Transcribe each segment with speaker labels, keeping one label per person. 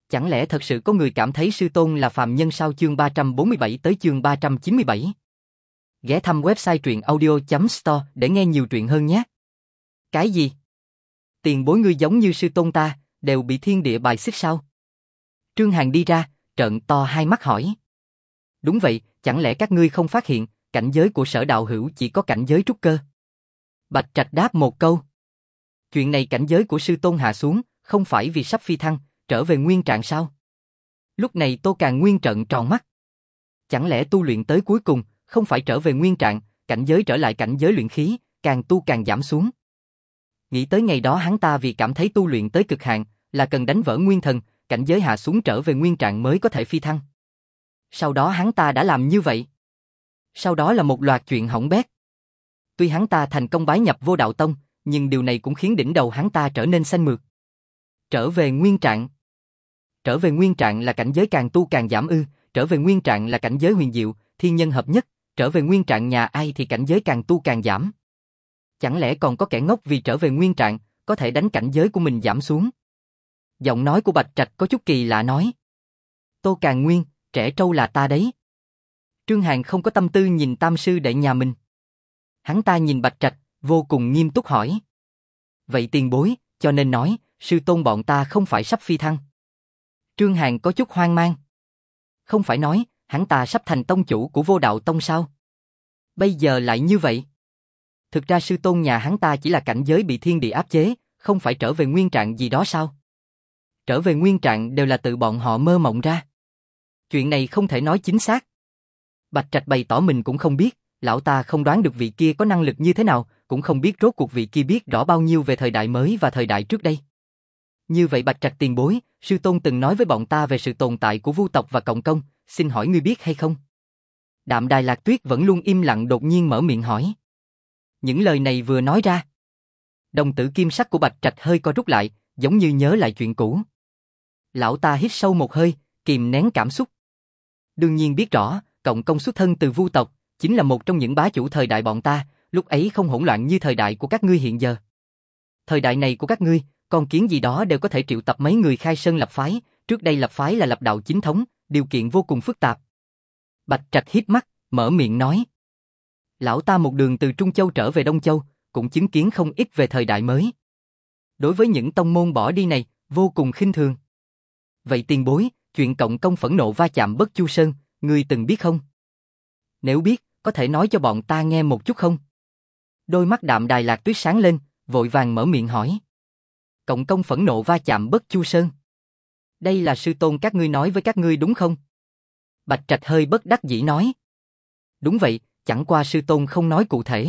Speaker 1: Chẳng lẽ thật sự có người cảm thấy sư tôn là phàm nhân sao? Chương 347 tới chương 397. Ghé thăm website truyện audio.store để nghe nhiều truyện hơn nhé. Cái gì? Tiền bối ngươi giống như sư tôn ta, đều bị thiên địa bài xích sao? Trương Hàn đi ra, trợn to hai mắt hỏi. Đúng vậy, chẳng lẽ các ngươi không phát hiện, cảnh giới của Sở đạo hữu chỉ có cảnh giới trúc cơ? Bạch Trạch đáp một câu. Chuyện này cảnh giới của sư tôn hạ xuống, không phải vì sắp phi thăng, trở về nguyên trạng sao? Lúc này Tô Càn Nguyên trợn tròn mắt. Chẳng lẽ tu luyện tới cuối cùng, không phải trở về nguyên trạng, cảnh giới trở lại cảnh giới luyện khí, càng tu càng giảm xuống. Nghĩ tới ngày đó hắn ta vì cảm thấy tu luyện tới cực hạn, là cần đánh vỡ nguyên thần, cảnh giới hạ xuống trở về nguyên trạng mới có thể phi thăng. Sau đó hắn ta đã làm như vậy. Sau đó là một loạt chuyện hỏng bét. Tuy hắn ta thành công bái nhập Vô Đạo Tông, nhưng điều này cũng khiến đỉnh đầu hắn ta trở nên xanh mượt. Trở về nguyên trạng. Trở về nguyên trạng là cảnh giới càng tu càng giảm ư? Trở về nguyên trạng là cảnh giới huyền diệu, thiên nhân hợp nhất, trở về nguyên trạng nhà ai thì cảnh giới càng tu càng giảm. Chẳng lẽ còn có kẻ ngốc vì trở về nguyên trạng, có thể đánh cảnh giới của mình giảm xuống? Giọng nói của Bạch Trạch có chút kỳ lạ nói. Tô Càn Nguyên, trẻ trâu là ta đấy. Trương Hàn không có tâm tư nhìn tam sư đệ nhà mình. Hắn ta nhìn Bạch Trạch, vô cùng nghiêm túc hỏi. Vậy tiền bối, cho nên nói, sư tôn bọn ta không phải sắp phi thăng. Trương Hàn có chút hoang mang. Không phải nói, hắn ta sắp thành tông chủ của Vô Đạo Tông sao? Bây giờ lại như vậy. Thực ra sư tôn nhà hắn ta chỉ là cảnh giới bị thiên địa áp chế, không phải trở về nguyên trạng gì đó sao? Trở về nguyên trạng đều là tự bọn họ mơ mộng ra. Chuyện này không thể nói chính xác. Bạch Trạch bày tỏ mình cũng không biết, lão ta không đoán được vị kia có năng lực như thế nào, cũng không biết rốt cuộc vị kia biết rõ bao nhiêu về thời đại mới và thời đại trước đây. Như vậy Bạch Trạch tiền bối, sư tôn từng nói với bọn ta về sự tồn tại của Vu tộc và Cộng công, xin hỏi ngươi biết hay không? Đạm Đài Lạc Tuyết vẫn luôn im lặng đột nhiên mở miệng hỏi. Những lời này vừa nói ra, đồng tử kim sắc của Bạch Trạch hơi co rút lại, giống như nhớ lại chuyện cũ. Lão ta hít sâu một hơi, kìm nén cảm xúc. Đương nhiên biết rõ, Cộng công xuất thân từ Vu tộc, chính là một trong những bá chủ thời đại bọn ta, lúc ấy không hỗn loạn như thời đại của các ngươi hiện giờ. Thời đại này của các ngươi, con kiến gì đó đều có thể triệu tập mấy người khai sơn lập phái, trước đây lập phái là lập đạo chính thống, điều kiện vô cùng phức tạp. Bạch Trạch híp mắt, mở miệng nói. Lão ta một đường từ Trung Châu trở về Đông Châu, cũng chứng kiến không ít về thời đại mới. Đối với những tông môn bỏ đi này, vô cùng khinh thường. Vậy tiền bối, chuyện Cộng công phẫn nộ va chạm Bất Chu Sơn, ngươi từng biết không? Nếu biết, có thể nói cho bọn ta nghe một chút không? Đôi mắt Đạm Đài Lạc Tuyết sáng lên, vội vàng mở miệng hỏi. Cộng công phẫn nộ va chạm Bất Chu Sơn. Đây là sư tôn các ngươi nói với các ngươi đúng không? Bạch Trạch hơi bất đắc dĩ nói. Đúng vậy, chẳng qua sư tôn không nói cụ thể.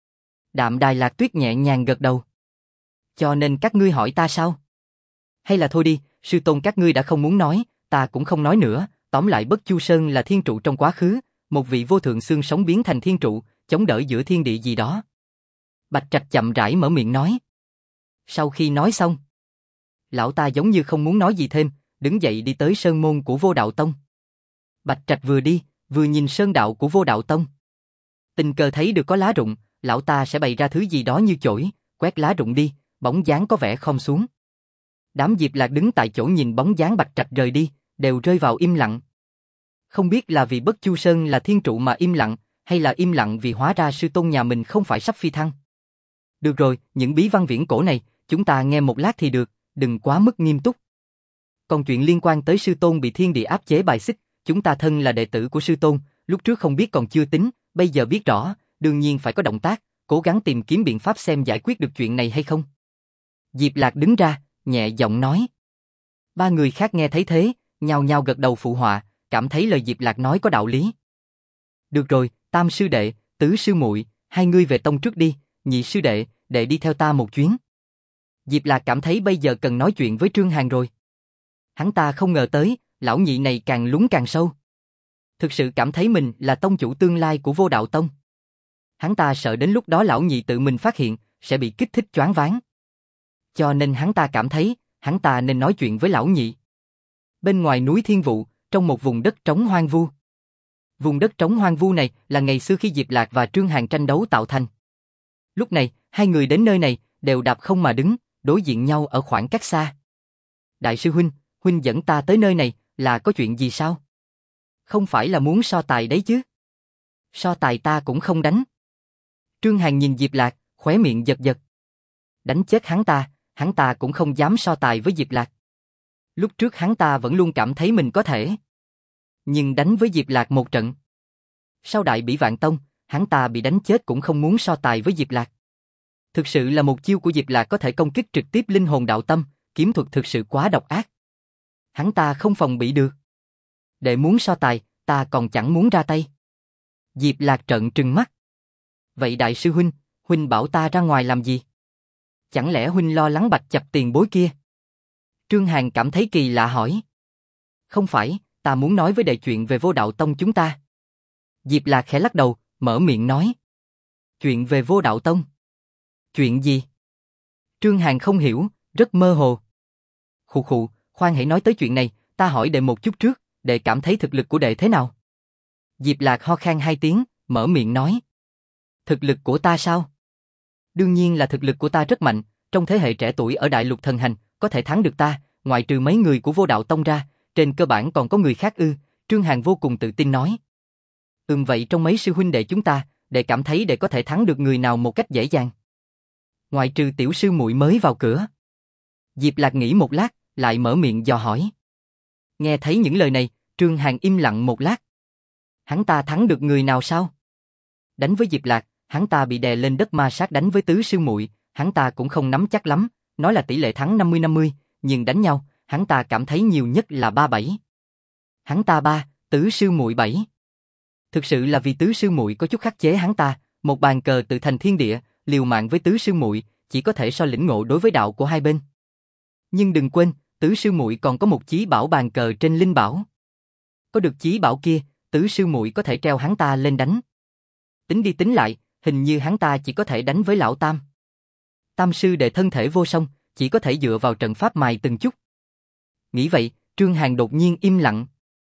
Speaker 1: Đạm Đài Lạc Tuyết nhẹ nhàng gật đầu. Cho nên các ngươi hỏi ta sao? Hay là thôi đi, sư tôn các ngươi đã không muốn nói, ta cũng không nói nữa, tóm lại Bất Chu Sơn là thiên trụ trong quá khứ, một vị vô thượng xương sống biến thành thiên trụ, chống đỡ giữa thiên địa gì đó. Bạch Trạch chậm rãi mở miệng nói. Sau khi nói xong, lão ta giống như không muốn nói gì thêm, đứng dậy đi tới sơn môn của Vô Đạo Tông. Bạch Trạch vừa đi, vừa nhìn sơn đạo của Vô Đạo Tông. Tình cờ thấy được có lá rụng, lão ta sẽ bày ra thứ gì đó như chổi, quét lá rụng đi, bóng dáng có vẻ khom xuống. Đám Diệp Lạc đứng tại chỗ nhìn bóng dáng Bạch Trạch rời đi, đều rơi vào im lặng. Không biết là vì Bất Chu Sơn là thiên trụ mà im lặng, hay là im lặng vì hóa ra sư tôn nhà mình không phải sắp phi thăng. Được rồi, những bí văn viễn cổ này, chúng ta nghe một lát thì được, đừng quá mức nghiêm túc. Còn chuyện liên quan tới sư tôn bị thiên địa áp chế bài xích, chúng ta thân là đệ tử của sư tôn, lúc trước không biết còn chưa tính, bây giờ biết rõ, đương nhiên phải có động tác, cố gắng tìm kiếm biện pháp xem giải quyết được chuyện này hay không. Diệp Lạc đứng ra, nhẹ giọng nói. Ba người khác nghe thấy thế, nhao nhao gật đầu phụ họa, cảm thấy lời Diệp Lạc nói có đạo lý. Được rồi, tam sư đệ, tứ sư muội, hai ngươi về tông trước đi, nhị sư đệ, đệ đi theo ta một chuyến. Diệp Lạc cảm thấy bây giờ cần nói chuyện với Trương Hàn rồi. Hắn ta không ngờ tới, lão nhị này càng lún càng sâu. Thực sự cảm thấy mình là tông chủ tương lai của Vô Đạo Tông. Hắn ta sợ đến lúc đó lão nhị tự mình phát hiện, sẽ bị kích thích choáng váng. Cho nên hắn ta cảm thấy, hắn ta nên nói chuyện với lão nhị. Bên ngoài núi Thiên Vụ, trong một vùng đất trống hoang vu. Vùng đất trống hoang vu này là ngày xưa khi Diệp Lạc và Trương Hàn tranh đấu tạo thành. Lúc này, hai người đến nơi này, đều đạp không mà đứng, đối diện nhau ở khoảng cách xa. Đại sư huynh, huynh dẫn ta tới nơi này, là có chuyện gì sao? Không phải là muốn so tài đấy chứ? So tài ta cũng không đánh. Trương Hàn nhìn Diệp Lạc, khóe miệng giật giật. Đánh chết hắn ta cũng không dám so tài với Diệp Lạc. Lúc trước hắn ta vẫn luôn cảm thấy mình có thể. Nhưng đánh với Diệp Lạc một trận. Sau Đại Bỉ Vạn Tông, hắn ta bị đánh chết cũng không muốn so tài với Diệp Lạc. Thực sự là một chiêu của Diệp Lạc có thể công kích trực tiếp linh hồn đạo tâm, kiếm thuật thực sự quá độc ác. Hắn ta không phòng bị được. Để muốn so tài, ta còn chẳng muốn ra tay. Diệp Lạc trợn trừng mắt. Vậy đại sư huynh, huynh bảo ta ra ngoài làm gì? Chẳng lẽ huynh lo lắng Bạch Chập tiền bối kia? Trương Hàn cảm thấy kỳ lạ hỏi. Không phải, ta muốn nói với đệ chuyện về Vô Đạo Tông chúng ta. Diệp Lạc khẽ lắc đầu, mở miệng nói. Chuyện về Vô Đạo Tông? Chuyện gì? Trương Hàn không hiểu, rất mơ hồ. Khụ khụ, khoan hãy nói tới chuyện này, ta hỏi đệ một chút trước, đệ cảm thấy thực lực của đệ thế nào? Diệp Lạc ho khan 2 tiếng, mở miệng nói. Thực lực của ta sao? Đương nhiên là thực lực của ta rất mạnh, trong thế hệ trẻ tuổi ở Đại Lục Thần Hành, có thể thắng được ta, ngoại trừ mấy người của Vô Đạo Tông ra, trên cơ bản còn có người khác ư? Trương Hàn vô cùng tự tin nói. Vậy trong mấy sư huynh đệ chúng ta, đệ cảm thấy đệ có thể thắng được người nào một cách dễ dàng? Ngoại trừ tiểu sư muội mới vào cửa. Diệp Lạc nghĩ một lát, lại mở miệng dò hỏi. Nghe thấy những lời này, Trương Hàn im lặng một lát. Hắn ta thắng được người nào sao? Đánh với Diệp Lạc, hắn ta bị đè lên đất ma sát, đánh với tứ sư muội, hắn ta cũng không nắm chắc lắm, nói là tỷ lệ thắng 50-50, nhưng đánh nhau, hắn ta cảm thấy nhiều nhất là 3-7. Hắn ta 3, tứ sư muội 7. Thực sự là vì tứ sư muội có chút khắc chế hắn ta, một bàn cờ tự thành thiên địa, liều mạng với tứ sư muội, chỉ có thể so lĩnh ngộ đối với đạo của hai bên. Nhưng đừng quên, tứ sư muội còn có một chí bảo bàn cờ trên linh bảo. Có được chí bảo kia, tứ sư muội có thể treo hắn ta lên đánh. Tính đi tính lại, hình như hắn ta chỉ có thể đánh với lão Tam. Tam sư đệ thân thể vô song, chỉ có thể dựa vào trận pháp mài từng chút. Nghĩ vậy, Trương Hàn đột nhiên im lặng.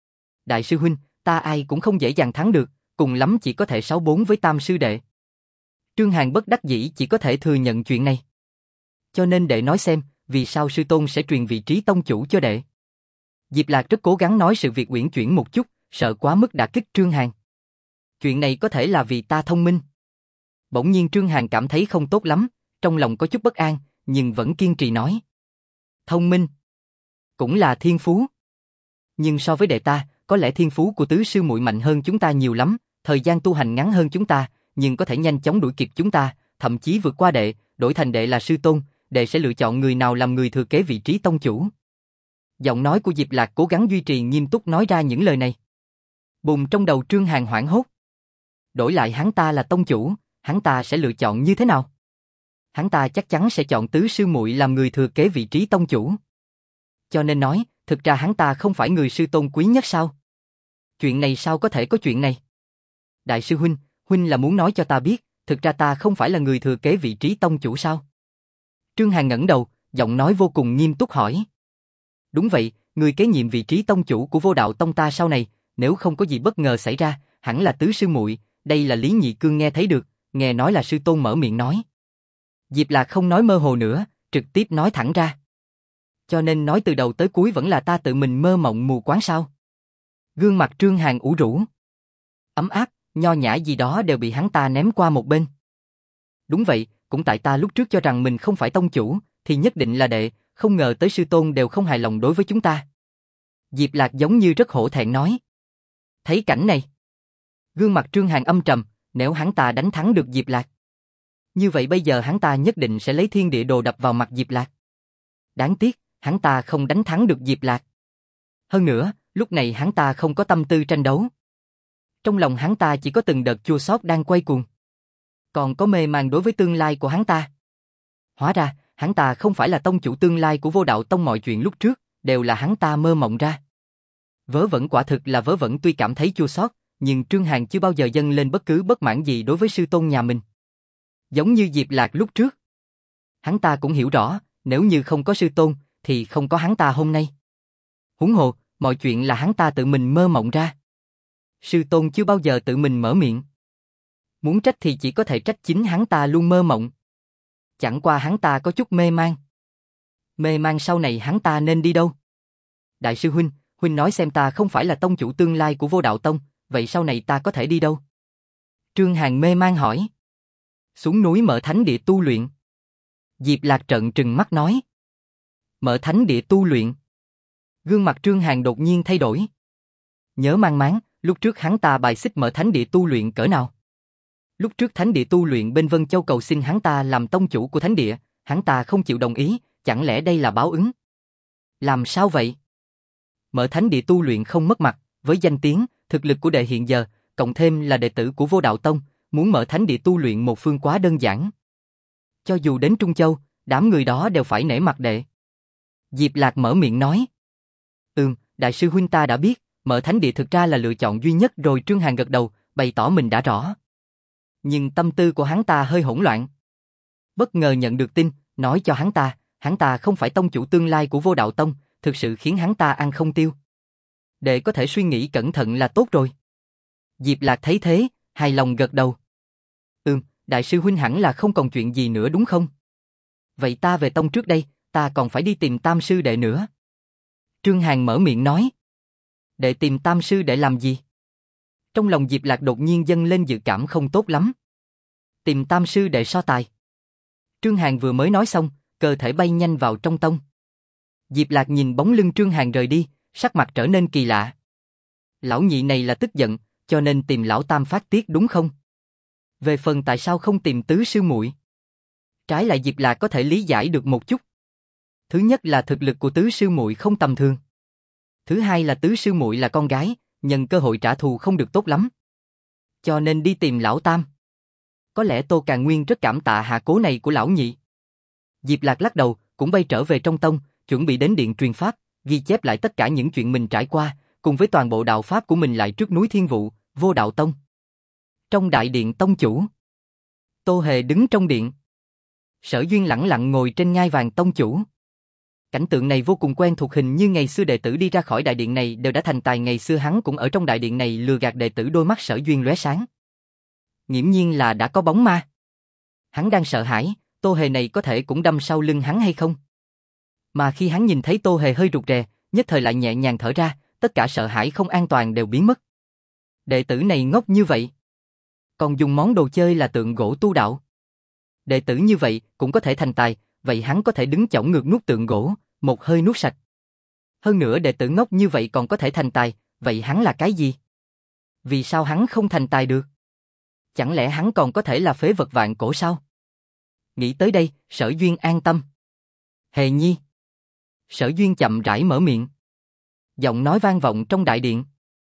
Speaker 1: Đại sư huynh, ta ai cũng không dễ dàng thắng được, cùng lắm chỉ có thể 6-4 với Tam sư đệ. Trương Hàn bất đắc dĩ chỉ có thể thừa nhận chuyện này. Cho nên đệ nói xem, vì sao sư tôn sẽ truyền vị trí tông chủ cho đệ? Diệp Lạc rất cố gắng nói sự việc uyển chuyển một chút, sợ quá mức đả kích Trương Hàn. Chuyện này có thể là vì ta thông minh. Bỗng nhiên Trương Hàn cảm thấy không tốt lắm, trong lòng có chút bất an, nhưng vẫn kiên trì nói. Thông minh, cũng là thiên phú. Nhưng so với đệ ta, có lẽ thiên phú của tứ sư muội mạnh hơn chúng ta nhiều lắm, thời gian tu hành ngắn hơn chúng ta, nhưng có thể nhanh chóng đuổi kịp chúng ta, thậm chí vượt qua đệ, đổi thành đệ là sư tôn, đệ sẽ lựa chọn người nào làm người thừa kế vị trí tông chủ. Giọng nói của Diệp Lạc cố gắng duy trì nghiêm túc nói ra những lời này. Bùng, trong đầu Trương Hàn hoảng hốt. Đổi lại hắn ta là tông chủ, hắn ta sẽ lựa chọn như thế nào? Hắn ta chắc chắn sẽ chọn tứ sư muội làm người thừa kế vị trí tông chủ. Cho nên nói, thực ra hắn ta không phải người sư tôn quý nhất sao? Chuyện này sao có thể có chuyện này? Đại sư huynh, huynh là muốn nói cho ta biết, thực ra ta không phải là người thừa kế vị trí tông chủ sao? Trương Hàn ngẩng đầu, giọng nói vô cùng nghiêm túc hỏi. Đúng vậy, người kế nhiệm vị trí tông chủ của Vô Đạo Tông ta sau này, nếu không có gì bất ngờ xảy ra, hẳn là tứ sư muội. Đây là Lý Nhị Cương nghe thấy được, nghe nói là sư tôn mở miệng nói. Diệp Lạc không nói mơ hồ nữa, trực tiếp nói thẳng ra. Cho nên nói từ đầu tới cuối vẫn là ta tự mình mơ mộng mù quáng sao? Gương mặt Trương Hàn ủ rũ. Ấm áp, nho nhã gì đó đều bị hắn ta ném qua một bên. Đúng vậy, cũng tại ta lúc trước cho rằng mình không phải tông chủ, thì nhất định là đệ, không ngờ tới sư tôn đều không hài lòng đối với chúng ta. Diệp Lạc giống như rất hổ thẹn nói. Thấy cảnh này, gương mặt Trương Hàn âm trầm, nếu hắn ta đánh thắng được Diệp Lạc. Như vậy bây giờ hắn ta nhất định sẽ lấy thiên địa đồ đập vào mặt Diệp Lạc. Đáng tiếc, hắn ta không đánh thắng được Diệp Lạc. Hơn nữa, lúc này hắn ta không có tâm tư tranh đấu. Trong lòng hắn ta chỉ có từng đợt chua xót đang quay cuồng. Còn có mê man đối với tương lai của hắn ta. Hóa ra, hắn ta không phải là tông chủ tương lai của Vô Đạo Tông, mọi chuyện lúc trước, đều là hắn ta mơ mộng ra. Vớ vẩn, quả thực là vớ vẩn. Tuy cảm thấy chua xót, nhưng Trương Hàn chưa bao giờ dâng lên bất cứ bất mãn gì đối với sư tôn nhà mình. Giống như Diệp Lạc lúc trước. Hắn ta cũng hiểu rõ, nếu như không có sư tôn, thì không có hắn ta hôm nay. Huống hồ, mọi chuyện là hắn ta tự mình mơ mộng ra. Sư tôn chưa bao giờ tự mình mở miệng. Muốn trách thì chỉ có thể trách chính hắn ta luôn mơ mộng. Chẳng qua hắn ta có chút mê man. Mê man sau này hắn ta nên đi đâu? Đại sư huynh, huynh nói xem ta không phải là tông chủ tương lai của Vô Đạo Tông, vậy sau này ta có thể đi đâu? Trương Hàn mê man hỏi. Xuống núi Mở Thánh Địa tu luyện. Diệp Lạc trợn trừng mắt nói. Mở Thánh Địa tu luyện. Gương mặt Trương Hàn đột nhiên thay đổi. Nhớ mang máng, lúc trước hắn ta bài xích Mở Thánh Địa tu luyện cỡ nào? Lúc trước Thánh Địa tu luyện bên Vân Châu cầu xin hắn ta làm tông chủ của Thánh Địa, hắn ta không chịu đồng ý, chẳng lẽ đây là báo ứng? Làm sao vậy? Mở Thánh Địa tu luyện không mất mặt, với danh tiếng, thực lực của đệ hiện giờ, cộng thêm là đệ tử của Vô Đạo Tông, muốn mở Thánh Địa tu luyện một phương quá đơn giản. Cho dù đến Trung Châu, đám người đó đều phải nể mặt đệ. Diệp Lạc mở miệng nói. Đại sư huynh ta đã biết, mở Thánh Địa thực ra là lựa chọn duy nhất rồi. Trương Hàn gật đầu, bày tỏ mình đã rõ. Nhưng tâm tư của hắn ta hơi hỗn loạn. Bất ngờ nhận được tin, nói cho hắn ta không phải tông chủ tương lai của Vô Đạo Tông, thực sự khiến hắn ta ăn không tiêu. Đệ có thể suy nghĩ cẩn thận là tốt rồi. Diệp Lạc thấy thế, hài lòng gật đầu. Đại sư huynh hẳn là không còn chuyện gì nữa đúng không? Vậy ta về tông trước đây, ta còn phải đi tìm Tam sư đệ nữa. Trương Hàn mở miệng nói. Đệ tìm Tam sư đệ làm gì? Trong lòng Diệp Lạc đột nhiên dâng lên dự cảm không tốt lắm. Tìm Tam sư đệ so tài. Trương Hàn vừa mới nói xong, cơ thể bay nhanh vào trong tông. Diệp Lạc nhìn bóng lưng Trương Hàn rời đi, sắc mặt trở nên kỳ lạ. Lão nhị này là tức giận, cho nên tìm lão Tam phát tiết đúng không? Về phần tại sao không tìm tứ sư muội, trái lại Diệp Lạc có thể lý giải được một chút. Thứ nhất là thực lực của tứ sư muội không tầm thường. Thứ hai là tứ sư muội là con gái, nhân cơ hội trả thù không được tốt lắm. Cho nên đi tìm lão Tam. Có lẽ Tô Càn Nguyên rất cảm tạ hạ cố này của lão nhị. Diệp Lạc lắc đầu, cũng bay trở về trong tông, chuẩn bị đến điện truyền pháp, ghi chép lại tất cả những chuyện mình trải qua, cùng với toàn bộ đạo pháp của mình lại trước núi Thiên Vụ, Vô Đạo Tông. Trong đại điện tông chủ, Tô Hề đứng trong điện. Sở Duyên lẳng lặng ngồi trên ngai vàng tông chủ. Cảnh tượng này vô cùng quen thuộc, hình như ngày xưa đệ tử đi ra khỏi đại điện này đều đã thành tài, ngày xưa hắn cũng ở trong đại điện này lừa gạt đệ tử. Đôi mắt Sở Duyên lóe sáng. Nghiễm nhiên là đã có bóng ma. Hắn đang sợ hãi, Tô Hề này có thể cũng đâm sau lưng hắn hay không? Mà khi hắn nhìn thấy Tô Hề hơi rụt rè, nhất thời lại nhẹ nhàng thở ra, tất cả sợ hãi không an toàn đều biến mất. Đệ tử này ngốc như vậy, còn dùng món đồ chơi là tượng gỗ tu đạo. Đệ tử như vậy cũng có thể thành tài, vậy hắn có thể đứng chổng ngược nuốt tượng gỗ, một hơi nuốt sạch. Hơn nữa đệ tử ngốc như vậy còn có thể thành tài, vậy hắn là cái gì? Vì sao hắn không thành tài được? Chẳng lẽ hắn còn có thể là phế vật vạn cổ sao? Nghĩ tới đây, Sở Duyên an tâm. Hề Nhi. Sở Duyên chậm rãi mở miệng. Giọng nói vang vọng trong đại điện.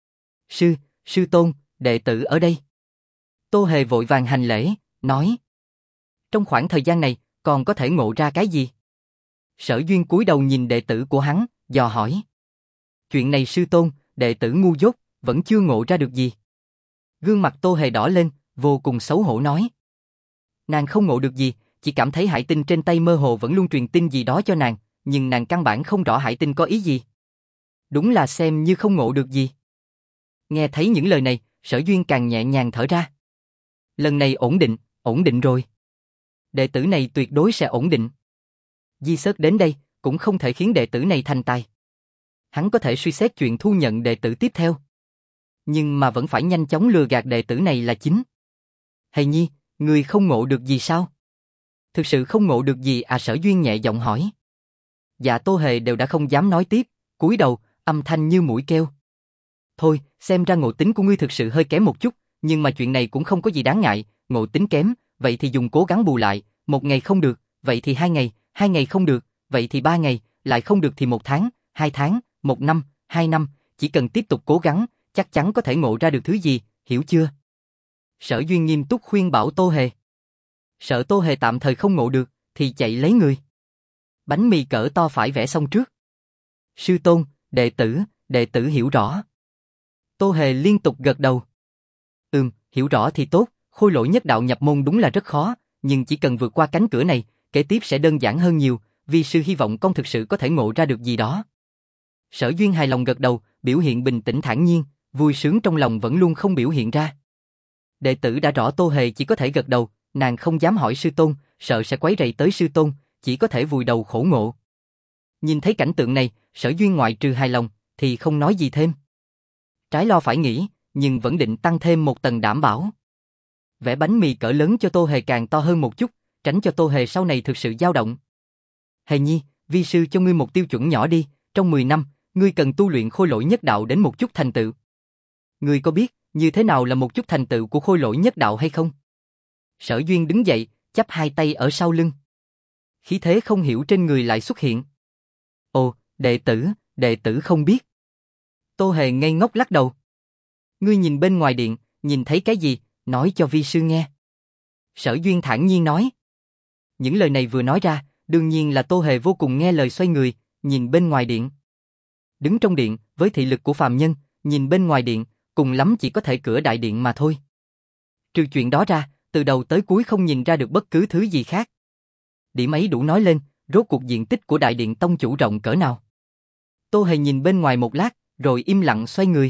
Speaker 1: Sư tôn, đệ tử ở đây. Tô Hề vội vàng hành lễ, nói. Trong khoảng thời gian này, còn có thể ngộ ra cái gì? Sở Duyên cúi đầu nhìn đệ tử của hắn, dò hỏi. Chuyện này sư tôn, đệ tử ngu dốt, vẫn chưa ngộ ra được gì. Gương mặt Tô Hề đỏ lên, vô cùng xấu hổ nói. Nàng không ngộ được gì, chỉ cảm thấy hải tinh trên tay mơ hồ vẫn luôn truyền tin gì đó cho nàng, nhưng nàng căn bản không rõ hải tinh có ý gì. Đúng là xem như không ngộ được gì. Nghe thấy những lời này, Sở Duyên càng nhẹ nhàng thở ra. Lần này ổn định rồi. Đệ tử này tuyệt đối sẽ ổn định. Di Sớt đến đây, cũng không thể khiến đệ tử này thành tài. Hắn có thể suy xét chuyện thu nhận đệ tử tiếp theo. Nhưng mà vẫn phải nhanh chóng lừa gạt đệ tử này là chính. Hề Nhi, người không ngộ được gì sao? Thực sự không ngộ được gì à? Sở Duyên nhẹ giọng hỏi. Dạ Tô Hề đều đã không dám nói tiếp, cúi đầu, âm thanh như mũi keo. Thôi, xem ra ngộ tính của ngươi thực sự hơi kém một chút, nhưng mà chuyện này cũng không có gì đáng ngại, ngộ tính kém, vậy thì dùng cố gắng bù lại, một ngày không được, vậy thì 2 ngày không được, vậy thì 3 ngày, lại không được thì 1 tháng, 2 tháng, 1 năm, 2 năm, chỉ cần tiếp tục cố gắng, chắc chắn có thể ngộ ra được thứ gì, hiểu chưa? Sở Duyên nghiêm túc khuyên bảo Tô Hề. Sợ Tô Hề tạm thời không ngộ được, thì chạy lấy người. Bánh mì cỡ to phải vẽ xong trước. Sư tôn, đệ tử hiểu rõ. Tô Hề liên tục gật đầu. Hiểu rõ thì tốt, khôi lỗi nhất đạo nhập môn đúng là rất khó, nhưng chỉ cần vượt qua cánh cửa này, kế tiếp sẽ đơn giản hơn nhiều, vi sư hy vọng con thực sự có thể ngộ ra được gì đó. Sở Duyên hài lòng gật đầu, biểu hiện bình tĩnh thản nhiên, vui sướng trong lòng vẫn luôn không biểu hiện ra. Đệ tử đã rõ. Tô Hề chỉ có thể gật đầu, nàng không dám hỏi sư tôn, sợ sẽ quấy rầy tới sư tôn, chỉ có thể vùi đầu khổ ngộ. Nhìn thấy cảnh tượng này, Sở Duyên ngoại trừ hài lòng, thì không nói gì thêm. Trái lo phải nghĩ, nhưng vẫn định tăng thêm một tầng đảm bảo. Vẽ bánh mì cỡ lớn cho Tô Hề càng to hơn một chút, tránh cho Tô Hề sau này thực sự dao động. Hề nhi, vi sư cho ngươi một tiêu chuẩn nhỏ đi, trong 10 năm, ngươi cần tu luyện khôi lỗi nhất đạo đến một chút thành tựu. Ngươi có biết, như thế nào là một chút thành tựu của khôi lỗi nhất đạo hay không? Sở Duyên đứng dậy, chắp hai tay ở sau lưng. Khí thế không hiểu trên người lại xuất hiện. Ồ, đệ tử không biết. Tô Hề ngây ngốc lắc đầu. Ngươi nhìn bên ngoài điện, nhìn thấy cái gì, nói cho vi sư nghe. Sở Duyên thản nhiên nói. Những lời này vừa nói ra, đương nhiên là Tô Hề vô cùng nghe lời xoay người, nhìn bên ngoài điện. Đứng trong điện, với thị lực của phàm nhân, nhìn bên ngoài điện, cùng lắm chỉ có thể cửa đại điện mà thôi. Trừ chuyện đó ra, từ đầu tới cuối không nhìn ra được bất cứ thứ gì khác. Điểm ấy đủ nói lên, rốt cuộc diện tích của đại điện tông chủ rộng cỡ nào. Tô Hề nhìn bên ngoài một lát, rồi im lặng xoay người.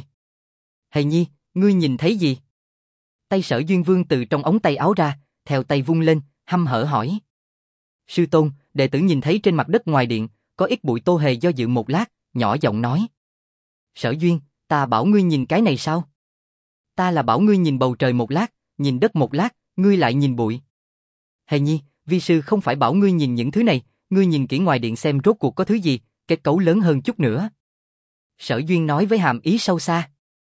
Speaker 1: Hề nhi, ngươi nhìn thấy gì? Tay Sở Duyên Vương từ trong ống tay áo ra, theo tay vung lên, hăm hở hỏi. Sư tôn, đệ tử nhìn thấy trên mặt đất ngoài điện, có ít bụi. Tô Hề do dự một lát, nhỏ giọng nói. Sở Duyên, ta bảo ngươi nhìn cái này sao? Ta là bảo ngươi nhìn bầu trời một lát, nhìn đất một lát, ngươi lại nhìn bụi. Hề nhi, vi sư không phải bảo ngươi nhìn những thứ này, ngươi nhìn kỹ ngoài điện xem rốt cuộc có thứ gì, kết cấu lớn hơn chút nữa. Sở Duyên nói với hàm ý sâu xa.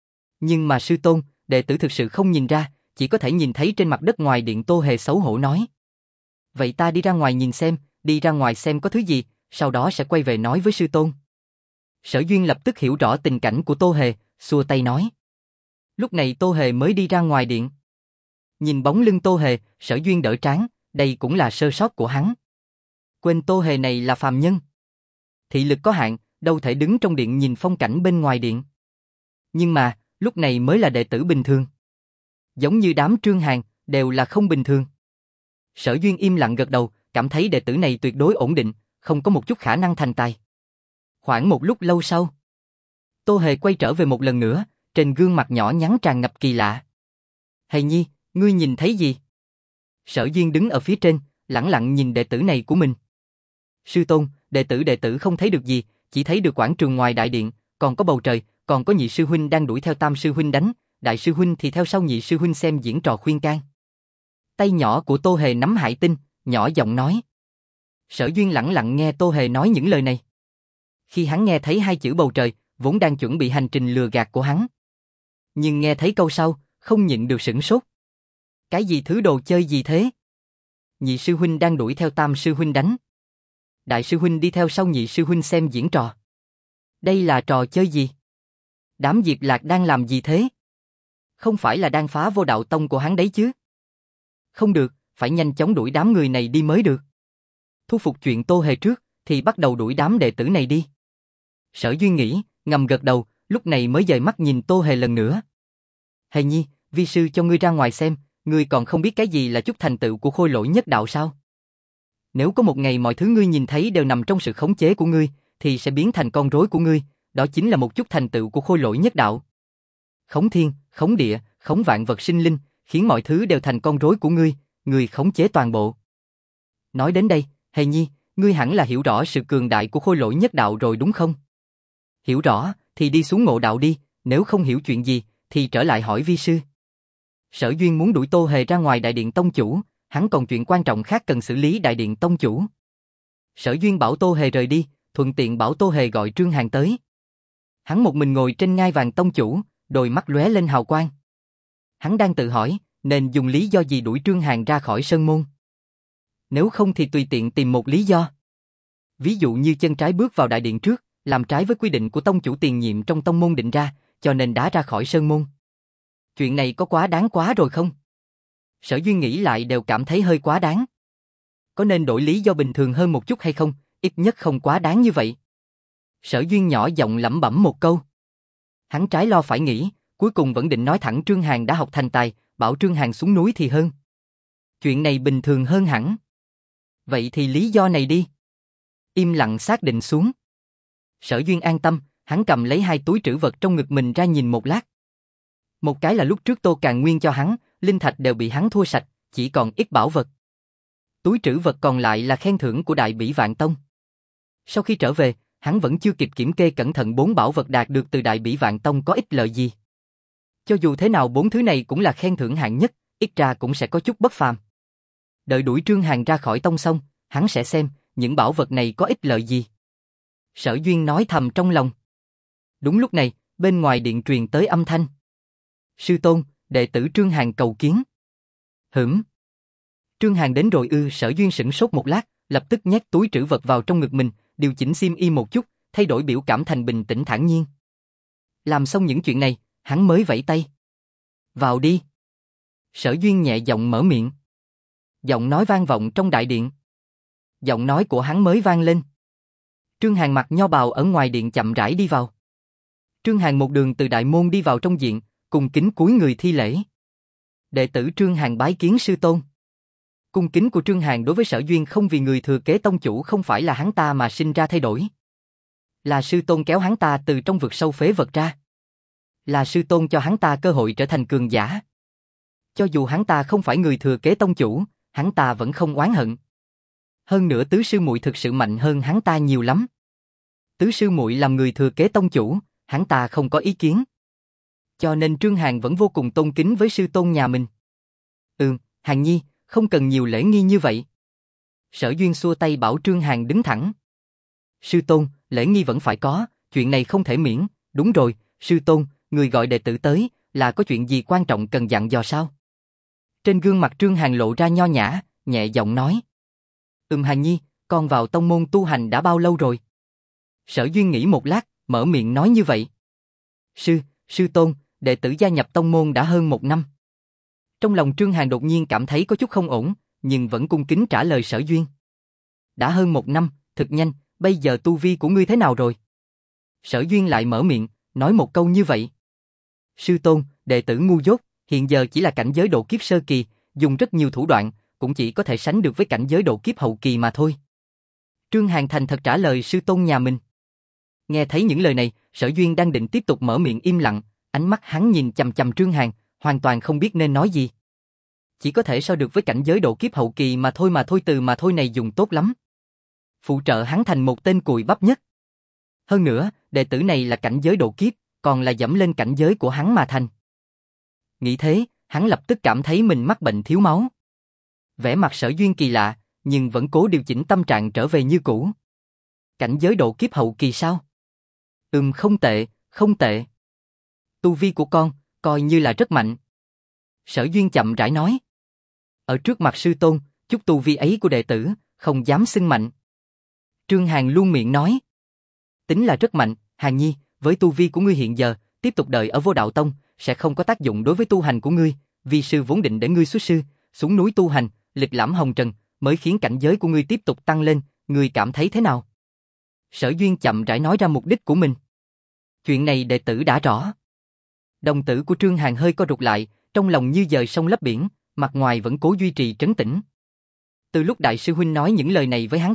Speaker 1: Nhưng mà sư tôn, đệ tử thực sự không nhìn ra, chỉ có thể nhìn thấy trên mặt đất ngoài điện. Tô Hề xấu hổ nói. Vậy ta đi ra ngoài nhìn xem, đi ra ngoài xem có thứ gì, sau đó sẽ quay về nói với sư tôn. Sở Duyên lập tức hiểu rõ tình cảnh của Tô Hề, xua tay nói. Lúc này Tô Hề mới đi ra ngoài điện. Nhìn bóng lưng Tô Hề, Sở Duyên đỡ trán, đây cũng là sơ sót của hắn. Quên Tô Hề này là phàm nhân. Thị lực có hạn, đâu thể đứng trong điện nhìn phong cảnh bên ngoài điện. Nhưng mà, lúc này mới là đệ tử bình thường. Giống như đám Trương Hàn, đều là không bình thường. Sở Duyên im lặng gật đầu, cảm thấy đệ tử này tuyệt đối ổn định, không có một chút khả năng thành tài. Khoảng một lúc lâu sau, Tô Hề quay trở về một lần nữa, trên gương mặt nhỏ nhắn tràn ngập kỳ lạ. Hề nhi, ngươi nhìn thấy gì? Sở Duyên đứng ở phía trên, lẳng lặng nhìn đệ tử này của mình. Sư tôn, đệ tử không thấy được gì, chỉ thấy được quảng trường ngoài đại điện, còn có bầu trời, còn có nhị sư huynh đang đuổi theo tam sư huynh đánh, đại sư huynh thì theo sau nhị sư huynh xem diễn trò khuyên can. Tay nhỏ của Tô Hề nắm hải tinh, nhỏ giọng nói. Sở Duyên lẳng lặng nghe Tô Hề nói những lời này. Khi hắn nghe thấy hai chữ bầu trời, vốn đang chuẩn bị hành trình lừa gạt của hắn. Nhưng nghe thấy câu sau, không nhịn được sửng sốt. Cái gì thứ đồ chơi gì thế? Nhị sư huynh đang đuổi theo tam sư huynh đánh. Đại sư huynh đi theo sau nhị sư huynh xem diễn trò. Đây là trò chơi gì? Đám Diệp Lạc đang làm gì thế? Không phải là đang phá vô đạo tông của hắn đấy chứ? Không được, phải nhanh chóng đuổi đám người này đi mới được. Thu phục chuyện Tô Hề trước, thì bắt đầu đuổi đám đệ tử này đi. Sở Duyên nghĩ, ngầm gật đầu, lúc này mới dời mắt nhìn Tô Hề lần nữa. Hề nhi, vi sư cho ngươi ra ngoài xem, ngươi còn không biết cái gì là chút thành tựu của khôi lỗi nhất đạo sao? Nếu có một ngày mọi thứ ngươi nhìn thấy đều nằm trong sự khống chế của ngươi, thì sẽ biến thành con rối của ngươi, đó chính là một chút thành tựu của khôi lỗi nhất đạo. Khống thiên, khống địa, khống vạn vật sinh linh, khiến mọi thứ đều thành con rối của ngươi, ngươi khống chế toàn bộ. Nói đến đây, Hề nhi, ngươi hẳn là hiểu rõ sự cường đại của khôi lỗi nhất đạo rồi đúng không? Hiểu rõ, thì đi xuống ngộ đạo đi, nếu không hiểu chuyện gì, thì trở lại hỏi vi sư. Sở Duyên muốn đuổi Tô Hề ra ngoài đại điện tông chủ, hắn còn chuyện quan trọng khác cần xử lý đại điện tông chủ. Sở Duyên bảo Tô Hề rời đi, thuận tiện bảo Tô Hề gọi Trương Hàn tới. Hắn một mình ngồi trên ngai vàng tông chủ, đôi mắt lóe lên hào quang. Hắn đang tự hỏi, nên dùng lý do gì đuổi Trương Hàn ra khỏi sơn môn. Nếu không thì tùy tiện tìm một lý do. Ví dụ như chân trái bước vào đại điện trước, làm trái với quy định của tông chủ tiền nhiệm trong tông môn định ra, cho nên đá ra khỏi sơn môn. Chuyện này có quá đáng quá rồi không? Sở Duyên nghĩ lại đều cảm thấy hơi quá đáng. Có nên đổi lý do bình thường hơn một chút hay không, ít nhất không quá đáng như vậy. Sở Duyên nhỏ giọng lẩm bẩm một câu. Hắn trái lo phải nghĩ, cuối cùng vẫn định nói thẳng Trương Hàn đã học thành tài, bảo Trương Hàn xuống núi thì hơn. Chuyện này bình thường hơn hẳn. Vậy thì lý do này đi. Im lặng xác định xuống. Sở Duyên an tâm, hắn cầm lấy hai túi trữ vật trong ngực mình ra nhìn một lát. Một cái là lúc trước Tô Càn Nguyên cho hắn, linh thạch đều bị hắn thua sạch, chỉ còn ít bảo vật. Túi trữ vật còn lại là khen thưởng của Đại Bỉ Vạn Tông. Sau khi trở về, hắn vẫn chưa kịp kiểm kê cẩn thận 4 bảo vật đạt được từ Đại Bỉ Vạn Tông có ích lợi gì. Cho dù thế nào 4 thứ này cũng là khen thưởng hạng nhất, ít ra cũng sẽ có chút bất phàm. Đợi đuổi Trương Hàn ra khỏi tông xong, hắn sẽ xem những bảo vật này có ích lợi gì. Sở Duyên nói thầm trong lòng. Đúng lúc này, bên ngoài điện truyền tới âm thanh. Sư tôn, đệ tử Trương Hàn cầu kiến. Hửm. Trương Hàn đến rồi ư? Sở Duyên sửng sốt một lát, lập tức nhét túi trữ vật vào trong ngực mình, điều chỉnh xiêm y một chút, thay đổi biểu cảm thành bình tĩnh thản nhiên. Làm xong những chuyện này, hắn mới vẫy tay. Vào đi. Sở Duyên nhẹ giọng mở miệng. Giọng nói vang vọng trong đại điện. Giọng nói của hắn mới vang lên. Trương Hàn mặc nho bào ở ngoài điện chậm rãi đi vào. Trương Hàn một đường từ đại môn đi vào trong điện, cùng kính cúi người thi lễ. Đệ tử Trương Hàn bái kiến sư tôn. Cung kính của Trương Hàn đối với Sở Duyên không vì người thừa kế tông chủ không phải là hắn ta mà sinh ra thay đổi. Là sư tôn kéo hắn ta từ trong vực sâu phế vật ra. Là sư tôn cho hắn ta cơ hội trở thành cường giả. Cho dù hắn ta không phải người thừa kế tông chủ, hắn ta vẫn không oán hận. Hơn nữa tứ sư muội thực sự mạnh hơn hắn ta nhiều lắm. Tứ sư muội làm người thừa kế tông chủ, hắn ta không có ý kiến. Cho nên Trương Hàn vẫn vô cùng tôn kính với sư tôn nhà mình. Hàn Nhi, không cần nhiều lễ nghi như vậy. Sở Duyên xua tay bảo Trương Hàn đứng thẳng. Sư tôn, lễ nghi vẫn phải có, chuyện này không thể miễn. Đúng rồi, sư tôn, người gọi đệ tử tới, là có chuyện gì quan trọng cần dặn dò sao? Trên gương mặt Trương Hàn lộ ra nho nhã, nhẹ giọng nói. Hàn Nhi, con vào tông môn tu hành đã bao lâu rồi? Sở Duyên nghĩ một lát, mở miệng nói như vậy. Sư tôn, đệ tử gia nhập tông môn đã hơn 1 năm. Trong lòng Trương Hàn đột nhiên cảm thấy có chút không ổn, nhưng vẫn cung kính trả lời Sở Duyên. Đã hơn 1 năm, thực nhanh, bây giờ tu vi của ngươi thế nào rồi? Sở Duyên lại mở miệng, nói một câu như vậy. Sư tôn, đệ tử ngu dốt, hiện giờ chỉ là cảnh giới độ kiếp sơ kỳ, dùng rất nhiều thủ đoạn, cũng chỉ có thể sánh được với cảnh giới độ kiếp hậu kỳ mà thôi. Trương Hàn thành thật trả lời sư tôn nhà mình. Nghe thấy những lời này, Sở Duyên đang định tiếp tục mở miệng im lặng, ánh mắt hắn nhìn chằm chằm Trương Hàn, hoàn toàn không biết nên nói gì. Chỉ có thể so được với cảnh giới độ kiếp hậu kỳ mà thôi từ mà thôi này dùng tốt lắm. Phụ trợ hắn thành một tên cùi bắp nhất. Hơn nữa, đệ tử này là cảnh giới độ kiếp, còn là dẫm lên cảnh giới của hắn mà thành. Nghĩ thế, hắn lập tức cảm thấy mình mắc bệnh thiếu máu. Vẻ mặt Sở Duyên kỳ lạ, nhưng vẫn cố điều chỉnh tâm trạng trở về như cũ. Cảnh giới độ kiếp hậu kỳ sao? Không tệ, không tệ. Tu vi của con, coi như là rất mạnh. Sở Duyên chậm rãi nói. Ở trước mặt sư tôn, chút tu vi ấy của đệ tử, không dám xưng mạnh. Trương Hàn luôn miệng nói. Tính là rất mạnh, Hàn Nhi, với tu vi của ngươi hiện giờ, tiếp tục đợi ở Vô Đạo Tông, sẽ không có tác dụng đối với tu hành của ngươi, vì sư vốn định để ngươi xuất sư, xuống núi tu hành, lịch lãm hồng trần, mới khiến cảnh giới của ngươi tiếp tục tăng lên, ngươi cảm thấy thế nào? Sở Duyên chậm rãi nói ra mục đích của mình. Chuyện này đệ tử đã rõ. Đồng tử của Trương Hàn hơi co rụt lại, trong lòng như dời sông lấp biển, mặt ngoài vẫn cố duy trì trấn tĩnh. Từ lúc đại sư huynh nói những lời này với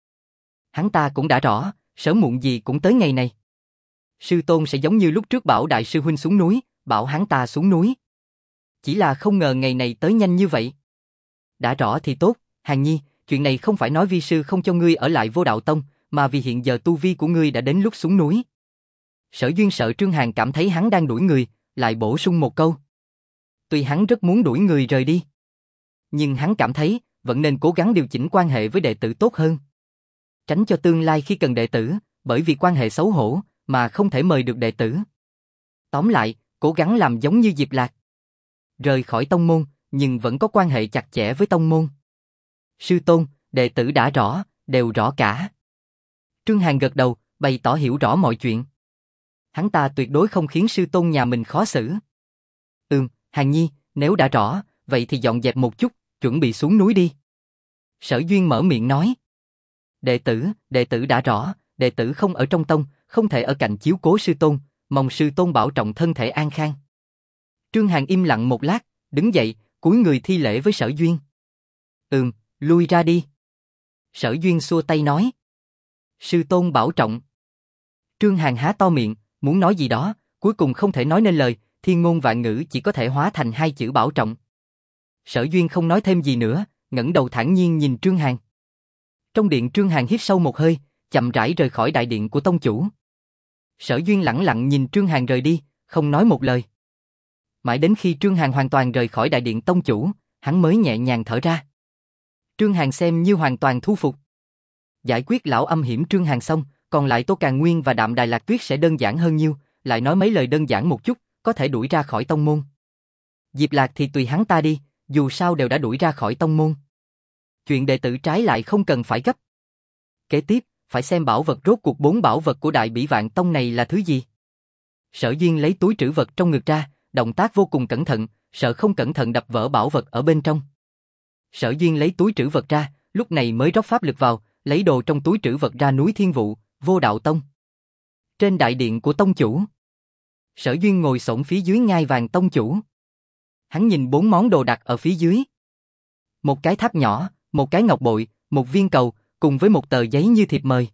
Speaker 1: hắn ta cũng đã rõ, sớm muộn gì cũng tới ngày này. Sư tôn sẽ giống như lúc trước bảo đại sư huynh xuống núi, bảo hắn ta xuống núi. Chỉ là không ngờ ngày này tới nhanh như vậy. Đã rõ thì tốt, Hàn Nhi, chuyện này không phải nói vi sư không cho ngươi ở lại Vô Đạo Tông, mà vì hiện giờ tu vi của ngươi đã đến lúc xuống núi. Sở Duyên sợ Trương Hàn cảm thấy hắn đang đuổi người, lại bổ sung một câu. Tuy hắn rất muốn đuổi người rời đi, nhưng hắn cảm thấy vẫn nên cố gắng điều chỉnh quan hệ với đệ tử tốt hơn. Tránh cho tương lai khi cần đệ tử, bởi vì quan hệ xấu hổ mà không thể mời được đệ tử. Tóm lại, cố gắng làm giống như Diệp Lạc. Rời khỏi tông môn, nhưng vẫn có quan hệ chặt chẽ với tông môn. Sư tôn, đệ tử đã rõ, đều rõ cả. Trương Hàn gật đầu, bày tỏ hiểu rõ mọi chuyện. Hắn ta tuyệt đối không khiến sư tôn nhà mình khó xử. Hàn Nhi, nếu đã rõ, vậy thì dọn dẹp một chút, chuẩn bị xuống núi đi. Sở Duyên mở miệng nói. Đệ tử đã rõ, đệ tử không ở trong tông, không thể ở cạnh chiếu cố sư tôn, mong sư tôn bảo trọng thân thể an khang. Trương Hàn im lặng một lát, đứng dậy, cúi người thi lễ với Sở Duyên. Lui ra đi. Sở Duyên xua tay nói. Sư tôn bảo trọng. Trương Hàn há to miệng, muốn nói gì đó, cuối cùng không thể nói nên lời, thiên ngôn vạn ngữ chỉ có thể hóa thành 2 chữ bảo trọng. Sở Duyên không nói thêm gì nữa, ngẩng đầu thản nhiên nhìn Trương Hàn. Trong điện Trương Hàn hít sâu một hơi, chậm rãi rời khỏi đại điện của tông chủ. Sở Duyên lẳng lặng nhìn Trương Hàn rời đi, không nói một lời. Mãi đến khi Trương Hàn hoàn toàn rời khỏi đại điện tông chủ, hắn mới nhẹ nhàng thở ra. Trương Hàn xem như hoàn toàn thu phục. Giải quyết lão âm hiểm Trương Hàn xong, còn lại Tô Càn Nguyên và Đạm Đài Lạc Tuyết sẽ đơn giản hơn nhiều, lại nói mấy lời đơn giản một chút, có thể đuổi ra khỏi tông môn. Diệp Lạc thì tùy hắn ta đi, dù sao đều đã đuổi ra khỏi tông môn. Chuyện đệ tử trái lại không cần phải gấp. Kế tiếp, phải xem bảo vật rốt cuộc 4 bảo vật của Đại Bỉ Vạn Tông này là thứ gì. Sở Duyên lấy túi trữ vật trong ngực ra, động tác vô cùng cẩn thận, sợ không cẩn thận đập vỡ bảo vật ở bên trong. Sở Duyên lấy túi trữ vật ra, lúc này mới rót pháp lực vào, lấy đồ trong túi trữ vật ra núi Thiên Vụ, Vô Đạo Tông. Trên đại điện của tông chủ, Sở Duyên ngồi xổm phía dưới ngai vàng tông chủ. Hắn nhìn 4 món đồ đặt ở phía dưới. Một cái tháp nhỏ, một cái ngọc bội, một viên cầu, cùng với một tờ giấy như thiệp mời.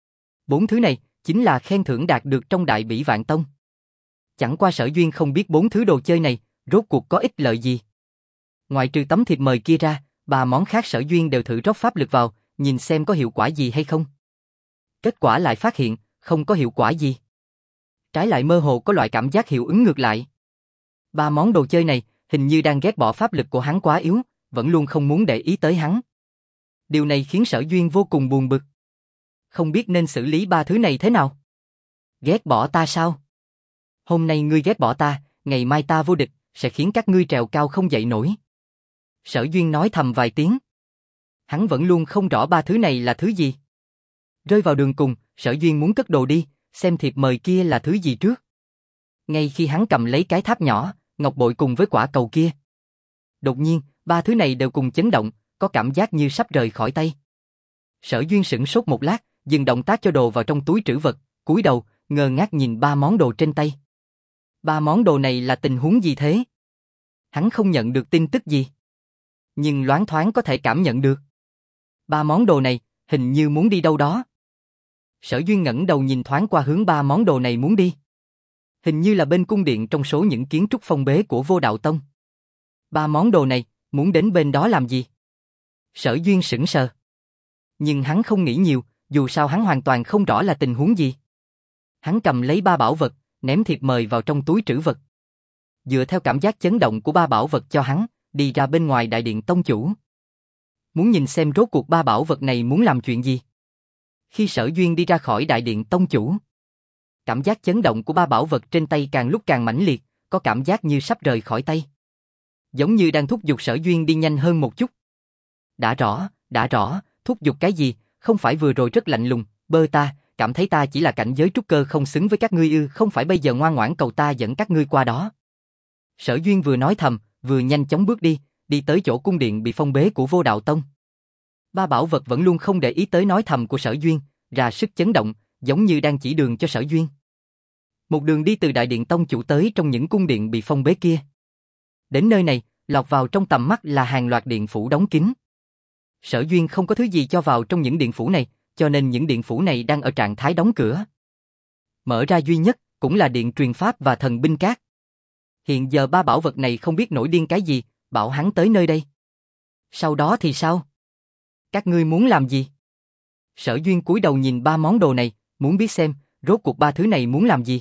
Speaker 1: 4 thứ này chính là khen thưởng đạt được trong Đại Bỉ Vạn Tông. Chẳng qua Sở Duyên không biết 4 thứ đồ chơi này rốt cuộc có ích lợi gì. Ngoài trừ tấm thiệp mời kia ra, 3 món khác Sở Duyên đều thử rót pháp lực vào, nhìn xem có hiệu quả gì hay không. Kết quả lại phát hiện, không có hiệu quả gì. Trái lại mơ hồ có loại cảm giác hiệu ứng ngược lại. 3 món đồ chơi này hình như đang ghét bỏ pháp lực của hắn quá yếu, vẫn luôn không muốn để ý tới hắn. Điều này khiến Sở Duyên vô cùng buồn bực. Không biết nên xử lý 3 thứ này thế nào. Ghét bỏ ta sao? Hôm nay ngươi ghét bỏ ta, ngày mai ta vô địch, sẽ khiến các ngươi trèo cao không dậy nổi. Sở Duyên nói thầm vài tiếng. Hắn vẫn luôn không rõ 3 thứ này là thứ gì. Rơi vào đường cùng, Sở Duyên muốn cất đồ đi, xem thiệp mời kia là thứ gì trước. Ngay khi hắn cầm lấy cái tháp nhỏ, ngọc bội cùng với quả cầu kia. Đột nhiên, 3 thứ này đều cùng chấn động, có cảm giác như sắp rời khỏi tay. Sở Duyên sửng sốt một lát, dừng động tác cho đồ vào trong túi trữ vật, cúi đầu, ngơ ngác nhìn 3 món đồ trên tay. 3 món đồ này là tình huống gì thế? Hắn không nhận được tin tức gì. Nhưng loáng thoáng có thể cảm nhận được. 3 món đồ này, hình như muốn đi đâu đó. Sở Duyên ngẩng đầu nhìn thoáng qua hướng 3 món đồ này muốn đi. Hình như là bên cung điện trong số những kiến trúc phong bế của Vô Đạo Tông. 3 món đồ này, muốn đến bên đó làm gì? Sở Duyên sững sờ. Nhưng hắn không nghĩ nhiều, dù sao hắn hoàn toàn không rõ là tình huống gì. Hắn cầm lấy 3 bảo vật, ném thiệp mời vào trong túi trữ vật. Dựa theo cảm giác chấn động của 3 bảo vật cho hắn, đi ra bên ngoài đại điện tông chủ. Muốn nhìn xem rốt cuộc 3 bảo vật này muốn làm chuyện gì. Khi Sở Duyên đi ra khỏi đại điện tông chủ, cảm giác chấn động của 3 bảo vật trên tay càng lúc càng mãnh liệt, có cảm giác như sắp rời khỏi tay. Giống như đang thúc giục Sở Duyên đi nhanh hơn một chút. Đã rõ, thúc giục cái gì, không phải vừa rồi rất lạnh lùng, bơ ta, cảm thấy ta chỉ là cảnh giới trúc cơ không xứng với các ngươi ư, không phải bây giờ ngoan ngoãn cầu ta dẫn các ngươi qua đó. Sở Duyên vừa nói thầm, vừa nhanh chóng bước đi tới chỗ cung điện bị phong bế của Vô Đạo Tông. 3 bảo vật vẫn luôn không để ý tới nói thầm của Sở Duyên, ra sức chấn động, giống như đang chỉ đường cho Sở Duyên. Một đường đi từ đại điện tông chủ tới trong những cung điện bị phong bế kia. Đến nơi này, lọt vào trong tầm mắt là hàng loạt điện phủ đóng kín. Sở Duyên không có thứ gì cho vào trong những điện phủ này, cho nên những điện phủ này đang ở trạng thái đóng cửa. Mở ra duy nhất, cũng là điện truyền pháp và thần binh cát. Hiện giờ 3 bảo vật này không biết nổi điên cái gì, bảo hắn tới nơi đây. Sau đó thì sao? Các ngươi muốn làm gì? Sở Duyên cúi đầu nhìn 3 món đồ này, muốn biết xem, rốt cuộc 3 thứ này muốn làm gì.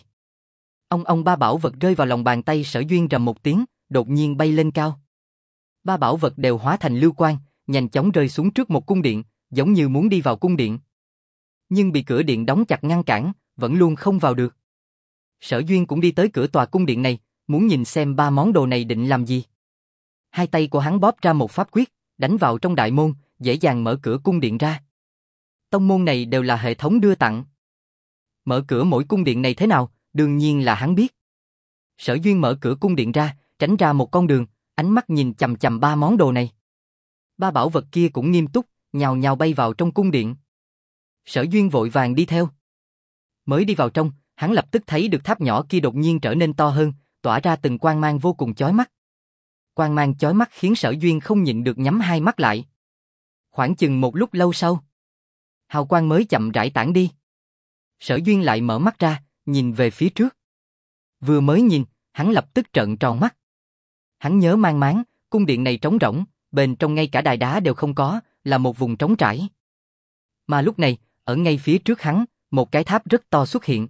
Speaker 1: Ông 3 bảo vật rơi vào lòng bàn tay Sở Duyên rầm một tiếng, đột nhiên bay lên cao. 3 bảo vật đều hóa thành lưu quang, nhanh chóng rơi xuống trước một cung điện, giống như muốn đi vào cung điện. Nhưng bị cửa điện đóng chặt ngăn cản, vẫn luôn không vào được. Sở Duyên cũng đi tới cửa tòa cung điện này, muốn nhìn xem 3 món đồ này định làm gì. Hai tay của hắn bóp ra một pháp quyết, đánh vào trong đại môn, dễ dàng mở cửa cung điện ra. Tông môn này đều là hệ thống đưa tặng. Mở cửa mỗi cung điện này thế nào, đương nhiên là hắn biết. Sở Duyên mở cửa cung điện ra, tránh ra một con đường, ánh mắt nhìn chằm chằm 3 món đồ này. 3 bảo vật kia cũng nghiêm túc, nhào nhào bay vào trong cung điện. Sở Duyên vội vàng đi theo. Mới đi vào trong, hắn lập tức thấy được tháp nhỏ kia đột nhiên trở nên to hơn, tỏa ra từng quang mang vô cùng chói mắt. Quang mang chói mắt khiến Sở Duyên không nhịn được nhắm hai mắt lại. Khoảng chừng một lúc lâu sau, hào quang mới chậm rãi tản đi. Sở Duyên lại mở mắt ra, nhìn về phía trước. Vừa mới nhìn, hắn lập tức trợn tròn mắt. Hắn nhớ mang máng, cung điện này trống rỗng, bên trong ngay cả đài đá đều không có, là một vùng trống trải. Mà lúc này, Ở ngay phía trước hắn, một cái tháp rất to xuất hiện.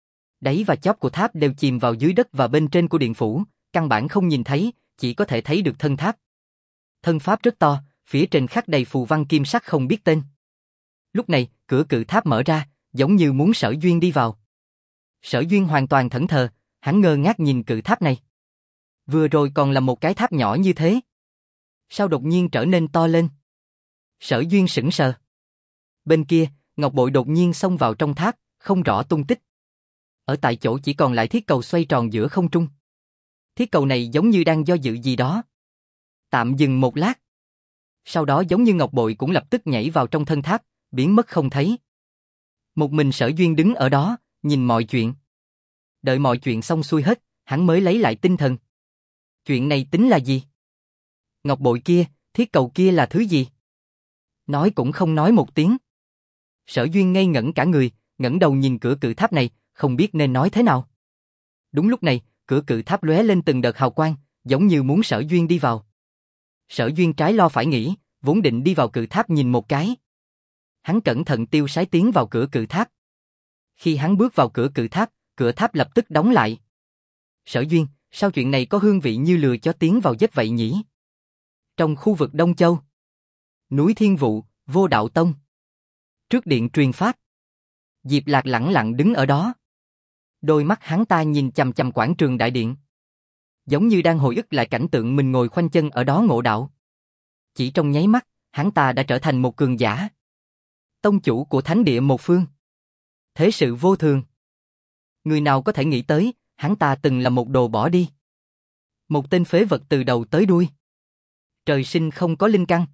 Speaker 1: Đáy và chóp của tháp đều chìm vào dưới đất và bên trên của điện phủ, căn bản không nhìn thấy, chỉ có thể thấy được thân tháp. Thân pháp rất to, phía trên khắc đầy phù văn kim sắc không biết tên. Lúc này, cửa cự tháp mở ra, giống như muốn Sở Duyên đi vào. Sở Duyên hoàn toàn thẫn thờ, hắn ngơ ngác nhìn cự tháp này. Vừa rồi còn là một cái tháp nhỏ như thế. Sao đột nhiên trở nên to lên? Sở Duyên sững sờ. Bên kia, ngọc bội đột nhiên xông vào trong tháp, không rõ tung tích. Ở tại chỗ chỉ còn lại thiết cầu xoay tròn giữa không trung. Thiết cầu này giống như đang do dự gì đó. Tạm dừng một lát. Sau đó giống như ngọc bội cũng lập tức nhảy vào trong thân tháp, biến mất không thấy. Một mình Sở Duyên đứng ở đó, nhìn mọi chuyện. Đợi mọi chuyện xong xuôi hết, hắn mới lấy lại tinh thần. Chuyện này tính là gì? Ngọc bội kia, thiết cầu kia là thứ gì? Nói cũng không nói một tiếng. Sở Duyên ngây ngẩn cả người, ngẩng đầu nhìn cửa cự tháp này, không biết nên nói thế nào. Đúng lúc này, cửa cự tháp lóe lên từng đợt hào quang, giống như muốn Sở Duyên đi vào. Sở Duyên trái lo phải nghĩ, vốn định đi vào cự tháp nhìn một cái. Hắn cẩn thận tiêu sái tiến vào cửa cự tháp. Khi hắn bước vào cửa cự tháp, cửa tháp lập tức đóng lại. Sở Duyên, sao chuyện này có hương vị như lừa chó tiến vào dết vậy nhỉ? Trong khu vực Đông Châu, núi Thiên Vụ, Vô Đạo Tông. Trước điện truyền pháp, Diệp Lạc lẳng lặng đứng ở đó. Đôi mắt hắn ta nhìn chằm chằm quảng trường đại điện. Giống như đang hồi ức lại cảnh tượng mình ngồi khoanh chân ở đó ngộ đạo. Chỉ trong nháy mắt, hắn ta đã trở thành một cường giả. Tông chủ của thánh địa một phương. Thế sự vô thường. Người nào có thể nghĩ tới, hắn ta từng là một đồ bỏ đi. Một tên phế vật từ đầu tới đuôi. Trời sinh không có linh căn.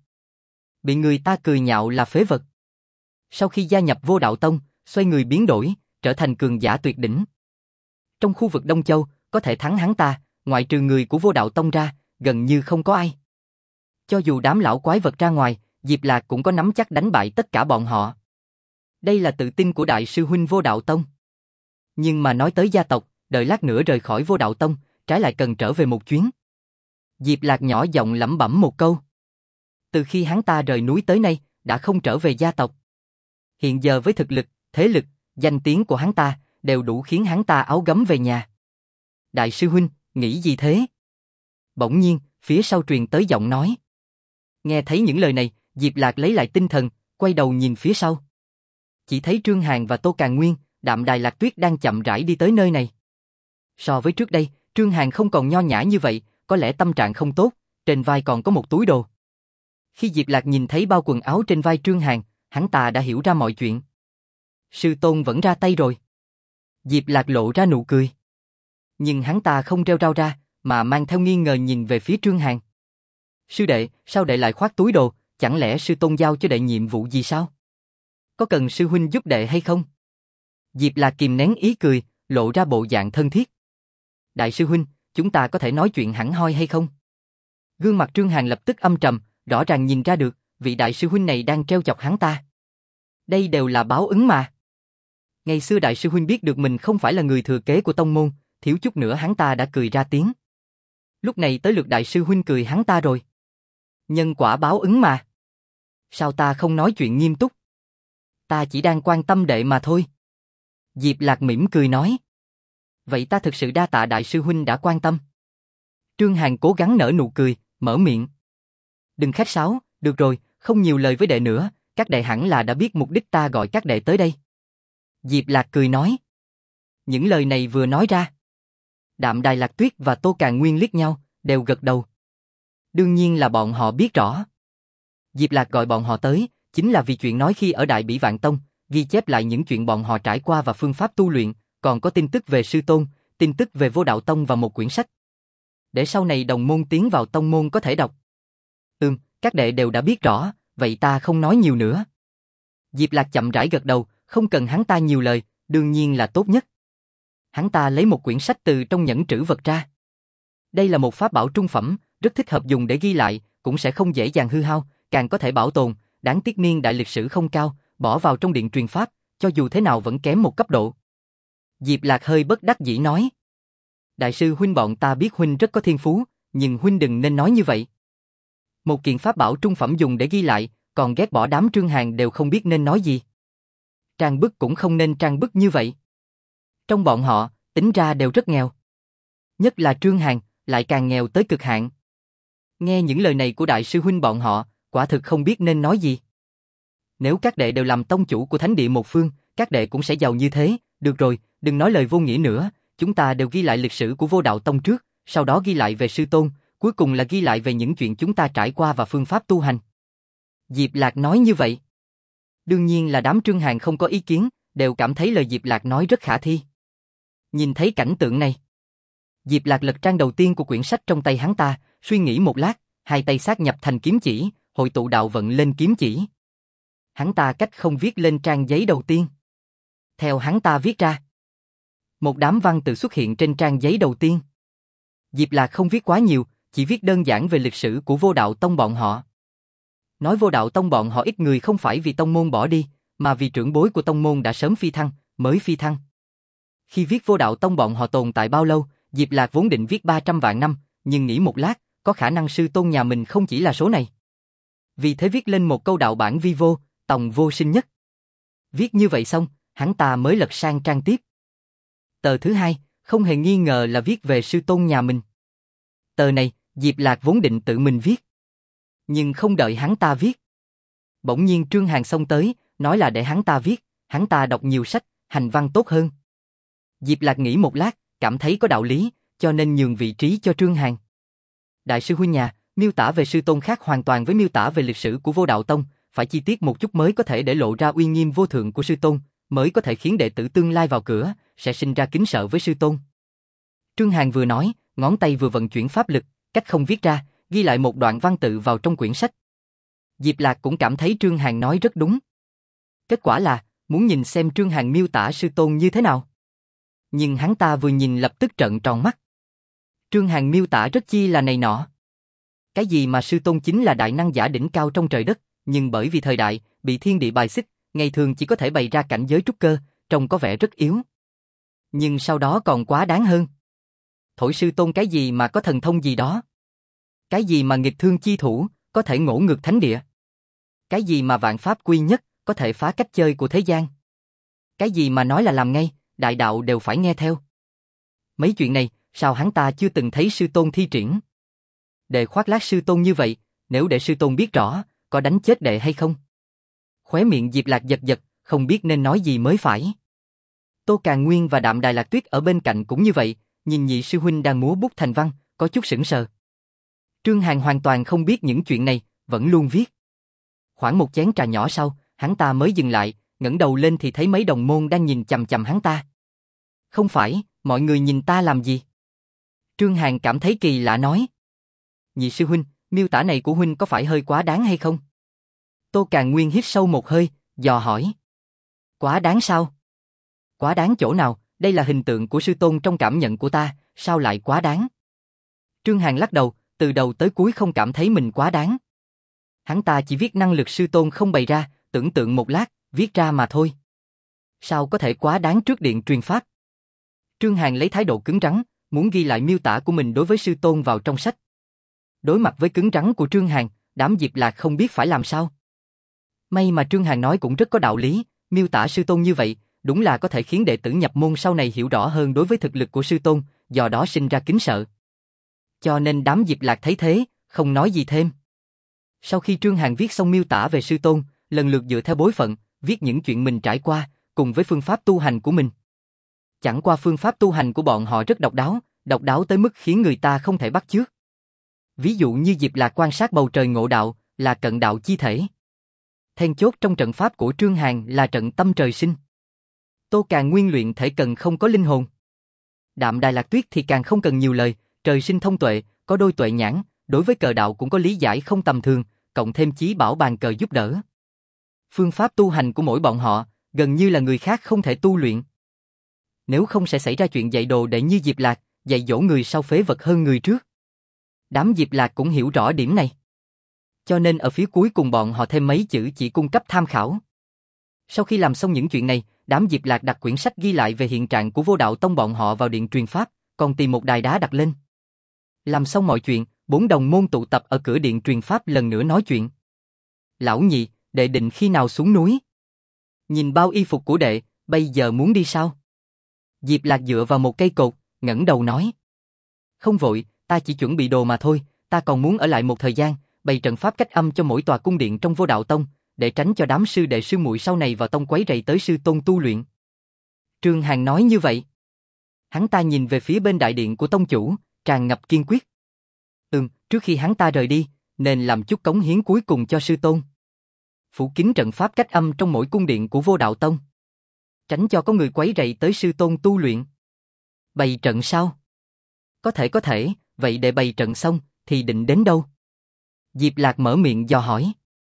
Speaker 1: Bị người ta cười nhạo là phế vật. Sau khi gia nhập Vô Đạo Tông, xoay người biến đổi, trở thành cường giả tuyệt đỉnh. Trong khu vực Đông Châu, có thể thắng hắn ta, ngoại trừ người của Vô Đạo Tông ra, gần như không có ai. Cho dù đám lão quái vật ra ngoài, Diệp Lạc cũng có nắm chắc đánh bại tất cả bọn họ. Đây là tự tin của đại sư huynh Vô Đạo Tông. Nhưng mà nói tới gia tộc, đợi lát nữa rời khỏi Vô Đạo Tông, trái lại cần trở về một chuyến. Diệp Lạc nhỏ giọng lẩm bẩm một câu. Từ khi hắn ta rời núi tới nay, đã không trở về gia tộc. Hiện giờ với thực lực, thế lực, danh tiếng của hắn ta, đều đủ khiến hắn ta áo gấm về nhà. Đại sư huynh, nghĩ gì thế? Bỗng nhiên, phía sau truyền tới giọng nói. Nghe thấy những lời này, Diệp Lạc lấy lại tinh thần, quay đầu nhìn phía sau. Chỉ thấy Trương Hàn và Tô Càn Nguyên, Đạm Đài Lạc Tuyết đang chậm rãi đi tới nơi này. So với trước đây, Trương Hàn không còn nho nhã như vậy, có lẽ tâm trạng không tốt, trên vai còn có một túi đồ. Khi Diệp Lạc nhìn thấy bao quần áo trên vai Trương Hàn, hắn ta đã hiểu ra mọi chuyện. Sư tôn vẫn ra tay rồi. Diệp Lạc lộ ra nụ cười. Nhưng hắn ta không rêu rao ra, mà mang theo nghi ngờ nhìn về phía Trương Hàn. Sư đệ, sao đệ lại khoác túi đồ, chẳng lẽ sư tôn giao cho đệ nhiệm vụ gì sao? Có cần sư huynh giúp đệ hay không? Diệp Lạc kìm nén ý cười, lộ ra bộ dạng thân thiết. Đại sư huynh, chúng ta có thể nói chuyện hẳn hoi hay không? Gương mặt Trương Hàn lập tức âm trầm, rõ ràng nhìn ra được, vị đại sư huynh này đang trêu chọc hắn ta. Đây đều là báo ứng mà. Ngày xưa đại sư huynh biết được mình không phải là người thừa kế của tông môn, thiếu chút nữa hắn ta đã cười ra tiếng. Lúc này tới lượt đại sư huynh cười hắn ta rồi. Nhân quả báo ứng mà. Sao ta không nói chuyện nghiêm túc? Ta chỉ đang quan tâm đệ mà thôi. Diệp Lạc mỉm cười nói. Vậy ta thực sự đa tạ đại sư huynh đã quan tâm. Trương Hàn cố gắng nở nụ cười, mở miệng. Đừng khách sáo, được rồi, không nhiều lời với đệ nữa, các đệ hẳn là đã biết mục đích ta gọi các đệ tới đây. Diệp Lạc cười nói. Những lời này vừa nói ra, Đạm Đài Lạc Tuyết và Tô Càn Nguyên liếc nhau, đều gật đầu. Đương nhiên là bọn họ biết rõ. Diệp Lạc gọi bọn họ tới, chính là vì chuyện nói khi ở Đại Bỉ Vạn Tông, ghi chép lại những chuyện bọn họ trải qua và phương pháp tu luyện, còn có tin tức về sư tôn, tin tức về Vô Đạo Tông và một quyển sách. Để sau này đồng môn tiến vào tông môn có thể đọc. Các đệ đều đã biết rõ, vậy ta không nói nhiều nữa. Diệp Lạc chậm rãi gật đầu, không cần hắn ta nhiều lời, đương nhiên là tốt nhất. Hắn ta lấy một quyển sách từ trong nhẫn trữ vật ra. Đây là một pháp bảo trung phẩm, rất thích hợp dùng để ghi lại, cũng sẽ không dễ dàng hư hao, càng có thể bảo tồn, đáng tiếc niên đại lịch sử không cao, bỏ vào trong điện truyền pháp, cho dù thế nào vẫn kém một cấp độ. Diệp Lạc hơi bất đắc dĩ nói. Đại sư huynh, bọn ta biết huynh rất có thiên phú, nhưng huynh đừng nên nói như vậy. Một kiện pháp bảo trung phẩm dùng để ghi lại, còn ghét bỏ đám Trương Hàn đều không biết nên nói gì. trang bức cũng không nên trang bức như vậy. Trong bọn họ, tính ra đều rất nghèo. Nhất là Trương Hàn, lại càng nghèo tới cực hạn. Nghe những lời này của đại sư huynh bọn họ, quả thực không biết nên nói gì. Nếu các đệ đều làm tông chủ của thánh địa một phương, các đệ cũng sẽ giàu như thế. Được rồi, đừng nói lời vô nghĩa nữa, chúng ta đều ghi lại lịch sử của Vô Đạo Tông trước, sau đó ghi lại về sư tôn, cuối cùng là ghi lại về những chuyện chúng ta trải qua và phương pháp tu hành. Diệp Lạc nói như vậy. Đương nhiên là đám Trương Hàn không có ý kiến, đều cảm thấy lời Diệp Lạc nói rất khả thi. Nhìn thấy cảnh tượng này, Diệp Lạc lật trang đầu tiên của quyển sách trong tay hắn ta, suy nghĩ một lát, hai tay sát nhập thành kiếm chỉ, hội tụ đạo vận lên kiếm chỉ. Hắn ta cách không viết lên trang giấy đầu tiên. Theo hắn ta viết ra, một đám văn tự xuất hiện trên trang giấy đầu tiên. Diệp Lạc không viết quá nhiều, chỉ viết đơn giản về lịch sử của Vô Đạo Tông bọn họ. Nói Vô Đạo Tông bọn họ ít người không phải vì tông môn bỏ đi, mà vì trưởng bối của tông môn đã sớm phi thăng, mới phi thăng. Khi viết Vô Đạo Tông bọn họ tồn tại bao lâu, Diệp Lạc vốn định viết 300 vạn năm, nhưng nghĩ một lát, có khả năng sư tôn nhà mình không chỉ là số này. Vì thế viết lên một câu đạo bản vi vô, tòng vô sinh nhất. Viết như vậy xong, hắn ta mới lật sang trang tiếp. Tờ thứ hai, không hề nghi ngờ là viết về sư tôn nhà mình. Tờ này, Diệp Lạc vốn định tự mình viết. Nhưng không đợi hắn ta viết. Bỗng nhiên Trương Hàn xông tới, nói là để hắn ta viết, hắn ta đọc nhiều sách, hành văn tốt hơn. Diệp Lạc nghĩ một lát, cảm thấy có đạo lý, cho nên nhường vị trí cho Trương Hàn. Đại sư huynh nhà, miêu tả về sư tôn khác hoàn toàn với miêu tả về lịch sử của Vô Đạo Tông, phải chi tiết một chút mới có thể để lộ ra uy nghiêm vô thượng của sư tôn, mới có thể khiến đệ tử tương lai vào cửa, sẽ sinh ra kính sợ với sư tôn. Trương Hàn vừa nói, ngón tay vừa vận chuyển pháp lực, cách không viết ra, ghi lại một đoạn văn tự vào trong quyển sách. Diệp Lạc cũng cảm thấy Trương Hàn nói rất đúng. Kết quả là, muốn nhìn xem Trương Hàn miêu tả sư tôn như thế nào. Nhưng hắn ta vừa nhìn lập tức trợn tròn mắt. Trương Hàn miêu tả rất chi là này nọ. Cái gì mà sư tôn chính là đại năng giả đỉnh cao trong trời đất, nhưng bởi vì thời đại, bị thiên địa bài xích, ngày thường chỉ có thể bày ra cảnh giới trúc cơ, trông có vẻ rất yếu. Nhưng sau đó còn quá đáng hơn. Thổi sư tôn cái gì mà có thần thông gì đó. Cái gì mà nghịch thương chi thủ, có thể ngỗ ngược thánh địa. Cái gì mà vạn pháp quy nhất, có thể phá cách chơi của thế gian. Cái gì mà nói là làm ngay, đại đạo đều phải nghe theo. Mấy chuyện này, sao hắn ta chưa từng thấy sư tôn thi triển? Đệ khoác lác sư tôn như vậy, nếu để sư tôn biết rõ, có đánh chết đệ hay không? Khóe miệng Diệp Lạc giật giật, không biết nên nói gì mới phải. Tô Càn Nguyên và Đạm Đài Lạc Tuyết ở bên cạnh cũng như vậy, nhìn nhị sư huynh đang múa bút thành văn, có chút sững sờ. Trương Hàn hoàn toàn không biết những chuyện này, vẫn luôn viết. Khoảng một chén trà nhỏ sau, hắn ta mới dừng lại, ngẩng đầu lên thì thấy mấy đồng môn đang nhìn chằm chằm hắn ta. Không phải, mọi người nhìn ta làm gì? Trương Hàn cảm thấy kỳ lạ nói. Nhị sư huynh, miêu tả này của huynh có phải hơi quá đáng hay không? Tô Càn Nguyên hít sâu một hơi, dò hỏi. Quá đáng sao? Quá đáng chỗ nào? Đây là hình tượng của sư tôn trong cảm nhận của ta, sao lại quá đáng? Trương Hàn lắc đầu, từ đầu tới cuối không cảm thấy mình quá đáng. Hắn ta chỉ viết năng lực sư tôn không bày ra, tưởng tượng một lát, viết ra mà thôi. Sao có thể quá đáng trước điện truyền pháp? Trương Hàn lấy thái độ cứng rắn, muốn ghi lại miêu tả của mình đối với sư tôn vào trong sách. Đối mặt với cứng rắn của Trương Hàn, đám Diệp Lạc không biết phải làm sao. May mà Trương Hàn nói cũng rất có đạo lý, miêu tả sư tôn như vậy, đúng là có thể khiến đệ tử nhập môn sau này hiểu rõ hơn đối với thực lực của sư tôn, do đó sinh ra kính sợ. Cho nên đám Diệp Lạc thấy thế, không nói gì thêm. Sau khi Trương Hàn viết xong miêu tả về sư tôn, lần lượt dựa theo bối phận, viết những chuyện mình trải qua, cùng với phương pháp tu hành của mình. Chẳng qua phương pháp tu hành của bọn họ rất độc đáo tới mức khiến người ta không thể bắt chước. Ví dụ như Diệp Lạc quan sát bầu trời ngộ đạo, là cận đạo chi thể. Then chốt trong trận pháp của Trương Hàn là trận tâm trời sinh. Tô Càn Nguyên luyện thể cần không có linh hồn. Đạm Đài Lạc Tuyết thì càng không cần nhiều lời, trời sinh thông tuệ, có đôi tuệ nhãn, đối với cờ đạo cũng có lý giải không tầm thường, cộng thêm chí bảo bàn cờ giúp đỡ. Phương pháp tu hành của mỗi bọn họ, gần như là người khác không thể tu luyện. Nếu không sẽ xảy ra chuyện dạy đồ đệ như Diệp Lạc, dạy dỗ người sau phế vật hơn người trước. Đám Diệp Lạc cũng hiểu rõ điểm này. Cho nên ở phía cuối cùng bọn họ thêm mấy chữ chỉ cung cấp tham khảo. Sau khi làm xong những chuyện này, đám Diệp Lạc đặt quyển sách ghi lại về hiện trạng của Vô Đạo Tông bọn họ vào điện truyền pháp, còn tìm một đài đá đặt lên. Làm xong mọi chuyện, 4 đồng môn tụ tập ở cửa điện truyền pháp lần nữa nói chuyện. Lão nhị, đệ định khi nào xuống núi? Nhìn bao y phục của đệ, bây giờ muốn đi sao? Diệp Lạc dựa vào một cây cột, ngẩng đầu nói. Không vội, ta chỉ chuẩn bị đồ mà thôi, ta còn muốn ở lại một thời gian, bày trận pháp cách âm cho mỗi tòa cung điện trong Vô Đạo Tông, để tránh cho đám sư đệ sư muội sau này vào tông quấy rầy tới sư tôn tu luyện. Trương Hàn nói như vậy. Hắn ta nhìn về phía bên đại điện của tông chủ, tràn ngập kiên quyết. Trước khi hắn ta rời đi, nên làm chút cống hiến cuối cùng cho sư tôn. Phủ kín trận pháp cách âm trong mỗi cung điện của Vô Đạo Tông. Tránh cho có người quấy rầy tới sư tôn tu luyện. Bày trận sao? Có thể, vậy để bày trận xong, thì định đến đâu? Diệp Lạc mở miệng dò hỏi.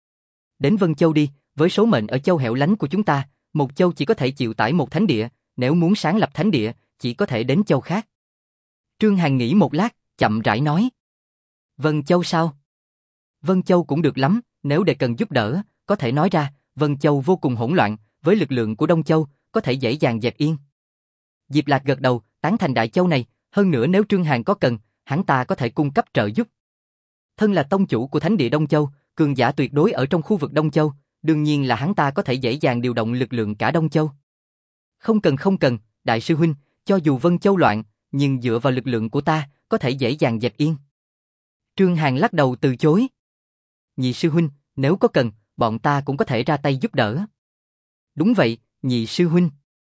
Speaker 1: Đến Vân Châu đi, với số mệnh ở châu hẻo lánh của chúng ta, một châu chỉ có thể chịu tải một thánh địa, nếu muốn sáng lập thánh địa, chỉ có thể đến châu khác. Trương Hàn nghĩ một lát, chậm rãi nói. Vân Châu sao? Vân Châu cũng được lắm, nếu đệ cần giúp đỡ, có thể nói ra, Vân Châu vô cùng hỗn loạn, với lực lượng của Đông Châu, có thể dễ dàng dẹp yên. Diệp Lạc gật đầu, tán thành Đại Châu này, hơn nữa nếu Trương Hàn có cần, hắn ta có thể cung cấp trợ giúp. Thân là tông chủ của Thánh địa Đông Châu, cường giả tuyệt đối ở trong khu vực Đông Châu, đương nhiên là hắn ta có thể dễ dàng điều động lực lượng cả Đông Châu. Không cần, Đại sư huynh, cho dù Vân Châu loạn, nhưng dựa vào lực lượng của ta, có thể dễ dàng dẹp yên. Trương Hàn lắc đầu từ chối. Nhị sư huynh, nếu có cần, bọn ta cũng có thể ra tay giúp đỡ. Đúng vậy, nhị sư huynh.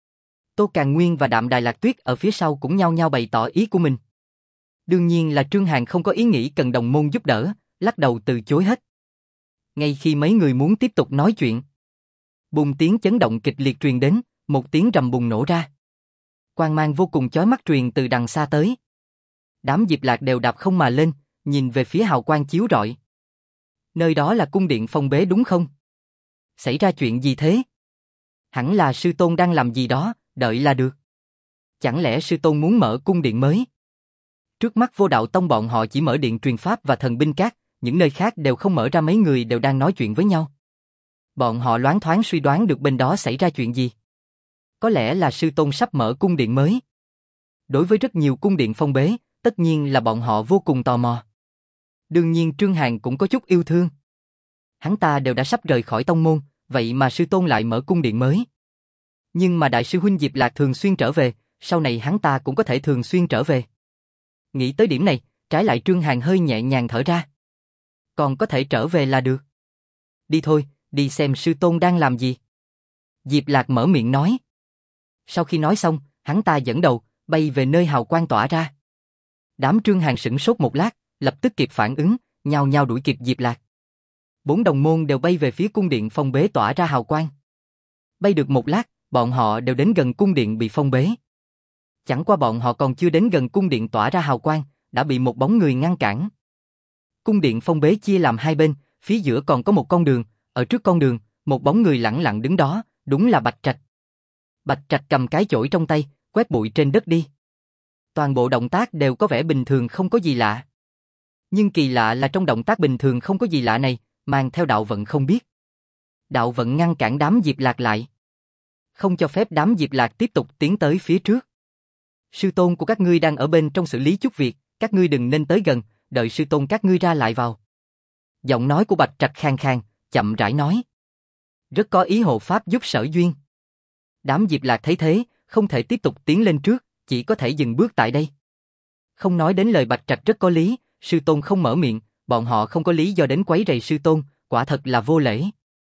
Speaker 1: Tô Càn Nguyên và Đạm Đài Lạc Tuyết ở phía sau cũng nhao nhao bày tỏ ý của mình. Đương nhiên là Trương Hàn không có ý nghĩ cần đồng môn giúp đỡ, lắc đầu từ chối hết. Ngay khi mấy người muốn tiếp tục nói chuyện, bùng tiếng chấn động kịch liệt truyền đến, một tiếng rầm bùng nổ ra. Quang mang vô cùng chói mắt truyền từ đằng xa tới. Đám Diệp Lạc đều đạp không mà lên, nhìn về phía hào quang chiếu rọi. Nơi đó là cung điện phong bế đúng không? Xảy ra chuyện gì thế? Hẳn là sư tôn đang làm gì đó, đợi là được. Chẳng lẽ sư tôn muốn mở cung điện mới? Trước mắt Vô Đạo Tông bọn họ chỉ mở điện truyền pháp và thần binh các, những nơi khác đều không mở ra, mấy người đều đang nói chuyện với nhau. Bọn họ loáng thoáng suy đoán được bên đó xảy ra chuyện gì. Có lẽ là sư tôn sắp mở cung điện mới. Đối với rất nhiều cung điện phong bế, tất nhiên là bọn họ vô cùng tò mò. Đương nhiên Trương Hàn cũng có chút yêu thương. Hắn ta đều đã sắp rời khỏi tông môn, vậy mà sư tôn lại mở cung điện mới. Nhưng mà đại sư huynh Diệp Lạc thường xuyên trở về, sau này hắn ta cũng có thể thường xuyên trở về. Nghĩ tới điểm này, trái lại Trương Hàn hơi nhẹ nhàng thở ra. Còn có thể trở về là được. Đi thôi, đi xem sư tôn đang làm gì. Diệp Lạc mở miệng nói. Sau khi nói xong, hắn ta dẫn đầu, bay về nơi hào quang tỏa ra. Đám Trương Hàn sửng sốt một lát, lập tức kịp phản ứng, nhao nhao đuổi kịp Diệp Lạc. 4 đồng môn đều bay về phía cung điện phong bế tỏa ra hào quang. Bay được một lát, bọn họ đều đến gần cung điện bị phong bế. Chẳng qua bọn họ còn chưa đến gần cung điện tỏa ra hào quang, đã bị một bóng người ngăn cản. Cung điện phong bế chia làm hai bên, phía giữa còn có một con đường, ở trước con đường, một bóng người lẳng lặng đứng đó, đúng là Bạch Trạch. Bạch Trạch cầm cái chổi trong tay, quét bụi trên đất đi. Toàn bộ động tác đều có vẻ bình thường không có gì lạ. Nhưng kỳ lạ là trong động tác bình thường không có gì lạ này, mang theo đạo vận không biết. Đạo vận ngăn cản đám Diệp Lạc lại. Không cho phép đám Diệp Lạc tiếp tục tiến tới phía trước. Sư tôn của các ngươi đang ở bên trong xử lý chút việc, các ngươi đừng nên tới gần, đợi sư tôn các ngươi ra lại vào. Giọng nói của Bạch Trạch khàn khàn, chậm rãi nói. Rất có ý hộ pháp giúp Sở Duyên. Đám Diệp Lạc thấy thế, không thể tiếp tục tiến lên trước, chỉ có thể dừng bước tại đây. Không nói đến lời Bạch Trạch rất có lý, sư tôn không mở miệng, bọn họ không có lý do đến quấy rầy sư tôn, quả thật là vô lễ.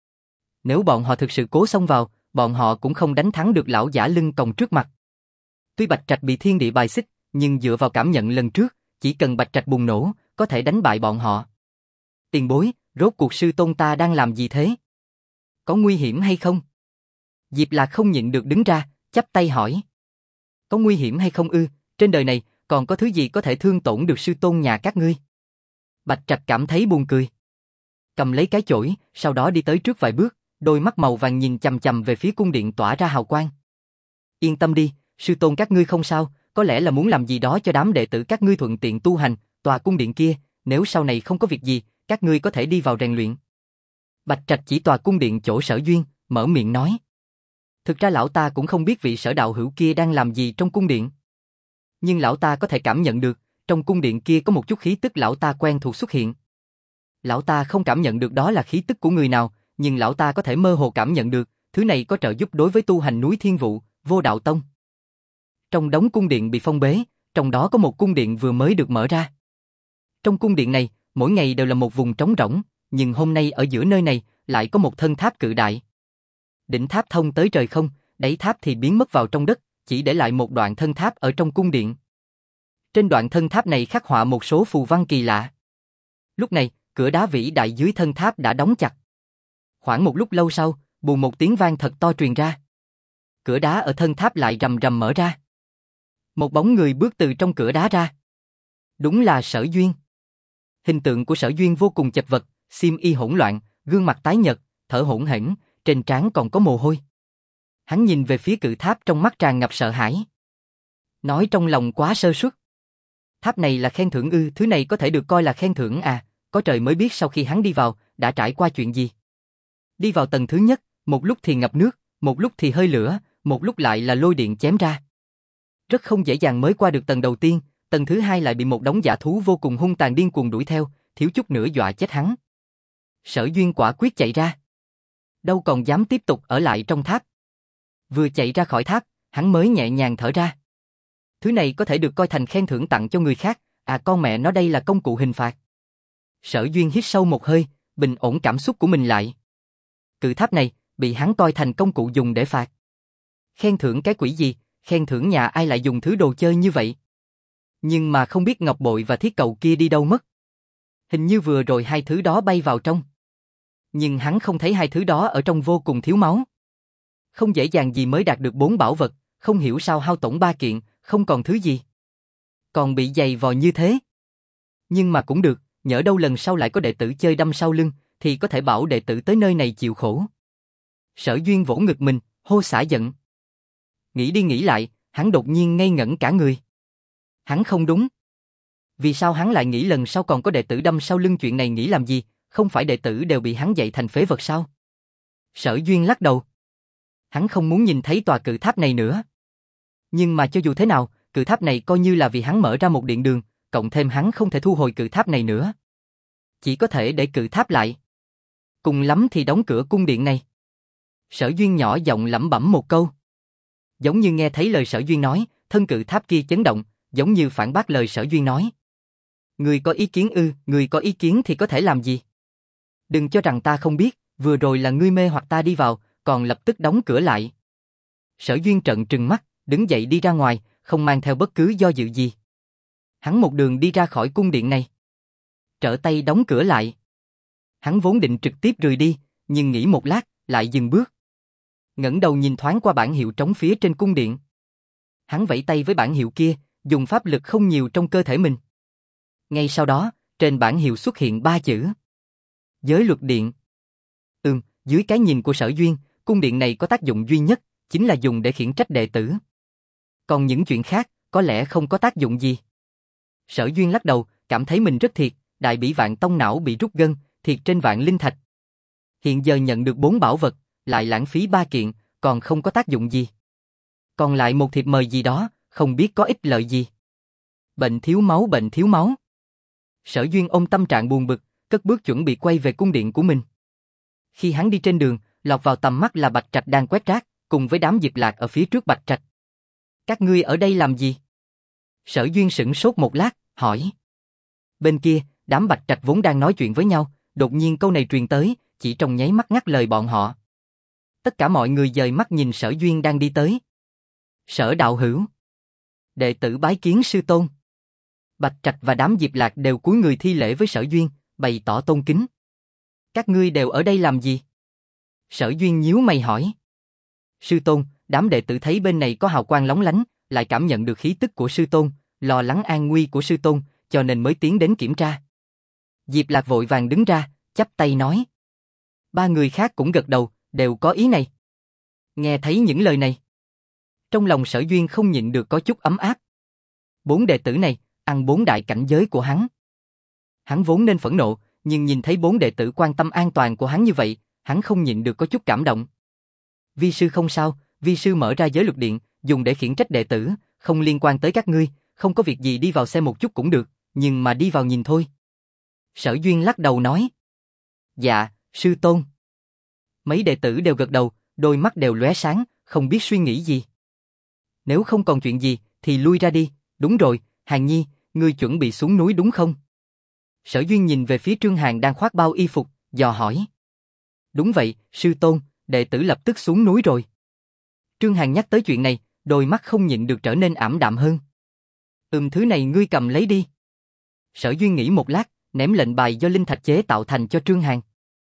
Speaker 1: Nếu bọn họ thực sự cố xông vào, bọn họ cũng không đánh thắng được lão giả lưng còng trước mặt. Tuy Bạch Trạch bị thiên địa bài xích, nhưng dựa vào cảm nhận lần trước, chỉ cần Bạch Trạch bùng nổ, có thể đánh bại bọn họ. Tiền bối, rốt cuộc sư tôn ta đang làm gì thế? Có nguy hiểm hay không? Diệp Lạc không nhịn được đứng ra, chắp tay hỏi. Có nguy hiểm hay không ư? Trên đời này, còn có thứ gì có thể thương tổn được sư tôn nhà các ngươi? Bạch Trạch cảm thấy buồn cười. Cầm lấy cái chổi, sau đó đi tới trước vài bước, đôi mắt màu vàng nhìn chằm chằm về phía cung điện tỏa ra hào quang. Yên tâm đi, sư tôn các ngươi không sao, có lẽ là muốn làm gì đó cho đám đệ tử các ngươi thuận tiện tu hành, tòa cung điện kia, nếu sau này không có việc gì, các ngươi có thể đi vào rèn luyện. Bạch Trạch chỉ tòa cung điện chỗ Sở Duyên, mở miệng nói. Thực ra lão ta cũng không biết vị Sở đạo hữu kia đang làm gì trong cung điện. Nhưng lão ta có thể cảm nhận được, trong cung điện kia có một chút khí tức lão ta quen thuộc xuất hiện. Lão ta không cảm nhận được đó là khí tức của người nào, nhưng lão ta có thể mơ hồ cảm nhận được, thứ này có trợ giúp đối với tu hành núi Thiên Vụ, Vô Đạo Tông. Trong đống cung điện bị phong bế, trong đó có một cung điện vừa mới được mở ra. Trong cung điện này, mỗi ngày đều là một vùng trống rỗng, nhưng hôm nay ở giữa nơi này lại có một thân tháp cự đại. Đỉnh tháp thông tới trời không, đáy tháp thì biến mất vào trong đất, chỉ để lại một đoạn thân tháp ở trong cung điện. Trên đoạn thân tháp này khắc họa một số phù văn kỳ lạ. Lúc này, cửa đá vĩ đại dưới thân tháp đã đóng chặt. Khoảng một lúc lâu sau, bùm một tiếng vang thật to truyền ra. Cửa đá ở thân tháp lại rầm rầm mở ra. Một bóng người bước từ trong cửa đá ra. Đúng là Sở Duyên. Hình tượng của Sở Duyên vô cùng chật vật, xiêm y hỗn loạn, gương mặt tái nhợt, thở hổn hển, trên trán còn có mồ hôi. Hắn nhìn về phía cự tháp trong mắt tràn ngập sợ hãi. Nói trong lòng quá sơ suất. Tháp này là khen thưởng ư? Thứ này có thể được coi là khen thưởng à? Có trời mới biết sau khi hắn đi vào, đã trải qua chuyện gì. Đi vào tầng thứ nhất, một lúc thì ngập nước, một lúc thì hơi lửa, một lúc lại là lôi điện chém ra. Rất không dễ dàng mới qua được tầng đầu tiên, tầng thứ hai lại bị một đống dã thú vô cùng hung tàn điên cuồng đuổi theo, thiếu chút nữa dọa chết hắn. Sở Duyên quả quyết chạy ra. Đâu còn dám tiếp tục ở lại trong tháp. Vừa chạy ra khỏi tháp, hắn mới nhẹ nhàng thở ra. Thứ này có thể được coi thành khen thưởng tặng cho người khác, à con mẹ nó đây là công cụ hình phạt. Sở Duyên hít sâu một hơi, bình ổn cảm xúc của mình lại. Cự tháp này, bị hắn coi thành công cụ dùng để phạt. Khen thưởng cái quỷ gì, khen thưởng nhà ai lại dùng thứ đồ chơi như vậy. Nhưng mà không biết ngọc bội và thiết cầu kia đi đâu mất. Hình như vừa rồi hai thứ đó bay vào trong. Nhưng hắn không thấy hai thứ đó ở trong vô cùng thiếu máu. Không dễ dàng gì mới đạt được 4 bảo vật, không hiểu sao hao tổn 3 kiện, không còn thứ gì. Còn bị giày vò như thế. Nhưng mà cũng được, nhỡ đâu lần sau lại có đệ tử chơi đâm sau lưng, thì có thể bảo đệ tử tới nơi này chịu khổ. Sở Duyên vỗ ngực mình, hô xả giận. Nghĩ đi nghĩ lại, hắn đột nhiên ngây ngẩn cả người. Hắn không đúng. Vì sao hắn lại nghĩ lần sau còn có đệ tử đâm sau lưng? Chuyện này nghĩ làm gì, không phải đệ tử đều bị hắn dạy thành phế vật sao? Sở Duyên lắc đầu. Hắn không muốn nhìn thấy tòa cự tháp này nữa. Nhưng mà cho dù thế nào, cự tháp này coi như là vì hắn mở ra một điện đường, cộng thêm hắn không thể thu hồi cự tháp này nữa. Chỉ có thể để cự tháp lại. Cùng lắm thì đóng cửa cung điện này. Sở Duyên nhỏ giọng lẩm bẩm một câu. Giống như nghe thấy lời Sở Duyên nói, thân cự tháp kia chấn động, giống như phản bác lời Sở Duyên nói. Người có ý kiến ư? Người có ý kiến thì có thể làm gì? Đừng cho rằng ta không biết, vừa rồi là ngươi mê hoặc ta đi vào, còn lập tức đóng cửa lại. Sở Duyên trợn trừng mắt, đứng dậy đi ra ngoài, không mang theo bất cứ do dự gì. Hắn một đường đi ra khỏi cung điện này. Trở tay đóng cửa lại. Hắn vốn định trực tiếp rời đi, nhưng nghĩ một lát, lại dừng bước. Ngẩng đầu nhìn thoáng qua bảng hiệu trống phía trên cung điện. Hắn vẫy tay với bảng hiệu kia, dùng pháp lực không nhiều trong cơ thể mình. Ngay sau đó, trên bảng hiệu xuất hiện 3 chữ. Giới luật điện. Dưới cái nhìn của Sở Duyên, cung điện này có tác dụng duy nhất, chính là dùng để khiển trách đệ tử. Còn những chuyện khác, có lẽ không có tác dụng gì. Sở Duyên lắc đầu, cảm thấy mình rất thiệt, Đại Bỉ Vạn Tông não bị rút gân, thiệt trên vạn linh thạch. Hiện giờ nhận được 4 bảo vật, lại lãng phí 3 kiện, còn không có tác dụng gì. Còn lại một thiệp mời gì đó, không biết có ích lợi gì. Bệnh thiếu máu, bệnh thiếu máu. Sở Duyên ôm tâm trạng buồn bực, cất bước chuẩn bị quay về cung điện của mình. Khi hắn đi trên đường, lọt vào tầm mắt là Bạch Trạch đang quét rác, cùng với đám Diệp Lạc ở phía trước Bạch Trạch. Các ngươi ở đây làm gì? Sở Duyên sững sốt một lát, hỏi. Bên kia, đám Bạch Trạch vốn đang nói chuyện với nhau, đột nhiên câu này truyền tới, chỉ trong nháy mắt ngắt lời bọn họ. Tất cả mọi người dời mắt nhìn Sở Duyên đang đi tới. Sở đạo hữu. Đệ tử bái kiến sư tôn. Bạch Trạch và đám Diệp Lạc đều cúi người thi lễ với Sở Duyên, bày tỏ tôn kính. Các ngươi đều ở đây làm gì? Sở Duyên nhíu mày hỏi. Sư tôn, đám đệ tử thấy bên này có hào quang lóng lánh, lại cảm nhận được khí tức của sư tôn, lo lắng an nguy của sư tôn, cho nên mới tiến đến kiểm tra. Diệp Lạc vội vàng đứng ra, chắp tay nói. 3 người khác cũng gật đầu, đều có ý này. Nghe thấy những lời này, trong lòng Sở Duyên không nhịn được có chút ấm áp. 4 đệ tử này, ăn 4 đại cảnh giới của hắn. Hắn vốn nên phẫn nộ, nhưng nhìn thấy 4 đệ tử quan tâm an toàn của hắn như vậy, hắn không nhịn được có chút cảm động. Vi sư không sao, vi sư mở ra giới luật điện, dùng để khiển trách đệ tử, không liên quan tới các ngươi, không có việc gì đi vào xem một chút cũng được, nhưng mà đi vào nhìn thôi. Sở Duyên lắc đầu nói. Dạ, sư tôn. Mấy đệ tử đều gật đầu, đôi mắt đều lóe sáng, không biết suy nghĩ gì. Nếu không còn chuyện gì, thì lui ra đi. Đúng rồi, Hàn Nhi, ngươi chuẩn bị xuống núi đúng không? Sở Duyên nhìn về phía Trương Hàn đang khoác bao y phục, dò hỏi. Đúng vậy, sư tôn, đệ tử lập tức xuống núi rồi. Trương Hàn nhắc tới chuyện này, đôi mắt không nhịn được trở nên ảm đạm hơn. Thứ này ngươi cầm lấy đi. Sở Duyên nghĩ một lát, ném lệnh bài do linh thạch chế tạo thành cho Trương Hàn.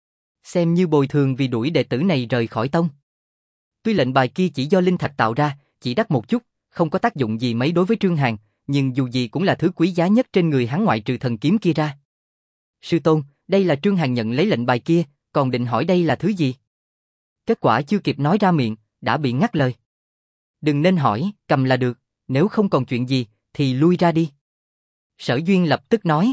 Speaker 1: Xem như bồi thường vì đuổi đệ tử này rời khỏi tông. Tuy lệnh bài kia chỉ do linh thạch tạo ra, chỉ đắt một chút, không có tác dụng gì mấy đối với Trương Hàn, nhưng dù gì cũng là thứ quý giá nhất trên người hắn ngoại trừ thần kiếm kia ra. Sư tôn, đây là Trương Hàn nhận lấy lệnh bài kia, còn định hỏi đây là thứ gì? Kết quả chưa kịp nói ra miệng, đã bị ngắt lời. Đừng nên hỏi, cầm là được, nếu không còn chuyện gì, thì lui ra đi. Sở Duyên lập tức nói.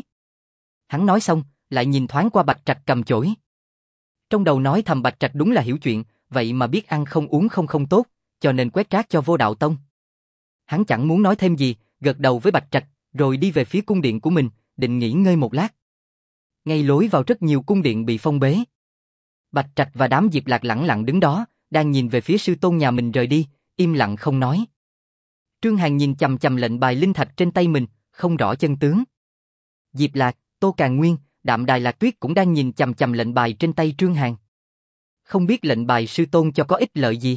Speaker 1: Hắn nói xong, lại nhìn thoáng qua Bạch Trạch cầm chổi. Trong đầu nói thầm Bạch Trạch đúng là hiểu chuyện, vậy mà biết ăn không uống không tốt, cho nên quét rác cho Vô Đạo Tông. Hắn chẳng muốn nói thêm gì, gật đầu với Bạch Trạch, rồi đi về phía cung điện của mình, định nghỉ ngơi một lát. Ngay lối vào rất nhiều cung điện bị phong bế. Bạch Trạch và đám Diệp Lạc lẳng lặng đứng đó, đang nhìn về phía sư tôn nhà mình rời đi, im lặng không nói. Trương Hàn nhìn chằm chằm lệnh bài linh thạch trên tay mình, không rõ chân tướng. Diệp Lạc, Tô Càn Nguyên, Đạm Đài Lạc Tuyết cũng đang nhìn chằm chằm lệnh bài trên tay Trương Hàn. Không biết lệnh bài sư tôn cho có ích lợi gì.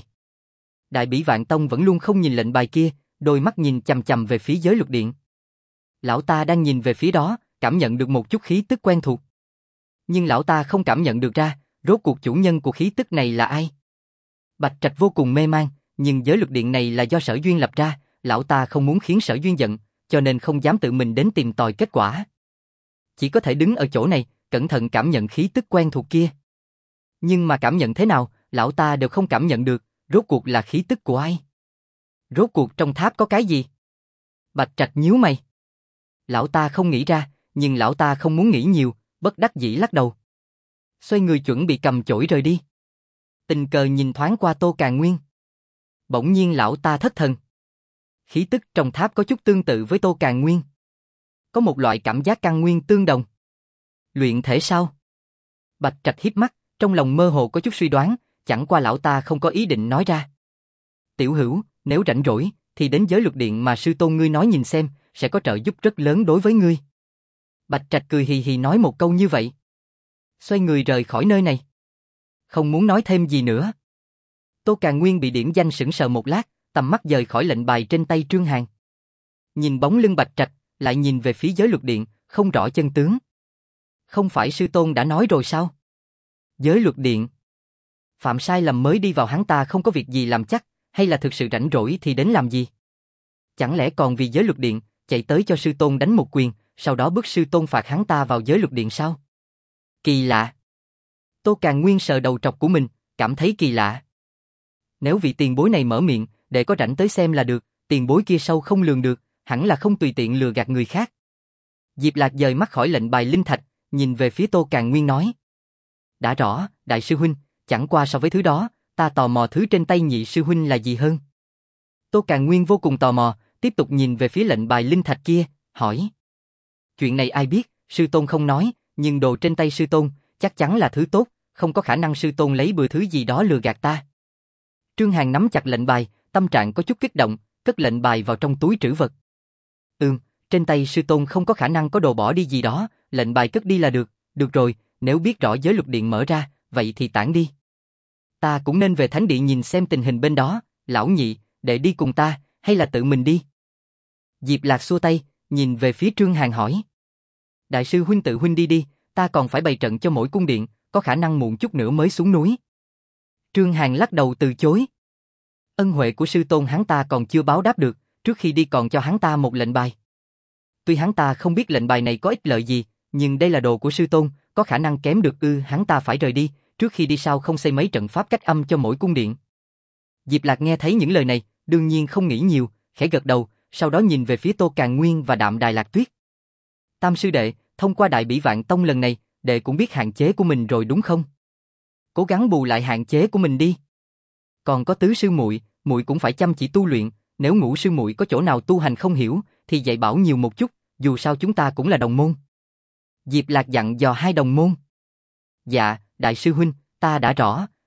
Speaker 1: Đại Bỉ Vạn Tông vẫn luôn không nhìn lệnh bài kia, đôi mắt nhìn chằm chằm về phía giới luật điện. Lão ta đang nhìn về phía đó, cảm nhận được một chút khí tức quen thuộc. Nhưng lão ta không cảm nhận được ra, rốt cuộc chủ nhân của khí tức này là ai. Bạch Trạch vô cùng mê man, nhưng giới luật điện này là do Sở Duyên lập ra, lão ta không muốn khiến Sở Duyên giận, cho nên không dám tự mình đến tìm tòi kết quả. Chỉ có thể đứng ở chỗ này, cẩn thận cảm nhận khí tức quen thuộc kia. Nhưng mà cảm nhận thế nào, lão ta đều không cảm nhận được, rốt cuộc là khí tức của ai? Rốt cuộc trong tháp có cái gì? Bạch Trạch nhíu mày. Lão ta không nghĩ ra, nhưng lão ta không muốn nghĩ nhiều, bất đắc dĩ lắc đầu. Xoay người chuẩn bị cầm chổi rời đi. Tình cờ nhìn thoáng qua Tô Càn Nguyên. Bỗng nhiên lão ta thất thần. Khí tức trong tháp có chút tương tự với Tô Càn Nguyên. Có một loại cảm giác căn nguyên tương đồng. Luyện thể sao? Bạch Trạch híp mắt, trong lòng mơ hồ có chút suy đoán, chẳng qua lão ta không có ý định nói ra. Tiểu Hữu, nếu rảnh rỗi, thì đến giới luật điện mà sư tôn ngươi nói nhìn xem, sẽ có trợ giúp rất lớn đối với ngươi. Bạch Trạch cười hì hì nói một câu như vậy. Xoay người rời khỏi nơi này. Không muốn nói thêm gì nữa. Tô Càn Nguyên bị điểm danh sững sờ một lát, tầm mắt dời khỏi lệnh bài trên tay Trương Hàn. Nhìn bóng lưng Bạch Trạch, lại nhìn về phía giới luật điện, không rõ chân tướng. Không phải sư tôn đã nói rồi sao? Giới luật điện. Phạm sai lầm mới đi vào hắn ta không có việc gì làm chắc, hay là thực sự rảnh rỗi thì đến làm gì? Chẳng lẽ còn vì giới luật điện, chạy tới cho sư tôn đánh một quyền, sau đó bức sư tôn phạt hắn ta vào giới luật điện sao? Kỳ lạ. Tô Càn Nguyên sờ đầu trọc của mình, cảm thấy kỳ lạ. Nếu vị tiền bối này mở miệng, để có rảnh tới xem là được, tiền bối kia sâu không lường được, hẳn là không tùy tiện lừa gạt người khác. Diệp Lạc dời mắt khỏi lệnh bài linh thạch, nhìn về phía Tô Càn Nguyên nói. Đã rõ, đại sư huynh, chẳng qua so với thứ đó, ta tò mò thứ trên tay nhị sư huynh là gì hơn. Tô Càn Nguyên vô cùng tò mò, tiếp tục nhìn về phía lệnh bài linh thạch kia, hỏi. Chuyện này ai biết, sư tôn không nói, nhưng đồ trên tay sư tôn, chắc chắn là thứ tốt, không có khả năng sư tôn lấy bừa thứ gì đó lừa gạt ta. Trương Hàn nắm chặt lệnh bài, tâm trạng có chút kích động, cất lệnh bài vào trong túi trữ vật. Trên tay sư tôn không có khả năng có đồ bỏ đi gì đó, lệnh bài cất đi là được, được rồi, nếu biết rõ giới luật điện mở ra, vậy thì tản đi. Ta cũng nên về thánh điện nhìn xem tình hình bên đó, lão nhị, để đi cùng ta, hay là tự mình đi? Diệp Lạc xua tay, nhìn về phía Trương Hàn hỏi. Đại sư huynh tự huynh đi đi, ta còn phải bày trận cho mỗi cung điện, có khả năng muộn chút nữa mới xuống núi. Trương Hàn lắc đầu từ chối. Ân huệ của sư tôn hắn ta còn chưa báo đáp được, trước khi đi còn cho hắn ta một lệnh bài. Tuy hắn ta không biết lệnh bài này có ích lợi gì, nhưng đây là đồ của sư tôn, có khả năng kém được hắn ta phải rời đi, trước khi đi sao không xây mấy trận pháp cách âm cho mỗi cung điện. Diệp Lạc nghe thấy những lời này, đương nhiên không nghĩ nhiều, khẽ gật đầu, sau đó nhìn về phía Tô Càn Nguyên và Đạm Đài Lạc Tuyết. Tam sư đệ, thông qua Đại Bỉ Vạn Tông lần này, đệ cũng biết hạn chế của mình rồi đúng không? Cố gắng bù lại hạn chế của mình đi. Còn có tứ sư muội, muội cũng phải chăm chỉ tu luyện, nếu ngũ sư muội có chỗ nào tu hành không hiểu, thì dạy bảo nhiều một chút, dù sao chúng ta cũng là đồng môn. Diệp Lạc dặn dò hai đồng môn. Dạ, đại sư huynh, ta đã rõ,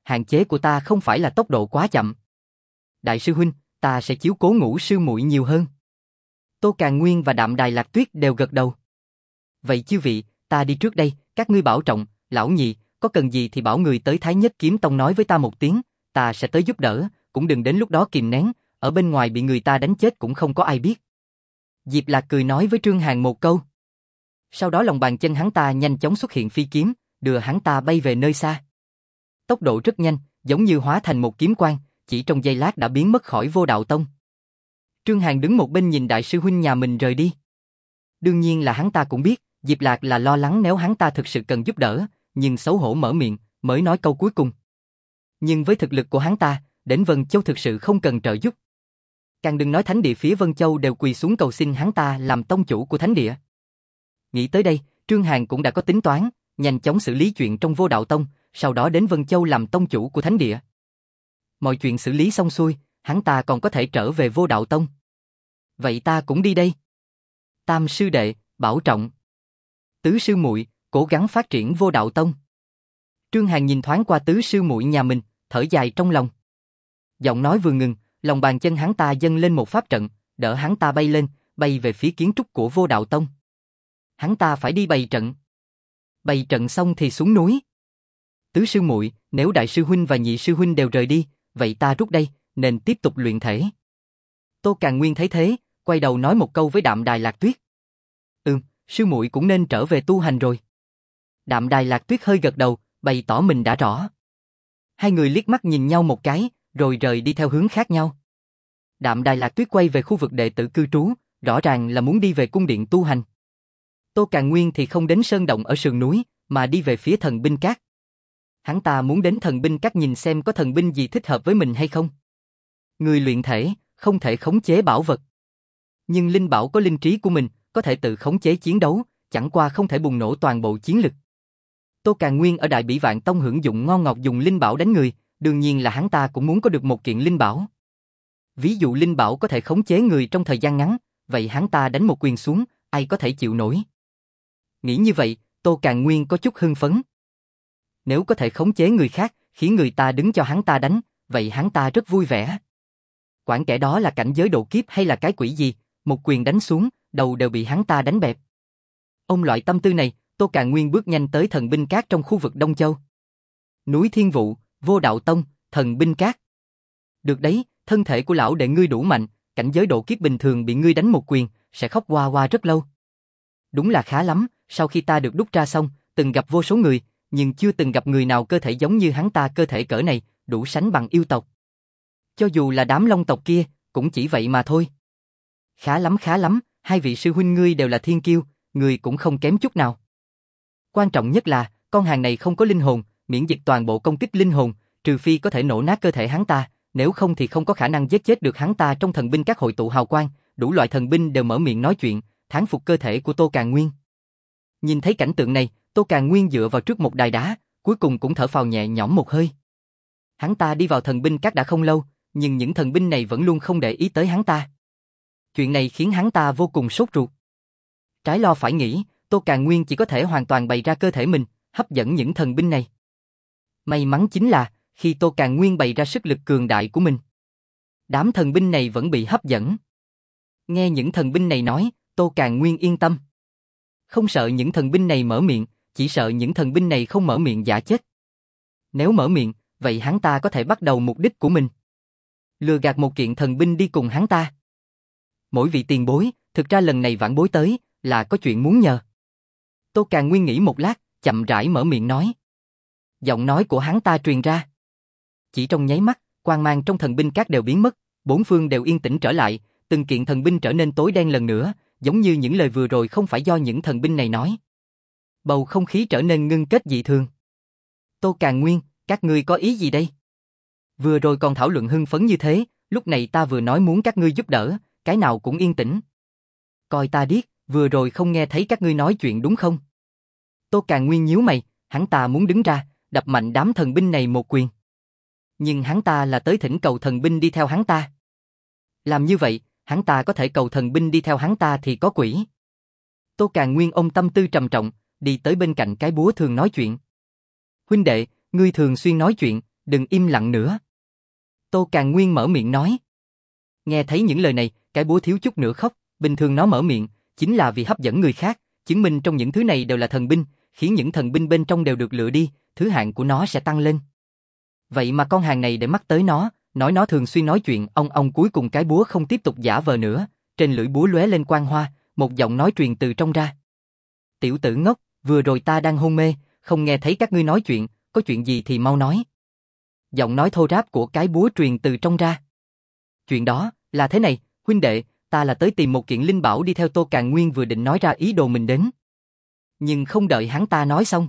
Speaker 1: hạn chế của ta không phải là tốc độ quá chậm. Đại sư huynh, ta sẽ chiếu cố Ngũ sư muội nhiều hơn. Tô Càn Nguyên và Đạm Đài Lạc Tuyết đều gật đầu. Vậy chư vị, ta đi trước đây, các ngươi bảo trọng, lão nhị, có cần gì thì bảo người tới Thái Nhất Kiếm Tông nói với ta một tiếng, ta sẽ tới giúp đỡ, cũng đừng đến lúc đó kìm nén, ở bên ngoài bị người ta đánh chết cũng không có ai biết. Diệp Lạc cười nói với Trương Hàn một câu. Sau đó lòng bàn chân hắn ta nhanh chóng xuất hiện phi kiếm, đưa hắn ta bay về nơi xa. Tốc độ rất nhanh, giống như hóa thành một kiếm quang, chỉ trong giây lát đã biến mất khỏi Vô Đạo Tông. Trương Hàn đứng một bên nhìn đại sư huynh nhà mình rời đi. Đương nhiên là hắn ta cũng biết, Diệp Lạc là lo lắng nếu hắn ta thực sự cần giúp đỡ, nhưng xấu hổ mở miệng, mới nói câu cuối cùng. Nhưng với thực lực của hắn ta, đến Vân Châu thực sự không cần trợ giúp. Càng đừng nói thánh địa phía Vân Châu đều quỳ xuống cầu xin hắn ta làm tông chủ của thánh địa. Nghĩ tới đây, Trương Hàn cũng đã có tính toán, nhanh chóng xử lý chuyện trong Vô Đạo Tông, sau đó đến Vân Châu làm tông chủ của thánh địa. Mọi chuyện xử lý xong xuôi, hắn ta còn có thể trở về Vô Đạo Tông. Vậy ta cũng đi đây. Tam sư đệ, bảo trọng. Tứ sư muội, cố gắng phát triển Vô Đạo Tông. Trương Hàn nhìn thoáng qua tứ sư muội nhà mình, thở dài trong lòng. Giọng nói vừa ngừng, lòng bàn chân hắn ta dâng lên một pháp trận, đỡ hắn ta bay lên, bay về phía kiến trúc của Vô Đạo Tông. Hắn ta phải đi bày trận. Bày trận xong thì xuống núi. Tứ sư muội, nếu đại sư huynh và nhị sư huynh đều rời đi, vậy ta rút đây, nên tiếp tục luyện thể. Tô Càn Nguyên thấy thế, quay đầu nói một câu với Đạm Đài Lạc Tuyết. Sư muội cũng nên trở về tu hành rồi. Đạm Đài Lạc Tuyết hơi gật đầu, bày tỏ mình đã rõ. Hai người liếc mắt nhìn nhau một cái, rồi rời đi theo hướng khác nhau. Đạm Đài Lạc Tuyết quay về khu vực đệ tử cư trú, rõ ràng là muốn đi về cung điện tu hành. Tô Càn Nguyên thì không đến sơn động ở sườn núi, mà đi về phía thần binh các. Hắn ta muốn đến thần binh các nhìn xem có thần binh gì thích hợp với mình hay không. Người luyện thể, không thể khống chế bảo vật. Nhưng linh bảo có linh trí của mình, có thể tự khống chế chiến đấu, chẳng qua không thể bùng nổ toàn bộ chiến lực. Tô Càn Nguyên ở Đại Bỉ Vạn Tông hưởng dụng ngon ngọt dùng linh bảo đánh người, đương nhiên là hắn ta cũng muốn có được một kiện linh bảo. Ví dụ linh bảo có thể khống chế người trong thời gian ngắn, vậy hắn ta đánh một quyền xuống, ai có thể chịu nổi. Nghĩ như vậy, Tô Càn Nguyên có chút hưng phấn. Nếu có thể khống chế người khác, khiến người ta đứng cho hắn ta đánh, vậy hắn ta rất vui vẻ. Quản kẻ đó là cảnh giới độ kiếp hay là cái quỷ gì, một quyền đánh xuống, đầu đều bị hắn ta đánh bẹp. Ôm loại tâm tư này, Tô Càn Nguyên bước nhanh tới thần binh các trong khu vực Đông Châu. Núi Thiên Vụ, Vô Đạo Tông, thần binh các. Được đấy, thân thể của lão đệ ngươi đủ mạnh, cảnh giới độ kiếp bình thường bị ngươi đánh một quyền, sẽ khóc hoa hoa rất lâu. Đúng là khá lắm, sau khi ta được đúc ra xong, từng gặp vô số người, nhưng chưa từng gặp người nào cơ thể giống như hắn ta, cơ thể cỡ này, đủ sánh bằng yêu tộc. Cho dù là đám long tộc kia, cũng chỉ vậy mà thôi. Khá lắm, hai vị sư huynh ngươi đều là thiên kiêu, ngươi cũng không kém chút nào. Quan trọng nhất là, con hàng này không có linh hồn, miễn dịch toàn bộ công kích linh hồn, trừ phi có thể nổ nát cơ thể hắn ta, nếu không thì không có khả năng giết chết được hắn ta. Trong thần binh các hội tụ hào quang, đủ loại thần binh đều mở miệng nói chuyện, thán phục cơ thể của Tô Càn Nguyên. Nhìn thấy cảnh tượng này, Tô Càn Nguyên dựa vào trước một đài đá, cuối cùng cũng thở phào nhẹ nhõm một hơi. Hắn ta đi vào thần binh các đã không lâu, nhưng những thần binh này vẫn luôn không để ý tới hắn ta. Chuyện này khiến hắn ta vô cùng sốt ruột. Trái lo phải nghĩ, Tô Càn Nguyên chỉ có thể hoàn toàn bày ra cơ thể mình, hấp dẫn những thần binh này. May mắn chính là, khi Tô Càn Nguyên bày ra sức lực cường đại của mình, đám thần binh này vẫn bị hấp dẫn. Nghe những thần binh này nói, Tô Càn Nguyên yên tâm. Không sợ những thần binh này mở miệng, chỉ sợ những thần binh này không mở miệng giả chết. Nếu mở miệng, vậy hắn ta có thể bắt đầu mục đích của mình. Lừa gạt một kiện thần binh đi cùng hắn ta. Mỗi vị tiền bối, thực ra lần này vãn bối tới, là có chuyện muốn nhờ. Tô Càn Nguyên nghĩ một lát, chậm rãi mở miệng nói. Giọng nói của hắn ta truyền ra. Chỉ trong nháy mắt, quang mang trong thần binh các đều biến mất, bốn phương đều yên tĩnh trở lại, từng kiện thần binh trở nên tối đen lần nữa, giống như những lời vừa rồi không phải do những thần binh này nói. Bầu không khí trở nên ngưng kết dị thường. Tô Càn Nguyên, các ngươi có ý gì đây? Vừa rồi còn thảo luận hưng phấn như thế, lúc này ta vừa nói muốn các ngươi giúp đỡ, cái nào cũng yên tĩnh. Coi ta điếc, vừa rồi không nghe thấy các ngươi nói chuyện đúng không? Tô Càn Nguyên nhíu mày, hắn ta muốn đứng ra, đập mạnh đám thần binh này một quyền. Nhưng hắn ta là tới thỉnh cầu thần binh đi theo hắn ta. Làm như vậy, hắn ta có thể cầu thần binh đi theo hắn ta thì có quỷ. Tô Càn Nguyên ôm tâm tư trầm trọng, đi tới bên cạnh cái búa thường nói chuyện. Huynh đệ, ngươi thường xuyên nói chuyện, Đừng im lặng nữa. Tô Càn Nguyên mở miệng nói. Nghe thấy những lời này, cái búa thiếu chút nữa khóc, bình thường nó mở miệng, chính là vì hấp dẫn người khác, chứng minh trong những thứ này đều là thần binh, khiến những thần binh bên trong đều được lựa đi, thứ hạng của nó sẽ tăng lên. Vậy mà con hàng này để mắt tới nó, nói nó thường xuyên nói chuyện, ông cuối cùng cái búa không tiếp tục giả vờ nữa, trên lưỡi búa lóe lên quang hoa, một giọng nói truyền từ trong ra. Tiểu tử ngốc, vừa rồi ta đang hôn mê, không nghe thấy các ngươi nói chuyện, có chuyện gì thì mau nói. Giọng nói thô ráp của cái búa truyền từ trong ra. Chuyện đó, là thế này, huynh đệ, ta là tới tìm một kiện linh bảo đi theo Tô Càn Nguyên vừa định nói ra ý đồ mình đến. Nhưng không đợi hắn ta nói xong.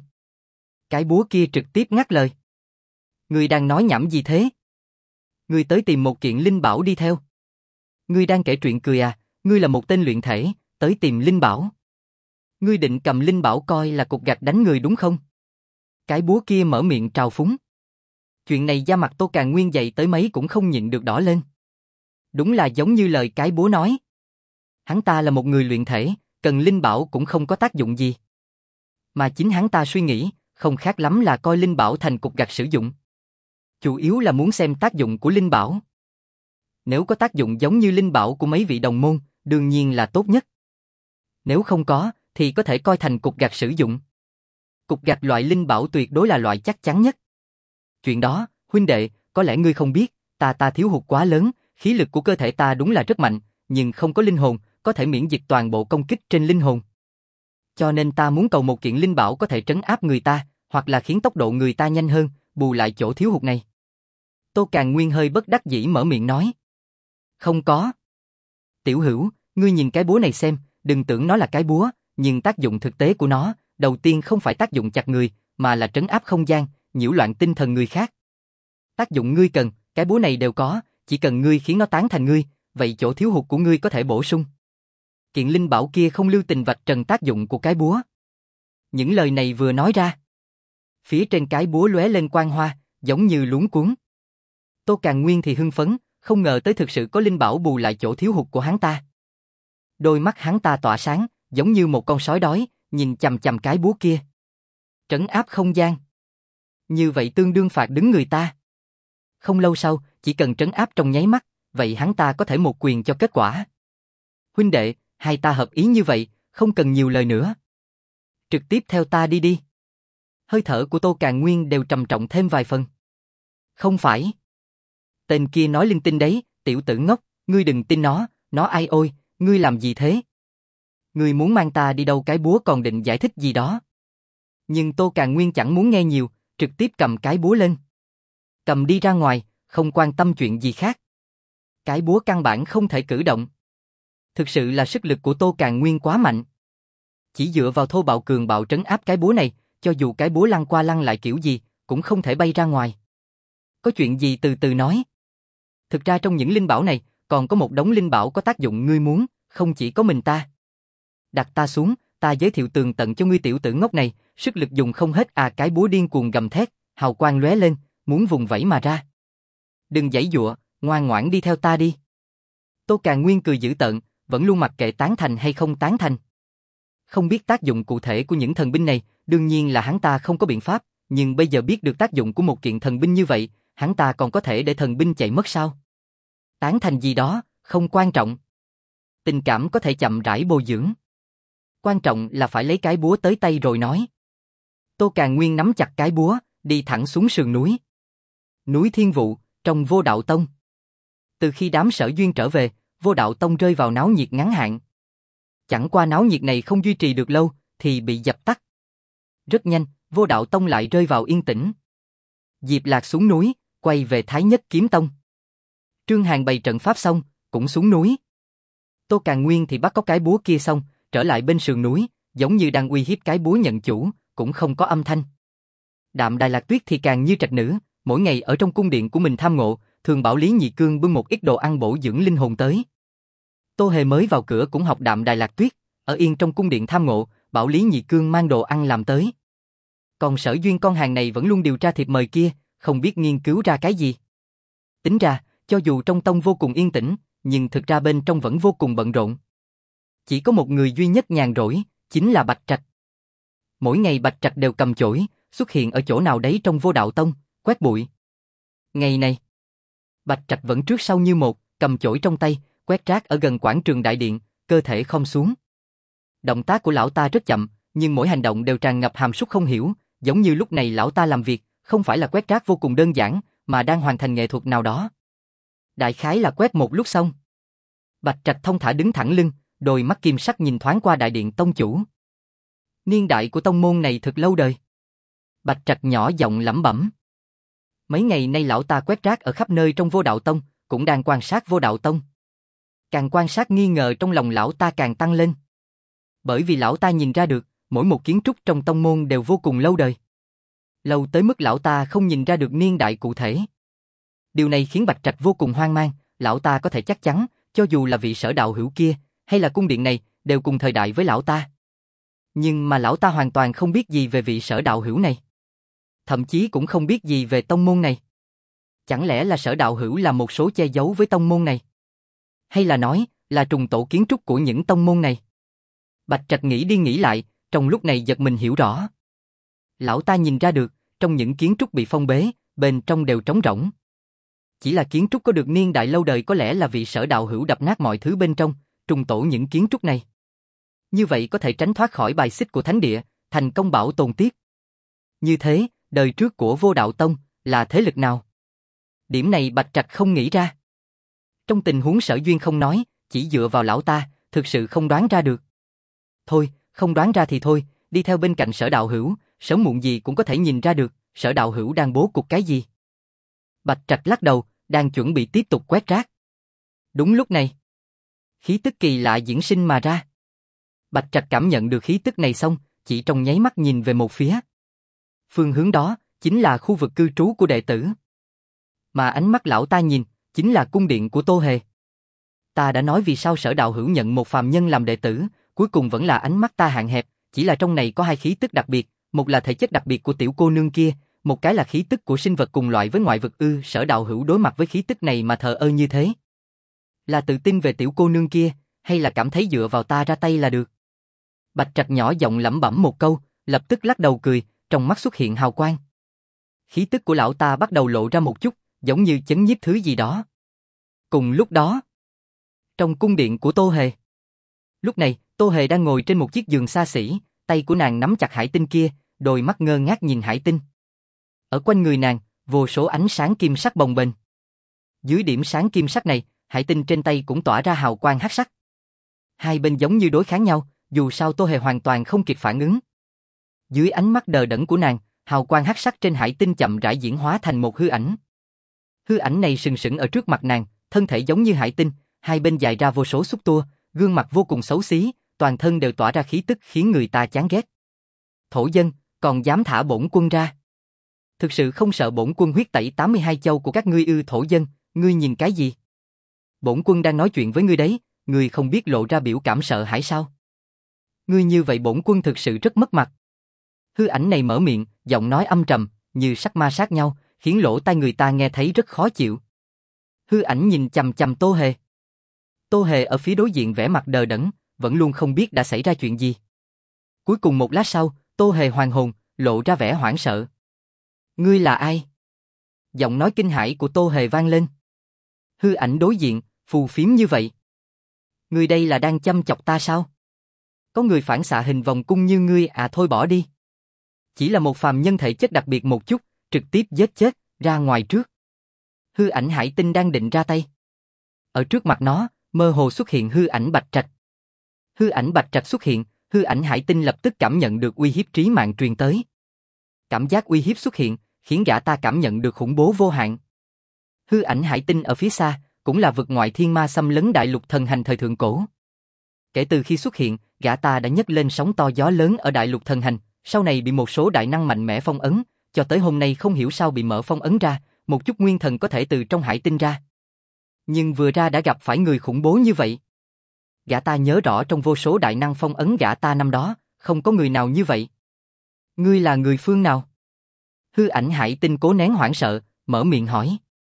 Speaker 1: Cái búa kia trực tiếp ngắt lời. Ngươi đang nói nhảm gì thế? Ngươi tới tìm một kiện linh bảo đi theo. Ngươi đang kể chuyện cười à, ngươi là một tên luyện thể, tới tìm linh bảo. Ngươi định cầm linh bảo coi là cục gạch đánh người đúng không? Cái búa kia mở miệng trào phúng. Chuyện này da mặt Tô Càn Nguyên dậy tới mấy cũng không nhịn được đỏ lên. Đúng là giống như lời cái búa nói. Hắn ta là một người luyện thể, cần linh bảo cũng không có tác dụng gì. Mà chính hắn ta suy nghĩ, không khác lắm là coi linh bảo thành cục gạch sử dụng. Chủ yếu là muốn xem tác dụng của linh bảo. Nếu có tác dụng giống như linh bảo của mấy vị đồng môn, đương nhiên là tốt nhất. Nếu không có, thì có thể coi thành cục gạch sử dụng. Cục gạch loại linh bảo tuyệt đối là loại chắc chắn nhất. Chuyện đó, huynh đệ, có lẽ ngươi không biết, ta thiếu hụt quá lớn, khí lực của cơ thể ta đúng là rất mạnh, nhưng không có linh hồn, có thể miễn dịch toàn bộ công kích trên linh hồn. Cho nên ta muốn cầu một kiện linh bảo có thể trấn áp người ta, hoặc là khiến tốc độ người ta nhanh hơn, bù lại chỗ thiếu hụt này. Tô Càn Nguyên hơi bất đắc dĩ mở miệng nói. Không có. Tiểu hữu, ngươi nhìn cái búa này xem, đừng tưởng nó là cái búa, nhưng tác dụng thực tế của nó, đầu tiên không phải tác dụng chặt người, mà là trấn áp không gian, nhiễu loạn tinh thần người khác. Tác dụng ngươi cần, cái búa này đều có, chỉ cần ngươi khiến nó tán thành ngươi, vậy chỗ thiếu hụt của ngươi có thể bổ sung. Kiện linh bảo kia không lưu tình vạch trần tác dụng của cái búa. Những lời này vừa nói ra, phía trên cái búa lóe lên quang hoa, giống như luống cuống. Tô Càn Nguyên thì hưng phấn, không ngờ tới thực sự có linh bảo bù lại chỗ thiếu hụt của hắn ta. Đôi mắt hắn ta tỏa sáng, giống như một con sói đói, nhìn chằm chằm cái búa kia. Trấn áp không gian. Như vậy tương đương phạt đứng người ta. Không lâu sau, chỉ cần trấn áp trong nháy mắt, vậy hắn ta có thể một quyền cho kết quả. Huynh đệ, hai ta hợp ý như vậy, không cần nhiều lời nữa. Trực tiếp theo ta đi đi. Hơi thở của Tô Càn Nguyên đều trầm trọng thêm vài phần. Không phải. Tên kia nói linh tinh đấy, tiểu tử ngốc, ngươi đừng tin nó ai ôi, ngươi làm gì thế? Ngươi muốn mang ta đi đâu? Cái búa còn định giải thích gì đó. Nhưng Tô Càn Nguyên chẳng muốn nghe nhiều, trực tiếp cầm cái búa lên. Cầm đi ra ngoài, không quan tâm chuyện gì khác. Cái búa căn bản không thể cử động. Thực sự là sức lực của Tô Càn Nguyên quá mạnh. Chỉ dựa vào thô bạo cường bạo trấn áp cái búa này, cho dù cái búa lăn qua lăn lại kiểu gì, cũng không thể bay ra ngoài. Có chuyện gì từ từ nói. Thực ra trong những linh bảo này, còn có một đống linh bảo có tác dụng ngươi muốn, không chỉ có mình ta. Đặt ta xuống, ta giới thiệu tường tận cho ngươi tiểu tử ngốc này, sức lực dùng không hết à. Cái búa điên cuồng gầm thét, hào quang lóe lên, muốn vùng vẫy mà ra. Đừng giãy giụa, ngoan ngoãn đi theo ta đi. Tô Càn Nguyên cười dữ tợn, vẫn luôn mặc kệ tán thành hay không tán thành. Không biết tác dụng cụ thể của những thần binh này, đương nhiên là hắn ta không có biện pháp, nhưng bây giờ biết được tác dụng của một kiện thần binh như vậy, hắn ta còn có thể để thần binh chạy mất sao? Tán thành gì đó, không quan trọng. Tình cảm có thể chậm rãi bồi dưỡng. Quan trọng là phải lấy cái búa tới tay rồi nói. Tô Càn Nguyên nắm chặt cái búa, đi thẳng xuống sườn núi. Núi Thiên Vụ, trong Vô Đạo Tông. Từ khi đám Sở Duyên trở về, Vô Đạo Tông rơi vào náo nhiệt ngắn hạn. Chẳng qua náo nhiệt này không duy trì được lâu, thì bị dập tắt. Rất nhanh, Vô Đạo Tông lại rơi vào yên tĩnh. Diệp Lạc xuống núi, quay về Thái Nhất Kiếm Tông. Trương Hàn bày trận pháp xong, cũng xuống núi. Tô Càn Nguyên thì bắt có cái búa kia xong, trở lại bên sườn núi, giống như đang uy hiếp cái búa nhận chủ, cũng không có âm thanh. Đạm Đài Lạc Tuyết thì càng như trạch nữ, mỗi ngày ở trong cung điện của mình tham ngộ, thường bảo Lý Nhị Cương bưng một ít đồ ăn bổ dưỡng linh hồn tới. Tô Hề mới vào cửa cũng học Đạm Đài Lạc Tuyết, ở yên trong cung điện tham ngộ, bảo Lý Nhị Cương mang đồ ăn làm tới. Còn Sở Duyên con hàng này vẫn luôn điều tra thiệp mời kia, không biết nghiên cứu ra cái gì. Tính ra, cho dù trong tông vô cùng yên tĩnh, nhưng thực ra bên trong vẫn vô cùng bận rộn. Chỉ có một người duy nhất nhàn rỗi, chính là Bạch Trạch. Mỗi ngày Bạch Trạch đều cầm chổi, xuất hiện ở chỗ nào đấy trong Vô Đạo Tông, quét bụi. Ngày này, Bạch Trạch vẫn trước sau như một, cầm chổi trong tay, quét rác ở gần quảng trường đại điện, cơ thể khom xuống. Động tác của lão ta rất chậm, nhưng mỗi hành động đều tràn ngập hàm súc không hiểu, giống như lúc này lão ta làm việc, không phải là quét rác vô cùng đơn giản, mà đang hoàn thành nghệ thuật nào đó. Đại khái là quét một lúc xong. Bạch Trạch thông thả đứng thẳng lưng, đôi mắt kim sắc nhìn thoáng qua đại điện tông chủ. Niên đại của tông môn này thật lâu đời. Bạch Trạch nhỏ giọng lẩm bẩm. Mấy ngày nay lão ta quét rác ở khắp nơi trong Vô Đạo Tông, cũng đang quan sát Vô Đạo Tông. Càng quan sát nghi ngờ trong lòng lão ta càng tăng lên. Bởi vì lão ta nhìn ra được, mỗi một kiến trúc trong tông môn đều vô cùng lâu đời. Lâu tới mức lão ta không nhìn ra được niên đại cụ thể. Điều này khiến Bạch Trạch vô cùng hoang mang, lão ta có thể chắc chắn, cho dù là vị Sở đạo hữu kia, hay là cung điện này, đều cùng thời đại với lão ta. Nhưng mà lão ta hoàn toàn không biết gì về vị Sở đạo hữu này. Thậm chí cũng không biết gì về tông môn này. Chẳng lẽ là Sở đạo hữu là một số che giấu với tông môn này? Hay là nói, là trùng tổ kiến trúc của những tông môn này? Bạch Trạch nghĩ đi nghĩ lại, trong lúc này giật mình hiểu rõ. Lão ta nhìn ra được, trong những kiến trúc bị phong bế, bên trong đều trống rỗng. Chỉ là kiến trúc có được niên đại lâu đời có lẽ là vị Sở đạo hữu đập nát mọi thứ bên trong, trùng tổ những kiến trúc này. Như vậy có thể tránh thoát khỏi bài xích của thánh địa, thành công bảo tồn tiếp. Như thế, đời trước của Vô Đạo Tông là thế lực nào? Điểm này Bạch Trạch không nghĩ ra. Trong tình huống Sở Duyên không nói, chỉ dựa vào lão ta, thực sự không đoán ra được. Thôi, không đoán ra thì thôi, đi theo bên cạnh Sở đạo hữu, sớm muộn gì cũng có thể nhìn ra được, Sở đạo hữu đang bố cục cái gì. Bạch Trạch lắc đầu, đang chuẩn bị tiếp tục quét rác. Đúng lúc này, khí tức kỳ lạ diễn sinh mà ra. Bạch Trạch cảm nhận được khí tức này xong, chỉ trong nháy mắt nhìn về một phía. Phương hướng đó, chính là khu vực cư trú của đệ tử. Mà ánh mắt lão ta nhìn, chính là cung điện của Tô Hề. Ta đã nói vì sao Sở đạo hữu nhận một phàm nhân làm đệ tử, cuối cùng vẫn là ánh mắt ta hạn hẹp, chỉ là trong này có hai khí tức đặc biệt, một là thể chất đặc biệt của tiểu cô nương kia, một cái là khí tức của sinh vật cùng loại với ngoại vực Sở đạo hữu đối mặt với khí tức này mà thờ ơ như thế. Là tự tin về tiểu cô nương kia, hay là cảm thấy dựa vào ta ra tay là được? Bạch Trạch nhỏ giọng lẩm bẩm một câu, lập tức lắc đầu cười, trong mắt xuất hiện hào quang. Khí tức của lão ta bắt đầu lộ ra một chút, giống như chấn nhiếp thứ gì đó. Cùng lúc đó, trong cung điện của Tô Hề. Lúc này, Tô Hề đang ngồi trên một chiếc giường xa xỉ, tay của nàng nắm chặt hải tinh kia, đôi mắt ngơ ngác nhìn hải tinh. Ở quanh người nàng, vô số ánh sáng kim sắc bồng bềnh. Dưới điểm sáng kim sắc này, hải tinh trên tay cũng tỏa ra hào quang hắc sắc. Hai bên giống như đối kháng nhau, dù sao Tô Hề hoàn toàn không kịp phản ứng. Dưới ánh mắt đờ đẫn của nàng, hào quang hắc sắc trên hải tinh chậm rãi diễn hóa thành một hư ảnh. Hư ảnh này sừng sững ở trước mặt nàng, thân thể giống như hải tinh, hai bên dài ra vô số xúc tua, gương mặt vô cùng xấu xí, toàn thân đều tỏa ra khí tức khiến người ta chán ghét. Thổ dân, còn dám thả bổn quân ra? Thực sự không sợ bổn quân huyết tẩy 82 châu của các ngươi thổ dân, ngươi nhìn cái gì? Bổn quân đang nói chuyện với ngươi đấy, ngươi không biết lộ ra biểu cảm sợ hãi sao? Ngươi như vậy bổn quân thực sự rất mất mặt. Hư ảnh này mở miệng, giọng nói âm trầm, như sắc ma sát nhau, khiến lỗ tai người ta nghe thấy rất khó chịu. Hư ảnh nhìn chằm chằm Tô Hề. Tô Hề ở phía đối diện vẻ mặt đờ đẫn, vẫn luôn không biết đã xảy ra chuyện gì. Cuối cùng một lát sau, Tô Hề hoàn hồn, lộ ra vẻ hoảng sợ. Ngươi là ai? Giọng nói kinh hãi của Tô Hề vang lên. Hư ảnh đối diện, phù phiếm như vậy. Ngươi đây là đang châm chọc ta sao? Có người phản xạ hình vòng cung như ngươi thôi bỏ đi. Chỉ là một phàm nhân thể chất đặc biệt một chút, trực tiếp giết chết, ra ngoài trước. Hư ảnh hải tinh đang định ra tay. Ở trước mặt nó, mơ hồ xuất hiện hư ảnh Bạch Trạch. Hư ảnh Bạch Trạch xuất hiện, hư ảnh hải tinh lập tức cảm nhận được uy hiếp trí mạng truyền tới. Cảm giác uy hiếp xuất hiện, khiến gã ta cảm nhận được khủng bố vô hạn. Hư ảnh hải tinh ở phía xa, cũng là vực ngoại thiên ma xâm lấn đại lục thần hành thời thượng cổ. Kể từ khi xuất hiện, gã ta đã nhấc lên sóng to gió lớn ở đại lục thần hành, sau này bị một số đại năng mạnh mẽ phong ấn, cho tới hôm nay không hiểu sao bị mở phong ấn ra, một chút nguyên thần có thể từ trong hải tinh ra. Nhưng vừa ra đã gặp phải người khủng bố như vậy. Gã ta nhớ rõ trong vô số đại năng phong ấn gã ta năm đó, không có người nào như vậy. Ngươi là người phương nào? Hư ảnh hải tinh cố nén hoảng sợ, mở miệng hỏi.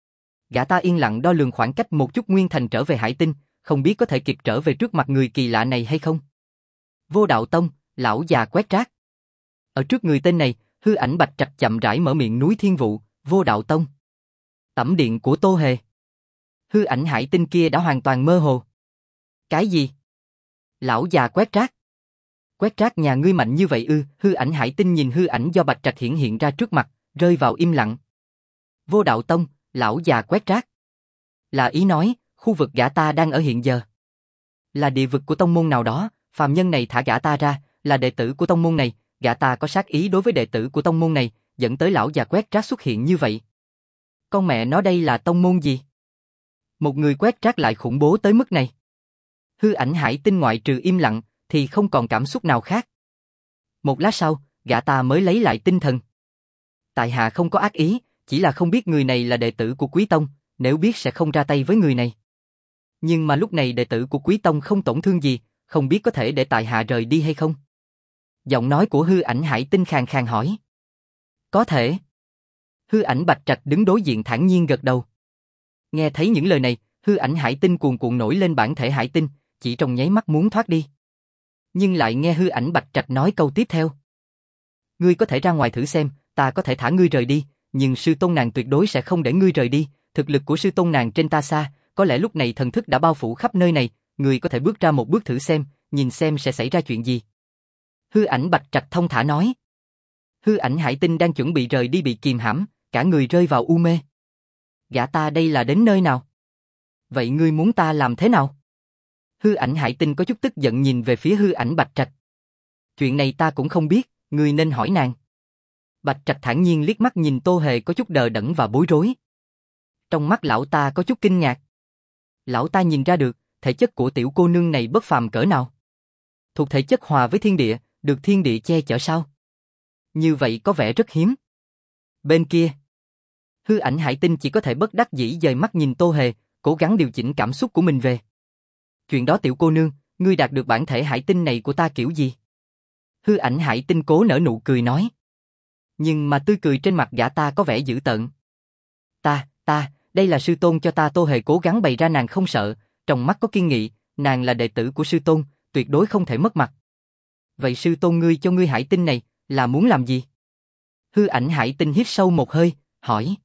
Speaker 1: Gã ta yên lặng đo lường khoảng cách một chút nguyên thành trở về hải tinh, không biết có thể kịp trở về trước mặt người kỳ lạ này hay không. Vô Đạo Tông, lão già quét rác. Ở trước người tên này, hư ảnh Bạch Trạch chậm rãi mở miệng núi Thiên Vụ, Vô Đạo Tông. Tẩm điện của Tô Hề. Hư ảnh hải tinh kia đã hoàn toàn mơ hồ. Cái gì? Lão già quét rác. Quét rác nhà ngươi mạnh như vậy ư? Hư ảnh hải tinh nhìn hư ảnh do Bạch Trạch hiện ra trước mặt, rơi vào im lặng. Vô Đạo Tông, lão già quét rác. Là ý nói, khu vực gã ta đang ở hiện giờ là địa vực của tông môn nào đó, phàm nhân này thả gã ta ra, là đệ tử của tông môn này, gã ta có sát ý đối với đệ tử của tông môn này, dẫn tới lão già quét rác xuất hiện như vậy. Con mẹ nó đây là tông môn gì? Một người quét rác lại khủng bố tới mức này. Hư ảnh hải tinh ngoại trừ im lặng, thì không còn cảm xúc nào khác. Một lát sau, gã ta mới lấy lại tinh thần. Tại hạ không có ác ý, chỉ là không biết người này là đệ tử của Quý Tông, nếu biết sẽ không ra tay với người này. Nhưng mà lúc này đệ tử của Quý Tông không tổn thương gì, không biết có thể để tại hạ rời đi hay không? Giọng nói của hư ảnh hải tinh khàn khàn hỏi. Có thể. Hư ảnh Bạch Trạch đứng đối diện thản nhiên gật đầu. Nghe thấy những lời này, hư ảnh hải tinh cuồn cuộn nổi lên bản thể hải tinh, chỉ trong nháy mắt muốn thoát đi. Nhưng lại nghe hư ảnh Bạch Trạch nói câu tiếp theo. Ngươi có thể ra ngoài thử xem, ta có thể thả ngươi rời đi, nhưng sư tôn nàng tuyệt đối sẽ không để ngươi rời đi, thực lực của sư tôn nàng trên ta xa, có lẽ lúc này thần thức đã bao phủ khắp nơi này, ngươi có thể bước ra một bước thử xem, nhìn xem sẽ xảy ra chuyện gì. Hư ảnh Bạch Trạch thông thả nói. Hư ảnh hải tinh đang chuẩn bị rời đi bị kìm hãm, cả người rơi vào u mê. Gã ta đây là đến nơi nào? Vậy ngươi muốn ta làm thế nào? Hư ảnh hải tinh có chút tức giận nhìn về phía hư ảnh Bạch Trạch. Chuyện này ta cũng không biết, ngươi nên hỏi nàng. Bạch Trạch thản nhiên liếc mắt nhìn Tô Hề có chút đờ đẫn và bối rối. Trong mắt lão ta có chút kinh ngạc. Lão ta nhìn ra được, thể chất của tiểu cô nương này bất phàm cỡ nào. Thuộc thể chất hòa với thiên địa, được thiên địa che chở sao? Như vậy có vẻ rất hiếm. Bên kia, hư ảnh hải tinh chỉ có thể bất đắc dĩ dời mắt nhìn Tô Hề, cố gắng điều chỉnh cảm xúc của mình về. Chuyện đó tiểu cô nương, ngươi đạt được bản thể hải tinh này của ta kiểu gì? Hư ảnh hải tinh cố nở nụ cười nói. Nhưng mà tươi cười trên mặt gã ta có vẻ dữ tợn. Đây là sư tôn cho ta. Tô Hề cố gắng bày ra nàng không sợ, trong mắt có kiên nghị, nàng là đệ tử của sư tôn, tuyệt đối không thể mất mặt. Vậy sư tôn ngươi cho ngươi hải tinh này, là muốn làm gì? Hư ảnh hải tinh hít sâu một hơi, hỏi.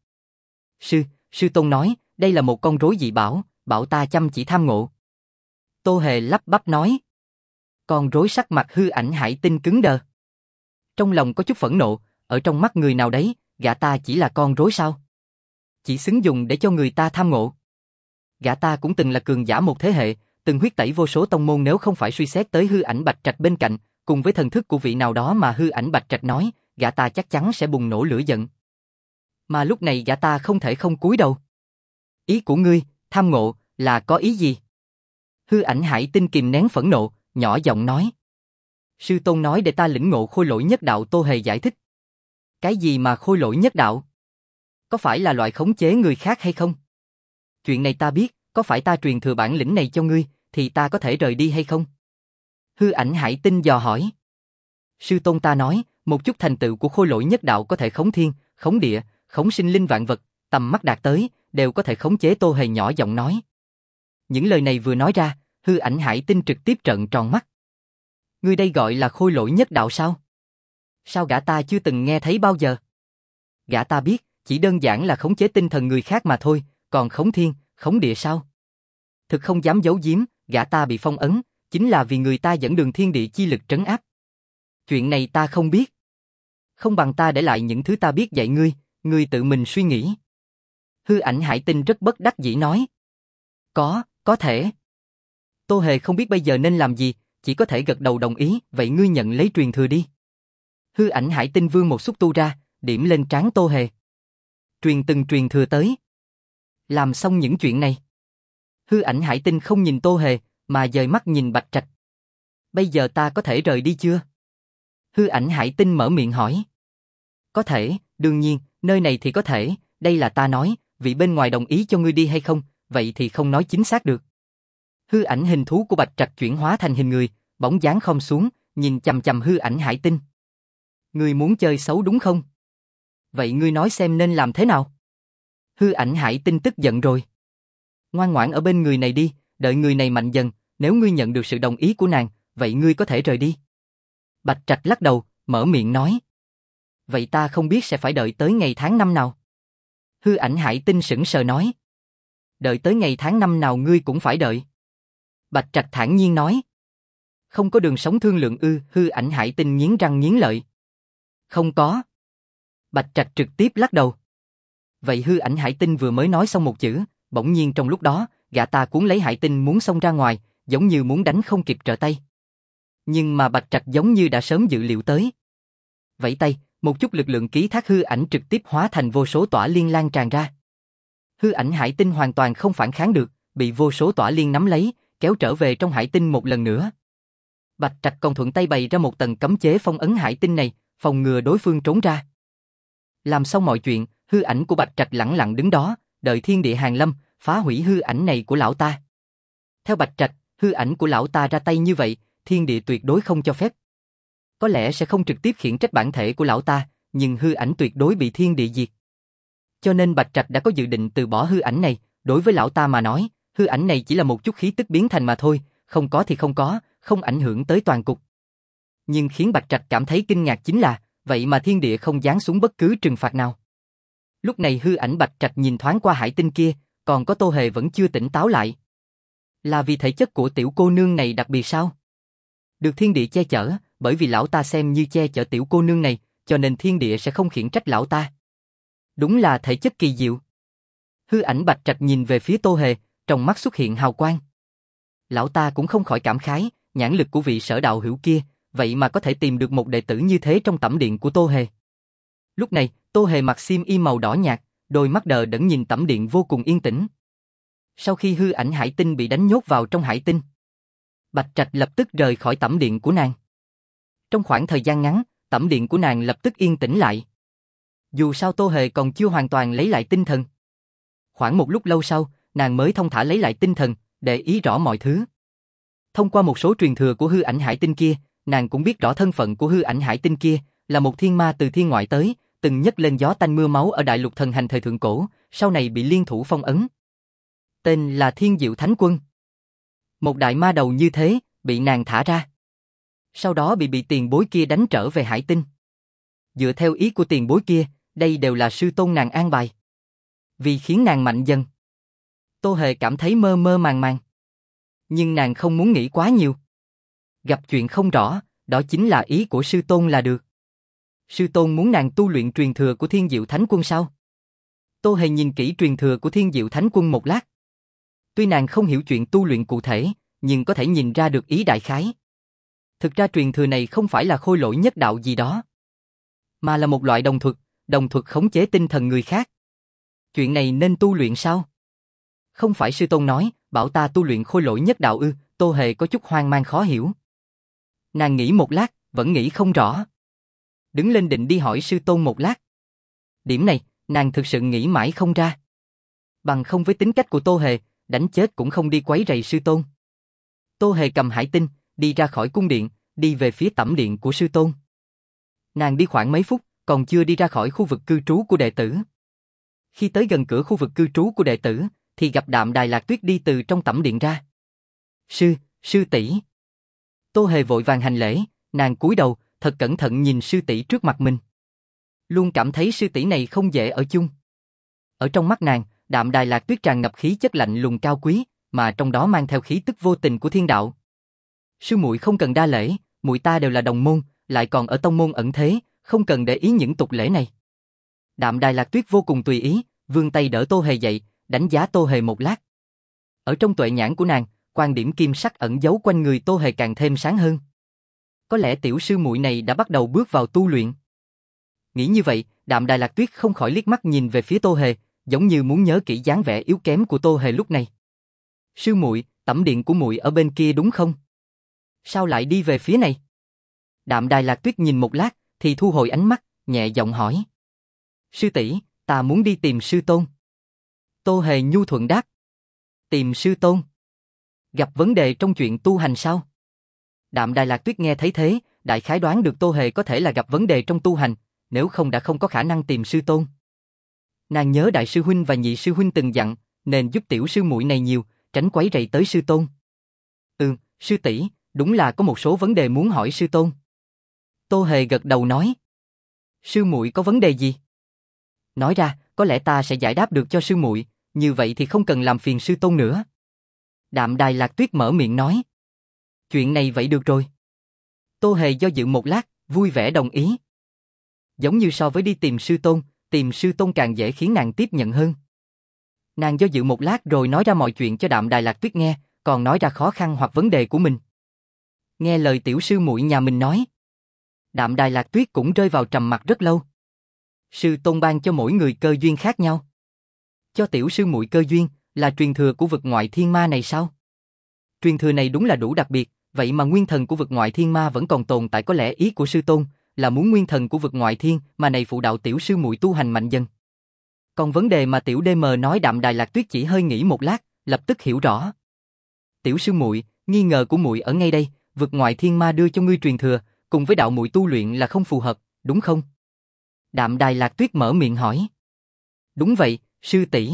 Speaker 1: Sư tôn nói, đây là một con rối dị bảo, bảo ta chăm chỉ tham ngộ. Tô Hề lắp bắp nói. Con rối sắc mặt hư ảnh hải tinh cứng đờ. Trong lòng có chút phẫn nộ, ở trong mắt người nào đấy, gã ta chỉ là con rối sao? Chỉ xứng dùng để cho người ta tham ngộ. Gã ta cũng từng là cường giả một thế hệ, từng huyết tẩy vô số tông môn, nếu không phải suy xét tới hư ảnh Bạch Trạch bên cạnh, cùng với thần thức của vị nào đó mà hư ảnh Bạch Trạch nói, gã ta chắc chắn sẽ bùng nổ lửa giận. Mà lúc này gã ta không thể không cúi đầu. Ý của ngươi, tham ngộ, là có ý gì? Hư ảnh hải tinh kìm nén phẫn nộ, nhỏ giọng nói. Sư tôn nói để ta lĩnh ngộ khôi lỗi nhất đạo. Tô Hề giải thích. Cái gì mà khôi lỗi nhất đạo? Có phải là loại khống chế người khác hay không? Chuyện này ta biết, có phải ta truyền thừa bản lĩnh này cho ngươi, thì ta có thể rời đi hay không? Hư ảnh hải tinh dò hỏi. Sư tôn ta nói, một chút thành tựu của khôi lỗi nhất đạo có thể khống thiên, khống địa, khống sinh linh vạn vật, tầm mắt đạt tới, đều có thể khống chế. Tô Hề nhỏ giọng nói. Những lời này vừa nói ra, hư ảnh hải tinh trực tiếp trợn tròn mắt. Ngươi đây gọi là khôi lỗi nhất đạo sao? Sao gã ta chưa từng nghe thấy bao giờ? Gã ta biết, chỉ đơn giản là khống chế tinh thần người khác mà thôi, còn khống thiên, khống địa sao? Thực không dám giấu giếm, gã ta bị phong ấn, chính là vì người ta dẫn đường thiên địa chi lực trấn áp. Chuyện này ta không biết. Không bằng ta để lại những thứ ta biết dạy ngươi, ngươi tự mình suy nghĩ. Hư ảnh hải tinh rất bất đắc dĩ nói. Có thể. Tô Hề không biết bây giờ nên làm gì, chỉ có thể gật đầu đồng ý, vậy ngươi nhận lấy truyền thừa đi. Hư ảnh hải tinh vươn một xúc tu ra, điểm lên trán Tô Hề. Truyền thừa tới. Làm xong những chuyện này. Hư ảnh hải tinh không nhìn Tô Hề, mà dời mắt nhìn Bạch Trạch. Bây giờ ta có thể rời đi chưa? Hư ảnh hải tinh mở miệng hỏi. Có thể, đương nhiên, nơi này thì có thể, đây là ta nói, vị bên ngoài đồng ý cho ngươi đi hay không, vậy thì không nói chính xác được. Hư ảnh hình thú của Bạch Trạch chuyển hóa thành hình người, bóng dáng khom xuống, nhìn chằm chằm hư ảnh hải tinh. Ngươi muốn chơi xấu đúng không? Vậy ngươi nói xem nên làm thế nào? Hư ảnh hải tinh tức giận rồi. Ngoan ngoãn ở bên người này đi, đợi người này mạnh dần, nếu ngươi nhận được sự đồng ý của nàng, vậy ngươi có thể rời đi. Bạch Trạch lắc đầu, mở miệng nói. Vậy ta không biết sẽ phải đợi tới ngày tháng năm nào. Hư Ảnh Hải Tinh sững sờ nói. Đợi tới ngày tháng năm nào ngươi cũng phải đợi. Bạch Trạch thản nhiên nói. Không có đường sống thương lượng ư? Hư Ảnh Hải Tinh nghiến răng nghiến lợi. Không có. Bạch Trạch trực tiếp lắc đầu. Vậy Hư Ảnh Hải Tinh vừa mới nói xong một chữ, bỗng nhiên trong lúc đó, gã ta cuốn lấy Hải Tinh muốn xông ra ngoài, giống như muốn đánh không kịp trở tay. Nhưng mà Bạch Trạch giống như đã sớm dự liệu tới. Vẫy tay, một chút lực lượng ký thác hư ảnh trực tiếp hóa thành vô số tỏa liên lan tràn ra. Hư Ảnh Hải Tinh hoàn toàn không phản kháng được, bị vô số tỏa liên nắm lấy, kéo trở về trong Hải Tinh một lần nữa. Bạch Trạch còn thuận tay bày ra một tầng cấm chế phong ấn Hải Tinh này, phòng ngừa đối phương trốn ra. Làm xong mọi chuyện, hư ảnh của Bạch Trạch lẳng lặng đứng đó, đợi thiên địa hàng lâm, phá hủy hư ảnh này của lão ta. Theo Bạch Trạch, hư ảnh của lão ta ra tay như vậy, thiên địa tuyệt đối không cho phép. Có lẽ sẽ không trực tiếp khiển trách bản thể của lão ta, nhưng hư ảnh tuyệt đối bị thiên địa diệt. Cho nên Bạch Trạch đã có dự định từ bỏ hư ảnh này, đối với lão ta mà nói, hư ảnh này chỉ là một chút khí tức biến thành mà thôi, không có thì không có, không ảnh hưởng tới toàn cục. Nhưng khiến Bạch Trạch cảm thấy kinh ngạc chính là, vậy mà thiên địa không giáng xuống bất cứ trừng phạt nào. Lúc này hư ảnh Bạch Trạch nhìn thoáng qua Hải Tinh kia, còn có Tô Hề vẫn chưa tỉnh táo lại. Là vì thể chất của tiểu cô nương này đặc biệt sao? Được thiên địa che chở, bởi vì lão ta xem như che chở tiểu cô nương này, cho nên thiên địa sẽ không khiển trách lão ta. Đúng là thể chất kỳ diệu. Hư ảnh Bạch Trạch nhìn về phía Tô Hề, trong mắt xuất hiện hào quang. Lão ta cũng không khỏi cảm khái, nhãn lực của vị Sở đạo hữu kia, vậy mà có thể tìm được một đệ tử như thế trong tẩm điện của Tô Hề. Lúc này, Tô Hề mặc xiêm y màu đỏ nhạt, đôi mắt đờ đẫn nhìn tẩm điện vô cùng yên tĩnh. Sau khi hư ảnh Hải Tinh bị đánh nhốt vào trong Hải Tinh, Bạch Trạch lập tức rời khỏi tẩm điện của nàng. Trong khoảng thời gian ngắn, tẩm điện của nàng lập tức yên tĩnh lại. Dù sao Tô Hề còn chưa hoàn toàn lấy lại tinh thần. Khoảng một lúc lâu sau, nàng mới thông thả lấy lại tinh thần, để ý rõ mọi thứ. Thông qua một số truyền thừa của hư ảnh Hải Tinh kia, nàng cũng biết rõ thân phận của hư ảnh Hải Tinh kia, là một thiên ma từ thiên ngoại tới, từng nhấc lên gió tanh mưa máu ở đại lục thần hành thời thượng cổ, sau này bị liên thủ phong ấn. Tên là Thiên Diệu Thánh Quân. Một đại ma đầu như thế, bị nàng thả ra. Sau đó bị tiền bối kia đánh trở về Hải Tinh. Dựa theo ý của tiền bối kia, đây đều là sư tôn nàng an bài. Vì khiến nàng mạnh dần. Tô Hề cảm thấy mơ mơ màng màng. Nhưng nàng không muốn nghĩ quá nhiều. Gặp chuyện không rõ, đó chính là ý của sư tôn là được. Sư tôn muốn nàng tu luyện truyền thừa của Thiên Diệu Thánh Quân sao? Tô Hề nhìn kỹ truyền thừa của Thiên Diệu Thánh Quân một lát. Tuy nàng không hiểu chuyện tu luyện cụ thể, nhưng có thể nhìn ra được ý đại khái. Thực ra truyền thừa này không phải là khôi lỗi nhất đạo gì đó, mà là một loại đồng thuật khống chế tinh thần người khác. Chuyện này nên tu luyện sao? Không phải sư tôn nói, bảo ta tu luyện khôi lỗi nhất đạo ư? Tô Hề có chút hoang mang khó hiểu. Nàng nghĩ một lát, vẫn nghĩ không rõ. Đứng lên định đi hỏi sư tôn một lát. Điểm này, nàng thực sự nghĩ mãi không ra. Bằng không với tính cách của Tô Hề, đánh chết cũng không đi quấy rầy sư tôn. Tô Hề cầm Hải Tinh, đi ra khỏi cung điện, đi về phía tẩm điện của sư tôn. Nàng đi khoảng mấy phút, còn chưa đi ra khỏi khu vực cư trú của đệ tử. Khi tới gần cửa khu vực cư trú của đệ tử, thì gặp Đạm Đài Lạc Tuyết đi từ trong tẩm điện ra. Sư tỷ. Tô Hề vội vàng hành lễ, nàng cúi đầu, thật cẩn thận nhìn sư tỷ trước mặt mình. Luôn cảm thấy sư tỷ này không dễ ở chung. Ở trong mắt nàng, Đạm Đài Lạc Tuyết tràn ngập khí chất lạnh lùng cao quý, mà trong đó mang theo khí tức vô tình của thiên đạo. Sư muội không cần đa lễ, muội ta đều là đồng môn, lại còn ở tông môn ẩn thế, không cần để ý những tục lễ này. Đạm Đài Lạc Tuyết vô cùng tùy ý, vươn tay đỡ Tô Hề dậy, đánh giá Tô Hề một lát. Ở trong tuệ nhãn của nàng, quan điểm kim sắc ẩn giấu quanh người Tô Hề càng thêm sáng hơn. Có lẽ tiểu sư muội này đã bắt đầu bước vào tu luyện. Nghĩ như vậy, Đạm Đài Lạc Tuyết không khỏi liếc mắt nhìn về phía Tô Hề, giống như muốn nhớ kỹ dáng vẻ yếu kém của Tô Hề lúc này. Sư muội, tẩm điện của muội ở bên kia đúng không? Sao lại đi về phía này? Đạm Đài Lạc Tuyết nhìn một lát, thì thu hồi ánh mắt, nhẹ giọng hỏi. Sư tỷ, ta muốn đi tìm sư tôn. Tô Hề nhu thuận đáp. Tìm sư tôn? Gặp vấn đề trong chuyện tu hành sao? Đạm Đài Lạc Tuyết nghe thấy thế, đại khái đoán được Tô Hề có thể là gặp vấn đề trong tu hành, nếu không đã không có khả năng tìm sư tôn. Nàng nhớ đại sư huynh và nhị sư huynh từng dặn, nên giúp tiểu sư muội này nhiều, tránh quấy rầy tới sư tôn. Sư tỷ, đúng là có một số vấn đề muốn hỏi sư tôn. Tô Hề gật đầu nói. Sư muội có vấn đề gì? Nói ra, có lẽ ta sẽ giải đáp được cho sư muội, như vậy thì không cần làm phiền sư tôn nữa. Đạm Đài Lạc Tuyết mở miệng nói. Chuyện này vậy được rồi. Tô Hề do dự một lát, vui vẻ đồng ý. Giống như so với đi tìm sư tôn càng dễ khiến nàng tiếp nhận hơn. Nàng do dự một lát rồi nói ra mọi chuyện cho Đạm Đài Lạc Tuyết nghe, còn nói ra khó khăn hoặc vấn đề của mình. Nghe lời tiểu sư muội nhà mình nói, Đạm Đài Lạc Tuyết cũng rơi vào trầm mặc rất lâu. Sư tôn ban cho mỗi người cơ duyên khác nhau. Cho tiểu sư muội cơ duyên là truyền thừa của vực ngoại thiên ma này sao? Truyền thừa này đúng là đủ đặc biệt, vậy mà nguyên thần của vực ngoại thiên ma vẫn còn tồn tại, có lẽ ý của sư tôn là muốn nguyên thần của vực ngoại thiên mà này phụ đạo tiểu sư muội tu hành mạnh dần. Còn vấn đề mà tiểu DM nói, Đạm Đài Lạc Tuyết chỉ hơi nghĩ một lát, lập tức hiểu rõ. Tiểu sư muội, nghi ngờ của muội ở ngay đây, vực ngoại thiên ma đưa cho ngươi truyền thừa, cùng với đạo muội tu luyện là không phù hợp, đúng không? Đạm Đài Lạc Tuyết mở miệng hỏi. Đúng vậy, sư tỷ.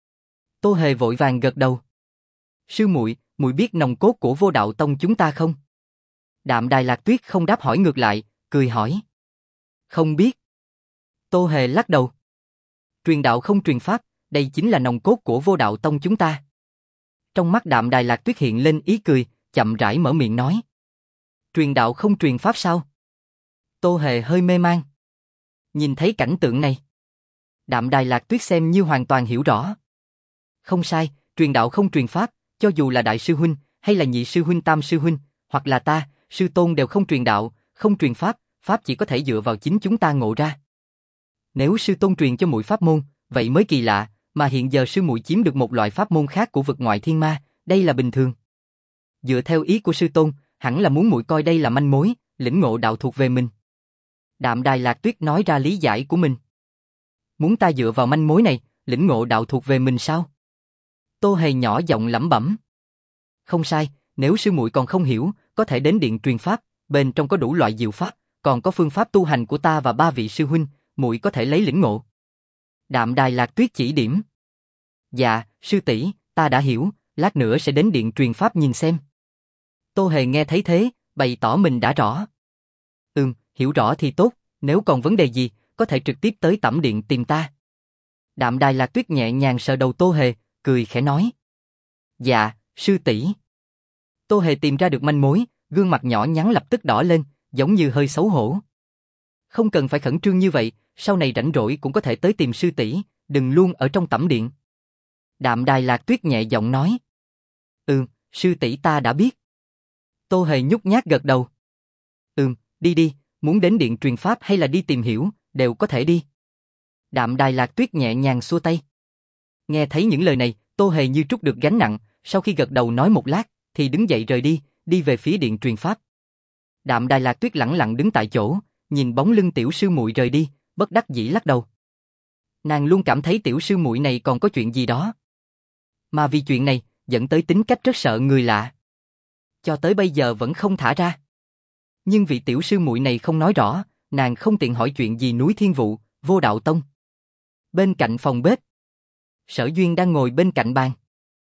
Speaker 1: Tô Hề vội vàng gật đầu. Sư muội, muội biết nòng cốt của Vô Đạo Tông chúng ta không? Đạm Đài Lạc Tuyết không đáp hỏi ngược lại, cười hỏi. Không biết. Tô Hề lắc đầu. Truyền đạo không truyền pháp, đây chính là nòng cốt của Vô Đạo Tông chúng ta. Trong mắt Đạm Đài Lạc Tuyết hiện lên ý cười, chậm rãi mở miệng nói. Truyền đạo không truyền pháp sao? Tô Hề hơi mê man. Nhìn thấy cảnh tượng này, Đạm Đài Lạc Tuyết xem như hoàn toàn hiểu rõ. Không sai, truyền đạo không truyền pháp, cho dù là đại sư huynh, hay là nhị sư huynh, tam sư huynh, hoặc là ta, sư tôn đều không truyền đạo, không truyền pháp, pháp chỉ có thể dựa vào chính chúng ta ngộ ra. Nếu sư tôn truyền cho muội pháp môn, vậy mới kỳ lạ, mà hiện giờ sư muội chiếm được một loại pháp môn khác của vực ngoại thiên ma, đây là bình thường. Dựa theo ý của sư tôn, hẳn là muốn muội coi đây là manh mối, lĩnh ngộ đạo thuộc về mình. Đạm Đài Lạc Tuyết nói ra lý giải của mình. Muốn ta dựa vào manh mối này, lĩnh ngộ đạo thuộc về mình sao? Tô Hề nhỏ giọng lẩm bẩm. Không sai, nếu sư muội còn không hiểu, có thể đến điện truyền pháp, bên trong có đủ loại diệu pháp, còn có phương pháp tu hành của ta và 3 vị sư huynh, muội có thể lấy lĩnh ngộ. Đạm Đài Lạc Tuyết chỉ điểm. Dạ, sư tỷ, ta đã hiểu, lát nữa sẽ đến điện truyền pháp nhìn xem. Tô Hề nghe thấy thế, bày tỏ mình đã rõ. Hiểu rõ thì tốt, nếu còn vấn đề gì, có thể trực tiếp tới tẩm điện tìm ta. Đạm Đài Lạc Tuyết nhẹ nhàng sờ đầu Tô Hề, cười khẽ nói. Dạ, sư tỷ. Tô Hề tìm ra được manh mối, gương mặt nhỏ nhắn lập tức đỏ lên, giống như hơi xấu hổ. Không cần phải khẩn trương như vậy, sau này rảnh rỗi cũng có thể tới tìm sư tỷ, đừng luôn ở trong tẩm điện. Đạm Đài Lạc Tuyết nhẹ giọng nói. Sư tỷ ta đã biết. Tô Hề nhút nhát gật đầu. Đi đi, muốn đến điện truyền pháp hay là đi tìm hiểu, đều có thể đi. Đạm Đài Lạc Tuyết nhẹ nhàng xua tay. Nghe thấy những lời này, Tô Hề như trút được gánh nặng, sau khi gật đầu nói một lát, thì đứng dậy rời đi, đi về phía điện truyền pháp. Đạm Đài Lạc Tuyết lẳng lặng đứng tại chỗ, nhìn bóng lưng tiểu sư muội rời đi, bất đắc dĩ lắc đầu. Nàng luôn cảm thấy tiểu sư muội này còn có chuyện gì đó. Mà vì chuyện này, dẫn tới tính cách rất sợ người lạ. Cho tới bây giờ vẫn không thả ra. Nhưng vị tiểu sư muội này không nói rõ, nàng không tiện hỏi chuyện gì núi Thiên Vụ, Vô Đạo Tông. Bên cạnh phòng bếp, Sở Duyên đang ngồi bên cạnh bàn.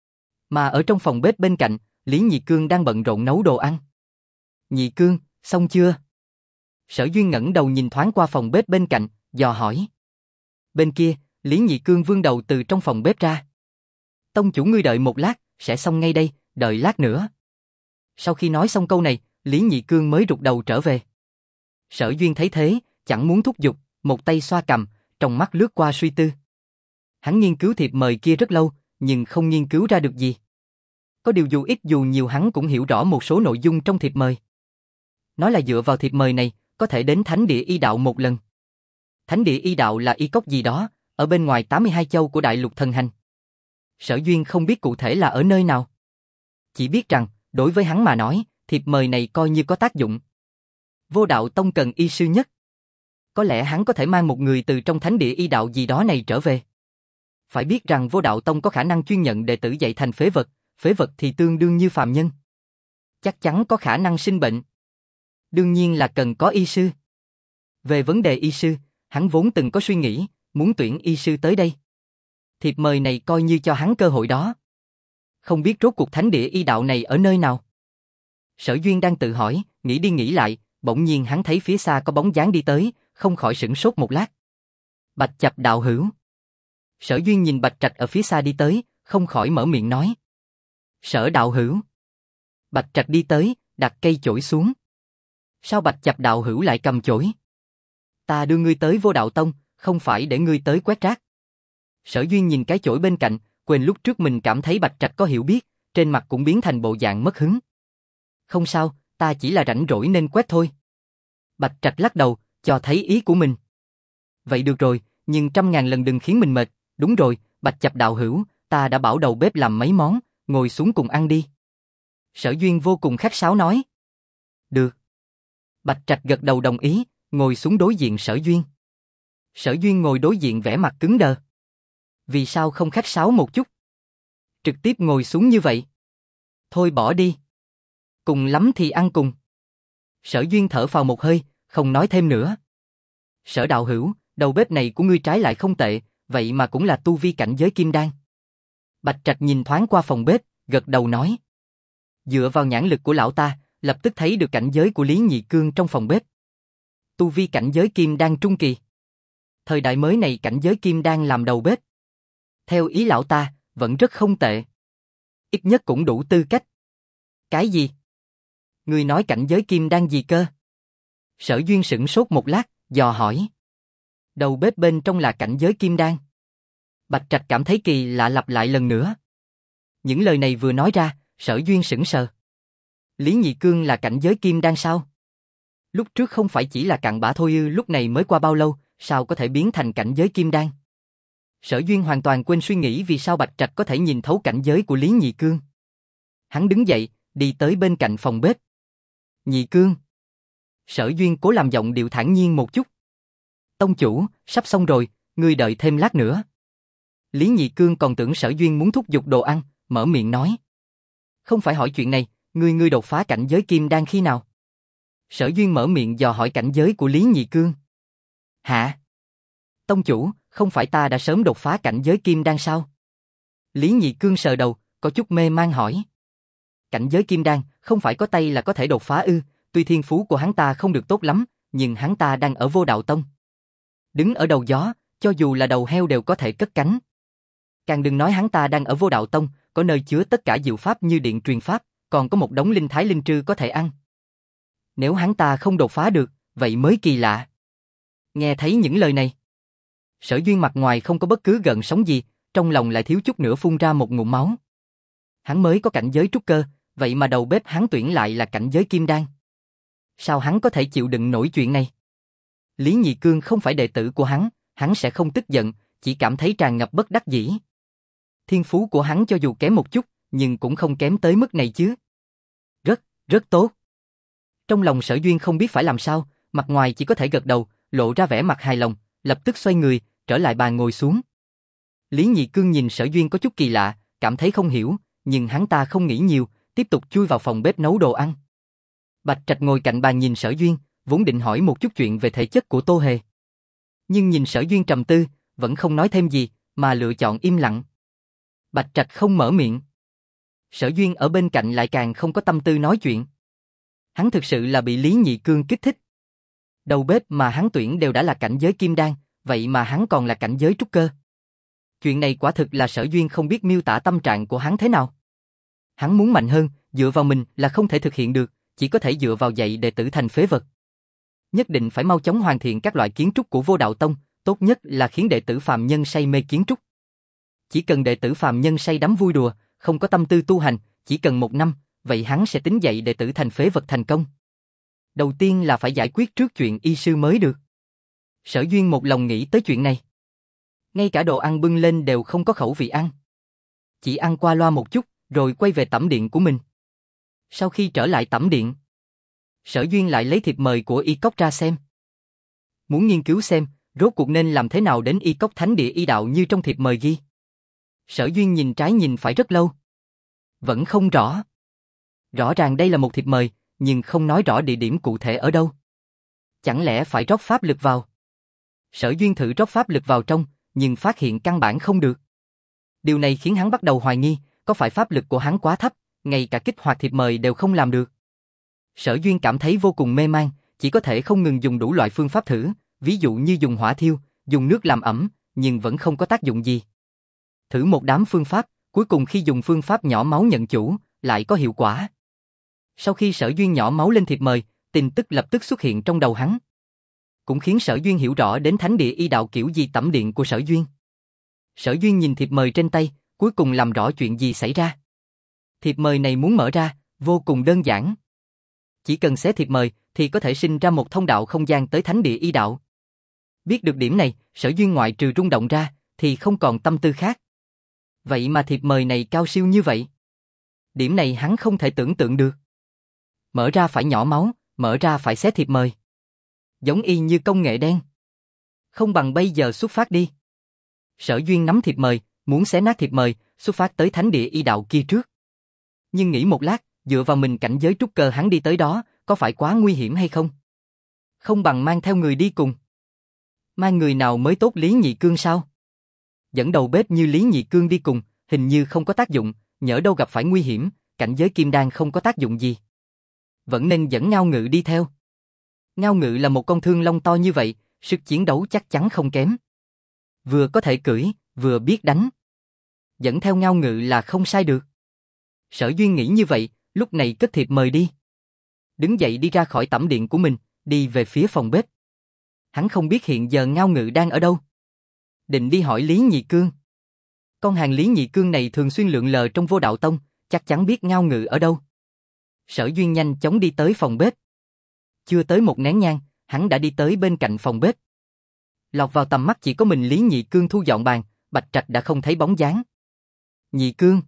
Speaker 1: Mà ở trong phòng bếp bên cạnh, Lý Nhị Cương đang bận rộn nấu đồ ăn. Nhị Cương, xong chưa? Sở Duyên ngẩng đầu nhìn thoáng qua phòng bếp bên cạnh, dò hỏi. Bên kia, Lý Nhị Cương vươn đầu từ trong phòng bếp ra. Tông chủ ngươi đợi một lát, sẽ xong ngay đây, đợi lát nữa. Sau khi nói xong câu này, Lý Nhị Cương mới rụt đầu trở về. Sở Duyên thấy thế, chẳng muốn thúc giục, một tay xoa cằm, trong mắt lướt qua suy tư. Hắn nghiên cứu thiệp mời kia rất lâu, nhưng không nghiên cứu ra được gì. Có điều dù ít dù nhiều hắn cũng hiểu rõ một số nội dung trong thiệp mời. Nói là dựa vào thiệp mời này, có thể đến Thánh Địa Y Đạo một lần. Thánh Địa Y Đạo là y cốc gì đó, ở bên ngoài 82 châu của Đại Lục Thần Hành. Sở Duyên không biết cụ thể là ở nơi nào. Chỉ biết rằng, đối với hắn mà nói, thiệp mời này coi như có tác dụng. Vô Đạo Tông cần y sư nhất. Có lẽ hắn có thể mang một người từ trong Thánh Địa Y Đạo gì đó này trở về. Phải biết rằng Vô Đạo Tông có khả năng chuyên nhận đệ tử dạy thành phế vật thì tương đương như phàm nhân. Chắc chắn có khả năng sinh bệnh. Đương nhiên là cần có y sư. Về vấn đề y sư, hắn vốn từng có suy nghĩ, muốn tuyển y sư tới đây. Thiệp mời này coi như cho hắn cơ hội đó. Không biết rốt cuộc Thánh Địa Y Đạo này ở nơi nào. Sở Duyên đang tự hỏi, nghĩ đi nghĩ lại, bỗng nhiên hắn thấy phía xa có bóng dáng đi tới, không khỏi sửng sốt một lát. Bạch Chập đạo hữu. Sở Duyên nhìn Bạch Trạch ở phía xa đi tới, không khỏi mở miệng nói. Sở đạo hữu. Bạch Trạch đi tới, đặt cây chổi xuống. Sao Bạch Chập đạo hữu lại cầm chổi? Ta đưa ngươi tới Vô Đạo Tông, không phải để ngươi tới quét rác. Sở Duyên nhìn cái chổi bên cạnh, quên lúc trước mình cảm thấy Bạch Trạch có hiểu biết, trên mặt cũng biến thành bộ dạng mất hứng. Không sao, ta chỉ là rảnh rỗi nên quét thôi. Bạch Trạch lắc đầu, cho thấy ý của mình. Vậy được rồi, nhưng 100.000 lần đừng khiến mình mệt. Đúng rồi, Bạch Chập đạo hữu, ta đã bảo đầu bếp làm mấy món, ngồi xuống cùng ăn đi. Sở Duyên vô cùng khách sáo nói. Được. Bạch Trạch gật đầu đồng ý, ngồi xuống đối diện Sở Duyên. Sở Duyên ngồi đối diện vẻ mặt cứng đờ. Vì sao không khách sáo một chút? Trực tiếp ngồi xuống như vậy. Thôi bỏ đi. Cùng lắm thì ăn cùng. Sở Duyên thở phào một hơi, không nói thêm nữa. Sở đạo hữu, đầu bếp này của ngươi trái lại không tệ, vậy mà cũng là tu vi cảnh giới kim đan. Bạch Trạch nhìn thoáng qua phòng bếp, gật đầu nói. Dựa vào nhãn lực của lão ta, lập tức thấy được cảnh giới của Lý Nhị Cương trong phòng bếp. Tu vi cảnh giới kim đan trung kỳ. Thời đại mới này cảnh giới kim đan làm đầu bếp. Theo ý lão ta, vẫn rất không tệ. Ít nhất cũng đủ tư cách. Cái gì? Ngươi nói cảnh giới kim đan gì cơ? Sở Duyên sửng sốt một lát, dò hỏi. Đầu bếp bên trong là cảnh giới kim đan. Bạch Trạch cảm thấy kỳ lạ lặp lại lần nữa. Những lời này vừa nói ra, Sở Duyên sững sờ. Lý Nhị Cương là cảnh giới kim đan sao? Lúc trước không phải chỉ là cặn bã thôi ư, lúc này mới qua bao lâu, sao có thể biến thành cảnh giới kim đan? Sở Duyên hoàn toàn quên suy nghĩ vì sao Bạch Trạch có thể nhìn thấu cảnh giới của Lý Nhị Cương. Hắn đứng dậy, đi tới bên cạnh phòng bếp. Nhị Cương. Sở Duyên cố làm giọng điệu thản nhiên một chút. Tông chủ, sắp xong rồi, ngươi đợi thêm lát nữa. Lý Nhị Cương còn tưởng Sở Duyên muốn thúc giục đồ ăn, mở miệng nói. Không phải hỏi chuyện này, ngươi đột phá cảnh giới kim đan khi nào? Sở Duyên mở miệng dò hỏi cảnh giới của Lý Nhị Cương. Hả? Tông chủ, không phải ta đã sớm đột phá cảnh giới kim đan sao? Lý Nhị Cương sờ đầu, có chút mê man hỏi. Cảnh giới kim đan, không phải có tay là có thể đột phá ư? Tuy thiên phú của hắn ta không được tốt lắm, nhưng hắn ta đang ở Vô Đạo Tông. Đứng ở đầu gió, cho dù là đầu heo đều có thể cất cánh. Càng đừng nói hắn ta đang ở Vô Đạo Tông, có nơi chứa tất cả diệu pháp như điện truyền pháp, còn có một đống linh thái linh trư có thể ăn. Nếu hắn ta không đột phá được, vậy mới kỳ lạ. Nghe thấy những lời này, Sở Duyên mặt ngoài không có bất cứ gợn sóng gì, trong lòng lại thiếu chút nữa phun ra một ngụm máu. Hắn mới có cảnh giới trúc cơ, vậy mà đầu bếp hắn tuyển lại là cảnh giới kim đan. Sao hắn có thể chịu đựng nổi chuyện này? Lý Nhị Cương không phải đệ tử của hắn sẽ không tức giận, chỉ cảm thấy tràn ngập bất đắc dĩ. Thiên phú của hắn cho dù kém một chút, nhưng cũng không kém tới mức này chứ. Rất tốt. Trong lòng Sở Duyên không biết phải làm sao, mặt ngoài chỉ có thể gật đầu, lộ ra vẻ mặt hài lòng, lập tức xoay người, trở lại bàn ngồi xuống. Lý Nhị Cương nhìn Sở Duyên có chút kỳ lạ, cảm thấy không hiểu, nhưng hắn ta không nghĩ nhiều, tiếp tục chui vào phòng bếp nấu đồ ăn. Bạch Trạch ngồi cạnh bàn nhìn Sở Duyên, vốn định hỏi một chút chuyện về thể chất của Tô Hề. Nhưng nhìn Sở Duyên trầm tư, vẫn không nói thêm gì, mà lựa chọn im lặng. Bạch Trạch không mở miệng. Sở Duyên ở bên cạnh lại càng không có tâm tư nói chuyện. Hắn thực sự là bị Lý Nhị Cương kích thích. Đầu bếp mà hắn tuyển đều đã là cảnh giới kim đan, vậy mà hắn còn là cảnh giới trúc cơ. Chuyện này quả thực là Sở Duyên không biết miêu tả tâm trạng của hắn thế nào. Hắn muốn mạnh hơn, dựa vào mình là không thể thực hiện được, chỉ có thể dựa vào dạy đệ tử thành phế vật. Nhất định phải mau chóng hoàn thiện các loại kiến trúc của Vô Đạo Tông, tốt nhất là khiến đệ tử phàm nhân say mê kiến trúc. Chỉ cần đệ tử phàm nhân say đắm vui đùa, không có tâm tư tu hành, chỉ cần 1 năm, vậy hắn sẽ tính dạy đệ tử thành phế vật thành công. Đầu tiên là phải giải quyết trước chuyện y sư mới được. Sở Duyên một lòng nghĩ tới chuyện này. Ngay cả đồ ăn bưng lên đều không có khẩu vị ăn. Chỉ ăn qua loa một chút, rồi quay về tẩm điện của mình. Sau khi trở lại tẩm điện, Sở Duyên lại lấy thiệp mời của Y Cốc ra xem. Muốn nghiên cứu xem, rốt cuộc nên làm thế nào đến Y Cốc Thánh Địa Y Đạo như trong thiệp mời ghi. Sở Duyên nhìn trái nhìn phải rất lâu. Vẫn không rõ. Rõ ràng đây là một thiệp mời, nhưng không nói rõ địa điểm cụ thể ở đâu. Chẳng lẽ phải rót pháp lực vào? Sở Duyên thử rót pháp lực vào trong, nhưng phát hiện căn bản không được. Điều này khiến hắn bắt đầu hoài nghi, có phải pháp lực của hắn quá thấp, ngay cả kích hoạt thiệp mời đều không làm được. Sở Duyên cảm thấy vô cùng mê man, chỉ có thể không ngừng dùng đủ loại phương pháp thử, ví dụ như dùng hỏa thiêu, dùng nước làm ẩm, nhưng vẫn không có tác dụng gì. Thử một đám phương pháp, cuối cùng khi dùng phương pháp nhỏ máu nhận chủ, lại có hiệu quả. Sau khi Sở Duyên nhỏ máu lên thiệp mời, tin tức lập tức xuất hiện trong đầu hắn. Cũng khiến Sở Duyên hiểu rõ đến thánh địa y đạo kiểu gì tẩm điện của Sở Duyên. Sở Duyên nhìn thiệp mời trên tay, cuối cùng làm rõ chuyện gì xảy ra. Thiệp mời này muốn mở ra, vô cùng đơn giản. Chỉ cần xé thiệp mời, thì có thể sinh ra một thông đạo không gian tới thánh địa y đạo. Biết được điểm này, Sở Duyên ngoại trừ rung động ra, thì không còn tâm tư khác. Vậy mà thiệp mời này cao siêu như vậy. Điểm này hắn không thể tưởng tượng được. Mở ra phải nhỏ máu, mở ra phải xé thiệp mời. Giống y như công nghệ đen. Không bằng bây giờ xuất phát đi. Sở Duyên nắm thiệp mời, muốn xé nát thiệp mời, xuất phát tới thánh địa y đạo kia trước. Nhưng nghĩ một lát, dựa vào mình cảnh giới trúc cơ hắn đi tới đó, có phải quá nguy hiểm hay không? Không bằng mang theo người đi cùng. Mang người nào mới tốt, Lý Nhị Cương sao? Dẫn đầu bếp như Lý Nhị Cương đi cùng, hình như không có tác dụng, nhỡ đâu gặp phải nguy hiểm, cảnh giới kim đan không có tác dụng gì. Vẫn nên dẫn Ngao Ngự đi theo. Ngao Ngự là một con thương long to như vậy, sức chiến đấu chắc chắn không kém. Vừa có thể cưỡi, vừa biết đánh. Dẫn theo Ngao Ngự là không sai được. Sở Duyên nghĩ như vậy, lúc này cất thiệp mời đi. Đứng dậy đi ra khỏi tẩm điện của mình, đi về phía phòng bếp. Hắn không biết hiện giờ Ngao Ngự đang ở đâu. Định đi hỏi Lý Nhị Cương. Con hàng Lý Nhị Cương này thường xuyên lượn lờ trong Vô Đạo Tông, chắc chắn biết Ngao Ngự ở đâu. Sở Duyên nhanh chóng đi tới phòng bếp. Chưa tới một nén nhang, hắn đã đi tới bên cạnh phòng bếp. Lọt vào tầm mắt chỉ có mình Lý Nhị Cương thu dọn bàn, Bạch Trạch đã không thấy bóng dáng. Nhị Cương.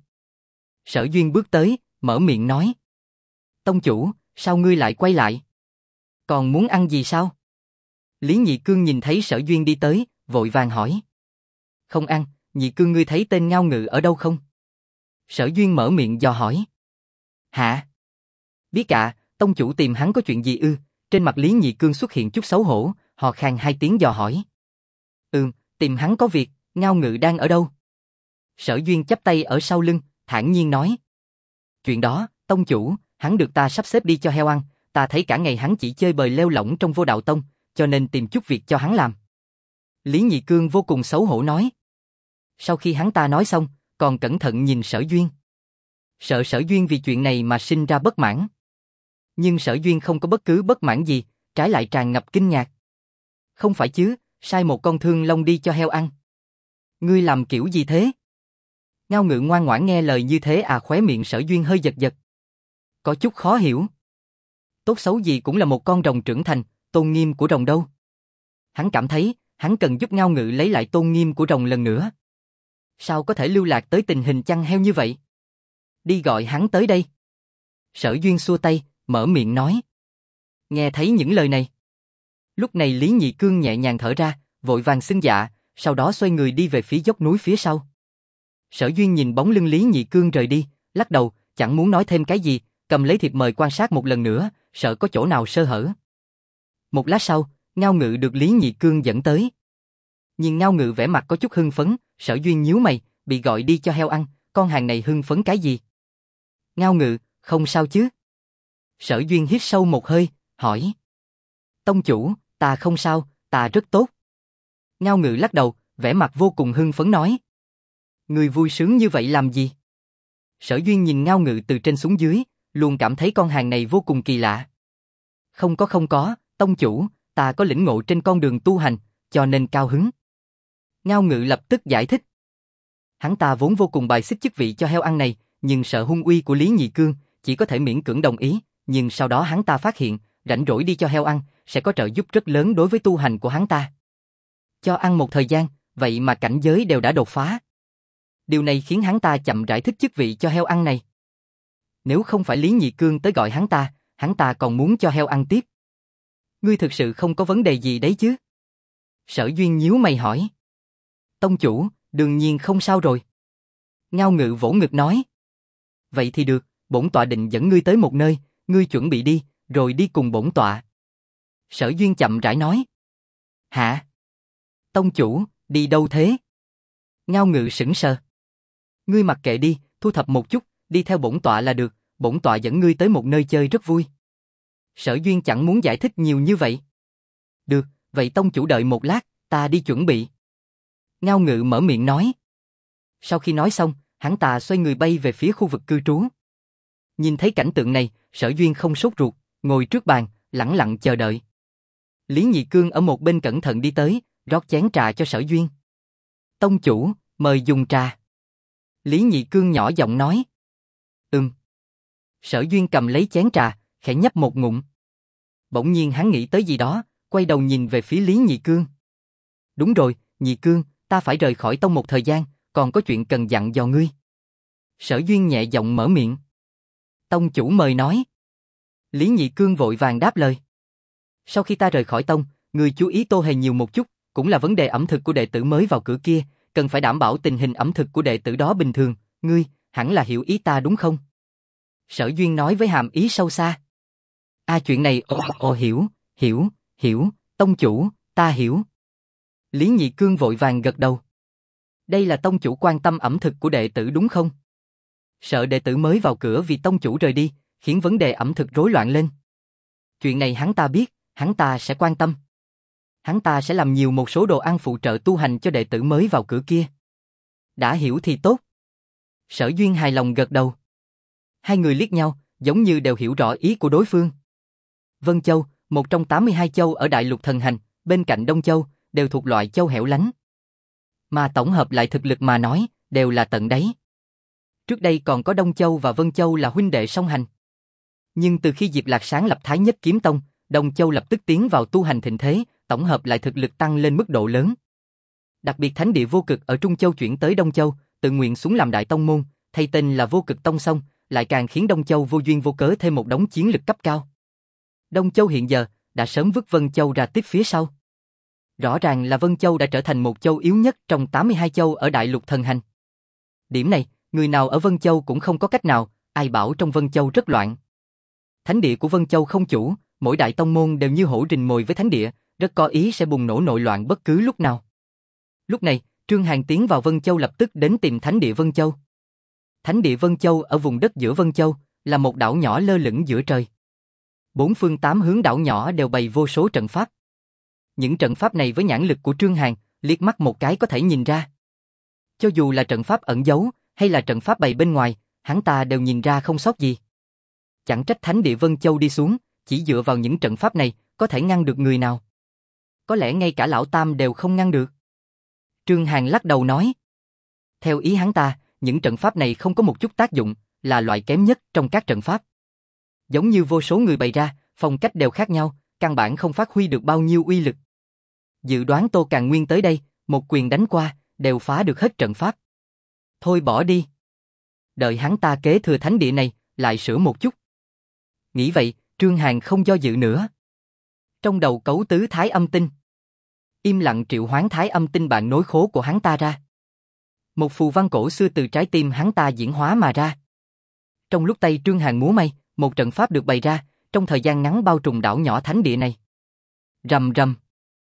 Speaker 1: Sở Duyên bước tới, mở miệng nói. Tông chủ, sao ngươi lại quay lại? Còn muốn ăn gì sao? Lý Nhị Cương nhìn thấy Sở Duyên đi tới, vội vàng hỏi. Không ăn, Nhị Cương ngươi thấy tên Ngao Ngự ở đâu không? Sở Duyên mở miệng dò hỏi. Hả? Biết ạ, tông chủ tìm hắn có chuyện gì ư? Trên mặt Lý Nhị Cương xuất hiện chút xấu hổ, hò khan hai tiếng dò hỏi. Tìm hắn có việc, Ngao Ngự đang ở đâu? Sở Duyên chắp tay ở sau lưng, thản nhiên nói. Chuyện đó, tông chủ, hắn được ta sắp xếp đi cho heo ăn, ta thấy cả ngày hắn chỉ chơi bời lêu lỏng trong Vô Đạo Tông, cho nên tìm chút việc cho hắn làm. Lý Nhị Cương vô cùng xấu hổ nói. Sau khi hắn ta nói xong, còn cẩn thận nhìn Sở Duyên. Sợ Sở Duyên vì chuyện này mà sinh ra bất mãn. Nhưng Sở Duyên không có bất cứ bất mãn gì, trái lại tràn ngập kinh ngạc. Không phải chứ, sai một con thương long đi cho heo ăn. Ngươi làm kiểu gì thế? Ngao Ngự ngoan ngoãn nghe lời như thế à? Khóe miệng Sở Duyên hơi giật giật. Có chút khó hiểu. Tốt xấu gì cũng là một con rồng trưởng thành, tôn nghiêm của rồng đâu. Hắn cảm thấy, hắn cần giúp Ngao Ngự lấy lại tôn nghiêm của rồng lần nữa. Sao có thể lưu lạc tới tình hình chăn heo như vậy? Đi gọi hắn tới đây. Sở Duyên xua tay, mở miệng nói. Nghe thấy những lời này. Lúc này Lý Nhị Cương nhẹ nhàng thở ra, vội vàng xưng dạ, sau đó xoay người đi về phía dốc núi phía sau. Sở Duyên nhìn bóng lưng Lý Nhị Cương rời đi, lắc đầu, chẳng muốn nói thêm cái gì, cầm lấy thiệp mời quan sát một lần nữa, sợ có chỗ nào sơ hở. Một lát sau, Ngao Ngự được Lý Nhị Cương dẫn tới. Nhìn Ngao Ngự vẻ mặt có chút hưng phấn, Sở Duyên nhíu mày, bị gọi đi cho heo ăn, con hàng này hưng phấn cái gì? Ngao Ngự, không sao chứ? Sở Duyên hít sâu một hơi, hỏi. Tông chủ, ta không sao, ta rất tốt. Ngao Ngự lắc đầu, vẻ mặt vô cùng hưng phấn nói. Người vui sướng như vậy làm gì? Sở Duyên nhìn Ngao Ngự từ trên xuống dưới, luôn cảm thấy con hàng này vô cùng kỳ lạ. Không có, tông chủ, ta có lĩnh ngộ trên con đường tu hành, cho nên cao hứng. Ngao Ngự lập tức giải thích. Hắn ta vốn vô cùng bài xích chức vị cho heo ăn này, nhưng sợ hung uy của Lý Nhị Cương, chỉ có thể miễn cưỡng đồng ý, nhưng sau đó hắn ta phát hiện, rảnh rỗi đi cho heo ăn, sẽ có trợ giúp rất lớn đối với tu hành của hắn ta. Cho ăn một thời gian, vậy mà cảnh giới đều đã đột phá. Điều này khiến hắn ta chậm rãi thích chức vị cho heo ăn này. Nếu không phải Lý Nhị Cương tới gọi hắn ta còn muốn cho heo ăn tiếp. Ngươi thực sự không có vấn đề gì đấy chứ? Sở Duyên nhíu mày hỏi. Tông chủ, đương nhiên không sao rồi. Ngao Ngự vỗ ngực nói. Vậy thì được, bổn tọa định dẫn ngươi tới một nơi, ngươi chuẩn bị đi, rồi đi cùng bổn tọa. Sở Duyên chậm rãi nói. Hả? Tông chủ, đi đâu thế? Ngao Ngự sững sờ. Ngươi mặc kệ đi, thu thập một chút, đi theo bổn tọa là được, bổn tọa dẫn ngươi tới một nơi chơi rất vui. Sở Duyên chẳng muốn giải thích nhiều như vậy. Được, vậy tông chủ đợi một lát, ta đi chuẩn bị. Ngao Ngự mở miệng nói. Sau khi nói xong, hắn ta xoay người bay về phía khu vực cư trú. Nhìn thấy cảnh tượng này, Sở Duyên không sốt ruột, ngồi trước bàn, lẳng lặng chờ đợi. Lý Nhị Cương ở một bên cẩn thận đi tới, rót chén trà cho Sở Duyên. Tông chủ, mời dùng trà. Lý Nhị Cương nhỏ giọng nói. Sở Duyên cầm lấy chén trà, khẽ nhấp một ngụm. Bỗng nhiên hắn nghĩ tới gì đó, quay đầu nhìn về phía Lý Nhị Cương. Đúng rồi, Nhị Cương, ta phải rời khỏi tông một thời gian, còn có chuyện cần dặn dò ngươi. Sở Duyên nhẹ giọng mở miệng. Tông chủ mời nói. Lý Nhị Cương vội vàng đáp lời. Sau khi ta rời khỏi tông, ngươi chú ý Tô Hề nhiều một chút, cũng là vấn đề ẩm thực của đệ tử mới vào cửa kia, cần phải đảm bảo tình hình ẩm thực của đệ tử đó bình thường, ngươi, hẳn là hiểu ý ta đúng không? Sở Duyên nói với hàm ý sâu xa. Chuyện này, hiểu, tông chủ, ta hiểu. Lý Nhị Cương vội vàng gật đầu. Đây là tông chủ quan tâm ẩm thực của đệ tử đúng không? Sợ đệ tử mới vào cửa vì tông chủ rời đi, khiến vấn đề ẩm thực rối loạn lên. Chuyện này hắn ta biết, hắn ta sẽ quan tâm. Hắn ta sẽ làm nhiều một số đồ ăn phụ trợ tu hành cho đệ tử mới vào cửa kia. Đã hiểu thì tốt. Sở Duyên hài lòng gật đầu. Hai người liếc nhau, giống như đều hiểu rõ ý của đối phương. Vân Châu, một trong 82 châu ở Đại Lục Thần Hành, bên cạnh Đông Châu, đều thuộc loại châu hẻo lánh. Mà tổng hợp lại thực lực mà nói, đều là tận đáy. Trước đây còn có Đông Châu và Vân Châu là huynh đệ song hành. Nhưng từ khi Diệp Lạc sáng lập Thái Nhất Kiếm Tông, Đông Châu lập tức tiến vào tu hành thịnh thế, tổng hợp lại thực lực tăng lên mức độ lớn. Đặc biệt Thánh địa Vô Cực ở Trung Châu chuyển tới Đông Châu, tự nguyện xuống làm đại tông môn, thay tên là Vô Cực Tông xong, lại càng khiến Đông Châu vô duyên vô cớ thêm một đống chiến lực cấp cao. Đông Châu hiện giờ đã sớm vứt Vân Châu ra tiếp phía sau. Rõ ràng là Vân Châu đã trở thành một châu yếu nhất trong 82 châu ở Đại Lục Thần Hành. Điểm này, người nào ở Vân Châu cũng không có cách nào, ai bảo trong Vân Châu rất loạn. Thánh địa của Vân Châu không chủ, mỗi đại tông môn đều như hổ rình mồi với thánh địa, rất có ý sẽ bùng nổ nội loạn bất cứ lúc nào. Lúc này, Trương Hàn tiến vào Vân Châu lập tức đến tìm Thánh địa Vân Châu. Thánh địa Vân Châu ở vùng đất giữa Vân Châu, là một đảo nhỏ lơ lửng giữa trời. Bốn phương tám hướng đảo nhỏ đều bày vô số trận pháp. Những trận pháp này với nhãn lực của Trương Hàn, liếc mắt một cái có thể nhìn ra. Cho dù là trận pháp ẩn giấu, hay là trận pháp bày bên ngoài, hắn ta đều nhìn ra không sót gì. Chẳng trách Thánh địa Vân Châu đi xuống, chỉ dựa vào những trận pháp này, có thể ngăn được người nào. Có lẽ ngay cả Lão Tam đều không ngăn được. Trương Hàn lắc đầu nói. Theo ý hắn ta, những trận pháp này không có một chút tác dụng, là loại kém nhất trong các trận pháp. Giống như vô số người bày ra, phong cách đều khác nhau, căn bản không phát huy được bao nhiêu uy lực. Dự đoán Tô Càn Nguyên tới đây, một quyền đánh qua, đều phá được hết trận pháp. Thôi bỏ đi. Đợi hắn ta kế thừa thánh địa này, lại sửa một chút. Nghĩ vậy, Trương Hàn không do dự nữa. Trong đầu cấu tứ thái âm tinh. Im lặng triệu hoán thái âm tinh bạn nối khố của hắn ta ra. Một phù văn cổ xưa từ trái tim hắn ta diễn hóa mà ra. Trong lúc tay Trương Hàn múa may, một trận pháp được bày ra, trong thời gian ngắn bao trùm đảo nhỏ thánh địa này. Rầm rầm.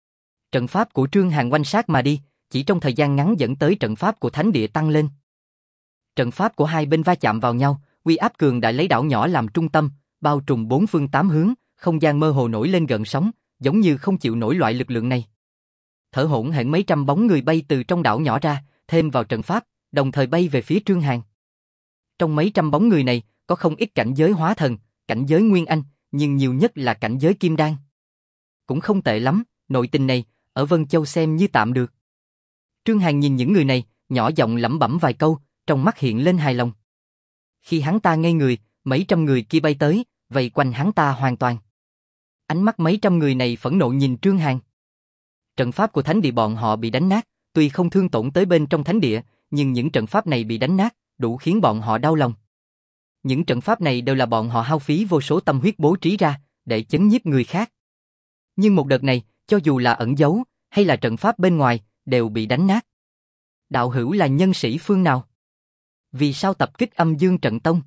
Speaker 1: Trận pháp của Trương Hàn quanh sát mà đi, chỉ trong thời gian ngắn dẫn tới trận pháp của thánh địa tăng lên. Trận pháp của hai bên va chạm vào nhau, uy áp cường đại lấy đảo nhỏ làm trung tâm, bao trùm bốn phương tám hướng, không gian mơ hồ nổi lên gợn sóng, giống như không chịu nổi loại lực lượng này. Thở hổn hển mấy trăm bóng người bay từ trong đảo nhỏ ra, thêm vào trận pháp, đồng thời bay về phía Trương Hàn. Trong mấy trăm bóng người này, có không ít cảnh giới hóa thần, cảnh giới nguyên anh, nhưng nhiều nhất là cảnh giới kim đan. Cũng không tệ lắm, nội tình này, ở Vân Châu xem như tạm được. Trương Hàn nhìn những người này, nhỏ giọng lẩm bẩm vài câu, trong mắt hiện lên hài lòng. Khi hắn ta ngây người, mấy trăm người kia bay tới, vây quanh hắn ta hoàn toàn. Ánh mắt mấy trăm người này phẫn nộ nhìn Trương Hàn. Trận pháp của thánh địa bọn họ bị đánh nát, tuy không thương tổn tới bên trong thánh địa, nhưng những trận pháp này bị đánh nát, đủ khiến bọn họ đau lòng. Những trận pháp này đều là bọn họ hao phí vô số tâm huyết bố trí ra, để chấn nhiếp người khác. Nhưng một đợt này, cho dù là ẩn giấu, hay là trận pháp bên ngoài, đều bị đánh nát. Đạo hữu là nhân sĩ phương nào? Vì sao tập kích Âm Dương Trận Tông?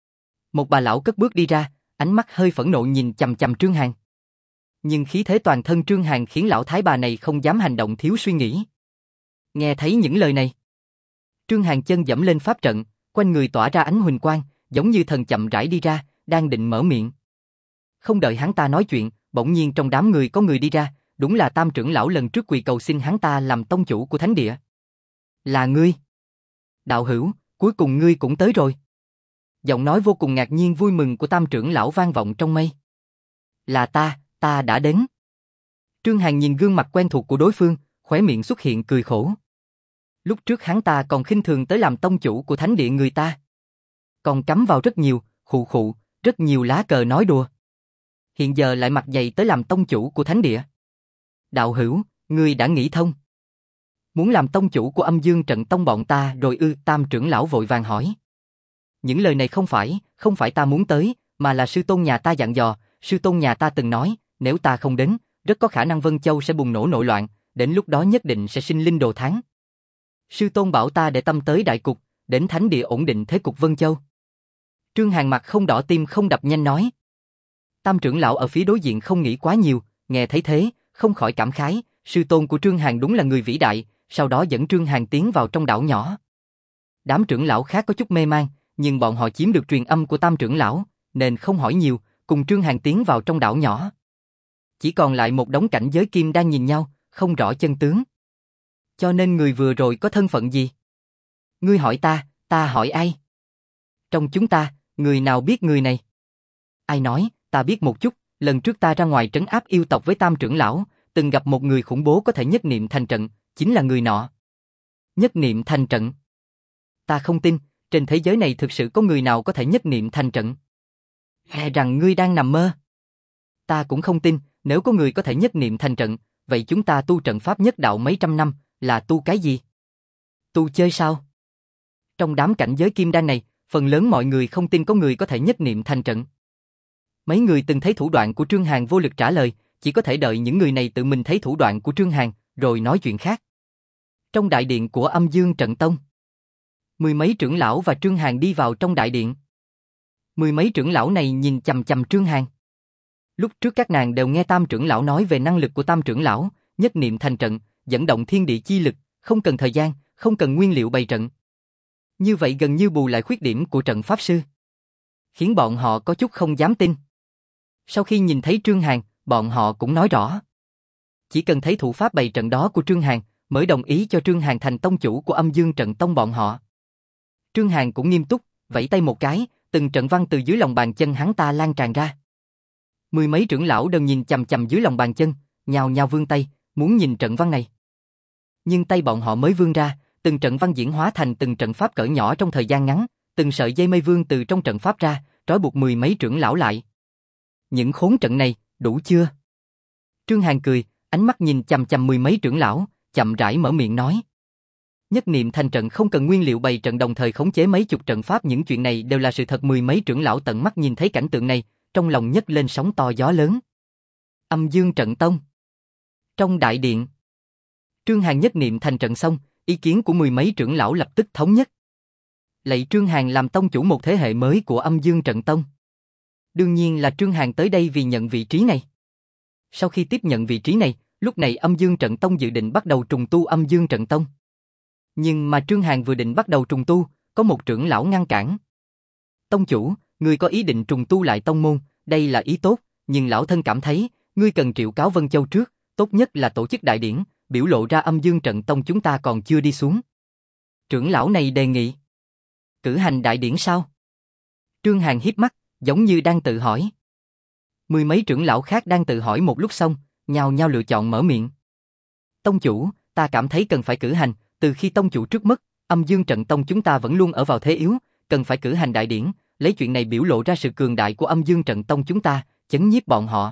Speaker 1: Một bà lão cất bước đi ra, ánh mắt hơi phẫn nộ nhìn chằm chằm Trương Hàn. Nhưng khí thế toàn thân Trương Hàn khiến lão thái bà này không dám hành động thiếu suy nghĩ. Nghe thấy những lời này, Trương Hàn chân dẫm lên pháp trận, quanh người tỏa ra ánh huỳnh quang, giống như thần chậm rãi đi ra, đang định mở miệng. Không đợi hắn ta nói chuyện, bỗng nhiên trong đám người có người đi ra, đúng là Tam trưởng lão lần trước quỳ cầu xin hắn ta làm tông chủ của thánh địa. Là ngươi. Đạo hữu, cuối cùng ngươi cũng tới rồi. Giọng nói vô cùng ngạc nhiên vui mừng của Tam trưởng lão vang vọng trong mây. Là ta đã đến. Trương Hàn nhìn gương mặt quen thuộc của đối phương, khóe miệng xuất hiện cười khổ. Lúc trước hắn ta còn khinh thường tới làm tông chủ của thánh địa người ta. Còn cắm vào rất nhiều, khụ, rất nhiều lá cờ nói đùa. Hiện giờ lại mặt dày tới làm tông chủ của thánh địa. Đạo hữu, ngươi đã nghĩ thông. Muốn làm tông chủ của Âm Dương Trận Tông bọn ta rồi ư? Tam trưởng lão vội vàng hỏi. Những lời này không phải ta muốn tới, mà là sư tôn nhà ta dặn dò. Sư tôn nhà ta từng nói, nếu ta không đến, rất có khả năng Vân Châu sẽ bùng nổ nội loạn, đến lúc đó nhất định sẽ sinh linh đồ thán. Sư tôn bảo ta để tâm tới đại cục, đến thánh địa ổn định thế cục Vân Châu. Trương Hàn mặt không đỏ tim không đập nhanh nói. Tam trưởng lão ở phía đối diện không nghĩ quá nhiều, nghe thấy thế, không khỏi cảm khái, sư tôn của Trương Hàn đúng là người vĩ đại, sau đó dẫn Trương Hàn tiến vào trong đảo nhỏ. Đám trưởng lão khác có chút mê man, nhưng bọn họ chiếm được truyền âm của Tam trưởng lão, nên không hỏi nhiều, cùng Trương Hàn tiến vào trong đảo nhỏ. Chỉ còn lại một đống cảnh giới kim đang nhìn nhau, không rõ chân tướng. Cho nên người vừa rồi có thân phận gì? Ngươi hỏi ta hỏi ai? Trong chúng ta, người nào biết người này? Ai nói, ta biết một chút, lần trước ta ra ngoài trấn áp yêu tộc với Tam trưởng lão, từng gặp một người khủng bố có thể nhất niệm thành trận, chính là người nọ. Nhất niệm thành trận? Ta không tin, trên thế giới này thực sự có người nào có thể nhất niệm thành trận. Hè rằng ngươi đang nằm mơ. Ta cũng không tin, nếu có người có thể nhất niệm thành trận, vậy chúng ta tu trận pháp nhất đạo mấy trăm năm, là tu cái gì? Tu chơi sao? Trong đám cảnh giới kim đan này, phần lớn mọi người không tin có người có thể nhất niệm thành trận. Mấy người từng thấy thủ đoạn của Trương Hàn vô lực trả lời, chỉ có thể đợi những người này tự mình thấy thủ đoạn của Trương Hàn, rồi nói chuyện khác. Trong đại điện của Âm Dương Trận Tông, mười mấy trưởng lão và Trương Hàn đi vào trong đại điện. Mười mấy trưởng lão này nhìn chằm chằm Trương Hàn. Lúc trước các nàng đều nghe Tam trưởng lão nói về năng lực của Tam trưởng lão, nhất niệm thành trận, dẫn động thiên địa chi lực, không cần thời gian, không cần nguyên liệu bày trận. Như vậy gần như bù lại khuyết điểm của trận pháp sư, khiến bọn họ có chút không dám tin. Sau khi nhìn thấy Trương Hàn, bọn họ cũng nói rõ. Chỉ cần thấy thủ pháp bày trận đó của Trương Hàn, mới đồng ý cho Trương Hàn thành tông chủ của Âm Dương Trận Tông bọn họ. Trương Hàn cũng nghiêm túc, vẫy tay một cái, từng trận văn từ dưới lòng bàn chân hắn ta lan tràn ra. Mười mấy trưởng lão đều nhìn chằm chằm dưới lòng bàn chân, nhào nhào vươn tay, muốn nhìn trận văn này. Nhưng tay bọn họ mới vươn ra, từng trận văn diễn hóa thành từng trận pháp cỡ nhỏ trong thời gian ngắn, từng sợi dây mây vương từ trong trận pháp ra, trói buộc mười mấy trưởng lão lại. Những khốn trận này, đủ chưa? Trương Hàn cười, ánh mắt nhìn chằm chằm mười mấy trưởng lão, chậm rãi mở miệng nói. Nhất niệm thành trận không cần nguyên liệu bày trận đồng thời khống chế mấy chục trận pháp, những chuyện này đều là sự thật. Mười mấy trưởng lão tận mắt nhìn thấy cảnh tượng này, trong lòng nhấc lên sóng to gió lớn. Âm Dương Trận Tông. Trong đại điện, Trương Hàn nhất niệm thành trận xong, ý kiến của mười mấy trưởng lão lập tức thống nhất. Lạy Trương Hàn làm tông chủ một thế hệ mới của Âm Dương Trận Tông. Đương nhiên là Trương Hàn tới đây vì nhận vị trí này. Sau khi tiếp nhận vị trí này, lúc này Âm Dương Trận Tông dự định bắt đầu trùng tu Âm Dương Trận Tông. Nhưng mà Trương Hàn vừa định bắt đầu trùng tu, có một trưởng lão ngăn cản. Tông chủ, ngươi có ý định trùng tu lại tông môn, đây là ý tốt, nhưng lão thân cảm thấy, ngươi cần triệu cáo Vân Châu trước, tốt nhất là tổ chức đại điển, biểu lộ ra Âm Dương Trận Tông chúng ta còn chưa đi xuống. Trưởng lão này đề nghị. Cử hành đại điển sao? Trương Hàn híp mắt, giống như đang tự hỏi. Mười mấy trưởng lão khác đang tự hỏi một lúc xong, nhao nhao lựa chọn mở miệng. Tông chủ, ta cảm thấy cần phải cử hành, từ khi tông chủ trước mất, Âm Dương Trận Tông chúng ta vẫn luôn ở vào thế yếu, cần phải cử hành đại điển, lấy chuyện này biểu lộ ra sự cường đại của Âm Dương Trận Tông chúng ta, chấn nhiếp bọn họ.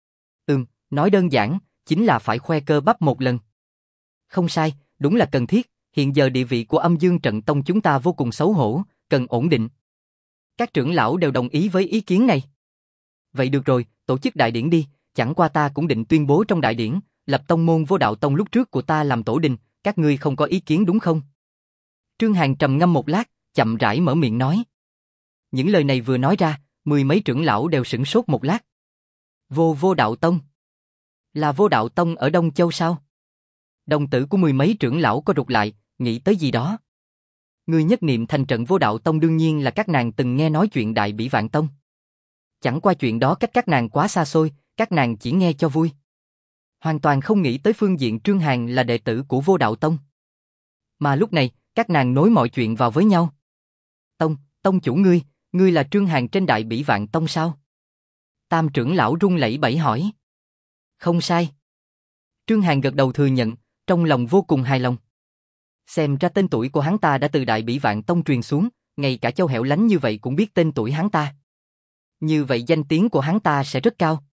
Speaker 1: Nói đơn giản, chính là phải khoe cơ bắp một lần. Không sai, đúng là cần thiết, hiện giờ địa vị của Âm Dương Trận Tông chúng ta vô cùng xấu hổ, cần ổn định. Các trưởng lão đều đồng ý với ý kiến này. Vậy được rồi, tổ chức đại điển đi, chẳng qua ta cũng định tuyên bố trong đại điển, lập tông môn Vô Đạo Tông lúc trước của ta làm tổ đình, các ngươi không có ý kiến đúng không? Trương Hàn trầm ngâm một lát, chậm rãi mở miệng nói. Những lời này vừa nói ra, mười mấy trưởng lão đều sửng sốt một lát. Vô Đạo Tông? Là Vô Đạo Tông ở Đông Châu sao? Đồng tử của mười mấy trưởng lão có rụt lại, nghĩ tới gì đó. Người nhất niệm thành trận Vô Đạo Tông đương nhiên là các nàng từng nghe nói chuyện Đại Bỉ Vạn Tông. Chẳng qua chuyện đó cách các nàng quá xa xôi, các nàng chỉ nghe cho vui. Hoàn toàn không nghĩ tới phương diện Trương Hàn là đệ tử của Vô Đạo Tông. Mà lúc này, các nàng nối mọi chuyện vào với nhau. Tông chủ ngươi là Trương Hàn trên Đại Bỉ Vạn Tông sao? Tam trưởng lão run lẩy bẩy hỏi. Không sai. Trương Hàn gật đầu thừa nhận, trong lòng vô cùng hài lòng. Xem ra tên tuổi của hắn ta đã từ Đại Bỉ Vạn Tông truyền xuống, ngay cả Châu hẻo lánh như vậy cũng biết tên tuổi hắn ta. Như vậy danh tiếng của hắn ta sẽ rất cao.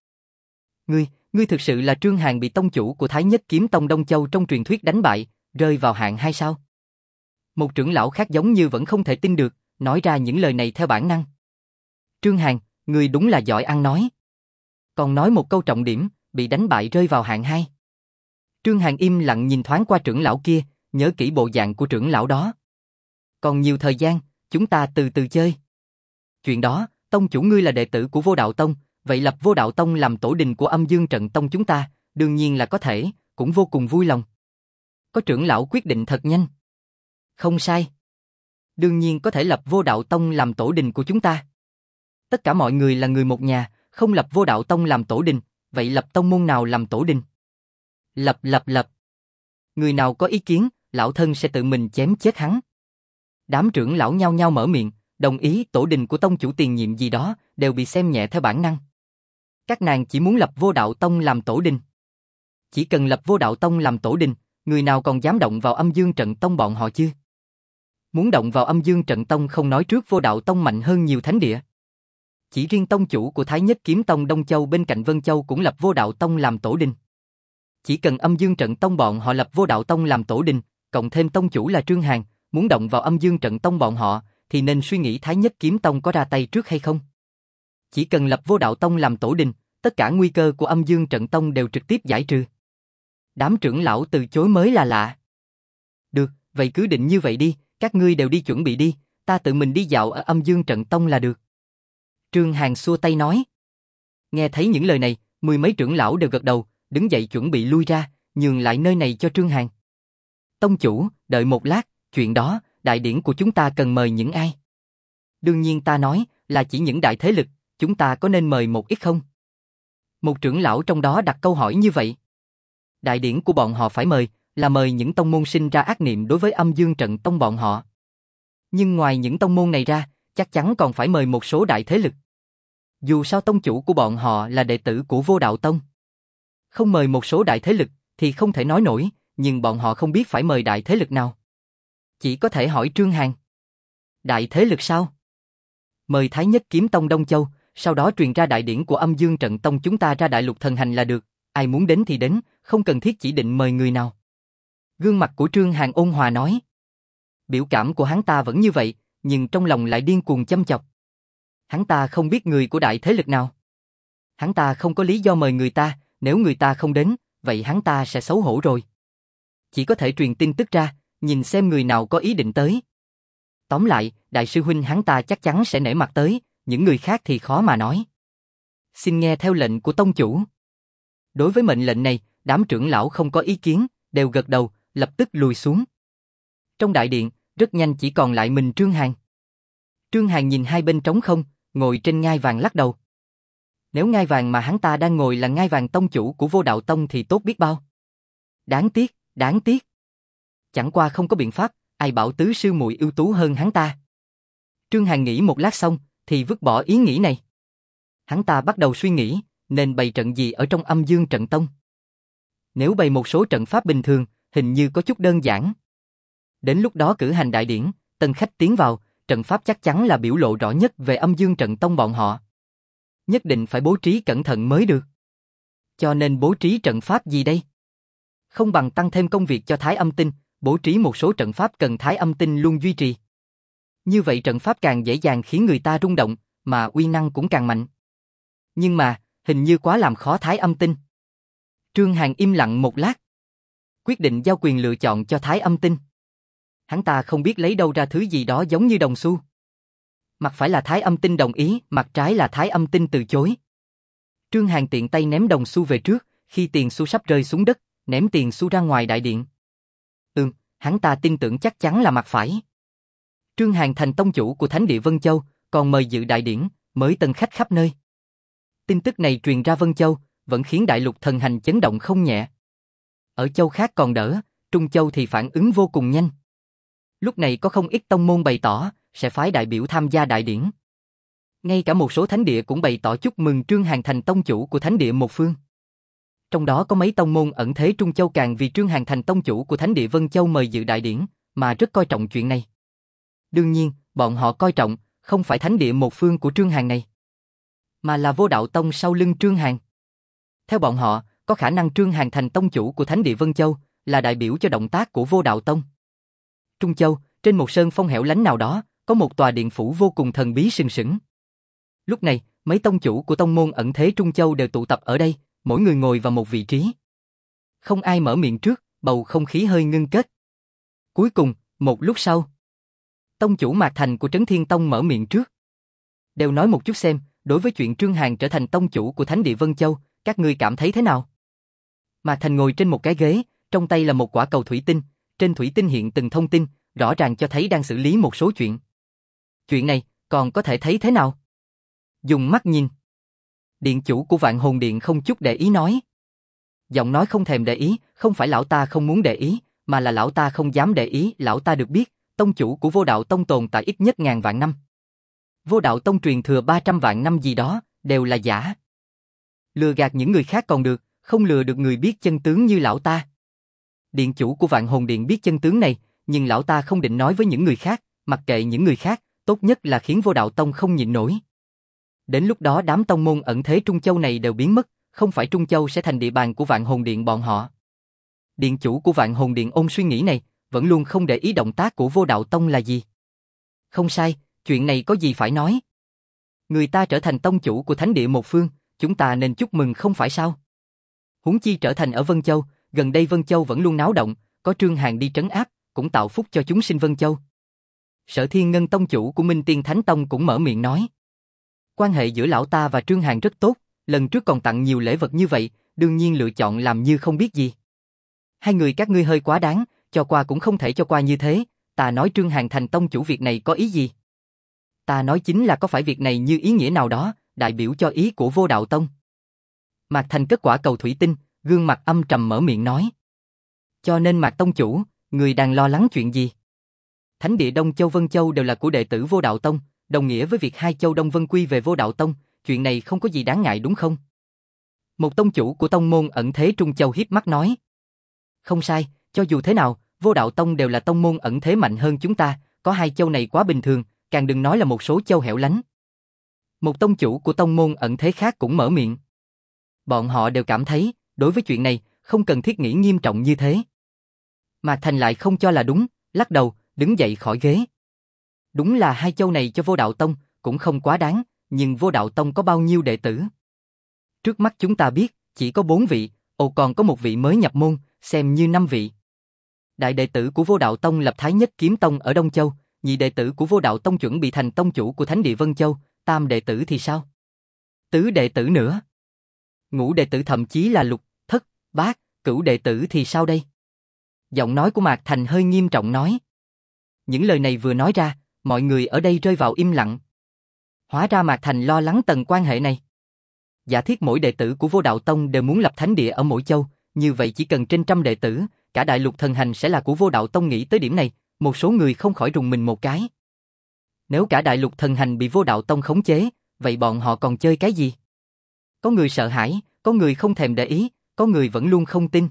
Speaker 1: Ngươi thực sự là Trương Hàn bị tông chủ của Thái Nhất Kiếm Tông Đông Châu trong truyền thuyết đánh bại, rơi vào hạng 2 sao? Một trưởng lão khác giống như vẫn không thể tin được, nói ra những lời này theo bản năng. Trương Hàn, ngươi đúng là giỏi ăn nói. Còn nói một câu trọng điểm, bị đánh bại rơi vào hạng 2. Trương Hàn im lặng nhìn thoáng qua trưởng lão kia, nhớ kỹ bộ dạng của trưởng lão đó. Còn nhiều thời gian, chúng ta từ từ chơi. Chuyện đó, tông chủ ngươi là đệ tử của Vô Đạo Tông, vậy lập Vô Đạo Tông làm tổ đình của Âm Dương Trận Tông chúng ta, đương nhiên là có thể, cũng vô cùng vui lòng. Có trưởng lão quyết định thật nhanh. Không sai. Đương nhiên có thể lập Vô Đạo Tông làm tổ đình của chúng ta. Tất cả mọi người là người một nhà, không lập Vô Đạo Tông làm tổ đình, vậy lập tông môn nào làm tổ đình? Lập. Người nào có ý kiến, lão thân sẽ tự mình chém chết hắn. Đám trưởng lão nhao nhao mở miệng, đồng ý tổ đình của tông chủ tiền nhiệm gì đó, đều bị xem nhẹ theo bản năng. Các nàng chỉ muốn lập Vô Đạo Tông làm tổ đình. Chỉ cần lập Vô Đạo Tông làm tổ đình, người nào còn dám động vào Âm Dương Trận Tông bọn họ chứ? Muốn động vào Âm Dương Trận Tông không nói trước Vô Đạo Tông mạnh hơn nhiều thánh địa. Chỉ riêng tông chủ của Thái Nhất Kiếm Tông Đông Châu bên cạnh Vân Châu cũng lập Vô Đạo Tông làm tổ đình. Chỉ cần Âm Dương Trận Tông bọn họ lập Vô Đạo Tông làm tổ đình, cộng thêm tông chủ là Trương Hàn, muốn động vào Âm Dương Trận Tông bọn họ, thì nên suy nghĩ Thái Nhất Kiếm Tông có ra tay trước hay không. Chỉ cần lập Vô Đạo Tông làm tổ đình, tất cả nguy cơ của Âm Dương Trận Tông đều trực tiếp giải trừ. Đám trưởng lão từ chối mới là lạ. Được, vậy cứ định như vậy đi, các ngươi đều đi chuẩn bị đi, ta tự mình đi dạo ở Âm Dương Trận Tông là được. Trương Hàn xua tay nói. Nghe thấy những lời này, mười mấy trưởng lão đều gật đầu, đứng dậy chuẩn bị lui ra, nhường lại nơi này cho Trương Hàn. Tông chủ, đợi một lát, chuyện đó, đại điển của chúng ta cần mời những ai? Đương nhiên ta nói, là chỉ những đại thế lực, chúng ta có nên mời một ít không? Một trưởng lão trong đó đặt câu hỏi như vậy. Đại điển của bọn họ phải mời, là mời những tông môn sinh ra ác niệm đối với Âm Dương Trận Tông bọn họ. Nhưng ngoài những tông môn này ra, chắc chắn còn phải mời một số đại thế lực. Dù sao tông chủ của bọn họ là đệ tử của Vô Đạo Tông. Không mời một số đại thế lực thì không thể nói nổi, nhưng bọn họ không biết phải mời đại thế lực nào. Chỉ có thể hỏi Trương Hàn. Đại thế lực sao? Mời Thái Nhất Kiếm Tông Đông Châu, sau đó truyền ra đại điển của Âm Dương Trận Tông chúng ta ra Đại Lục Thần Hành là được, ai muốn đến thì đến, không cần thiết chỉ định mời người nào. Gương mặt của Trương Hàn ôn hòa nói. Biểu cảm của hắn ta vẫn như vậy, nhưng trong lòng lại điên cuồng châm chọc. Hắn ta không biết người của đại thế lực nào. Hắn ta không có lý do mời người ta, nếu người ta không đến, vậy hắn ta sẽ xấu hổ rồi. Chỉ có thể truyền tin tức ra, nhìn xem người nào có ý định tới. Tóm lại, đại sư huynh hắn ta chắc chắn sẽ nể mặt tới, những người khác thì khó mà nói. Xin nghe theo lệnh của tông chủ. Đối với mệnh lệnh này, đám trưởng lão không có ý kiến, đều gật đầu, lập tức lùi xuống. Trong đại điện, rất nhanh chỉ còn lại mình Trương Hàn. Trương Hàn nhìn hai bên trống không, ngồi trên ngai vàng lắc đầu. Nếu ngai vàng mà hắn ta đang ngồi là ngai vàng tông chủ của Vô Đạo Tông thì tốt biết bao. Đáng tiếc. Chẳng qua không có biện pháp, ai bảo tứ sư muội ưu tú hơn hắn ta. Trương Hàn nghĩ một lát xong, thì vứt bỏ ý nghĩ này. Hắn ta bắt đầu suy nghĩ, nên bày trận gì ở trong Âm Dương Trận Tông. Nếu bày một số trận pháp bình thường, hình như có chút đơn giản. Đến lúc đó cử hành đại điển, tân khách tiến vào, trận pháp chắc chắn là biểu lộ rõ nhất về Âm Dương Trận Tông bọn họ. Nhất định phải bố trí cẩn thận mới được. Cho nên bố trí trận pháp gì đây? Không bằng tăng thêm công việc cho Thái Âm Tinh, bố trí một số trận pháp cần Thái Âm Tinh luôn duy trì. Như vậy trận pháp càng dễ dàng khiến người ta rung động, mà uy năng cũng càng mạnh. Nhưng mà, hình như quá làm khó Thái Âm Tinh. Trương Hàn im lặng một lát. Quyết định giao quyền lựa chọn cho Thái Âm Tinh. Hắn ta không biết lấy đâu ra thứ gì đó giống như đồng xu. Mặt phải là Thái Âm Tinh đồng ý, mặt trái là Thái Âm Tinh từ chối. Trương Hàn tiện tay ném đồng xu về trước, khi tiền xu sắp rơi xuống đất, ném tiền xu ra ngoài đại điện. Hắn ta tin tưởng chắc chắn là mặt phải. Trương Hàn thành tông chủ của Thánh địa Vân Châu, còn mời dự đại điển, mới tân khách khắp nơi. Tin tức này truyền ra Vân Châu, vẫn khiến Đại Lục Thần Hành chấn động không nhẹ. Ở châu khác còn đỡ, Trung Châu thì phản ứng vô cùng nhanh. Lúc này có không ít tông môn bày tỏ, sẽ phái đại biểu tham gia đại điển. Ngay cả một số thánh địa cũng bày tỏ chúc mừng Trương Hàn thành tông chủ của thánh địa một phương. Trong đó có mấy tông môn ẩn thế Trung Châu càng vì Trương Hàn thành tông chủ của thánh địa Vân Châu mời dự đại điển, mà rất coi trọng chuyện này. Đương nhiên, bọn họ coi trọng, không phải thánh địa một phương của Trương Hàn này, mà là Vô Đạo Tông sau lưng Trương Hàn. Theo bọn họ, có khả năng Trương Hàn thành tông chủ của thánh địa Vân Châu, là đại biểu cho động tác của Vô Đạo Tông. Trung Châu, trên một sơn phong hẻo lánh nào đó, có một tòa điện phủ vô cùng thần bí sừng sững. Lúc này, mấy tông chủ của tông môn ẩn thế Trung Châu đều tụ tập ở đây, mỗi người ngồi vào một vị trí. Không ai mở miệng trước, bầu không khí hơi ngưng kết. Cuối cùng, một lúc sau, tông chủ Mạc Thành của Trấn Thiên Tông mở miệng trước. Đều nói một chút xem, đối với chuyện Trương Hàn trở thành tông chủ của thánh địa Vân Châu, các ngươi cảm thấy thế nào? Mạc Thành ngồi trên một cái ghế, trong tay là một quả cầu thủy tinh, trên thủy tinh hiện từng thông tin, rõ ràng cho thấy đang xử lý một số chuyện. Chuyện này, còn có thể thấy thế nào? Dùng mắt nhìn. Điện chủ của Vạn Hồn Điện không chút để ý nói. Giọng nói không thèm để ý, không phải lão ta không muốn để ý, mà là lão ta không dám để ý. Lão ta được biết, tông chủ của Vô Đạo Tông tồn tại ít nhất ngàn vạn năm. Vô Đạo Tông truyền thừa 300 vạn năm gì đó, đều là giả. Lừa gạt những người khác còn được, không lừa được người biết chân tướng như lão ta. Điện chủ của Vạn Hồn Điện biết chân tướng này, nhưng lão ta không định nói với những người khác, mặc kệ những người khác, tốt nhất là khiến Vô Đạo Tông không nhịn nổi. Đến lúc đó đám tông môn ẩn thế Trung Châu này đều biến mất, không phải Trung Châu sẽ thành địa bàn của Vạn Hồn Điện bọn họ. Điện chủ của Vạn Hồn Điện ôm suy nghĩ này, vẫn luôn không để ý động tác của Vô Đạo Tông là gì. Không sai, chuyện này có gì phải nói. Người ta trở thành tông chủ của thánh địa một phương, chúng ta nên chúc mừng không phải sao? Huống chi trở thành ở Vân Châu, gần đây Vân Châu vẫn luôn náo động, có Trương Hàn đi trấn áp, cũng tạo phúc cho chúng sinh Vân Châu. Sở Thiên Ngân tông chủ của Minh Tiên Thánh Tông cũng mở miệng nói. Quan hệ giữa lão ta và Trương Hàn rất tốt, lần trước còn tặng nhiều lễ vật như vậy, đương nhiên lựa chọn làm như không biết gì. Hai người các ngươi hơi quá đáng, cho qua cũng không thể cho qua như thế, ta nói Trương Hàn thành tông chủ việc này có ý gì? Ta nói chính là có phải việc này như ý nghĩa nào đó, đại biểu cho ý của Vô Đạo Tông. Mạc Thành kết quả cầu thủy tinh, gương mặt âm trầm mở miệng nói. Cho nên Mạc tông chủ, người đang lo lắng chuyện gì? Thánh địa Đông Châu Vân Châu đều là của đệ tử Vô Đạo Tông, đồng nghĩa với việc hai châu Đông Vân quy về Vô Đạo Tông, chuyện này không có gì đáng ngại đúng không? Một tông chủ của tông môn ẩn thế Trung Châu hiếp mắt nói. Không sai, cho dù thế nào, Vô Đạo Tông đều là tông môn ẩn thế mạnh hơn chúng ta, có hai châu này quá bình thường, càng đừng nói là một số châu hẻo lánh. Một tông chủ của tông môn ẩn thế khác cũng mở miệng. Bọn họ đều cảm thấy, đối với chuyện này, không cần thiết nghĩ nghiêm trọng như thế. Mạc Thành lại không cho là đúng, lắc đầu, đứng dậy khỏi ghế. Đúng là hai châu này cho Vô Đạo Tông, cũng không quá đáng, nhưng Vô Đạo Tông có bao nhiêu đệ tử? Trước mắt chúng ta biết, chỉ có 4 vị, còn có một vị mới nhập môn, xem như 5 vị. Đại đệ tử của Vô Đạo Tông lập Thái Nhất Kiếm Tông ở Đông Châu, nhị đệ tử của Vô Đạo Tông chuẩn bị thành tông chủ của Thánh địa Vân Châu, tam đệ tử thì sao? Tứ đệ tử nữa. Ngũ đệ tử thậm chí là lục, thất, bát, cửu đệ tử thì sao đây? Giọng nói của Mạc Thành hơi nghiêm trọng nói. Những lời này vừa nói ra, mọi người ở đây rơi vào im lặng. Hóa ra Mạc Thành lo lắng tầng quan hệ này. Giả thiết mỗi đệ tử của Vô Đạo Tông đều muốn lập thánh địa ở mỗi châu, như vậy chỉ cần trên 100 đệ tử, cả đại lục thần hành sẽ là của Vô Đạo Tông. Nghĩ tới điểm này, một số người không khỏi rùng mình một cái. Nếu cả đại lục thần hành bị Vô Đạo Tông khống chế, vậy bọn họ còn chơi cái gì? Có người sợ hãi, có người không thèm để ý, có người vẫn luôn không tin.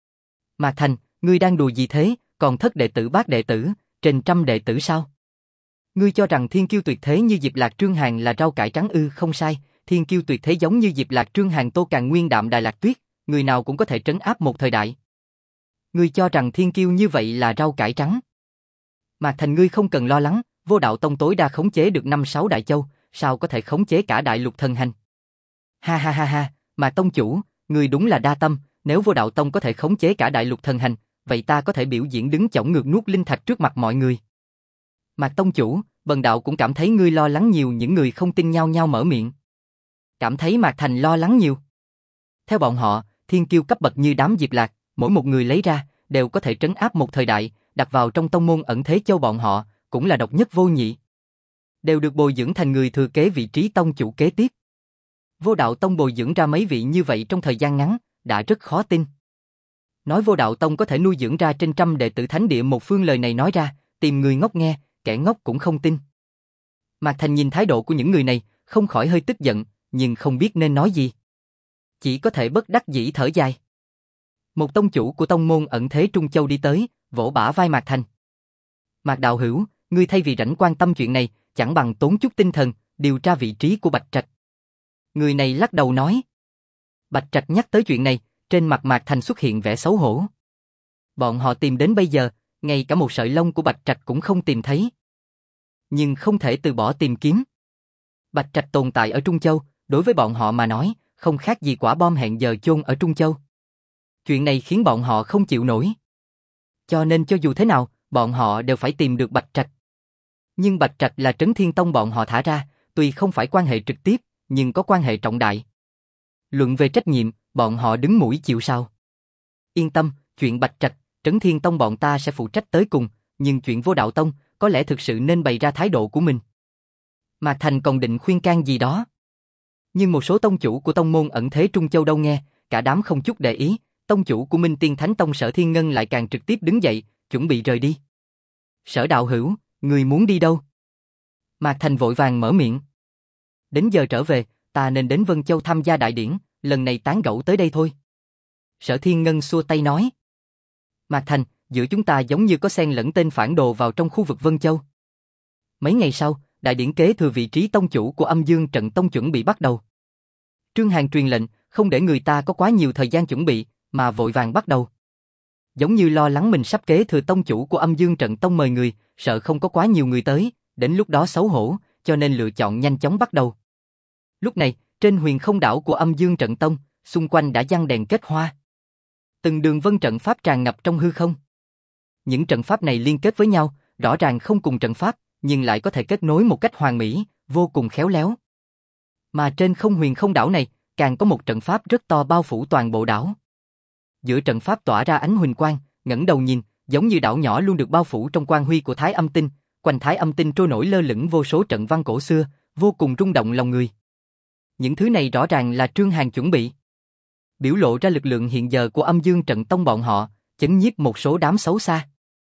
Speaker 1: Mạc Thành, ngươi đang đùa gì thế, còn thất đệ tử bát đệ tử, trên 100 đệ tử sao? Ngươi cho rằng thiên kiêu tuyệt thế như Diệp Lạc Trương Hàn là rau cải trắng ư? Không sai, thiên kiêu tuyệt thế giống như Diệp Lạc Trương Hàn, Tô Càn Nguyên, Đạm Đài Lạc Tuyết, người nào cũng có thể trấn áp một thời đại. Ngươi cho rằng thiên kiêu như vậy là rau cải trắng? Mạc Thành, ngươi không cần lo lắng, Vô Đạo Tông tối đa khống chế được 5-6 đại châu, sao có thể khống chế cả đại lục thần hành? Ha ha ha ha, Mạc tông chủ, ngươi đúng là đa tâm, nếu Vô Đạo Tông có thể khống chế cả đại lục thần hành, vậy ta có thể biểu diễn đứng chổng ngược nuốt linh thạch trước mặt mọi người. Mạc tông chủ, bần đạo cũng cảm thấy ngươi lo lắng nhiều. Những người không tin nhau nhau mở miệng. Cảm thấy Mạc Thành lo lắng nhiều. Theo bọn họ, thiên kiêu cấp bậc như đám Diệp Lạc, mỗi một người lấy ra, đều có thể trấn áp một thời đại, đặt vào trong tông môn ẩn thế châu bọn họ, cũng là độc nhất vô nhị. Đều được bồi dưỡng thành người thừa kế vị trí tông chủ kế tiếp. Vô Đạo Tông bồi dưỡng ra mấy vị như vậy trong thời gian ngắn, đã rất khó tin. Nói Vô Đạo Tông có thể nuôi dưỡng ra trên 100 đệ tử thánh địa một phương, lời này nói ra, tìm người ngốc nghe, kẻ ngốc cũng không tin. Mạc Thành nhìn thái độ của những người này, không khỏi hơi tức giận, nhưng không biết nên nói gì. Chỉ có thể bất đắc dĩ thở dài. Một tông chủ của tông môn ẩn thế Trung Châu đi tới, vỗ bả vai Mạc Thành. Mạc đạo hữu, ngươi thay vì rảnh quan tâm chuyện này, chẳng bằng tốn chút tinh thần, điều tra vị trí của Bạch Trạch. Người này lắc đầu nói. Bạch Trạch nhắc tới chuyện này, trên mặt Mạc Thành xuất hiện vẻ xấu hổ. Bọn họ tìm đến bây giờ, ngay cả một sợi lông của Bạch Trạch cũng không tìm thấy. Nhưng không thể từ bỏ tìm kiếm. Bạch Trạch tồn tại ở Trung Châu, đối với bọn họ mà nói, không khác gì quả bom hẹn giờ chôn ở Trung Châu. Chuyện này khiến bọn họ không chịu nổi. Cho nên cho dù thế nào, bọn họ đều phải tìm được Bạch Trạch. Nhưng Bạch Trạch là Trấn Thiên Tông bọn họ thả ra, tuy không phải quan hệ trực tiếp, nhưng có quan hệ trọng đại. Luận về trách nhiệm, bọn họ đứng mũi chịu sào. Yên tâm, chuyện Bạch Trạch, Trấn Thiên Tông bọn ta sẽ phụ trách tới cùng, nhưng chuyện Vô Đạo Tông, có lẽ thực sự nên bày ra thái độ của mình. Mạc Thành còn định khuyên can gì đó. Nhưng một số tông chủ của tông môn ẩn thế Trung Châu đâu nghe, cả đám không chút để ý, tông chủ của Minh Tiên Thánh Tông Sở Thiên Ngân lại càng trực tiếp đứng dậy, chuẩn bị rời đi. Sở đạo hữu, người muốn đi đâu? Mạc Thành vội vàng mở miệng. Đến giờ trở về, ta nên đến Vân Châu tham gia đại điển, lần này tán gẫu tới đây thôi. Sở Thiên Ngân xua tay nói. Mạc Thành, giữa chúng ta giống như có xen lẫn tên phản đồ vào trong khu vực Vân Châu. Mấy ngày sau, đại điển kế thừa vị trí tông chủ của Âm Dương Trận Tông chuẩn bị bắt đầu. Trương Hàn truyền lệnh, không để người ta có quá nhiều thời gian chuẩn bị, mà vội vàng bắt đầu. Giống như lo lắng mình sắp kế thừa tông chủ của Âm Dương Trận Tông mời người, sợ không có quá nhiều người tới, đến lúc đó xấu hổ, cho nên lựa chọn nhanh chóng bắt đầu. Lúc này, trên huyền không đảo của Âm Dương Trận Tông, xung quanh đã giăng đèn kết hoa. Từng đường vân trận pháp tràn ngập trong hư không. Những trận pháp này liên kết với nhau, rõ ràng không cùng trận pháp, nhưng lại có thể kết nối một cách hoàn mỹ, vô cùng khéo léo. Mà trên không huyền không đảo này, càng có một trận pháp rất to bao phủ toàn bộ đảo. Giữa trận pháp tỏa ra ánh huỳnh quang, ngẩng đầu nhìn, giống như đảo nhỏ luôn được bao phủ trong quang huy của Thái Âm Tinh, quanh Thái Âm Tinh trôi nổi lơ lửng vô số trận văn cổ xưa, vô cùng rung động lòng người. Những thứ này rõ ràng là Trương Hàn chuẩn bị. Biểu lộ ra lực lượng hiện giờ của Âm Dương Trận Tông bọn họ, chấn nhiếp một số đám xấu xa.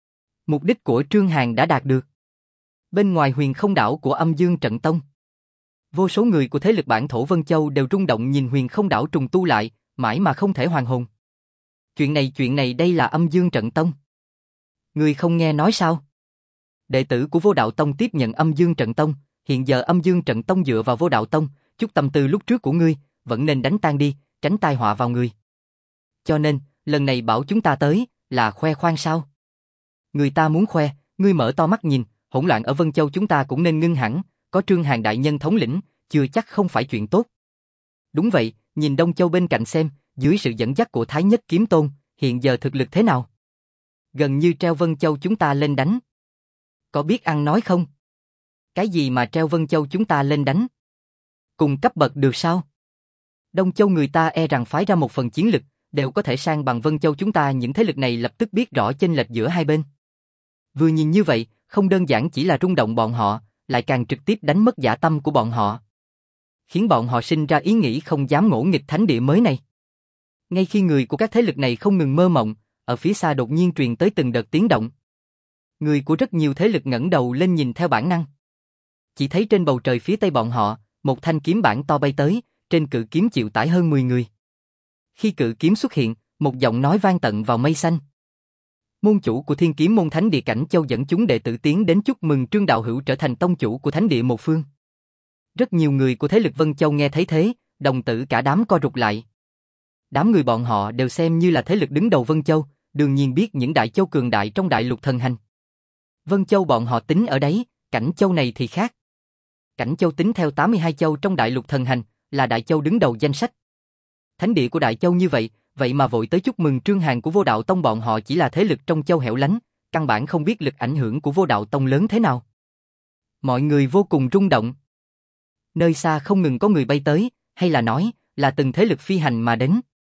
Speaker 1: Mục đích của Trương Hàn đã đạt được. Bên ngoài huyền không đảo của Âm Dương Trận Tông, vô số người của thế lực bản thổ Vân Châu đều rung động nhìn huyền không đảo trùng tu lại, mãi mà không thể hoàn hồn. Chuyện này đây là Âm Dương Trận Tông. Người không nghe nói sao? Đệ tử của Vô Đạo Tông tiếp nhận Âm Dương Trận Tông, hiện giờ Âm Dương Trận Tông dựa vào Vô Đạo Tông, chút tâm tư lúc trước của ngươi, vẫn nên đánh tan đi, tránh tai họa vào người. Cho nên, lần này bảo chúng ta tới, là khoe khoang sao? Người ta muốn khoe, ngươi mở to mắt nhìn, hỗn loạn ở Vân Châu chúng ta cũng nên ngưng hẳn, có Trương Hàn đại nhân thống lĩnh, chưa chắc không phải chuyện tốt. Đúng vậy, nhìn Đông Châu bên cạnh xem, dưới sự dẫn dắt của Thái Nhất Kiếm Tôn, hiện giờ thực lực thế nào? Gần như treo Vân Châu chúng ta lên đánh. Có biết ăn nói không? Cái gì mà treo Vân Châu chúng ta lên đánh? Cùng cấp bậc được sao? Đông Châu người ta e rằng phái ra một phần chiến lực, đều có thể sang bằng Vân Châu chúng ta, những thế lực này lập tức biết rõ chênh lệch giữa hai bên. Vừa nhìn như vậy, không đơn giản chỉ là rung động bọn họ, lại càng trực tiếp đánh mất dạ tâm của bọn họ. Khiến bọn họ sinh ra ý nghĩ không dám ngỗ nghịch thánh địa mới này. Ngay khi người của các thế lực này không ngừng mơ mộng, ở phía xa đột nhiên truyền tới từng đợt tiếng động. Người của rất nhiều thế lực ngẩng đầu lên nhìn theo bản năng. Chỉ thấy trên bầu trời phía tây bọn họ, một thanh kiếm bản to bay tới, trên cự kiếm chịu tải hơn 10 người. Khi cự kiếm xuất hiện, một giọng nói vang tận vào mây xanh. Môn chủ của Thiên Kiếm môn Thánh địa Cảnh Châu dẫn chúng đệ tử tiến đến chúc mừng Trương đạo hữu trở thành tông chủ của Thánh địa một phương. Rất nhiều người của thế lực Vân Châu nghe thấy thế, đồng tử cả đám co rụt lại. Đám người bọn họ đều xem như là thế lực đứng đầu Vân Châu, đương nhiên biết những đại châu cường đại trong đại lục thần hành. Vân Châu bọn họ tính ở đấy, Cảnh Châu này thì khác. Cảnh Châu tính theo 82 châu trong đại lục thần hành, là đại châu đứng đầu danh sách. Thánh địa của đại châu như vậy, vậy mà vội tới chúc mừng Trương Hàn của Vô Đạo Tông bọn họ chỉ là thế lực trong châu hẻo lánh, căn bản không biết lực ảnh hưởng của Vô Đạo Tông lớn thế nào. Mọi người vô cùng rung động. Nơi xa không ngừng có người bay tới, hay là nói, là từng thế lực phi hành mà đến.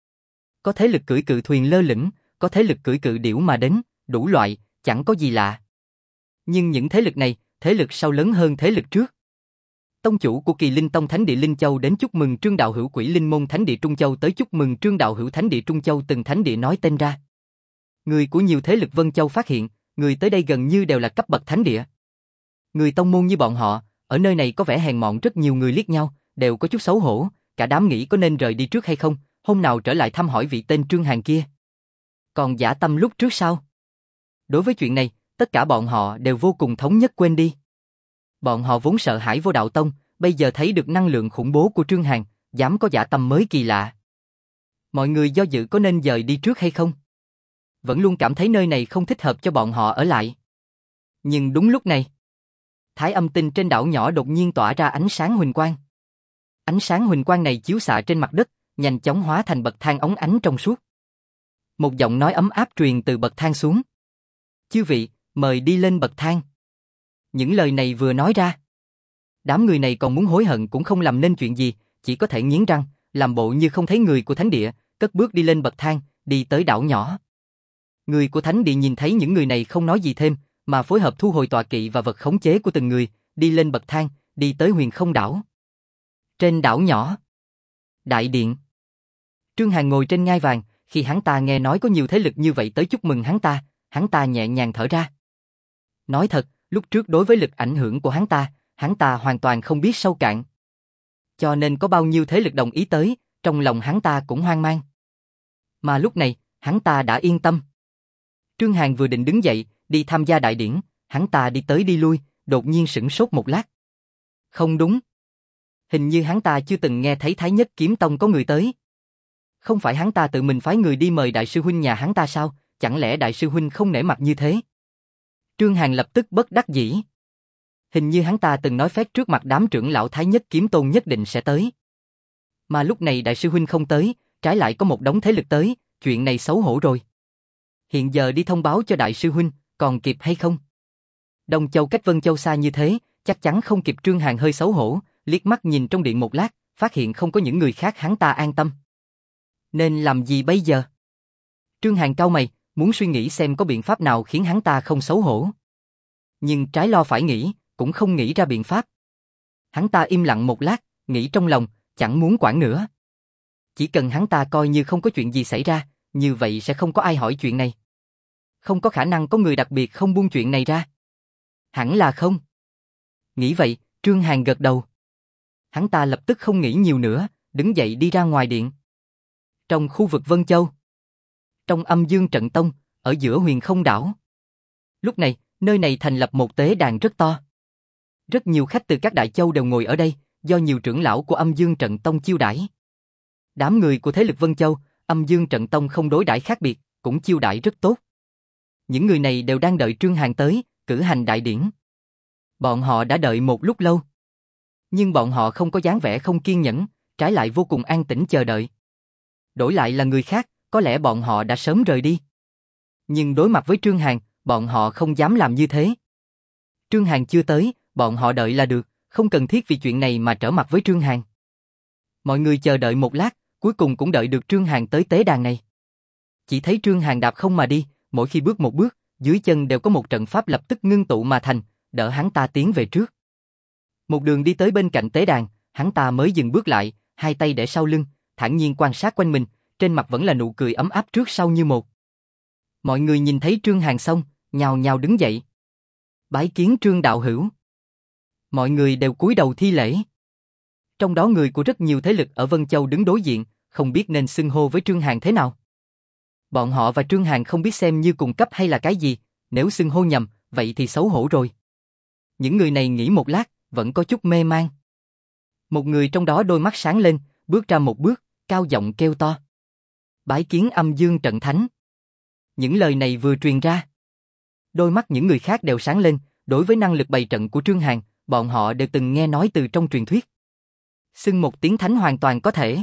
Speaker 1: Có thế lực cưỡi cự thuyền lơ lửng, có thế lực cưỡi cự điểu mà đến, đủ loại, chẳng có gì lạ. Nhưng những thế lực này, thế lực sau lớn hơn thế lực trước. Tông chủ của Kỳ Linh Tông Thánh địa Linh Châu đến chúc mừng Trương đạo hữu, Quỷ Linh môn Thánh địa Trung Châu tới chúc mừng Trương đạo hữu Thánh địa Trung Châu, từng thánh địa nói tên ra. Người của nhiều thế lực Vân Châu phát hiện, Người tới đây gần như đều là cấp bậc thánh địa. Người tông môn như bọn họ, ở nơi này có vẻ hèn mọn, rất nhiều người liếc nhau, đều có chút xấu hổ, cả đám nghĩ có nên rời đi trước hay không, hôm nào trở lại thăm hỏi vị tên Trương Hàn kia. Còn Dã Tâm lúc trước sao? Đối với chuyện này, tất cả bọn họ đều vô cùng thống nhất quên đi. Bọn họ vốn sợ hãi Vô Đạo Tông, bây giờ thấy được năng lượng khủng bố của Trương Hàn, dám có Dã Tâm mới kỳ lạ. Mọi người do dự có nên dời đi trước hay không. Vẫn luôn cảm thấy nơi này không thích hợp cho bọn họ ở lại. Nhưng đúng lúc này, Thái Âm Tinh trên đảo nhỏ đột nhiên tỏa ra ánh sáng huỳnh quang. Ánh sáng huỳnh quang này chiếu xạ trên mặt đất, nhanh chóng hóa thành bậc thang óng ánh trong suốt. Một giọng nói ấm áp truyền từ bậc thang xuống. Chư vị, mời đi lên bậc thang. Những lời này vừa nói ra, đám người này còn muốn hối hận cũng không làm nên chuyện gì, chỉ có thể nghiến răng, làm bộ như không thấy người của thánh địa, cất bước đi lên bậc thang, đi tới đảo nhỏ. Người của thánh địa nhìn thấy những người này không nói gì thêm, mà phối hợp thu hồi tọa kỵ và vật khống chế của từng người, đi lên bậc thang, đi tới Huyền Không đảo. Trên đảo nhỏ, đại điện. Trương Hàn ngồi trên ngai vàng, khi hắn ta nghe nói có nhiều thế lực như vậy tới chúc mừng hắn ta nhẹ nhàng thở ra. Nói thật, lúc trước đối với lực ảnh hưởng của hắn ta hoàn toàn không biết sâu cạn. Cho nên có bao nhiêu thế lực đồng ý tới, trong lòng hắn ta cũng hoang mang. Mà lúc này, hắn ta đã yên tâm. Trương Hàn vừa định đứng dậy, đi tham gia đại điển, hắn ta đi tới đi lui, đột nhiên sửng sốt một lát. Không đúng. Hình như hắn ta chưa từng nghe thấy Thái Nhất Kiếm Tông có người tới. Không phải hắn ta tự mình phái người đi mời đại sư huynh nhà hắn ta sao, chẳng lẽ đại sư huynh không nể mặt như thế? Trương Hàn lập tức bất đắc dĩ. Hình như hắn ta từng nói phép trước mặt đám trưởng lão Thái Nhất Kiếm Tôn nhất định sẽ tới. Mà lúc này đại sư huynh không tới, trái lại có một đống thế lực tới, chuyện này xấu hổ rồi. Hiện giờ đi thông báo cho đại sư huynh, còn kịp hay không? Đông Châu cách Vân Châu xa như thế, chắc chắn không kịp. Trương Hàn hơi xấu hổ, liếc mắt nhìn trong điện một lát, phát hiện không có những người khác, hắn ta an tâm. Nên làm gì bây giờ? Trương Hàn cau mày, muốn suy nghĩ xem có biện pháp nào khiến hắn ta không xấu hổ. Nhưng trái lo phải nghĩ, cũng không nghĩ ra biện pháp. Hắn ta im lặng một lát, nghĩ trong lòng, chẳng muốn quản nữa. Chỉ cần hắn ta coi như không có chuyện gì xảy ra, như vậy sẽ không có ai hỏi chuyện này. Không có khả năng có người đặc biệt không buông chuyện này ra. Hẳn là không. Nghĩ vậy, Trương Hàn gật đầu. Hắn ta lập tức không nghĩ nhiều nữa, đứng dậy đi ra ngoài điện. Trong khu vực Vân Châu, trong Âm Dương Trận Tông, ở giữa Huyền Không đảo. Lúc này, nơi này thành lập một tế đàn rất to. Rất nhiều khách từ các đại châu đều ngồi ở đây, do nhiều trưởng lão của Âm Dương Trận Tông chiêu đãi. Đám người của thế lực Vân Châu, Âm Dương Trận Tông không đối đãi khác biệt, cũng chiêu đãi rất tốt. Những người này đều đang đợi Trương Hàn tới, cử hành đại điển. Bọn họ đã đợi một lúc lâu. Nhưng bọn họ không có dáng vẻ không kiên nhẫn, trái lại vô cùng an tĩnh chờ đợi. Đổi lại là người khác, có lẽ bọn họ đã sớm rời đi. Nhưng đối mặt với Trương Hàn, bọn họ không dám làm như thế. Trương Hàn chưa tới, bọn họ đợi là được, không cần thiết vì chuyện này mà trở mặt với Trương Hàn. Mọi người chờ đợi một lát, cuối cùng cũng đợi được Trương Hàn tới tế đàn này. Chỉ thấy Trương Hàn đạp không mà đi, mỗi khi bước một bước, dưới chân đều có một trận pháp lập tức ngưng tụ mà thành, đỡ hắn ta tiến về trước. Một đường đi tới bên cạnh tế đàn, hắn ta mới dừng bước lại, hai tay để sau lưng, thản nhiên quan sát quanh mình, trên mặt vẫn là nụ cười ấm áp trước sau như một. Mọi người nhìn thấy Trương Hàn xong, nhào nhào đứng dậy. Bái kiến Trương đạo hữu. Mọi người đều cúi đầu thi lễ. Trong đó người của rất nhiều thế lực ở Vân Châu đứng đối diện, không biết nên xưng hô với Trương Hàn thế nào. Bọn họ và Trương Hàn không biết xem như cùng cấp hay là cái gì, nếu xưng hô nhầm, vậy thì xấu hổ rồi. Những người này nghĩ một lát, vẫn có chút mê man. Một người trong đó đôi mắt sáng lên, bước ra một bước, cao giọng kêu to. Bái kiến Âm Dương Trận Thánh. Những lời này vừa truyền ra, đôi mắt những người khác đều sáng lên, đối với năng lực bày trận của Trương Hàn, bọn họ đều từng nghe nói từ trong truyền thuyết. Xưng một tiếng thánh hoàn toàn có thể.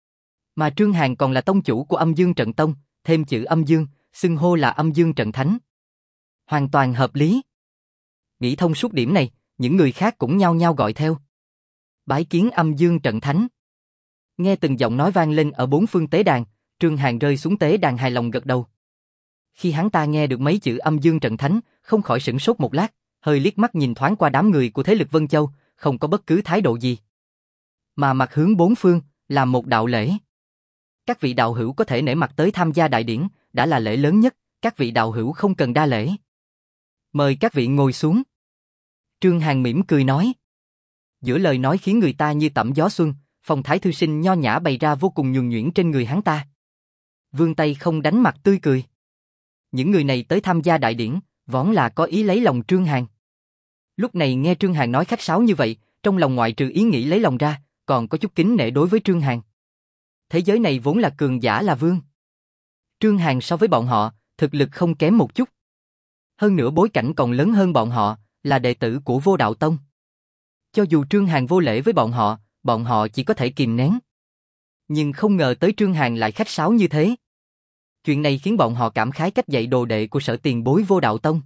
Speaker 1: Mà Trương Hàn còn là tông chủ của Âm Dương Trận Tông, thêm chữ Âm Dương, xưng hô là Âm Dương Trận Thánh. Hoàn toàn hợp lý. Nghĩ thông suốt điểm này, những người khác cũng nhao nhao gọi theo. Bái kiến Âm Dương Trận Thánh. Nghe từng giọng nói vang lên ở bốn phương tế đàn, Trương Hàn rơi xuống tế đàn hài lòng gật đầu. Khi hắn ta nghe được mấy chữ Âm Dương Trận Thánh, không khỏi sửng sốt một lát, hơi liếc mắt nhìn thoáng qua đám người của thế lực Vân Châu, không có bất cứ thái độ gì. Mà mặt hướng bốn phương, làm một đạo lễ. Các vị đạo hữu có thể nể mặt tới tham gia đại điển, đã là lễ lớn nhất, các vị đạo hữu không cần đa lễ. Mời các vị ngồi xuống. Trương Hàn mỉm cười nói. Giữa lời nói khiến người ta như tẩm gió xuân, phong thái thư sinh nho nhã bày ra vô cùng nhuần nhuyễn trên người hắn ta. Vươn tay không đánh mặt tươi cười. Những người này tới tham gia đại điển, vốn là có ý lấy lòng Trương Hàn. Lúc này nghe Trương Hàn nói khách sáo như vậy, trong lòng ngoại trừ ý nghĩ lấy lòng ra, còn có chút kính nể đối với Trương Hàn. Thế giới này vốn là cường giả là vương. Trương Hàn so với bọn họ, thực lực không kém một chút. Hơn nữa bối cảnh còn lớn hơn bọn họ, là đệ tử của Vô Đạo Tông. Cho dù Trương Hàn vô lễ với bọn họ chỉ có thể kìm nén. Nhưng không ngờ tới Trương Hàn lại khách sáo như thế. Chuyện này khiến bọn họ cảm khái cách dạy đồ đệ của Sở tiền bối Vô Đạo Tông.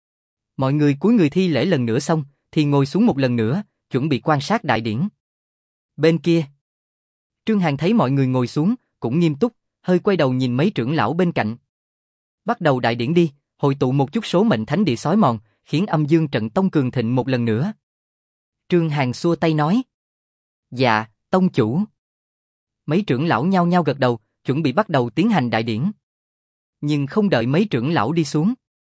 Speaker 1: Mọi người cúi người thi lễ lần nữa xong, thì ngồi xuống một lần nữa, chuẩn bị quan sát đại điển. Bên kia, Trương Hàn thấy mọi người ngồi xuống, cũng nghiêm túc, hơi quay đầu nhìn mấy trưởng lão bên cạnh. Bắt đầu đại điển đi, hội tụ một chút số mệnh thánh địa xói mòn, khiến Âm Dương Trận Tông cường thịnh một lần nữa. Trương Hàn xua tay nói. Dạ, tông chủ. Mấy trưởng lão nhao nhao gật đầu, chuẩn bị bắt đầu tiến hành đại điển. Nhưng không đợi mấy trưởng lão đi xuống.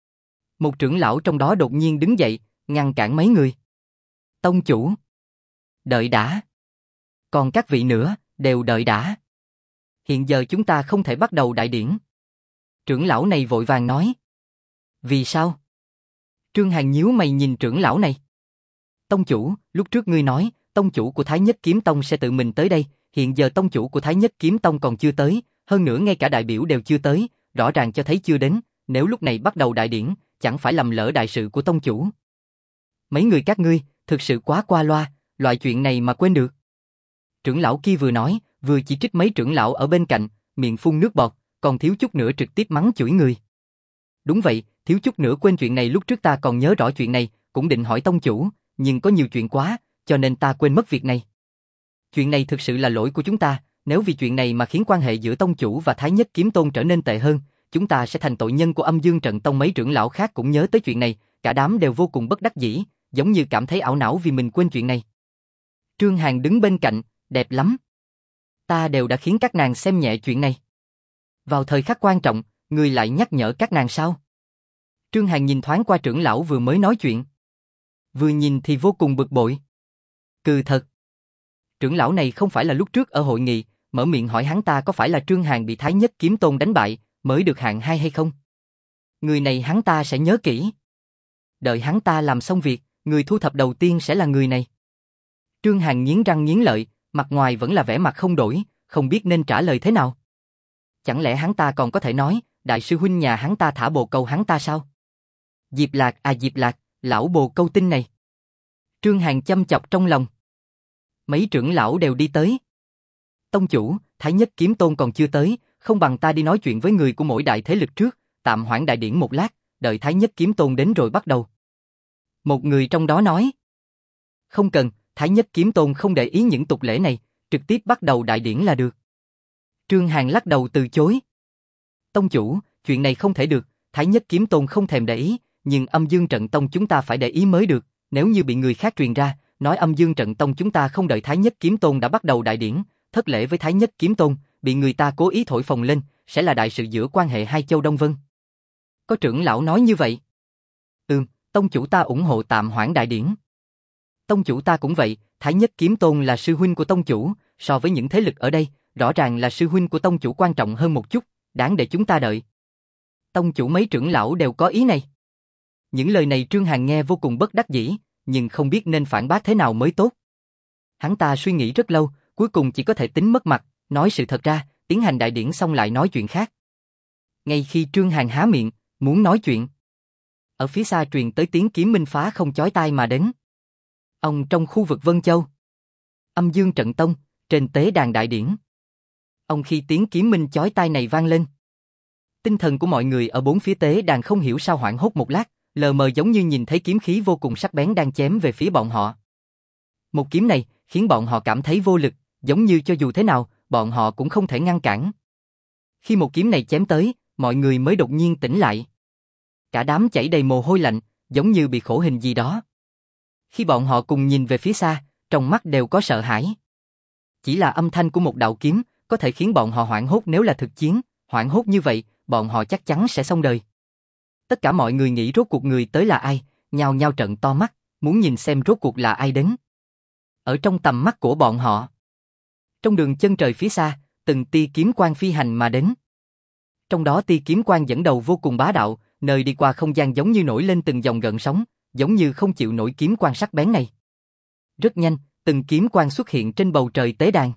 Speaker 1: Một trưởng lão trong đó đột nhiên đứng dậy, ngăn cản mấy người. Tông chủ. Đợi đã. Còn các vị nữa, đều đợi đã. Hiện giờ chúng ta không thể bắt đầu đại điển. Trưởng lão này vội vàng nói. Vì sao? Trương Hàn nhíu mày nhìn trưởng lão này. Tông chủ, lúc trước ngươi nói, tông chủ của Thái Nhất Kiếm Tông sẽ tự mình tới đây, hiện giờ tông chủ của Thái Nhất Kiếm Tông còn chưa tới, hơn nữa ngay cả đại biểu đều chưa tới, rõ ràng cho thấy chưa đến, nếu lúc này bắt đầu đại điển, chẳng phải làm lỡ đại sự của tông chủ. Mấy người các ngươi, thực sự quá qua loa, loại chuyện này mà quên được. Trưởng lão kia vừa nói, vừa chỉ trích mấy trưởng lão ở bên cạnh, miệng phun nước bọt, còn thiếu chút nữa trực tiếp mắng chửi người. Đúng vậy, thiếu chút nữa quên chuyện này, lúc trước ta còn nhớ rõ chuyện này, cũng định hỏi tông chủ, nhưng có nhiều chuyện quá, cho nên ta quên mất việc này. Chuyện này thực sự là lỗi của chúng ta, nếu vì chuyện này mà khiến quan hệ giữa tông chủ và Thái Nhất Kiếm Tôn trở nên tệ hơn, chúng ta sẽ thành tội nhân của Âm Dương Trận Tông. Mấy trưởng lão khác cũng nhớ tới chuyện này, cả đám đều vô cùng bất đắc dĩ, giống như cảm thấy ảo não vì mình quên chuyện này. Trương Hàn đứng bên cạnh, đẹp lắm. Ta đều đã khiến các nàng xem nhẹ chuyện này. Vào thời khắc quan trọng, người lại nhắc nhở các nàng sao? Trương Hàn nhìn thoáng qua trưởng lão vừa mới nói chuyện. Vừa nhìn thì vô cùng bực bội. Cừ thật. Trưởng lão này không phải là lúc trước ở hội nghị, mở miệng hỏi hắn ta có phải là Trương Hàn bị Thái Nhất Kiếm Tôn đánh bại, mới được hạng 2 hay không? Người này hắn ta sẽ nhớ kỹ. Đợi hắn ta làm xong việc, người thu thập đầu tiên sẽ là người này. Trương Hàn nghiến răng nghiến lợi, mặt ngoài vẫn là vẻ mặt không đổi, không biết nên trả lời thế nào. Chẳng lẽ hắn ta còn có thể nói, đại sư huynh nhà hắn ta thả bồ câu hắn ta sao? Diệp Lạc à Diệp Lạc, lão bồ câu tinh này. Trương Hàn châm chọc trong lòng. Mấy trưởng lão đều đi tới. Tông chủ, Thái Nhất Kiếm Tôn còn chưa tới, không bằng ta đi nói chuyện với người của mỗi đại thế lực trước, tạm hoãn đại điển một lát, đợi Thái Nhất Kiếm Tôn đến rồi bắt đầu. Một người trong đó nói. Không cần, Thái Nhất Kiếm Tôn không để ý những tục lễ này, trực tiếp bắt đầu đại điển là được. Trương Hàn lắc đầu từ chối. Tông chủ, chuyện này không thể được, Thái Nhất Kiếm Tôn không thèm để ý, nhưng Âm Dương Trận Tông chúng ta phải để ý mới được, nếu như bị người khác truyền ra, nói Âm Dương Trận Tông chúng ta không đợi Thái Nhất Kiếm Tôn đã bắt đầu đại điển, thất lễ với Thái Nhất Kiếm Tôn, bị người ta cố ý thổi phồng lên, sẽ là đại sự giữa quan hệ hai châu Đông Vân. Có trưởng lão nói như vậy. Tông chủ ta ủng hộ tạm hoãn đại điển. Tông chủ ta cũng vậy, Thái Nhất Kiếm Tôn là sư huynh của tông chủ, so với những thế lực ở đây, rõ ràng là sư huynh của tông chủ quan trọng hơn một chút, đáng để chúng ta đợi. Tông chủ mấy trưởng lão đều có ý này. Những lời này Trương Hàn nghe vô cùng bất đắc dĩ, nhưng không biết nên phản bác thế nào mới tốt. Hắn ta suy nghĩ rất lâu, cuối cùng chỉ có thể tính mất mặt, nói sự thật ra, tiến hành đại điển xong lại nói chuyện khác. Ngay khi Trương Hàn há miệng, muốn nói chuyện, ở phía xa truyền tới tiếng kiếm minh phá không chói tai mà đến. Ông trong khu vực Vân Châu, Âm Dương Trận Tông, trên tế đàn đại điển. Ông khi tiếng kiếm minh chói tai này vang lên, tinh thần của mọi người ở bốn phía tế đàn không hiểu sao hoảng hốt một lát, lờ mờ giống như nhìn thấy kiếm khí vô cùng sắc bén đang chém về phía bọn họ. Một kiếm này khiến bọn họ cảm thấy vô lực, giống như cho dù thế nào, bọn họ cũng không thể ngăn cản. Khi một kiếm này chém tới, mọi người mới đột nhiên tỉnh lại. Cả đám chảy đầy mồ hôi lạnh, giống như bị khổ hình gì đó. Khi bọn họ cùng nhìn về phía xa, trong mắt đều có sợ hãi. Chỉ là âm thanh của một đạo kiếm, có thể khiến bọn họ hoảng hốt nếu là thực chiến, hoảng hốt như vậy, bọn họ chắc chắn sẽ xong đời. Tất cả mọi người nghĩ rốt cuộc người tới là ai, nhao nhao trợn to mắt, muốn nhìn xem rốt cuộc là ai đến. Ở trong tầm mắt của bọn họ, trong đường chân trời phía xa, từng tia kiếm quang phi hành mà đến. Trong đó tia kiếm quang dẫn đầu vô cùng bá đạo, nơi đi qua không gian giống như nổi lên từng dòng gợn sóng, giống như không chịu nổi kiếm quang sắc bén này. Rất nhanh, từng kiếm quang xuất hiện trên bầu trời tế đàn.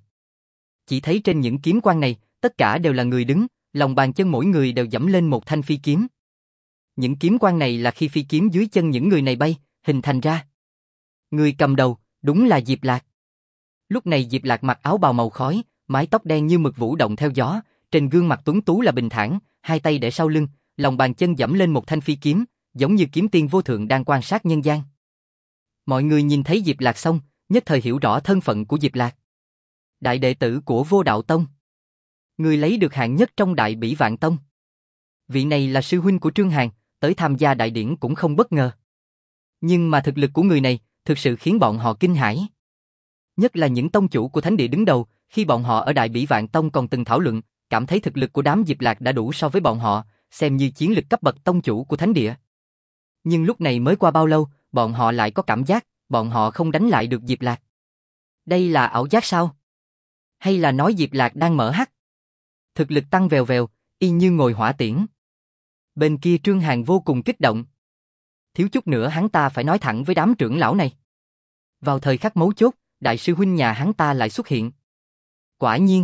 Speaker 1: Chỉ thấy trên những kiếm quang này, tất cả đều là người đứng, lòng bàn chân mỗi người đều giẫm lên một thanh phi kiếm. Những kiếm quang này là khi phi kiếm dưới chân những người này bay, hình thành ra. Người cầm đầu, đúng là Diệp Lạc. Lúc này Diệp Lạc mặc áo bào màu khói, mái tóc đen như mực vũ động theo gió, trên gương mặt tuấn tú là bình thản, hai tay để sau lưng, lòng bàn chân giẫm lên một thanh phi kiếm, giống như kiếm tiên vô thượng đang quan sát nhân gian. Mọi người nhìn thấy Diệp Lạc xong, nhất thời hiểu rõ thân phận của Diệp Lạc. Đại đệ tử của Vô Đạo Tông. Người lấy được hạng nhất trong Đại Bỉ Vạn Tông. Vị này là sư huynh của Trương Hàn, tới tham gia đại điển cũng không bất ngờ. Nhưng mà thực lực của người này, thực sự khiến bọn họ kinh hãi. Nhất là những tông chủ của thánh địa đứng đầu, khi bọn họ ở Đại Bỉ Vạn Tông còn từng thảo luận, cảm thấy thực lực của đám Diệp Lạc đã đủ so với bọn họ, xem như chiến lực cấp bậc tông chủ của thánh địa. Nhưng lúc này mới qua bao lâu, bọn họ lại có cảm giác, bọn họ không đánh lại được Diệp Lạc. Đây là ảo giác sao? Hay là nói Diệp Lạc đang mở hắc? Thực lực tăng vèo vèo, y như ngồi hỏa tiễn. Bên kia Trương Hàn vô cùng kích động. Thiếu chút nữa hắn ta phải nói thẳng với đám trưởng lão này. Vào thời khắc mấu chốt, đại sư huynh nhà hắn ta lại xuất hiện. Quả nhiên,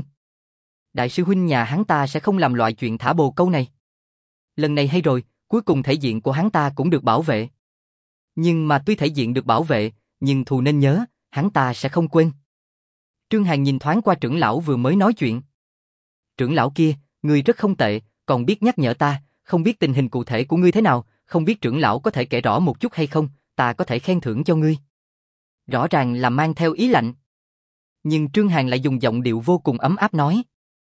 Speaker 1: đại sư huynh nhà hắn ta sẽ không làm loại chuyện thả bồ câu này. Lần này hay rồi, cuối cùng thể diện của hắn ta cũng được bảo vệ. Nhưng mà tuy thể diện được bảo vệ, nhưng thù nên nhớ, hắn ta sẽ không quên. Trương Hàn nhìn thoáng qua trưởng lão vừa mới nói chuyện. Trưởng lão kia, ngươi rất không tệ, còn biết nhắc nhở ta, không biết tình hình cụ thể của ngươi thế nào, không biết trưởng lão có thể kể rõ một chút hay không, ta có thể khen thưởng cho ngươi. Rõ ràng là mang theo ý lạnh. Nhưng Trương Hàn lại dùng giọng điệu vô cùng ấm áp nói.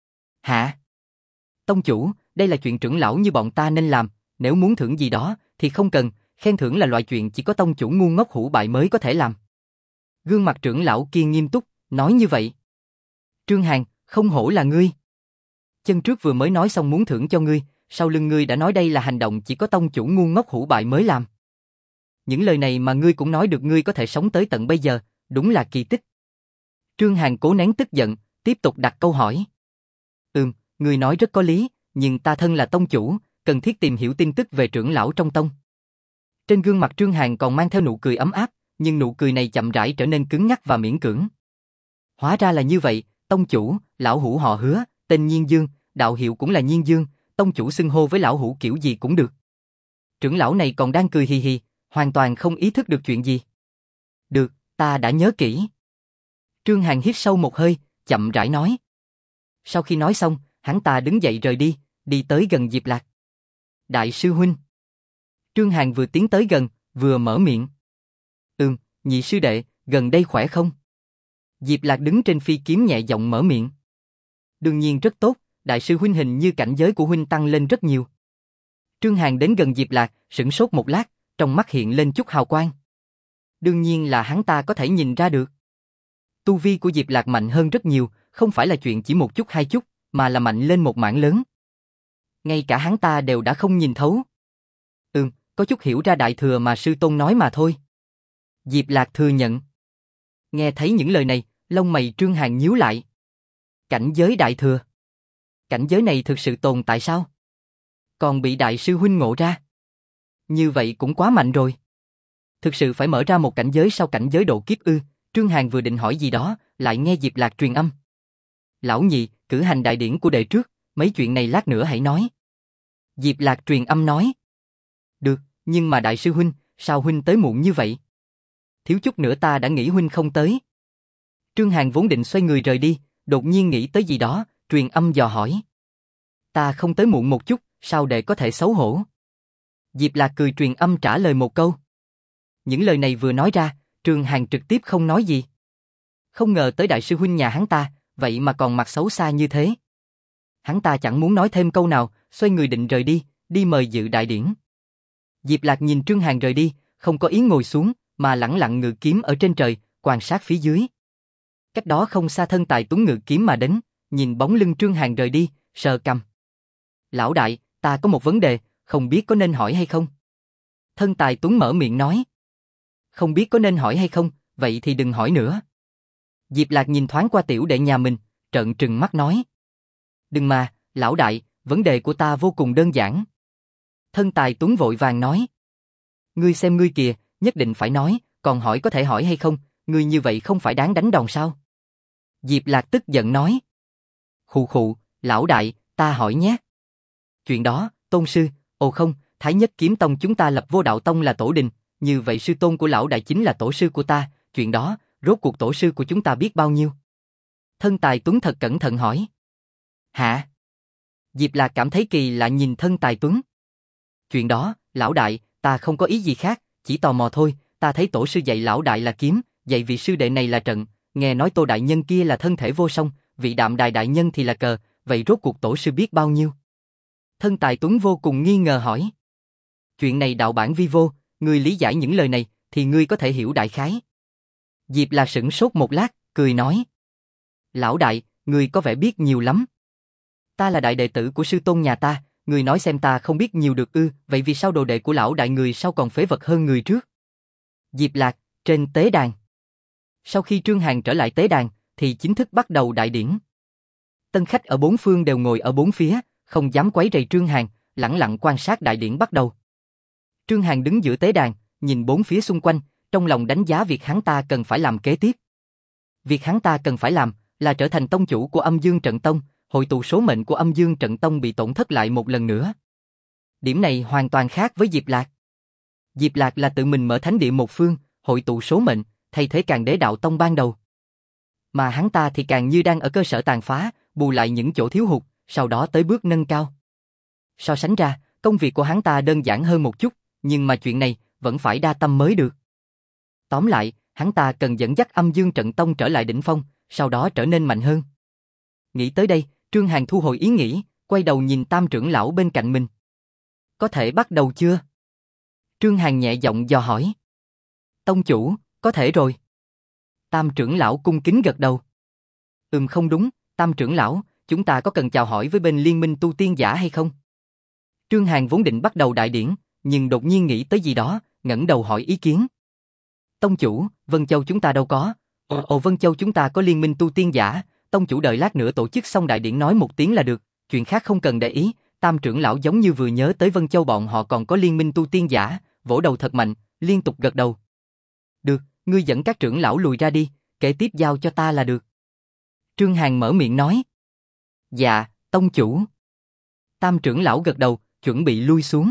Speaker 1: Hả? Tông chủ, đây là chuyện trưởng lão như bọn ta nên làm, nếu muốn thưởng gì đó, thì không cần, khen thưởng là loại chuyện chỉ có tông chủ ngu ngốc hủ bại mới có thể làm. Gương mặt trưởng lão kia nghiêm túc, nói như vậy. Trương Hàn, không hổ là ngươi. Chân trước vừa mới nói xong muốn thưởng cho ngươi, sau lưng ngươi đã nói đây là hành động chỉ có tông chủ ngu ngốc hủ bại mới làm. Những lời này mà ngươi cũng nói được, ngươi có thể sống tới tận bây giờ, đúng là kỳ tích. Trương Hàn cố nén tức giận, tiếp tục đặt câu hỏi. Ngươi nói rất có lý, nhưng ta thân là tông chủ, cần thiết tìm hiểu tin tức về trưởng lão trong tông. Trên gương mặt Trương Hàn còn mang theo nụ cười ấm áp, nhưng nụ cười này chậm rãi trở nên cứng nhắc và miễn cưỡng. Hóa ra là như vậy, tông chủ, lão hủ họ Hứa, tên Nhiên Dương, đạo hiệu cũng là Nhiên Dương, tông chủ xưng hô với lão hủ kiểu gì cũng được. Trưởng lão này còn đang cười hì hì, hoàn toàn không ý thức được chuyện gì. Được, ta đã nhớ kỹ. Trương Hàn hít sâu một hơi, chậm rãi nói. Sau khi nói xong, hắn ta đứng dậy rời đi, đi tới gần Diệp Lạc. Đại sư huynh. Trương Hàn vừa tiến tới gần, vừa mở miệng. Nhị sư đệ, gần đây khỏe không? Diệp Lạc đứng trên phi kiếm nhẹ giọng mở miệng. Đương nhiên rất tốt, đại sư huynh hình như cảnh giới của huynh tăng lên rất nhiều. Trương Hàn đến gần Diệp Lạc, sửng sốt một lát, trong mắt hiện lên chút hào quang. Đương nhiên là hắn ta có thể nhìn ra được. Tu vi của Diệp Lạc mạnh hơn rất nhiều, không phải là chuyện chỉ một chút hai chút, mà là mạnh lên một mảng lớn. Ngay cả hắn ta đều đã không nhìn thấu. Có chút hiểu ra đại thừa mà sư tôn nói mà thôi. Diệp Lạc thừa nhận. Nghe thấy những lời này, lông mày Trương Hàn nhíu lại. Cảnh giới đại thừa. Cảnh giới này thực sự tồn tại sao? Còn bị đại sư huynh ngộ ra. Như vậy cũng quá mạnh rồi. Thực sự phải mở ra một cảnh giới sau cảnh giới độ kiếp ư? Trương Hàn vừa định hỏi gì đó, lại nghe Diệp Lạc truyền âm. Lão nhị, cử hành đại điển của đệ trước, mấy chuyện này lát nữa hãy nói. Diệp Lạc truyền âm nói. Được, nhưng mà đại sư huynh, sao huynh tới muộn như vậy? Thiếu chút nữa ta đã nghĩ huynh không tới. Trương Hàn vốn định xoay người rời đi, đột nhiên nghĩ tới gì đó, truyền âm dò hỏi. Ta không tới muộn một chút, sao đệ có thể xấu hổ? Diệp Lạc cười truyền âm trả lời một câu. Những lời này vừa nói ra, Trương Hàn trực tiếp không nói gì. Không ngờ tới đại sư huynh nhà hắn ta, vậy mà còn mặt xấu xa như thế. Hắn ta chẳng muốn nói thêm câu nào, xoay người định rời đi, đi mời dự đại điển. Diệp Lạc nhìn Trương Hàn rời đi, không có ý ngồi xuống, mà lẳng lặng ngự kiếm ở trên trời, quan sát phía dưới. Cách đó không xa thân tài tuấn ngự kiếm mà đến, nhìn bóng lưng Trương Hàn rời đi, sờ cằm. Lão đại, ta có một vấn đề, Không biết có nên hỏi hay không? Thân tài Tuấn mở miệng nói. Không biết có nên hỏi hay không, vậy thì đừng hỏi nữa. Diệp Lạc nhìn thoáng qua tiểu đệ nhà mình, trợn trừng mắt nói. Đừng mà, lão đại, vấn đề của ta vô cùng đơn giản. Thân tài Tuấn vội vàng nói. Ngươi xem ngươi kìa, nhất định phải nói, còn hỏi có thể hỏi hay không, ngươi như vậy không phải đáng đánh đòn sao? Diệp Lạc tức giận nói. Khụ khụ, lão đại, ta hỏi nhé. Chuyện đó, tôn sư, ồ không, Thái Nhất Kiếm Tông chúng ta lập Vô Đạo Tông là tổ đình, như vậy sư tôn của lão đại chính là tổ sư của ta, chuyện đó, rốt cuộc tổ sư của chúng ta biết bao nhiêu? Thân tài Tuấn thật cẩn thận hỏi. Hả? Diệp Lạc cảm thấy kỳ lạ nhìn thân tài Tuấn. Chuyện đó, lão đại, ta không có ý gì khác, chỉ tò mò thôi, ta thấy tổ sư dạy lão đại là kiếm, dạy vị sư đệ này là trận, nghe nói Tô đại nhân kia là thân thể vô song, vị Đạm Đài đại nhân thì là cờ, vậy rốt cuộc tổ sư biết bao nhiêu? Thân tài Tuấn vô cùng nghi ngờ hỏi. Chuyện này đạo bản vi vô, ngươi lý giải những lời này, thì ngươi có thể hiểu đại khái. Diệp Lạc sửng sốt một lát, cười nói. Lão đại, ngươi có vẻ biết nhiều lắm. Ta là đại đệ tử của sư tôn nhà ta, ngươi nói xem ta không biết nhiều được ư, vậy vì sao đồ đệ của lão đại người sau còn phế vật hơn người trước? Diệp Lạc, trên tế đàn. Sau khi Trương Hàn trở lại tế đàn, thì chính thức bắt đầu đại điển. Tân khách ở bốn phương đều ngồi ở bốn phía, không dám quấy rầy Trương Hàn, lẳng lặng quan sát đại điển bắt đầu. Trương Hàn đứng giữa tế đàn, nhìn bốn phía xung quanh, trong lòng đánh giá việc hắn ta cần phải làm kế tiếp. Việc hắn ta cần phải làm là trở thành tông chủ của Âm Dương Trận Tông, hội tụ số mệnh của Âm Dương Trận Tông bị tổn thất lại một lần nữa. Điểm này hoàn toàn khác với Diệp Lạc. Diệp Lạc là tự mình mở thánh địa một phương, hội tụ số mệnh, thay thế Càn Đế Đạo Tông ban đầu. Mà hắn ta thì càng như đang ở cơ sở tàn phá, bù lại những chỗ thiếu hụt, sau đó tới bước nâng cao. So sánh ra, công việc của hắn ta đơn giản hơn một chút, nhưng mà chuyện này vẫn phải đa tâm mới được. Tóm lại, hắn ta cần dẫn dắt Âm Dương Trận Tông trở lại đỉnh phong, sau đó trở nên mạnh hơn. Nghĩ tới đây, Trương Hàn thu hồi ý nghĩ, quay đầu nhìn Tam trưởng lão bên cạnh mình. Có thể bắt đầu chưa? Trương Hàn nhẹ giọng dò hỏi. Tông chủ, có thể rồi. Tam trưởng lão cung kính gật đầu. Không đúng, Tam trưởng lão, chúng ta có cần chào hỏi với bên liên minh tu tiên giả hay không? Trương Hàn vốn định bắt đầu đại điển, nhưng đột nhiên nghĩ tới gì đó, ngẩng đầu hỏi ý kiến. Tông chủ, Vân Châu chúng ta đâu có. Vân Châu chúng ta có liên minh tu tiên giả, tông chủ đợi lát nữa tổ chức xong đại điển nói một tiếng là được, chuyện khác không cần để ý. Tam trưởng lão giống như vừa nhớ tới Vân Châu bọn họ còn có liên minh tu tiên giả, vỗ đầu thật mạnh, liên tục gật đầu. Được, ngươi dẫn các trưởng lão lùi ra đi, kế tiếp giao cho ta là được. Trương Hàn mở miệng nói. Dạ, tông chủ. Tam trưởng lão gật đầu, chuẩn bị lui xuống.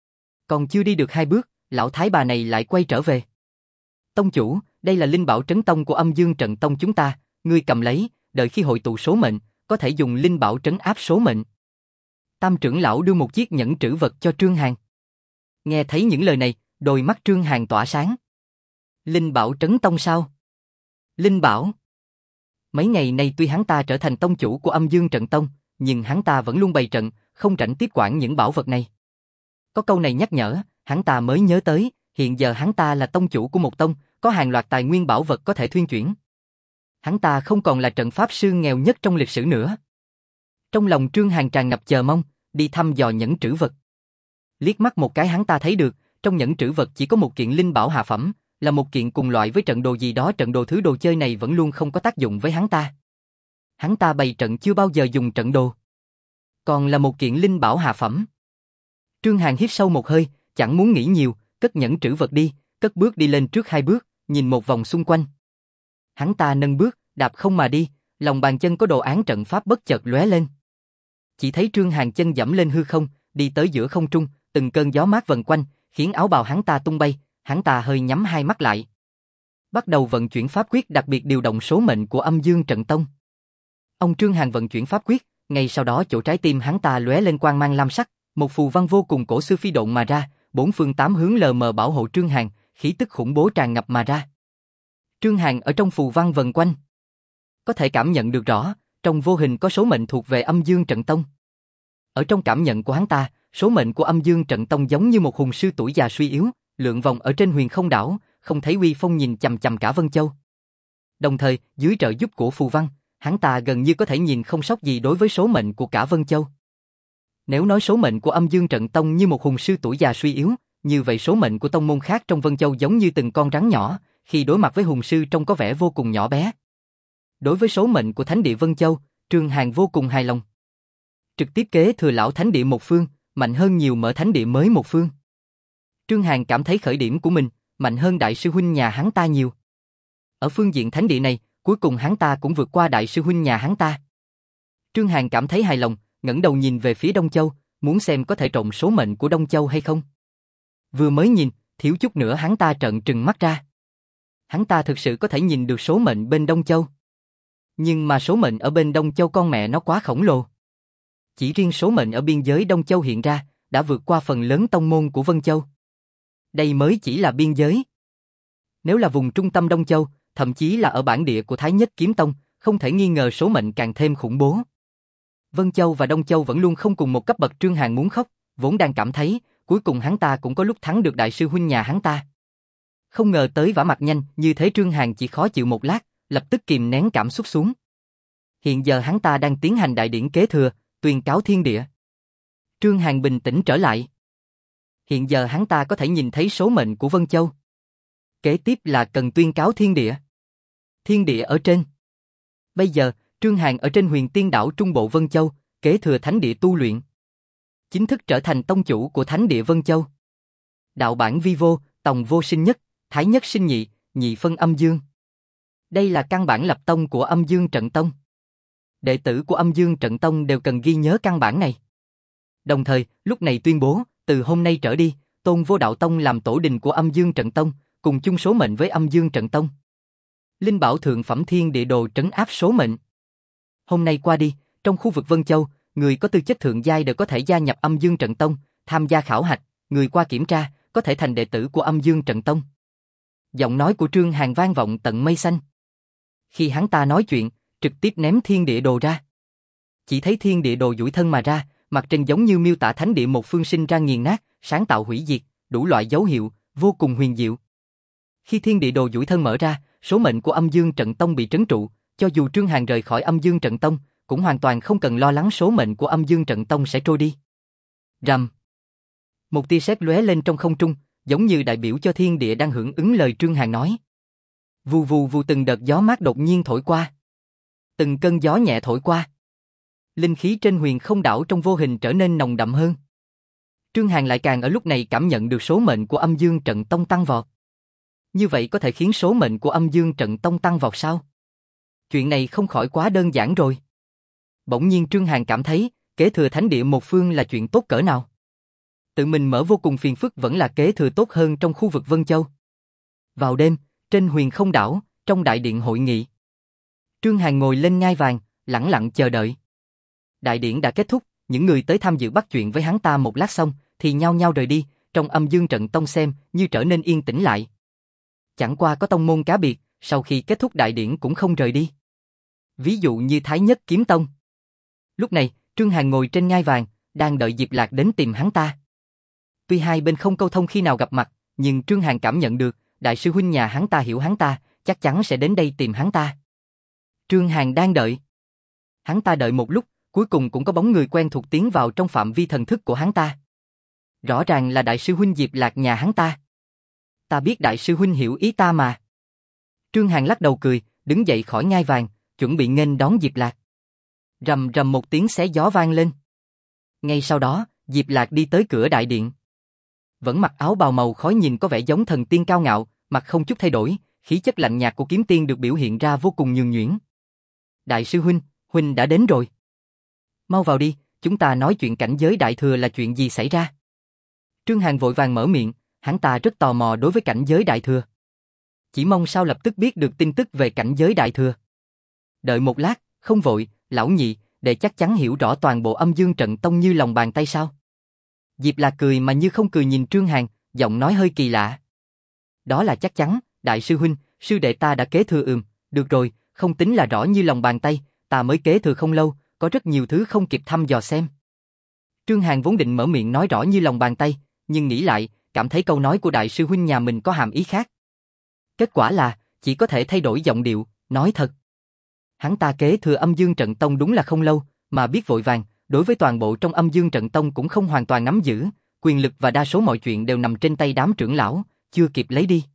Speaker 1: Còn chưa đi được hai bước, lão thái bà này lại quay trở về. Tông chủ, đây là linh bảo trấn tông của Âm Dương Trận Tông chúng ta, ngươi cầm lấy, đợi khi hội tụ số mệnh, có thể dùng linh bảo trấn áp số mệnh. Tam trưởng lão đưa một chiếc nhẫn trữ vật cho Trương Hàn. Nghe thấy những lời này, đôi mắt Trương Hàn tỏa sáng. Linh bảo trấn tông sao? Linh bảo. Mấy ngày nay tuy hắn ta trở thành tông chủ của Âm Dương Trận Tông, nhưng hắn ta vẫn luôn bày trận, không rảnh tiếp quản những bảo vật này. Có câu này nhắc nhở, hắn ta mới nhớ tới, hiện giờ hắn ta là tông chủ của một tông, có hàng loạt tài nguyên bảo vật có thể thuyên chuyển. Hắn ta không còn là trận pháp sư nghèo nhất trong lịch sử nữa. Trong lòng Trương Hàn tràn ngập chờ mong, đi thăm dò nhẫn trữ vật. Liếc mắt một cái hắn ta thấy được, trong nhẫn trữ vật chỉ có một kiện linh bảo hạ phẩm, là một kiện cùng loại với trận đồ gì đó, trận đồ thứ đồ chơi này vẫn luôn không có tác dụng với hắn ta. Hắn ta bày trận chưa bao giờ dùng trận đồ. Còn là một kiện linh bảo hạ phẩm. Trương Hàn hít sâu một hơi, chẳng muốn nghĩ nhiều, cất nhẫn trữ vật đi, cất bước đi lên trước hai bước, nhìn một vòng xung quanh. Hắn ta nâng bước, đạp không mà đi, lòng bàn chân có đồ án trận pháp bất chợt lóe lên. Chỉ thấy Trương Hàn chân dẫm lên hư không, đi tới giữa không trung, từng cơn gió mát vần quanh, khiến áo bào hắn ta tung bay, hắn ta hơi nhắm hai mắt lại. Bắt đầu vận chuyển pháp quyết đặc biệt điều động số mệnh của Âm Dương Trận Tông. Ông Trương Hàn vận chuyển pháp quyết, ngay sau đó chỗ trái tim hắn ta lóe lên quang mang lam sắc, một phù văn vô cùng cổ xưa phi độn mà ra, bốn phương tám hướng lờ mờ bảo hộ Trương Hàn, khí tức khủng bố tràn ngập mà ra. Trương Hàn ở trong phù văn vần quanh, có thể cảm nhận được rõ, trong vô hình có số mệnh thuộc về Âm Dương Trận Tông. Ở trong cảm nhận của hắn ta, số mệnh của Âm Dương Trận Tông giống như một hùng sư tuổi già suy yếu, lượn vòng ở trên huyền không đảo, không thấy uy phong nhìn chằm chằm cả Vân Châu. Đồng thời, dưới trợ giúp của phù văn, hắn ta gần như có thể nhìn không sót gì đối với số mệnh của cả Vân Châu. Nếu nói số mệnh của Âm Dương Trận Tông như một hùng sư tuổi già suy yếu, như vậy số mệnh của tông môn khác trong Vân Châu giống như từng con rắn nhỏ, khi đối mặt với hùng sư trông có vẻ vô cùng nhỏ bé. Đối với số mệnh của Thánh địa Vân Châu, Trương Hàn vô cùng hài lòng. Trực tiếp kế thừa lão Thánh địa một phương, mạnh hơn nhiều mở Thánh địa mới một phương. Trương Hàn cảm thấy khởi điểm của mình mạnh hơn đại sư huynh nhà hắn ta nhiều. Ở phương diện Thánh địa này, cuối cùng hắn ta cũng vượt qua đại sư huynh nhà hắn ta. Trương Hàn cảm thấy hài lòng, ngẩng đầu nhìn về phía Đông Châu, muốn xem có thể trộn số mệnh của Đông Châu hay không. Vừa mới nhìn, thiếu chút nữa hắn ta trợn trừng mắt ra. Hắn ta thực sự có thể nhìn được số mệnh bên Đông Châu. Nhưng mà số mệnh ở bên Đông Châu con mẹ nó quá khổng lồ. Chỉ riêng số mệnh ở biên giới Đông Châu hiện ra, đã vượt qua phần lớn tông môn của Vân Châu. Đây mới chỉ là biên giới. Nếu là vùng trung tâm Đông Châu, thậm chí là ở bản địa của Thái Nhất Kiếm Tông, không thể nghi ngờ số mệnh càng thêm khủng bố. Vân Châu và Đông Châu vẫn luôn không cùng một cấp bậc. Trương Hàn muốn khóc, vốn đang cảm thấy, cuối cùng hắn ta cũng có lúc thắng được đại sư huynh nhà hắn ta. Không ngờ tới vả mặt nhanh, như thế Trương Hàn chỉ khó chịu một lát, lập tức kìm nén cảm xúc xuống. Hiện giờ hắn ta đang tiến hành đại điển kế thừa, tuyên cáo thiên địa. Trương Hàn bình tĩnh trở lại. Hiện giờ hắn ta có thể nhìn thấy số mệnh của Vân Châu. Kế tiếp là cần tuyên cáo thiên địa. Thiên địa ở trên. Bây giờ, Trương Hàn ở trên Huyền Tiên đảo Trung Bộ Vân Châu, kế thừa thánh địa tu luyện. Chính thức trở thành tông chủ của thánh địa Vân Châu. Đạo bản vi vô, tòng vô sinh nhất, thái nhất sinh nhị, nhị phân âm dương. Đây là căn bản lập tông của Âm Dương Trận Tông. Đệ tử của Âm Dương Trận Tông đều cần ghi nhớ căn bản này. Đồng thời, lúc này tuyên bố, từ hôm nay trở đi, Tôn Vô Đạo Tông làm tổ đình của Âm Dương Trận Tông, cùng chung số mệnh với Âm Dương Trận Tông. Linh bảo thượng phẩm thiên địa đồ trấn áp số mệnh. Hôm nay qua đi, trong khu vực Vân Châu, người có tư chất thượng giai đều có thể gia nhập Âm Dương Trận Tông, tham gia khảo hạch, người qua kiểm tra, có thể thành đệ tử của Âm Dương Trận Tông. Giọng nói của Trương Hàn vang vọng tận mây xanh. Khi hắn ta nói chuyện, trực tiếp ném thiên địa đồ ra. Chỉ thấy thiên địa đồ duỗi thân mà ra, mặt trên giống như miêu tả thánh địa một phương sinh ra nghiền nát, sáng tạo hủy diệt, đủ loại dấu hiệu, vô cùng huyền diệu. Khi thiên địa đồ duỗi thân mở ra, số mệnh của Âm Dương Trận Tông bị trấn trụ, cho dù Trương Hàn rời khỏi Âm Dương Trận Tông, cũng hoàn toàn không cần lo lắng số mệnh của Âm Dương Trận Tông sẽ trôi đi. Rầm. Một tia sét lóe lên trong không trung, giống như đại biểu cho thiên địa đang hưởng ứng lời Trương Hàn nói. Vù vù vù, từng đợt gió mát đột nhiên thổi qua. Từng cơn gió nhẹ thổi qua. Linh khí trên Huyền Không đảo trong vô hình trở nên nồng đậm hơn. Trương Hàn lại càng ở lúc này cảm nhận được số mệnh của Âm Dương Trận Tông tăng vọt. Như vậy có thể khiến số mệnh của Âm Dương Trận Tông tăng vọt sao? Chuyện này không khỏi quá đơn giản rồi. Bỗng nhiên Trương Hàn cảm thấy, kế thừa thánh địa một phương là chuyện tốt cỡ nào. Tự mình mở vô cùng phiền phức vẫn là kế thừa tốt hơn trong khu vực Vân Châu. Vào đêm, trên Huyền Không đảo, trong đại điện hội nghị. Trương Hàn ngồi lên ngai vàng, lẳng lặng chờ đợi. Đại điển đã kết thúc, những người tới tham dự bắt chuyện với hắn ta một lát xong, thì nhao nhao rời đi, trong Âm Dương Trận Tông xem như trở nên yên tĩnh lại. Chẳng qua có tông môn cá biệt, sau khi kết thúc đại điển cũng không rời đi. Ví dụ như Thái Nhất Kiếm Tông. Lúc này, Trương Hàn ngồi trên ngai vàng, đang đợi Diệp Lạc đến tìm hắn ta. Tuy hai bên không câu thông khi nào gặp mặt, nhưng Trương Hàn cảm nhận được, đại sư huynh nhà hắn ta hiểu hắn ta, chắc chắn sẽ đến đây tìm hắn ta. Trương Hàn đang đợi. Hắn ta đợi một lúc, cuối cùng cũng có bóng người quen thuộc tiến vào trong phạm vi thần thức của hắn ta. Rõ ràng là đại sư huynh Diệp Lạc nhà hắn ta. Ta biết đại sư huynh hiểu ý ta mà. Trương Hàn lắc đầu cười, đứng dậy khỏi ngai vàng, chuẩn bị nghênh đón Diệp Lạc. Rầm rầm một tiếng xé gió vang lên. Ngay sau đó, Diệp Lạc đi tới cửa đại điện. Vẫn mặc áo bào màu khói nhìn có vẻ giống thần tiên cao ngạo, mặt không chút thay đổi, khí chất lạnh nhạt của kiếm tiên được biểu hiện ra vô cùng nhường nhuyễn. Đại sư huynh, huynh đã đến rồi. Mau vào đi, chúng ta nói chuyện cảnh giới đại thừa là chuyện gì xảy ra. Trương Hàn vội vàng mở miệng, hắn ta rất tò mò đối với cảnh giới đại thừa. Chỉ mong sao lập tức biết được tin tức về cảnh giới đại thừa. Đợi một lát, không vội, lão nhị, để chắc chắn hiểu rõ toàn bộ Âm Dương Trận Tông như lòng bàn tay sao. Diệp Lạc cười mà như không cười nhìn Trương Hàn, giọng nói hơi kỳ lạ. Đó là chắc chắn, đại sư huynh, sư đệ ta đã kế thừa được rồi, không tính là rõ như lòng bàn tay, ta mới kế thừa không lâu, có rất nhiều thứ không kịp thăm dò xem. Trương Hàn vốn định mở miệng nói rõ như lòng bàn tay, nhưng nghĩ lại, cảm thấy câu nói của đại sư huynh nhà mình có hàm ý khác. Kết quả là, chỉ có thể thay đổi giọng điệu, nói thật. Hắn ta kế thừa Âm Dương Trận Tông đúng là không lâu, mà biết vội vàng, đối với toàn bộ trong Âm Dương Trận Tông cũng không hoàn toàn nắm giữ, quyền lực và đa số mọi chuyện đều nằm trên tay đám trưởng lão, chưa kịp lấy đi.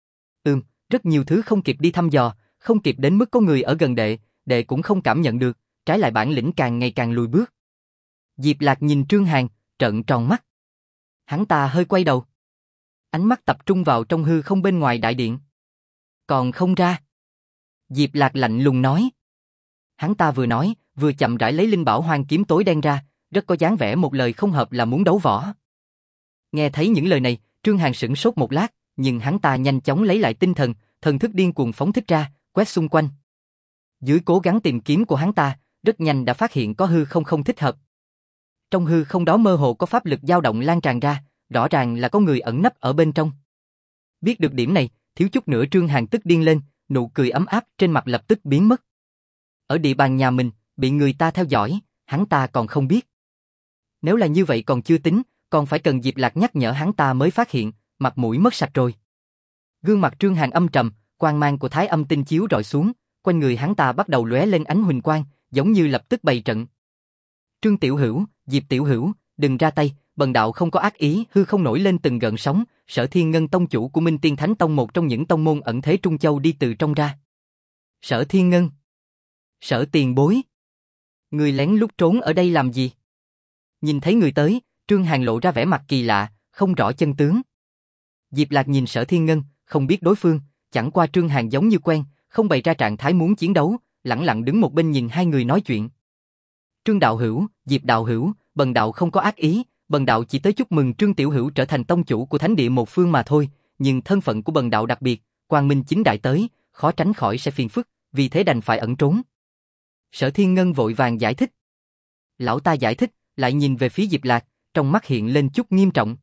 Speaker 1: Rất nhiều thứ không kịp đi thăm dò, không kịp đến mức có người ở gần đệ cũng không cảm nhận được, trái lại bản lĩnh càng ngày càng lùi bước. Diệp Lạc nhìn Trương Hàn, trợn tròn mắt. Hắn ta hơi quay đầu. Ánh mắt tập trung vào trong hư không bên ngoài đại điện. Còn không ra. Diệp Lạc lạnh lùng nói. Hắn ta vừa nói, vừa chậm rãi lấy linh bảo hoang kiếm tối đen ra, rất có dáng vẻ một lời không hợp là muốn đấu võ. Nghe thấy những lời này, Trương Hàn sửng sốt một lát, nhưng hắn ta nhanh chóng lấy lại tinh thần, thần thức điên cuồng phóng thích ra, quét xung quanh. Dưới cố gắng tìm kiếm của hắn ta, rất nhanh đã phát hiện có hư không thích hợp. Trong hư không đó mơ hồ có pháp lực dao động lan tràn ra, rõ ràng là có người ẩn nấp ở bên trong. Biết được điểm này, thiếu chút nữa Trương Hàn tức điên lên, nụ cười ấm áp trên mặt lập tức biến mất. Ở địa bàn nhà mình, bị người ta theo dõi, hắn ta còn không biết. Nếu là như vậy còn chưa tính, còn phải cần Diệp Lạc nhắc nhở hắn ta mới phát hiện, mặt mũi mất sạch rồi. Gương mặt Trương Hàn âm trầm, quang mang của Thái Âm tinh chiếu rọi xuống, quanh người hắn ta bắt đầu lóe lên ánh huỳnh quang, giống như lập tức bày trận. Trương Tiểu Hữu, Diệp Tiểu Hữu, đừng ra tay, bần đạo không có ác ý. Hư không nổi lên từng gợn sóng, Sở Thiên Ngân tông chủ của Minh Tiên Thánh Tông, một trong những tông môn ẩn thế Trung Châu, đi từ trong ra. Sở Thiên Ngân, Sở tiền bối, người lén lút trốn ở đây làm gì? Nhìn thấy người tới, Trương Hàn lộ ra vẻ mặt kỳ lạ, không rõ chân tướng. Diệp Lạc nhìn Sở Thiên Ngân, không biết đối phương, chẳng qua Trương Hàn giống như quen, không bày ra trạng thái muốn chiến đấu, lẳng lặng đứng một bên nhìn hai người nói chuyện. Trương đạo hữu, Diệp đạo hữu, bần đạo không có ác ý, bần đạo chỉ tới chúc mừng Trương Tiểu Hữu trở thành tông chủ của thánh địa một phương mà thôi, nhưng thân phận của bần đạo đặc biệt, Quang Minh chính đại tới, khó tránh khỏi sẽ phiền phức, vì thế đành phải ẩn trốn. Sở Thiên Ngân vội vàng giải thích. Lão ta giải thích, lại nhìn về phía Diệp Lạc, trong mắt hiện lên chút nghiêm trọng.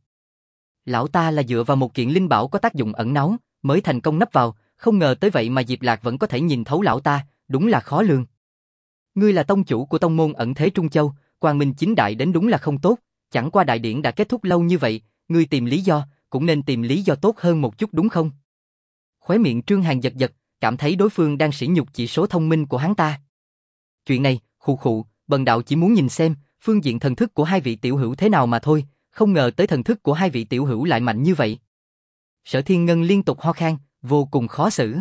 Speaker 1: Lão ta là dựa vào một kiện linh bảo có tác dụng ẩn náu, mới thành công nấp vào, không ngờ tới vậy mà Diệp Lạc vẫn có thể nhìn thấu lão ta, đúng là khó lường. Ngươi là tông chủ của tông môn ẩn thế Trung Châu, Quang Minh chính đại đến đúng là không tốt, chẳng qua đại điển đã kết thúc lâu như vậy, ngươi tìm lý do, cũng nên tìm lý do tốt hơn một chút đúng không? Khóe miệng Trương Hàn giật giật, cảm thấy đối phương đang sỉ nhục chỉ số thông minh của hắn ta. Chuyện này, khụ khụ, bần đạo chỉ muốn nhìn xem, phương diện thần thức của hai vị tiểu hữu thế nào mà thôi, không ngờ tới thần thức của hai vị tiểu hữu lại mạnh như vậy. Sở Thiên Ngân liên tục ho khan, vô cùng khó xử.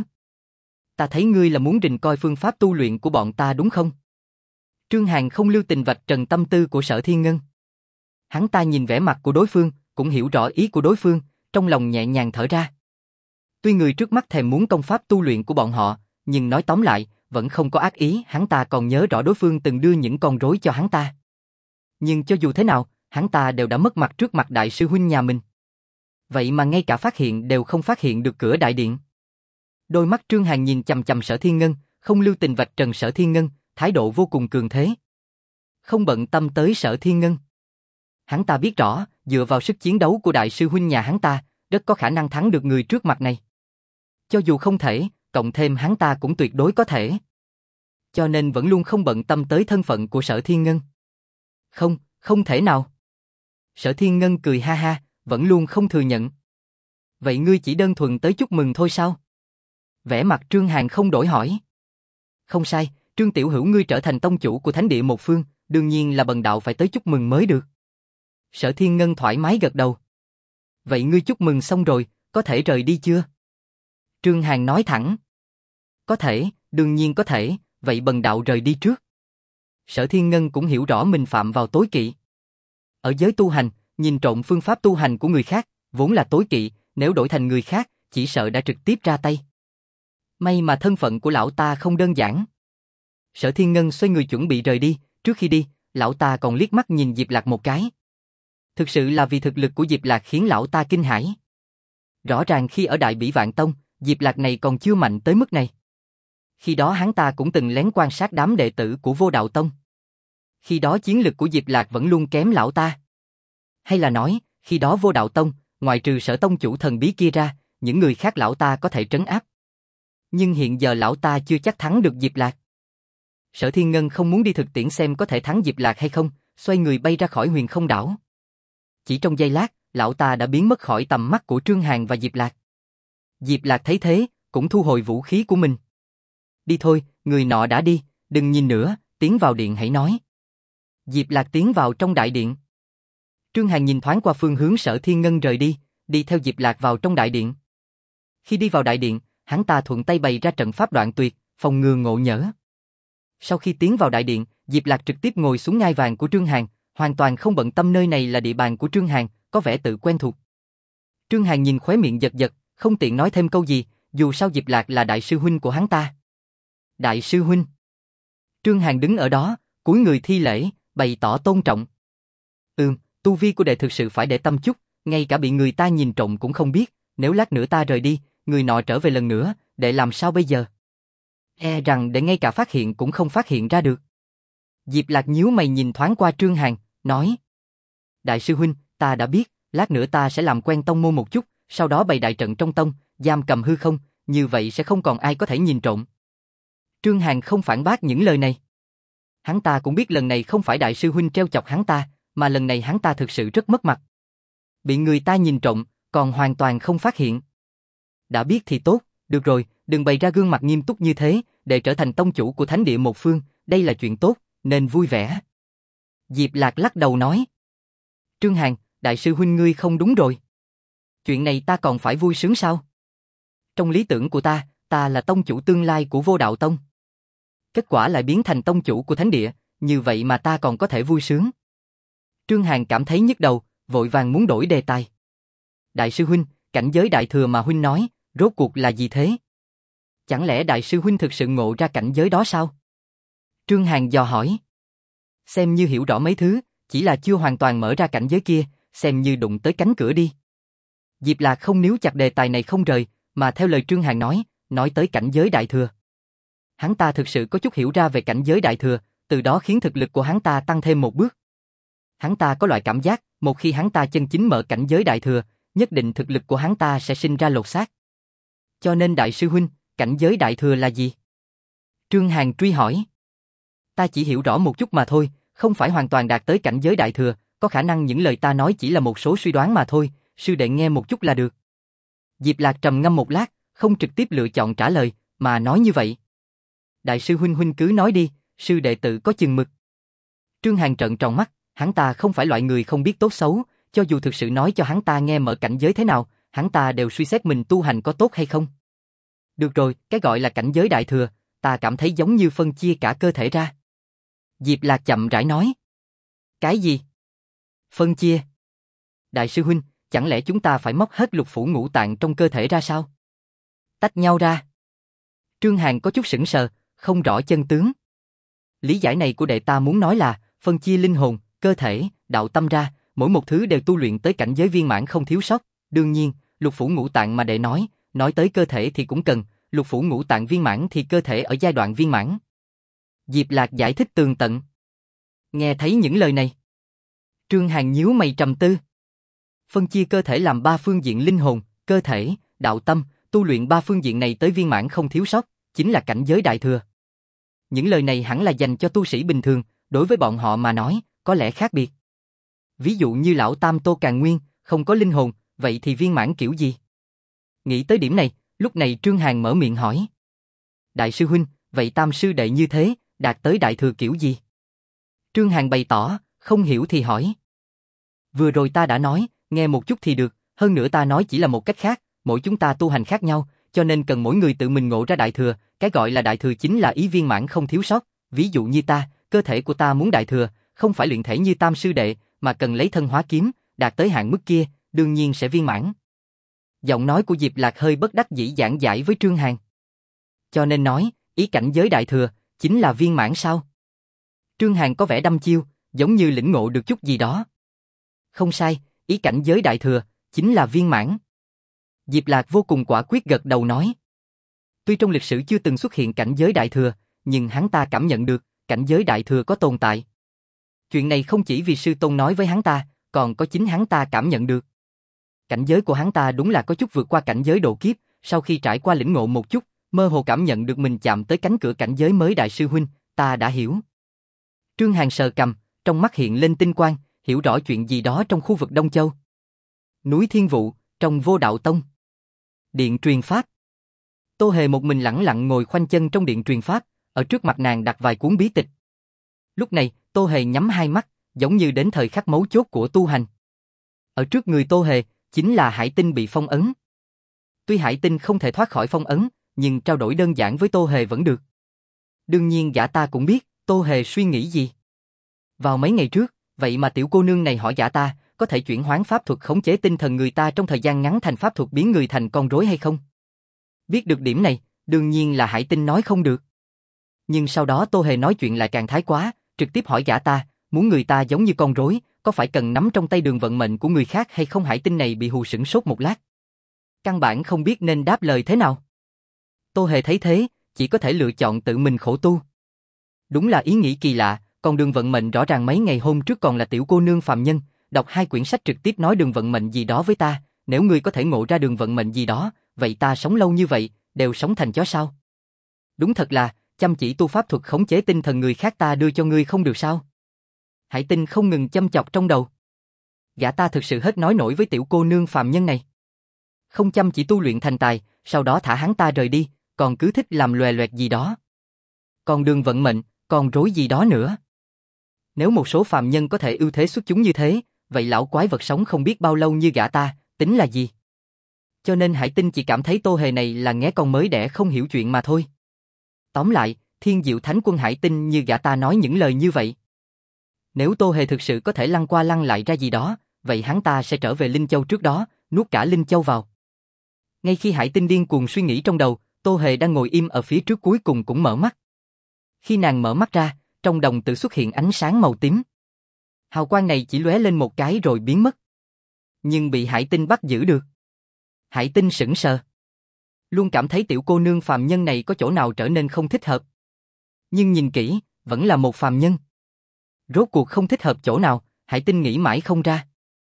Speaker 1: Ta thấy ngươi là muốn rình coi phương pháp tu luyện của bọn ta đúng không? Trương Hàn không lưu tình vạch trần tâm tư của Sở Thiên Ngân. Hắn ta nhìn vẻ mặt của đối phương, cũng hiểu rõ ý của đối phương, trong lòng nhẹ nhàng thở ra. Tuy người trước mắt thèm muốn công pháp tu luyện của bọn họ, nhưng nói tóm lại, vẫn không có ác ý. Hắn ta còn nhớ rõ đối phương từng đưa những con rối cho hắn ta. Nhưng cho dù thế nào, hắn ta đều đã mất mặt trước mặt đại sư huynh nhà mình. Vậy mà ngay cả phát hiện đều không phát hiện được cửa đại điện. Đôi mắt Trương Hàn nhìn chằm chằm Sở Thiên Ngân, không lưu tình vạch trần Sở Thiên Ngân, thái độ vô cùng cường thế. Không bận tâm tới Sở Thiên Ngân. Hắn ta biết rõ, dựa vào sức chiến đấu của đại sư huynh nhà hắn ta, rất có khả năng thắng được người trước mặt này. Cho dù không thể, cộng thêm hắn ta cũng tuyệt đối có thể. Cho nên vẫn luôn không bận tâm tới thân phận của Sở Thiên Ngân. Không, không thể nào. Sở Thiên Ngân cười ha ha, vẫn luôn không thừa nhận. Vậy ngươi chỉ đơn thuần tới chúc mừng thôi sao? Vẻ mặt Trương Hàn không đổi hỏi. Không sai, Trương Tiểu Hữu ngươi trở thành tông chủ của thánh địa một phương, đương nhiên là bần đạo phải tới chúc mừng mới được. Sở Thiên Ngân thoải mái gật đầu. Vậy ngươi chúc mừng xong rồi, có thể rời đi chưa? Trương Hàn nói thẳng. Có thể, đương nhiên có thể, vậy bần đạo rời đi trước. Sở Thiên Ngân cũng hiểu rõ mình phạm vào tối kỵ. Ở giới tu hành, nhìn trộm phương pháp tu hành của người khác, vốn là tối kỵ, nếu đổi thành người khác, chỉ sợ đã trực tiếp ra tay. May mà thân phận của lão ta không đơn giản. Sở Thiên Ngân xoay người chuẩn bị rời đi, trước khi đi, lão ta còn liếc mắt nhìn Diệp Lạc một cái. Thực sự là vì thực lực của Diệp Lạc khiến lão ta kinh hãi. Rõ ràng khi ở Đại Bỉ Vạn Tông, Diệp Lạc này còn chưa mạnh tới mức này. Khi đó hắn ta cũng từng lén quan sát đám đệ tử của Vô Đạo Tông. Khi đó chiến lực của Diệp Lạc vẫn luôn kém lão ta. Hay là nói, khi đó Vô Đạo Tông, ngoại trừ Sở tông chủ thần bí kia ra, những người khác lão ta có thể trấn áp. Nhưng hiện giờ lão ta chưa chắc thắng được Diệp Lạc. Sở Thiên Ngân không muốn đi thực tiễn xem có thể thắng Diệp Lạc hay không, xoay người bay ra khỏi Huyền Không đảo. Chỉ trong giây lát, lão ta đã biến mất khỏi tầm mắt của Trương Hàn và Diệp Lạc. Diệp Lạc thấy thế, cũng thu hồi vũ khí của mình. Đi thôi, người nọ đã đi, đừng nhìn nữa, tiến vào điện hãy nói. Diệp Lạc tiến vào trong đại điện. Trương Hàn nhìn thoáng qua phương hướng Sở Thiên Ngân rời đi, đi theo Diệp Lạc vào trong đại điện. Khi đi vào đại điện, hắn ta thuận tay bày ra trận pháp đoạn tuyệt, phòng ngừa ngộ nhỡ. Sau khi tiến vào đại điện, Diệp Lạc trực tiếp ngồi xuống ngai vàng của Trương Hàn, hoàn toàn không bận tâm nơi này là địa bàn của Trương Hàn, có vẻ tự quen thuộc. Trương Hàn nhìn khóe miệng giật giật, không tiện nói thêm câu gì, dù sao Diệp Lạc là đại sư huynh của hắn ta. Đại sư huynh. Trương Hàn đứng ở đó, cúi người thi lễ, bày tỏ tôn trọng. Tu vi của đệ thực sự phải để tâm chút, ngay cả bị người ta nhìn trộm cũng không biết, nếu lát nữa ta rời đi, người nọ trở về lần nữa, đệ làm sao bây giờ? E rằng đệ ngay cả phát hiện cũng không phát hiện ra được. Diệp Lạc nhíu mày nhìn thoáng qua Trương Hàn, nói. Đại sư huynh, ta đã biết, lát nữa ta sẽ làm quen tông môn một chút, sau đó bày đại trận trong tông, giam cầm hư không, như vậy sẽ không còn ai có thể nhìn trộm. Trương Hàn không phản bác những lời này. Hắn ta cũng biết lần này không phải đại sư huynh trêu chọc hắn ta, mà lần này hắn ta thực sự rất mất mặt. Bị người ta nhìn trộm, còn hoàn toàn không phát hiện. Đã biết thì tốt, được rồi, đừng bày ra gương mặt nghiêm túc như thế, để trở thành tông chủ của thánh địa một phương, đây là chuyện tốt, nên vui vẻ. Diệp Lạc lắc đầu nói. Trương Hàn, đại sư huynh ngươi không đúng rồi. Chuyện này ta còn phải vui sướng sao? Trong lý tưởng của ta là tông chủ tương lai của Vô Đạo Tông. Kết quả lại biến thành tông chủ của thánh địa, như vậy mà ta còn có thể vui sướng. Trương Hàn cảm thấy nhức đầu, vội vàng muốn đổi đề tài. Đại sư huynh, cảnh giới đại thừa mà huynh nói, rốt cuộc là gì thế? Chẳng lẽ đại sư huynh thực sự ngộ ra cảnh giới đó sao? Trương Hàn dò hỏi. Xem như hiểu rõ mấy thứ, chỉ là chưa hoàn toàn mở ra cảnh giới kia, xem như đụng tới cánh cửa đi. Diệp Lạc không níu chặt đề tài này không rời, mà theo lời Trương Hàn nói tới cảnh giới đại thừa. Hắn ta thực sự có chút hiểu ra về cảnh giới đại thừa, từ đó khiến thực lực của hắn ta tăng thêm một bước. Hắn ta có loại cảm giác, một khi hắn ta chân chính mở cảnh giới đại thừa, nhất định thực lực của hắn ta sẽ sinh ra lột xác. Cho nên đại sư huynh, cảnh giới đại thừa là gì? Trương Hàn truy hỏi. Ta chỉ hiểu rõ một chút mà thôi, không phải hoàn toàn đạt tới cảnh giới đại thừa, có khả năng những lời ta nói chỉ là một số suy đoán mà thôi, sư đệ nghe một chút là được. Diệp Lạc trầm ngâm một lát, không trực tiếp lựa chọn trả lời, mà nói như vậy. Đại sư huynh cứ nói đi, sư đệ tự có chừng mực. Trương Hàn trợn tròn mắt, hắn ta không phải loại người không biết tốt xấu, cho dù thực sự nói cho hắn ta nghe mở cảnh giới thế nào, hắn ta đều suy xét mình tu hành có tốt hay không. Được rồi, cái gọi là cảnh giới đại thừa, ta cảm thấy giống như phân chia cả cơ thể ra. Diệp Lạc chậm rãi nói. Cái gì? Phân chia? Đại sư huynh, chẳng lẽ chúng ta phải móc hết lục phủ ngũ tạng trong cơ thể ra sao? Tách nhau ra. Trương Hàn có chút sững sờ, không rõ chân tướng. Lý giải này của đệ ta muốn nói là, phân chia linh hồn, cơ thể, đạo tâm ra, mỗi một thứ đều tu luyện tới cảnh giới viên mãn không thiếu sót. Đương nhiên, lục phủ ngũ tạng mà đệ nói tới cơ thể thì cũng cần, lục phủ ngũ tạng viên mãn thì cơ thể ở giai đoạn viên mãn. Diệp Lạc giải thích tường tận. Nghe thấy những lời này, Trương Hàn nhíu mày trầm tư. Phân chia cơ thể làm 3 phương diện linh hồn, cơ thể, đạo tâm, tu luyện 3 phương diện này tới viên mãn không thiếu sót, chính là cảnh giới đại thừa. Những lời này hẳn là dành cho tu sĩ bình thường, đối với bọn họ mà nói, có lẽ khác biệt. Ví dụ như lão Tam Tô Càn Nguyên, không có linh hồn, vậy thì viên mãn kiểu gì? Nghĩ tới điểm này, lúc này Trương Hàn mở miệng hỏi. Đại sư huynh, vậy Tam sư đệ như thế, đạt tới đại thừa kiểu gì? Trương Hàn bày tỏ, không hiểu thì hỏi. Vừa rồi ta đã nói, nghe một chút thì được, hơn nữa ta nói chỉ là một cách khác, mỗi chúng ta tu hành khác nhau, cho nên cần mỗi người tự mình ngộ ra đại thừa, cái gọi là đại thừa chính là ý viên mãn không thiếu sót, ví dụ như ta, cơ thể của ta muốn đại thừa, không phải luyện thể như Tam sư đệ, mà cần lấy thân hóa kiếm, đạt tới hạn mức kia, đương nhiên sẽ viên mãn. Giọng nói của Diệp Lạc hơi bất đắc dĩ giảng giải với Trương Hàn. Cho nên nói, ý cảnh giới đại thừa, chính là viên mãn sao? Trương Hàn có vẻ đăm chiêu, giống như lĩnh ngộ được chút gì đó. Không sai, ý cảnh giới đại thừa, chính là viên mãn. Diệp Lạc vô cùng quả quyết gật đầu nói. Tuy trong lịch sử chưa từng xuất hiện cảnh giới đại thừa, nhưng hắn ta cảm nhận được, cảnh giới đại thừa có tồn tại. Chuyện này không chỉ vì sư tôn nói với hắn ta, còn có chính hắn ta cảm nhận được. Cảnh giới của hắn ta đúng là có chút vượt qua cảnh giới độ kiếp, sau khi trải qua lĩnh ngộ một chút, mơ hồ cảm nhận được mình chạm tới cánh cửa cảnh giới mới. Đại sư huynh, ta đã hiểu. Trương Hàn sờ cằm, trong mắt hiện lên tinh quang, hiểu rõ chuyện gì đó trong khu vực Đông Châu. Núi Thiên Vụ, trong Vô Đạo Tông. Điện truyền pháp. Tô Hề một mình lẳng lặng ngồi khoanh chân trong điện truyền pháp, ở trước mặt nàng đặt vài cuốn bí tịch. Lúc này, Tô Hề nhắm hai mắt, giống như đến thời khắc mấu chốt của tu hành. Ở trước người Tô Hề, chính là Hải Tinh bị phong ấn. Tuy Hải Tinh không thể thoát khỏi phong ấn, nhưng trao đổi đơn giản với Tô Hề vẫn được. Đương nhiên gã ta cũng biết, Tô Hề suy nghĩ gì. Vào mấy ngày trước, vậy mà tiểu cô nương này hỏi gã ta, có thể chuyển hoán pháp thuật khống chế tinh thần người ta trong thời gian ngắn thành pháp thuật biến người thành con rối hay không? Biết được điểm này, đương nhiên là Hải Tinh nói không được. Nhưng sau đó Tô Hề nói chuyện lại càng thái quá, trực tiếp hỏi gã ta, muốn người ta giống như con rối, có phải cần nắm trong tay đường vận mệnh của người khác hay không? Hải Tinh này bị hù sửng sốt một lát. Căn bản không biết nên đáp lời thế nào. Tô Hề thấy thế, chỉ có thể lựa chọn tự mình khổ tu. Đúng là ý nghĩ kỳ lạ, còn đường vận mệnh rõ ràng mấy ngày hôm trước còn là tiểu cô nương phàm nhân, đọc hai quyển sách trực tiếp nói đường vận mệnh gì đó với ta, nếu ngươi có thể ngộ ra đường vận mệnh gì đó, vậy ta sống lâu như vậy, đều sống thành chó sao? Đúng thật là, chăm chỉ tu pháp thuật khống chế tinh thần người khác ta đưa cho ngươi không được sao? Hải Tinh không ngừng châm chọc trong đầu. Gã ta thực sự hết nói nổi với tiểu cô nương phàm nhân này. Không chăm chỉ tu luyện thành tài, sau đó thả hắn ta rời đi, còn cứ thích làm lòe loẹt gì đó. Còn đường vận mệnh, còn rối gì đó nữa. Nếu một số phàm nhân có thể ưu thế xuất chúng như thế, vậy lão quái vật sống không biết bao lâu như gã ta, tính là gì? Cho nên Hải Tinh chỉ cảm thấy Tô Hề này là nghé con mới đẻ không hiểu chuyện mà thôi. Tóm lại, Thiên Diệu Thánh Quân Hải Tinh như gã ta nói những lời như vậy. Nếu Tô Hề thực sự có thể lăn qua lăn lại ra gì đó, vậy hắn ta sẽ trở về Linh Châu trước đó, nuốt cả Linh Châu vào. Ngay khi Hải Tinh điên cuồng suy nghĩ trong đầu, Tô Hề đang ngồi im ở phía trước cuối cùng cũng mở mắt. Khi nàng mở mắt ra, trong đồng tử xuất hiện ánh sáng màu tím. Hào quang này chỉ lóe lên một cái rồi biến mất. Nhưng bị Hải Tinh bắt giữ được. Hải Tinh sững sờ. Luôn cảm thấy tiểu cô nương phàm nhân này có chỗ nào trở nên không thích hợp. Nhưng nhìn kỹ, vẫn là một phàm nhân. Rốt cuộc không thích hợp chỗ nào, Hải Tinh nghĩ mãi không ra.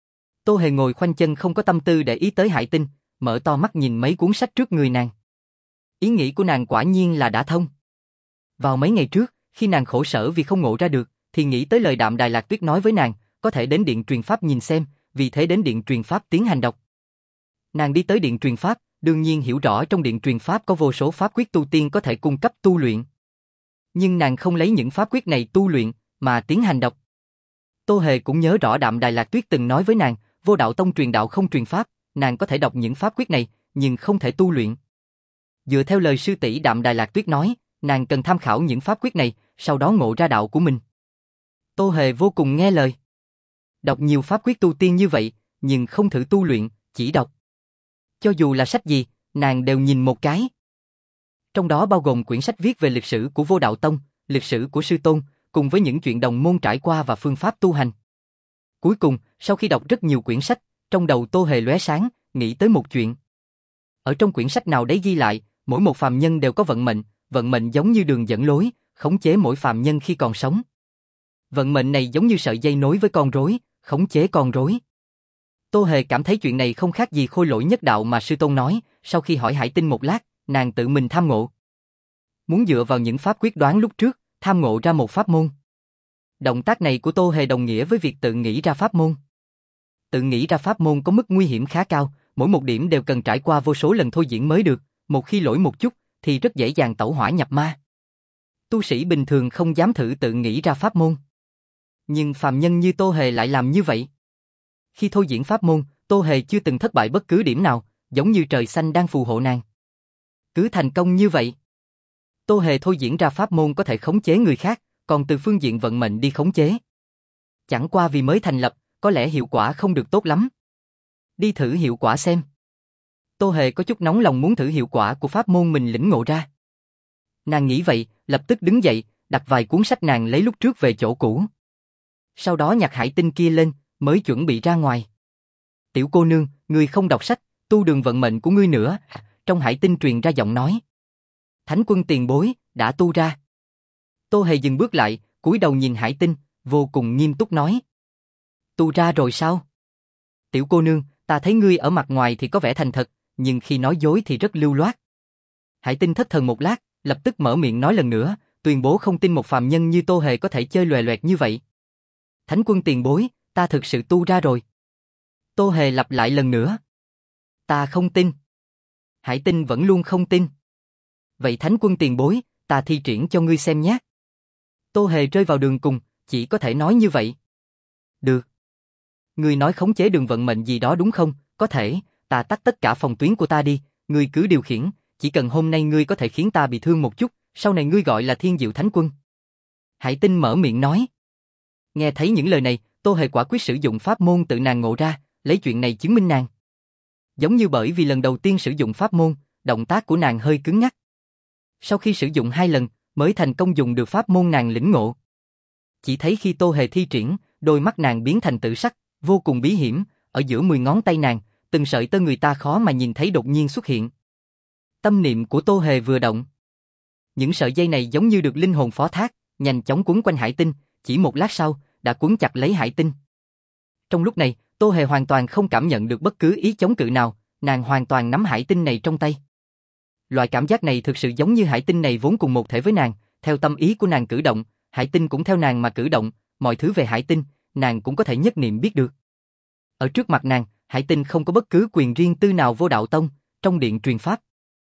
Speaker 1: Tô Hề ngồi khoanh chân không có tâm tư để ý tới Hải Tinh, mở to mắt nhìn mấy cuốn sách trước người nàng. Ý nghĩ của nàng quả nhiên là đã thông. Vào mấy ngày trước, khi nàng khổ sở vì không ngộ ra được, thì nghĩ tới lời Đạm Đài Lạc Tuyết nói với nàng, có thể đến điện truyền pháp nhìn xem, vì thế đến điện truyền pháp tiến hành đọc. Nàng đi tới điện truyền pháp, đương nhiên hiểu rõ trong điện truyền pháp có vô số pháp quyết tu tiên có thể cung cấp tu luyện. Nhưng nàng không lấy những pháp quyết này tu luyện, mà tiến hành đọc. Tô Hề cũng nhớ rõ Đạm Đài Lạc Tuyết từng nói với nàng, Vô Đạo Tông truyền đạo không truyền pháp, nàng có thể đọc những pháp quyết này, nhưng không thể tu luyện. Dựa theo lời sư tỷ Đạm Đài Lạc Tuyết nói, nàng cần tham khảo những pháp quyết này, sau đó ngộ ra đạo của mình. Tô Hề vô cùng nghe lời. Đọc nhiều pháp quyết tu tiên như vậy, nhưng không thử tu luyện, chỉ đọc. Cho dù là sách gì, nàng đều nhìn một cái. Trong đó bao gồm quyển sách viết về lịch sử của Vô Đạo Tông, lịch sử của sư tôn, cùng với những chuyện đồng môn trải qua và phương pháp tu hành. Cuối cùng, sau khi đọc rất nhiều quyển sách, trong đầu Tô Hề lóe sáng, nghĩ tới một chuyện. Ở trong quyển sách nào đấy ghi lại, mỗi một phàm nhân đều có vận mệnh giống như đường dẫn lối, khống chế mỗi phàm nhân khi còn sống. Vận mệnh này giống như sợi dây nối với con rối, khống chế con rối. Tô Hề cảm thấy chuyện này không khác gì khôi lỗi nhất đạo mà sư tôn nói, sau khi hỏi Hải Tinh một lát, nàng tự mình tham ngộ. Muốn dựa vào những pháp quyết đoán lúc trước, tham ngộ ra một pháp môn. Động tác này của Tô Hề đồng nghĩa với việc tự nghĩ ra pháp môn. Tự nghĩ ra pháp môn có mức nguy hiểm khá cao, mỗi một điểm đều cần trải qua vô số lần thôi diễn mới được, một khi lỗi một chút, thì rất dễ dàng tẩu hỏa nhập ma. Tu sĩ bình thường không dám thử tự nghĩ ra pháp môn. Nhưng phàm nhân như Tô Hề lại làm như vậy. Khi thôi diễn pháp môn, Tô Hề chưa từng thất bại bất cứ điểm nào, giống như trời xanh đang phù hộ nàng. Cứ thành công như vậy. Tô Hề thôi diễn ra pháp môn có thể khống chế người khác, còn từ phương diện vận mệnh đi khống chế. Chẳng qua vì mới thành lập, có lẽ hiệu quả không được tốt lắm. Đi thử hiệu quả xem. Tô Hề có chút nóng lòng muốn thử hiệu quả của pháp môn mình lĩnh ngộ ra. Nàng nghĩ vậy, lập tức đứng dậy, đặt vài cuốn sách nàng lấy lúc trước về chỗ cũ. Sau đó nhặt Hải Tinh kia lên, mới chuẩn bị ra ngoài. Tiểu cô nương, ngươi không đọc sách, tu đường vận mệnh của ngươi nữa. Trong Hải Tinh truyền ra giọng nói. Thánh quân tiền bối, đã tu ra. Tô Hề dừng bước lại, cúi đầu nhìn Hải Tinh, vô cùng nghiêm túc nói. Tu ra rồi sao? Tiểu cô nương, ta thấy ngươi ở mặt ngoài thì có vẻ thành thật, nhưng khi nói dối thì rất lưu loát. Hải Tinh thất thần một lát, lập tức mở miệng nói lần nữa, tuyên bố không tin một phàm nhân như Tô Hề có thể chơi lòe loẹt như vậy. Thánh quân tiền bối, ta thực sự tu ra rồi. Tô Hề lặp lại lần nữa. Ta không tin. Hải Tinh vẫn luôn không tin. Vậy Thánh quân tiền bối, ta thi triển cho ngươi xem nhé. Tô Hề rơi vào đường cùng, chỉ có thể nói như vậy. Được. Ngươi nói khống chế đường vận mệnh gì đó đúng không? Có thể, ta tắt tất cả phòng tuyến của ta đi, ngươi cứ điều khiển, chỉ cần hôm nay ngươi có thể khiến ta bị thương một chút, sau này ngươi gọi là Thiên Diệu Thánh Quân. Hải Tinh mở miệng nói. Nghe thấy những lời này, Tô Hề quả quyết sử dụng pháp môn tự nàng ngộ ra, lấy chuyện này chứng minh nàng. Giống như bởi vì lần đầu tiên sử dụng pháp môn, động tác của nàng hơi cứng nhắc. Sau khi sử dụng 2 lần, mới thành công dùng được pháp môn nàng lĩnh ngộ. Chỉ thấy khi Tô Hề thi triển, đôi mắt nàng biến thành tự sắc, vô cùng bí hiểm, ở giữa 10 ngón tay nàng, từng sợi tơ người ta khó mà nhìn thấy đột nhiên xuất hiện. Tâm niệm của Tô Hề vừa động. Những sợi dây này giống như được linh hồn phó thác, nhanh chóng quấn quanh Hải Tinh, chỉ một lát sau, đã quấn chặt lấy Hải Tinh. Trong lúc này, Tô Hề hoàn toàn không cảm nhận được bất cứ ý chống cự nào, nàng hoàn toàn nắm Hải Tinh này trong tay. Loại cảm giác này thực sự giống như Hải Tinh này vốn cùng một thể với nàng, theo tâm ý của nàng cử động, Hải Tinh cũng theo nàng mà cử động, mọi thứ về Hải Tinh, nàng cũng có thể nhất niệm biết được. Ở trước mặt nàng, Hải Tinh không có bất cứ quyền riêng tư nào vô đạo tông, trong điện truyền pháp.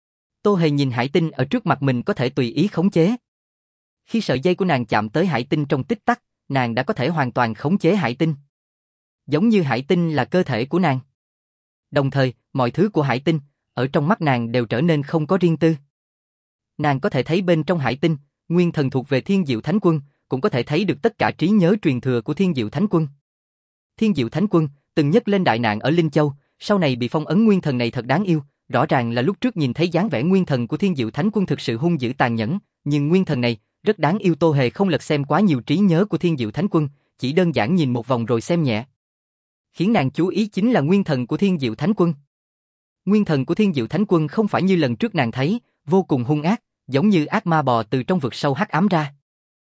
Speaker 1: Tô Hề nhìn Hải Tinh ở trước mặt mình có thể tùy ý khống chế. Khi sợi dây của nàng chạm tới Hải Tinh trong tích tắc, nàng đã có thể hoàn toàn khống chế Hải Tinh. Giống như Hải Tinh là cơ thể của nàng. Đồng thời, mọi thứ của Hải Tinh, ở trong mắt nàng đều trở nên không có riêng tư. Nàng có thể thấy bên trong Hải Tinh, nguyên thần thuộc về Thiên Diệu Thánh Quân, cũng có thể thấy được tất cả trí nhớ truyền thừa của Thiên Diệu Thánh Quân. Thiên Diệu Thánh Quân từng nhấc lên đại nạn ở Linh Châu, sau này bị phong ấn nguyên thần này thật đáng yêu, rõ ràng là lúc trước nhìn thấy dáng vẻ nguyên thần của Thiên Diệu Thánh Quân thực sự hung dữ tàn nhẫn, nhưng nguyên thần này rất đáng yêu. Tô Hề không lật xem quá nhiều trí nhớ của Thiên Diệu Thánh Quân, chỉ đơn giản nhìn một vòng rồi xem nhẹ. Khiến nàng chú ý chính là nguyên thần của Thiên Diệu Thánh Quân. Nguyên thần của Thiên Diệu Thánh Quân không phải như lần trước nàng thấy, vô cùng hung ác, giống như ác ma bò từ trong vực sâu hắc ám ra.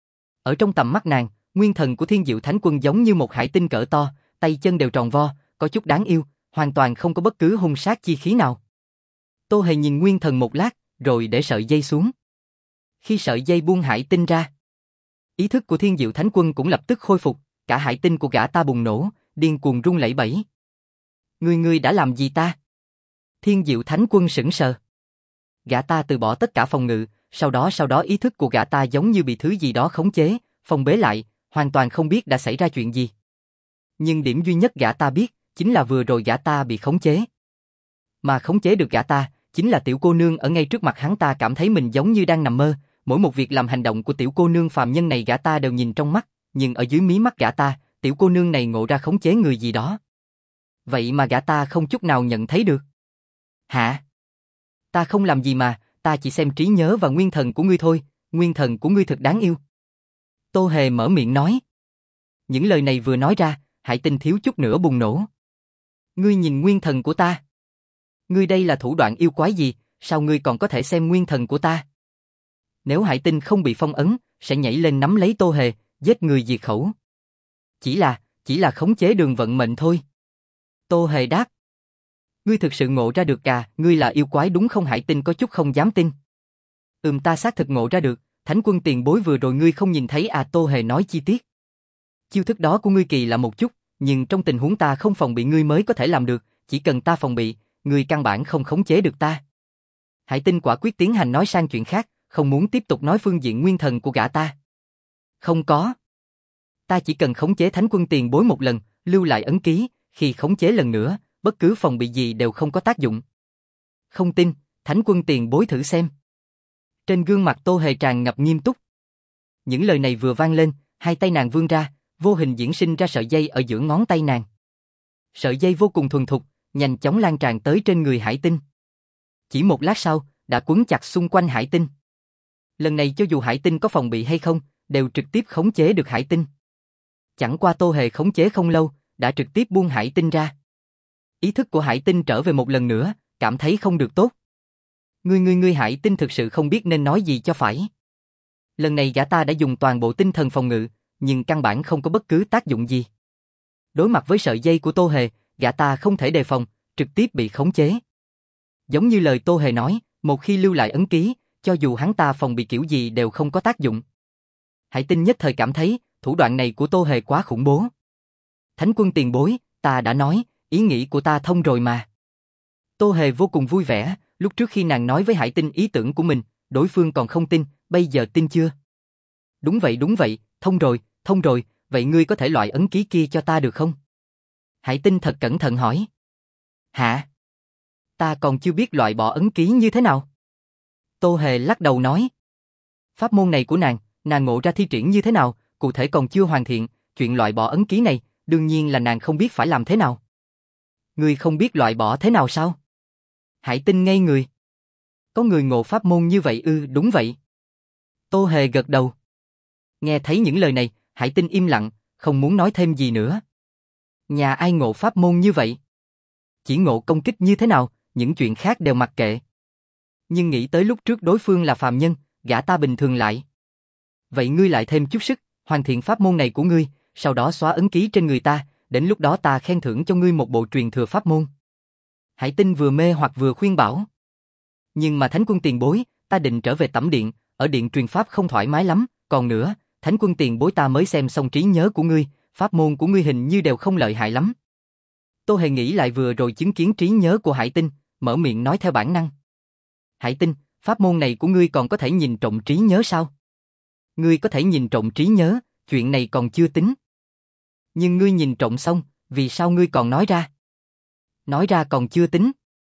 Speaker 1: Ở trong tầm mắt nàng, nguyên thần của Thiên Diệu Thánh Quân giống như một hải tinh cỡ to, tay chân đều tròn vo, có chút đáng yêu, hoàn toàn không có bất cứ hung sát chi khí nào. Tô Hề nhìn nguyên thần một lát, rồi để sợi dây xuống. Khi sợi dây buông hải tinh ra, ý thức của Thiên Diệu Thánh Quân cũng lập tức khôi phục, cả hải tinh của gã ta bùng nổ, điên cuồng rung lẩy bẩy. Ngươi đã làm gì ta? Thiên Diệu Thánh Quân sững sờ. Gã ta từ bỏ tất cả phòng ngự, sau đó ý thức của gã ta giống như bị thứ gì đó khống chế, phong bế lại, hoàn toàn không biết đã xảy ra chuyện gì. Nhưng điểm duy nhất gã ta biết, chính là vừa rồi gã ta bị khống chế. Mà khống chế được gã ta, chính là tiểu cô nương ở ngay trước mặt hắn. Ta cảm thấy mình giống như đang nằm mơ, mỗi một việc làm hành động của tiểu cô nương phàm nhân này gã ta đều nhìn trong mắt, nhưng ở dưới mí mắt gã ta, tiểu cô nương này ngộ ra khống chế người gì đó. Vậy mà gã ta không chút nào nhận thấy được. Hả? Ta không làm gì mà, ta chỉ xem trí nhớ và nguyên thần của ngươi thôi, nguyên thần của ngươi thật đáng yêu. Tô Hề mở miệng nói. Những lời này vừa nói ra, Hải Tinh thiếu chút nữa bùng nổ. Ngươi nhìn nguyên thần của ta. Ngươi đây là thủ đoạn yêu quái gì, sao ngươi còn có thể xem nguyên thần của ta? Nếu Hải Tinh không bị phong ấn, sẽ nhảy lên nắm lấy Tô Hề, giết người diệt khẩu. Chỉ là khống chế đường vận mệnh thôi. Tô Hề đáp. Ngươi thực sự ngộ ra được à, ngươi là yêu quái đúng không? Hải Tinh có chút không dám tin. Ta xác thực ngộ ra được, Thánh Quân tiền bối vừa rồi ngươi không nhìn thấy à? Tô Hề nói chi tiết. Chiêu thức đó của ngươi kỳ lạ một chút, nhưng trong tình huống ta không phòng bị ngươi mới có thể làm được, chỉ cần ta phòng bị, ngươi căn bản không khống chế được ta. Hải Tinh quả quyết tiến hành nói sang chuyện khác, không muốn tiếp tục nói phương diện nguyên thần của gã ta. Không có. Ta chỉ cần khống chế Thánh Quân tiền bối một lần, lưu lại ấn ký, khi khống chế lần nữa, bất cứ phòng bị gì đều không có tác dụng. Không tin, Thánh Quân tiền bối thử xem. Trên gương mặt Tô Hề tràn ngập nghiêm túc. Những lời này vừa vang lên, hai tay nàng vươn ra, vô hình diễn sinh ra sợi dây ở giữa ngón tay nàng. Sợi dây vô cùng thuần thục, nhanh chóng lan tràn tới trên người Hải Tinh. Chỉ một lát sau, đã quấn chặt xung quanh Hải Tinh. Lần này cho dù Hải Tinh có phòng bị hay không, đều trực tiếp khống chế được Hải Tinh. Chẳng qua Tô Hề khống chế không lâu, đã trực tiếp buông Hải Tinh ra. Ý thức của Hải Tinh trở về một lần nữa, cảm thấy không được tốt. Ngươi Hải Tinh thực sự không biết nên nói gì cho phải. Lần này gã ta đã dùng toàn bộ tinh thần phòng ngự, nhưng căn bản không có bất cứ tác dụng gì. Đối mặt với sợi dây của Tô Hề, gã ta không thể đề phòng, trực tiếp bị khống chế. Giống như lời Tô Hề nói, một khi lưu lại ấn ký, cho dù hắn ta phòng bị kiểu gì đều không có tác dụng. Hải Tinh nhất thời cảm thấy, thủ đoạn này của Tô Hề quá khủng bố. Thánh Quân tiền bối, ta đã nói, ý nghĩ của ta thông rồi mà. Tô Hề vô cùng vui vẻ, lúc trước khi nàng nói với Hải Tinh ý tưởng của mình, đối phương còn không tin, bây giờ tin chưa? Đúng vậy, thông thông rồi, vậy ngươi có thể loại ấn ký kia cho ta được không? Hải Tinh thật cẩn thận hỏi. Hả? Ta còn chưa biết loại bỏ ấn ký như thế nào. Tô Hề lắc đầu nói. Pháp môn này của nàng ngộ ra thi triển như thế nào, cụ thể còn chưa hoàn thiện, chuyện loại bỏ ấn ký này, đương nhiên là nàng không biết phải làm thế nào. Ngươi không biết loại bỏ thế nào sao? Hải Tinh ngây người. Có người ngộ pháp môn như vậy ư? Đúng vậy. Tô Hề gật đầu. Nghe thấy những lời này, Hải Tinh im lặng, không muốn nói thêm gì nữa. Nhà ai ngộ pháp môn như vậy? Chỉ ngộ công kích như thế nào, những chuyện khác đều mặc kệ. Nhưng nghĩ tới lúc trước đối phương là phàm nhân, gã ta bình thường lại. Vậy ngươi lại thêm chút sức, hoàn thiện pháp môn này của ngươi, sau đó xóa ấn ký trên người ta, đến lúc đó ta khen thưởng cho ngươi một bộ truyền thừa pháp môn. Hải Tinh vừa mê hoặc vừa khuyên bảo. Nhưng mà Thánh Quân tiền bối, ta định trở về tẩm điện, ở điện truyền pháp không thoải mái lắm, còn nữa, Thánh Quân tiền bối ta mới xem xong trí nhớ của ngươi, pháp môn của ngươi hình như đều không lợi hại lắm. Tô Hề nghĩ lại vừa rồi chứng kiến trí nhớ của Hải Tinh, mở miệng nói theo bản năng. Hải Tinh, pháp môn này của ngươi còn có thể nhìn trộm trí nhớ sao? Ngươi có thể nhìn trộm trí nhớ, chuyện này còn chưa tính. Nhưng ngươi nhìn trộm xong, vì sao ngươi còn nói ra? Nói ra còn chưa tính.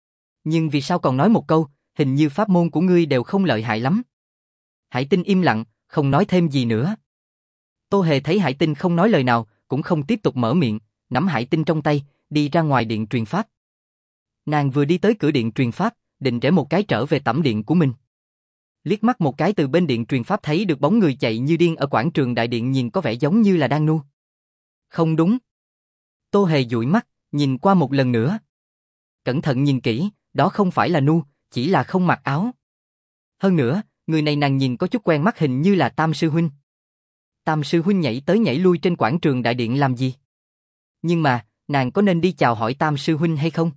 Speaker 1: Nhưng vì sao còn nói một câu, hình như pháp môn của ngươi đều không lợi hại lắm. Hải Tinh im lặng, không nói thêm gì nữa. Tô Hề thấy Hải Tinh không nói lời nào, cũng không tiếp tục mở miệng, nắm Hải Tinh trong tay, đi ra ngoài điện truyền pháp. Nàng vừa đi tới cửa điện truyền pháp, định rẽ một cái trở về tẩm điện của mình. Liếc mắt một cái từ bên điện truyền pháp thấy được bóng người chạy như điên ở quảng trường đại điện, nhìn có vẻ giống như là đang nu. Không đúng. Tô Hề dụi mắt, nhìn qua một lần nữa. Cẩn thận nhìn kỹ, đó không phải là nu, chỉ là không mặc áo. Hơn nữa, người này nàng nhìn có chút quen mắt, hình như là Tam sư huynh. Tam sư huynh nhảy tới nhảy lui trên quảng trường đại điện làm gì? Nhưng mà, nàng có nên đi chào hỏi Tam sư huynh hay không?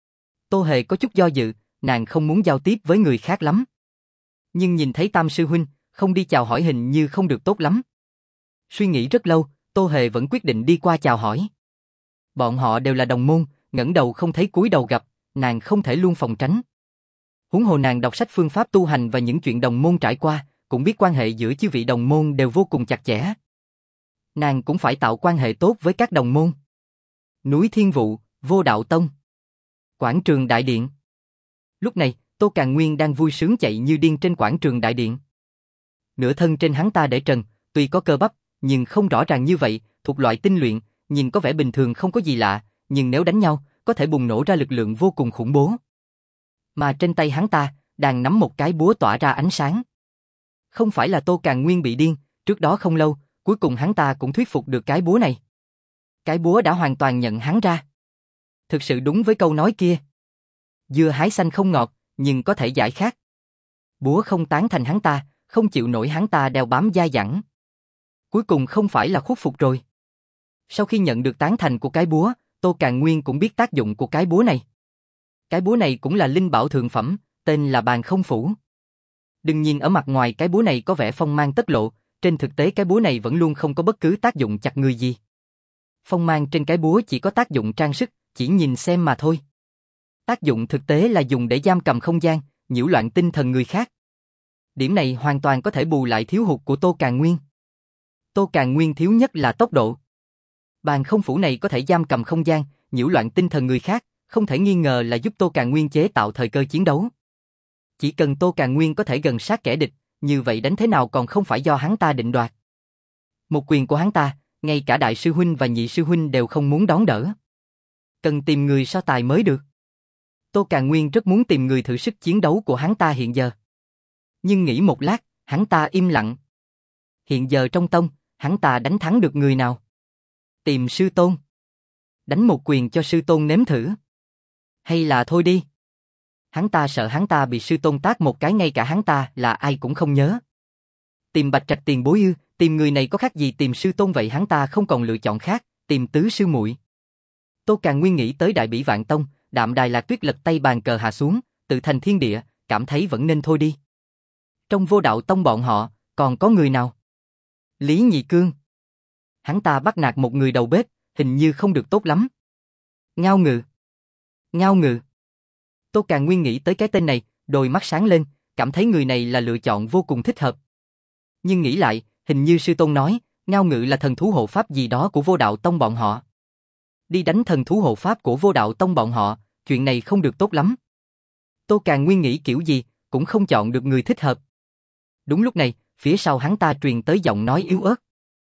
Speaker 1: Tô Hề có chút do dự, nàng không muốn giao tiếp với người khác lắm. Nhưng nhìn thấy Tam sư huynh, không đi chào hỏi hình như không được tốt lắm. Suy nghĩ rất lâu, Tô Hề vẫn quyết định đi qua chào hỏi. Bọn họ đều là đồng môn, ngẩng đầu không thấy cúi đầu gặp, nàng không thể luôn phòng tránh. Huống hồ nàng đọc sách phương pháp tu hành và những chuyện đồng môn trải qua, cũng biết quan hệ giữa chư vị đồng môn đều vô cùng chặt chẽ. Nàng cũng phải tạo quan hệ tốt với các đồng môn. Núi Thiên Vụ, Vô Đạo Tông, quảng trường đại điện. Lúc này, Tô Càn Nguyên đang vui sướng chạy như điên trên quảng trường đại điện. Nửa thân trên hắn ta để trần, tuy có cơ bắp, nhưng không rõ ràng như vậy, thuộc loại tinh luyện, nhìn có vẻ bình thường không có gì lạ, nhưng nếu đánh nhau, có thể bùng nổ ra lực lượng vô cùng khủng bố. Mà trên tay hắn ta, đang nắm một cái búa tỏa ra ánh sáng. Không phải là Tô Càn Nguyên bị điên, trước đó không lâu, cuối cùng hắn ta cũng thuyết phục được cái búa này. Cái búa đã hoàn toàn nhận hắn ra. Thực sự đúng với câu nói kia. Dưa hái xanh không ngọt, nhưng có thể giải khát. Búa không tán thành hắn ta, không chịu nổi hắn ta đeo bám dai dẳng. Cuối cùng không phải là khuất phục rồi. Sau khi nhận được tán thành của cái búa, Tô Càn Nguyên cũng biết tác dụng của cái búa này. Cái búa này cũng là linh bảo thượng phẩm, tên là Bàn Không Phủ. Đừng nhìn ở mặt ngoài cái búa này có vẻ phong mang tất lộ, trên thực tế cái búa này vẫn luôn không có bất cứ tác dụng chặt người gì. Phong mang trên cái búa chỉ có tác dụng trang sức, chỉ nhìn xem mà thôi. Tác dụng thực tế là dùng để giam cầm không gian, nhiễu loạn tinh thần người khác. Điểm này hoàn toàn có thể bù lại thiếu hụt của Tô Càn Nguyên. Tô Càn Nguyên thiếu nhất là tốc độ. Bàn Không Phủ này có thể giam cầm không gian, nhiễu loạn tinh thần người khác, không thể nghi ngờ là giúp Tô Càn Nguyên chế tạo thời cơ chiến đấu. Chỉ cần Tô Càn Nguyên có thể gần sát kẻ địch, như vậy đánh thế nào còn không phải do hắn ta định đoạt. Một quyền của hắn ta, ngay cả đại sư huynh và nhị sư huynh đều không muốn đón đỡ. Cần tìm người so tài mới được. Tô Càn Nguyên rất muốn tìm người thử sức chiến đấu của hắn ta hiện giờ. Nhưng nghĩ một lát, hắn ta im lặng. Hiện giờ trong tông, hắn ta đánh thắng được người nào? Tìm sư tôn. Đánh một quyền cho sư tôn nếm thử. Hay là thôi đi. Hắn ta sợ hắn ta bị sư tôn tát một cái, ngay cả hắn ta là ai cũng không nhớ. Tìm Bạch Trạch tiền bối ư? Tìm người này có khác gì tìm sư tôn vậy? Hắn ta không còn lựa chọn khác, tìm tứ sư muội. Tô Càn Nguyên nghĩ tới Đại Bỉ Vạn Tông, Đạm Đài Lạc Tuyết lật tay bàn cờ hạ xuống, tự thành thiên địa, cảm thấy vẫn nên thôi đi. Trong Vô Đạo Tông bọn họ, còn có người nào? Lý Nhị Cương. Hắn ta bắt nạt một người đầu bếp, hình như không được tốt lắm. Ngao Ngự. Ngao Ngự. Tô Càn Nguyên nghĩ tới cái tên này, đôi mắt sáng lên, cảm thấy người này là lựa chọn vô cùng thích hợp. Nhưng nghĩ lại, hình như sư tôn nói, Ngao Ngự là thần thú hộ pháp gì đó của Vô Đạo Tông bọn họ. Đi đánh thần thú hộ pháp của Vô Đạo Tông bọn họ, chuyện này không được tốt lắm. Tô Càn Nguyên nghĩ kiểu gì, cũng không chọn được người thích hợp. Đúng lúc này, phía sau hắn ta truyền tới giọng nói yếu ớt.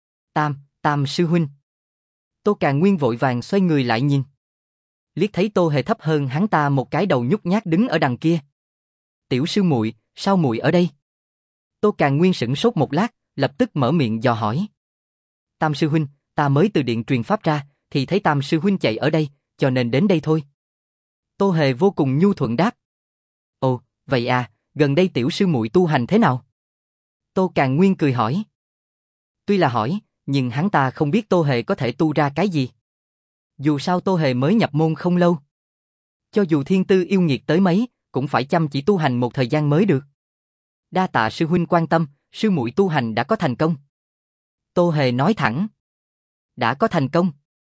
Speaker 1: Tam sư huynh. Tô Càn Nguyên vội vàng xoay người lại nhìn. Liếc thấy Tô Hề thấp hơn hắn ta một cái đầu nhút nhát đứng ở đằng kia. Tiểu sư muội, sao muội ở đây? Tô Càn Nguyên sững sốt một lát, lập tức mở miệng dò hỏi. Tam sư huynh, ta mới từ điện truyền pháp ra, thì thấy Tam sư huynh chạy ở đây, cho nên đến đây thôi. Tô Hề vô cùng nhu thuận đáp. Ồ, vậy à, gần đây tiểu sư muội tu hành thế nào? Tô Càn Nguyên cười hỏi. Tuy là hỏi, nhưng hắn ta không biết Tô Hề có thể tu ra cái gì. Dù sao Tô Hề mới nhập môn không lâu. Cho dù thiên tư yêu nghiệt tới mấy, cũng phải chăm chỉ tu hành một thời gian mới được. Đa tạ sư huynh quan tâm, sư muội tu hành đã có thành công. Tô Hề nói thẳng. Đã có thành công.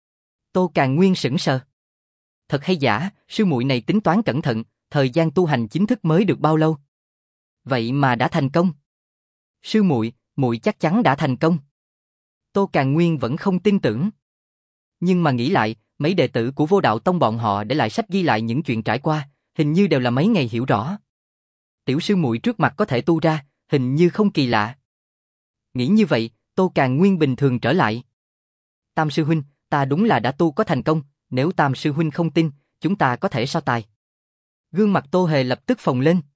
Speaker 1: Tô Càn Nguyên sững sờ. Thật hay giả, sư muội này tính toán cẩn thận, thời gian tu hành chính thức mới được bao lâu? Vậy mà đã thành công. Sư muội, muội chắc chắn đã thành công. Tô Càn Nguyên vẫn không tin tưởng. Nhưng mà nghĩ lại, mấy đệ tử của Vô Đạo Tông bọn họ để lại sách ghi lại những chuyện trải qua, hình như đều là mấy ngày hiểu rõ. Tiểu sư muội trước mặt có thể tu ra, hình như không kỳ lạ. Nghĩ như vậy, Tô Càn Nguyên bình thường trở lại. Tam sư huynh, ta đúng là đã tu có thành công, nếu Tam sư huynh không tin, chúng ta có thể so tài. Gương mặt Tô Hề lập tức phồng lên.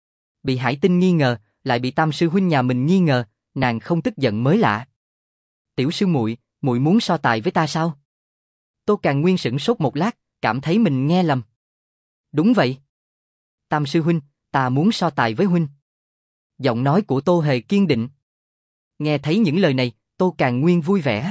Speaker 1: Bị Hải Tinh nghi ngờ, lại bị Tam sư huynh nhà mình nghi ngờ, nàng không tức giận mới lạ. Tiểu sư muội, muội muốn so tài với ta sao? Tô Càn Nguyên sững sốt một lát, cảm thấy mình nghe lầm. Đúng vậy. Tam sư huynh, ta muốn so tài với huynh. Giọng nói của Tô Hề kiên định. Nghe thấy những lời này, Tô Càn Nguyên vui vẻ.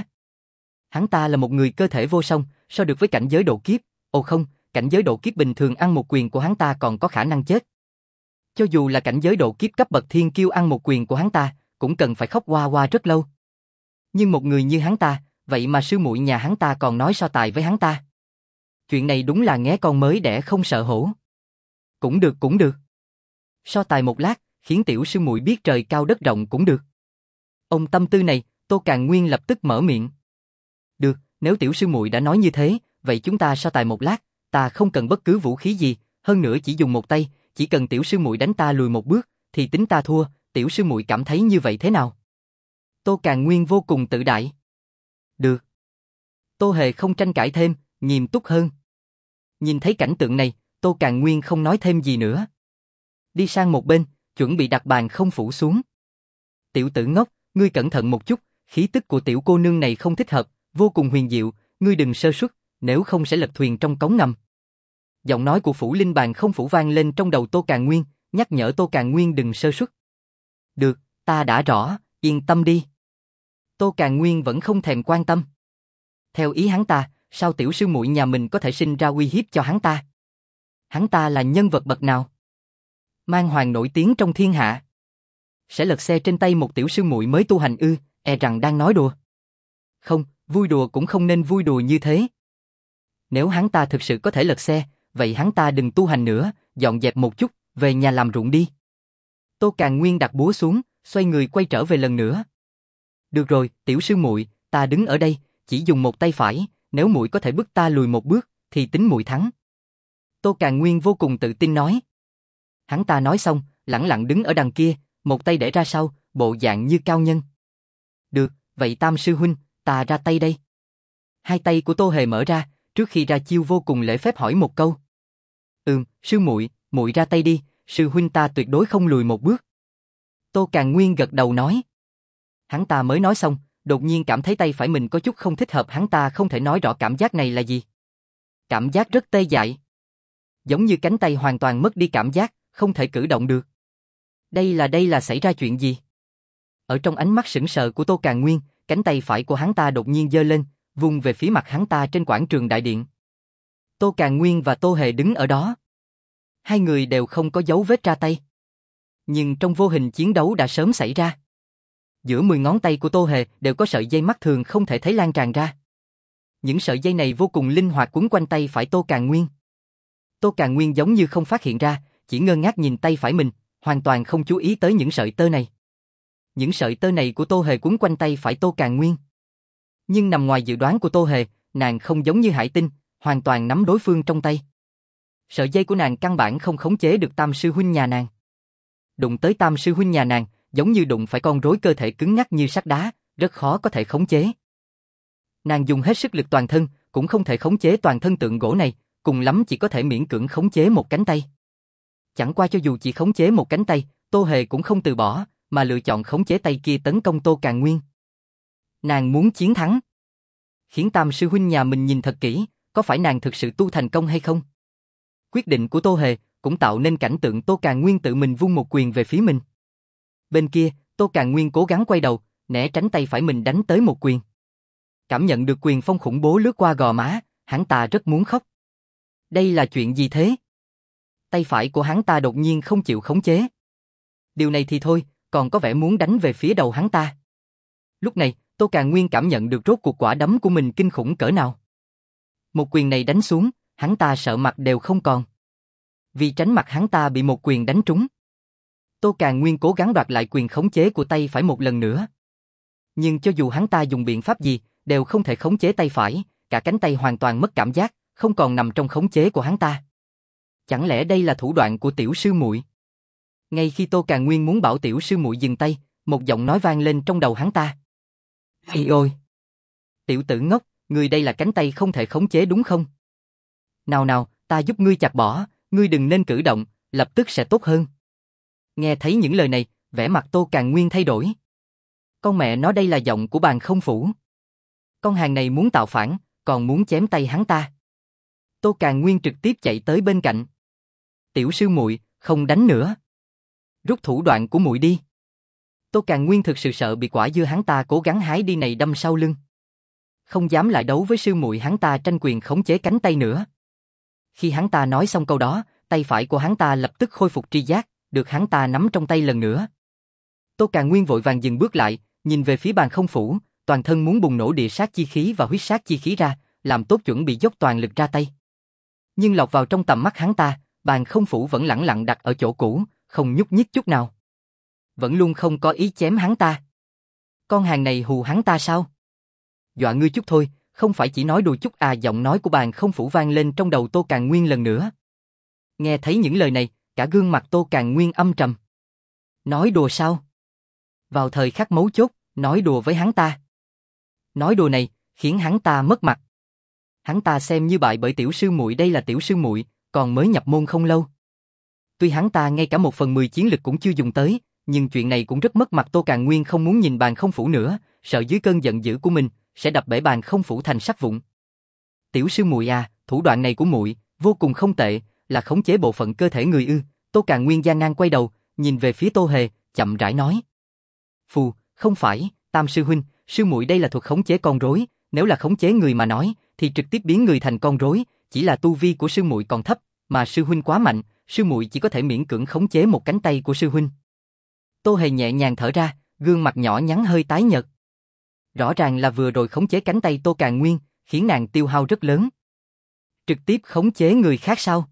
Speaker 1: Hắn ta là một người cơ thể vô song, so được với cảnh giới độ kiếp. Ồ không, cảnh giới độ kiếp bình thường ăn một quyền của hắn ta còn có khả năng chết. Cho dù là cảnh giới độ kiếp cấp bậc thiên kiêu ăn một quyền của hắn ta, cũng cần phải khóc oa oa rất lâu. Nhưng một người như hắn ta, vậy mà sư muội nhà hắn ta còn nói so tài với hắn ta. Chuyện này đúng là nghé con mới đẻ không sợ hổ. Cũng được cũng được. So tài một lát, khiến tiểu sư muội biết trời cao đất rộng cũng được. Ông tâm tư này, Tô Càn Nguyên lập tức mở miệng. Được, nếu tiểu sư muội đã nói như thế, vậy chúng ta so tài một lát, ta không cần bất cứ vũ khí gì, hơn nữa chỉ dùng một tay, chỉ cần tiểu sư muội đánh ta lùi một bước, thì tính ta thua, tiểu sư muội cảm thấy như vậy thế nào? Tô Càn Nguyên vô cùng tự đại. Được. Tô Hề không tranh cãi thêm, nghiêm túc hơn. Nhìn thấy cảnh tượng này, Tô Càn Nguyên không nói thêm gì nữa. Đi sang một bên, chuẩn bị đặt bàn không phủ xuống. Tiểu tử ngốc, ngươi cẩn thận một chút, khí tức của tiểu cô nương này không thích hợp, vô cùng huyền diệu, ngươi đừng sơ suất, nếu không sẽ lật thuyền trong cống ngầm. Giọng nói của Phủ Linh bàn không phủ vang lên trong đầu Tô Càn Nguyên, nhắc nhở Tô Càn Nguyên đừng sơ suất. Được, ta đã rõ, yên tâm đi. Tô Càn Nguyên vẫn không thèm quan tâm. Theo ý hắn ta, sao tiểu sư muội nhà mình có thể sinh ra uy hiếp cho hắn ta? Hắn ta là nhân vật bậc nào? Mang hoàng nổi tiếng trong thiên hạ. Sẽ lật xe trên tay một tiểu sư muội mới tu hành ư, e rằng đang nói đùa. Không, vui đùa cũng không nên vui đùa như thế. Nếu hắn ta thực sự có thể lật xe, vậy hắn ta đừng tu hành nữa, dọn dẹp một chút, về nhà làm ruộng đi. Tô Càn Nguyên đặt búa xuống, xoay người quay trở về lần nữa. Được rồi, tiểu sư muội, ta đứng ở đây, chỉ dùng một tay phải, nếu muội có thể bức ta lùi một bước, thì tính muội thắng. Tô Càn Nguyên vô cùng tự tin nói. Hắn ta nói xong, lẳng lặng đứng ở đằng kia, một tay để ra sau, bộ dạng như cao nhân. Được, vậy Tam sư huynh, ta ra tay đây. Hai tay của Tô Hề mở ra, trước khi ra chiêu vô cùng lễ phép hỏi một câu. Sư muội, muội ra tay đi, sư huynh ta tuyệt đối không lùi một bước. Tô Càn Nguyên gật đầu nói. Hắn ta mới nói xong, đột nhiên cảm thấy tay phải mình có chút không thích hợp, hắn ta không thể nói rõ cảm giác này là gì. Cảm giác rất tê dại. Giống như cánh tay hoàn toàn mất đi cảm giác, không thể cử động được. Đây là xảy ra chuyện gì? Ở trong ánh mắt sững sờ của Tô Càn Nguyên, cánh tay phải của hắn ta đột nhiên giơ lên, vung về phía mặt hắn ta trên quảng trường đại điện. Tô Càn Nguyên và Tô Hề đứng ở đó. Hai người đều không có dấu vết ra tay. Nhưng trong vô hình chiến đấu đã sớm xảy ra. Giữa 10 ngón tay của Tô Hề đều có sợi dây mắt thường không thể thấy lan tràn ra. Những sợi dây này vô cùng linh hoạt quấn quanh tay phải Tô Càn Nguyên. Tô Càn Nguyên giống như không phát hiện ra, chỉ ngơ ngác nhìn tay phải mình, hoàn toàn không chú ý tới những sợi tơ này. Những sợi tơ này của Tô Hề quấn quanh tay phải Tô Càn Nguyên. Nhưng nằm ngoài dự đoán của Tô Hề, nàng không giống như Hải Tinh, hoàn toàn nắm đối phương trong tay. Sợi dây của nàng căn bản không khống chế được Tam sư huynh nhà nàng. Đụng tới Tam sư huynh nhà nàng, giống như đụng phải con rối cơ thể cứng nhắc như sắt đá, rất khó có thể khống chế. Nàng dùng hết sức lực toàn thân, cũng không thể khống chế toàn thân tượng gỗ này, cùng lắm chỉ có thể miễn cưỡng khống chế một cánh tay. Chẳng qua cho dù chỉ khống chế một cánh tay, Tô Hề cũng không từ bỏ, mà lựa chọn khống chế tay kia tấn công Tô Càn Nguyên. Nàng muốn chiến thắng, khiến Tam sư huynh nhà mình nhìn thật kỹ, có phải nàng thực sự tu thành công hay không? Quyết định của Tô Hề cũng tạo nên cảnh tượng Tô Càn Nguyên tự mình vung một quyền về phía mình. Bên kia, Tô Càn Nguyên cố gắng quay đầu, né tránh tay phải mình đánh tới một quyền. Cảm nhận được quyền phong khủng bố lướt qua gò má, hắn ta rất muốn khóc. Đây là chuyện gì thế? Tay phải của hắn ta đột nhiên không chịu khống chế. Điều này thì thôi, còn có vẻ muốn đánh về phía đầu hắn ta. Lúc này, Tô Càn Nguyên cảm nhận được rốt cuộc quả đấm của mình kinh khủng cỡ nào. Một quyền này đánh xuống, hắn ta sợ mặt đều không còn. Vì tránh mặt hắn ta bị một quyền đánh trúng. Tô Càn Nguyên cố gắng đoạt lại quyền khống chế của tay phải một lần nữa. Nhưng cho dù hắn ta dùng biện pháp gì, đều không thể khống chế tay phải, cả cánh tay hoàn toàn mất cảm giác, không còn nằm trong khống chế của hắn ta. Chẳng lẽ đây là thủ đoạn của tiểu sư muội? Ngay khi Tô Càn Nguyên muốn bảo tiểu sư muội dừng tay, một giọng nói vang lên trong đầu hắn ta. Ây ôi! Tiểu tử ngốc, ngươi đây là cánh tay không thể khống chế đúng không? Nào nào, ta giúp ngươi chặt bỏ, ngươi đừng nên cử động, lập tức sẽ tốt hơn. Nghe thấy những lời này, vẻ mặt Tô Càn Nguyên thay đổi. Con mẹ nó, đây là giọng của Bàn Không Phủ. Con hàng này muốn tạo phản, còn muốn chém tay hắn ta. Tô Càn Nguyên trực tiếp chạy tới bên cạnh. Tiểu sư muội, không đánh nữa. Rút thủ đoạn của muội đi. Tô Càn Nguyên thực sự sợ bị quả dưa hắn ta cố gắng hái đi này đâm sau lưng. Không dám lại đấu với sư muội hắn ta tranh quyền khống chế cánh tay nữa. Khi hắn ta nói xong câu đó, tay phải của hắn ta lập tức khôi phục tri giác, được hắn ta nắm trong tay lần nữa. Tô Càn Nguyên vội vàng dừng bước lại, nhìn về phía Bàn Không Phủ, toàn thân muốn bùng nổ địa sát chi khí và huyết sát chi khí ra, làm tốt chuẩn bị dốc toàn lực ra tay. Nhưng lọt vào trong tầm mắt hắn ta, Bàn Không Phủ vẫn lẳng lặng đặt ở chỗ cũ, không nhúc nhích chút nào. Vẫn luôn không có ý chém hắn ta. Con hàng này hù hắn ta sao? Dọa ngươi chút thôi, không phải chỉ nói đùa chút à? Giọng nói của Bàn Không Phủ vang lên trong đầu Tô Càn Nguyên lần nữa. Nghe thấy những lời này, cả gương mặt Tô Càn Nguyên âm trầm. Nói đùa sao? Vào thời khắc mấu chốt, nói đùa với hắn ta. Nói đùa này, khiến hắn ta mất mặt. Hắn ta xem như bại bởi tiểu sư muội, đây là tiểu sư muội, còn mới nhập môn không lâu. Tuy hắn ta ngay cả 1/10 chiến lực cũng chưa dùng tới, nhưng chuyện này cũng rất mất mặt. Tô Càn Nguyên không muốn nhìn Bàn Không Phủ nữa, sợ dưới cơn giận dữ của mình sẽ đập bể Bàn Không Phủ thành sắt vụn. Tiểu sư muội à, thủ đoạn này của muội vô cùng không tệ, là khống chế bộ phận cơ thể người ư? Tô Càn Nguyên gian nan quay đầu, nhìn về phía Tô Hề, chậm rãi nói. Phù, không phải, Tam sư huynh, sư muội đây là thuật khống chế con rối, nếu là khống chế người mà nói, thì trực tiếp biến người thành con rối, chỉ là tu vi của sư muội còn thấp, mà sư huynh quá mạnh, sư muội chỉ có thể miễn cưỡng khống chế một cánh tay của sư huynh. Tô Hề nhẹ nhàng thở ra, gương mặt nhỏ nhắn hơi tái nhợt. Rõ ràng là vừa rồi khống chế cánh tay Tô Càn Nguyên, khiến nàng tiêu hao rất lớn. Trực tiếp khống chế người khác sao?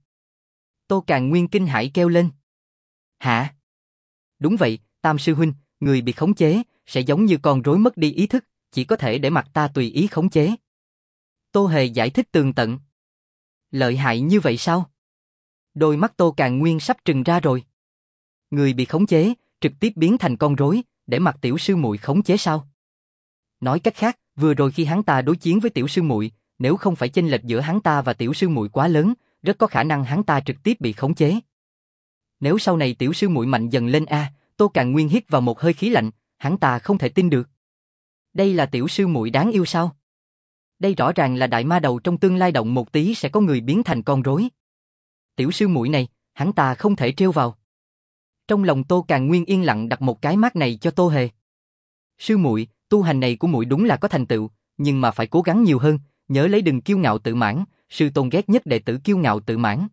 Speaker 1: Tô Càn Nguyên kinh hãi kêu lên. Hả? Đúng vậy, Tam sư huynh, người bị khống chế sẽ giống như con rối mất đi ý thức, chỉ có thể để mặc ta tùy ý khống chế. Tô Hề giải thích tường tận. Lợi hại như vậy sao? Đôi mắt Tô Càn Nguyên sắp trừng ra rồi. Người bị khống chế, trực tiếp biến thành con rối, để mặc tiểu sư muội khống chế sao? Nói cách khác, vừa rồi khi hắn ta đối chiến với tiểu sư muội, nếu không phải chênh lệch giữa hắn ta và tiểu sư muội quá lớn, rất có khả năng hắn ta trực tiếp bị khống chế. Nếu sau này tiểu sư muội mạnh dần lên a, Tô Càn Nguyên hít vào một hơi khí lạnh, hắn ta không thể tin được. Đây là tiểu sư muội đáng yêu sao? Đây rõ ràng là đại ma đầu, trong tương lai động một tí sẽ có người biến thành con rối. Tiểu sư muội này, hắn ta không thể trêu vào. Trong lòng Tô Càn Nguyên yên lặng đặt một cái mác này cho Tô Hề. Sư muội, tu hành này của muội đúng là có thành tựu, nhưng mà phải cố gắng nhiều hơn, nhớ lấy đừng kiêu ngạo tự mãn, sư tôn ghét nhất đệ tử kiêu ngạo tự mãn.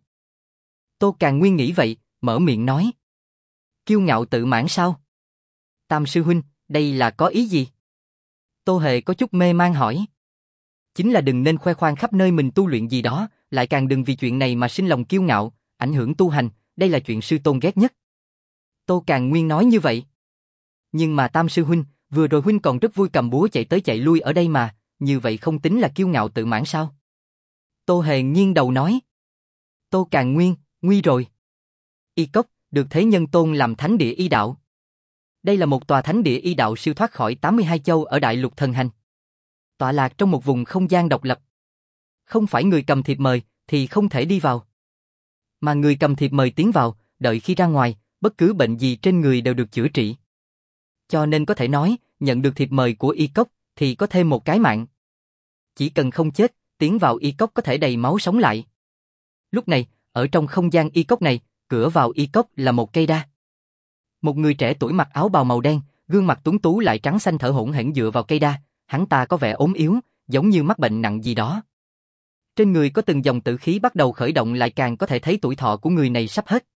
Speaker 1: Tô Càn Nguyên nghĩ vậy, mở miệng nói. Kiêu ngạo tự mãn sao? Tam sư huynh, đây là có ý gì? Tô Hề có chút mê man hỏi. Chính là đừng nên khoe khoang khắp nơi mình tu luyện gì đó, lại càng đừng vì chuyện này mà sinh lòng kiêu ngạo, ảnh hưởng tu hành, đây là chuyện sư tôn ghét nhất. Tô Càn Nguyên nói như vậy. Nhưng mà Tam sư huynh, vừa rồi huynh còn rất vui cầm búa chạy tới chạy lui ở đây mà, như vậy không tính là kiêu ngạo tự mãn sao? Tô Hề nghiêng đầu nói. Tô Càn Nguyên, nguy rồi. Y Cốc, được thế nhân tôn làm thánh địa y đạo. Đây là một tòa thánh địa y đạo siêu thoát khỏi 82 châu ở Đại Lục Thần Hành. Tọa lạc trong một vùng không gian độc lập. Không phải người cầm thiệp mời thì không thể đi vào. Mà người cầm thiệp mời tiến vào, đợi khi ra ngoài, bất cứ bệnh gì trên người đều được chữa trị. Cho nên có thể nói, nhận được thiệp mời của Y Cốc thì có thêm một cái mạng. Chỉ cần không chết, tiến vào Y Cốc có thể đầy máu sống lại. Lúc này, ở trong không gian Y Cốc này, cửa vào Y Cốc là một cây đa. Một người trẻ tuổi mặc áo bào màu đen, gương mặt tuấn tú lại trắng xanh thở hổn hển dựa vào cây đa, hắn ta có vẻ ốm yếu, giống như mắc bệnh nặng gì đó. Trên người có từng dòng tử khí bắt đầu khởi động, lại càng có thể thấy tuổi thọ của người này sắp hết.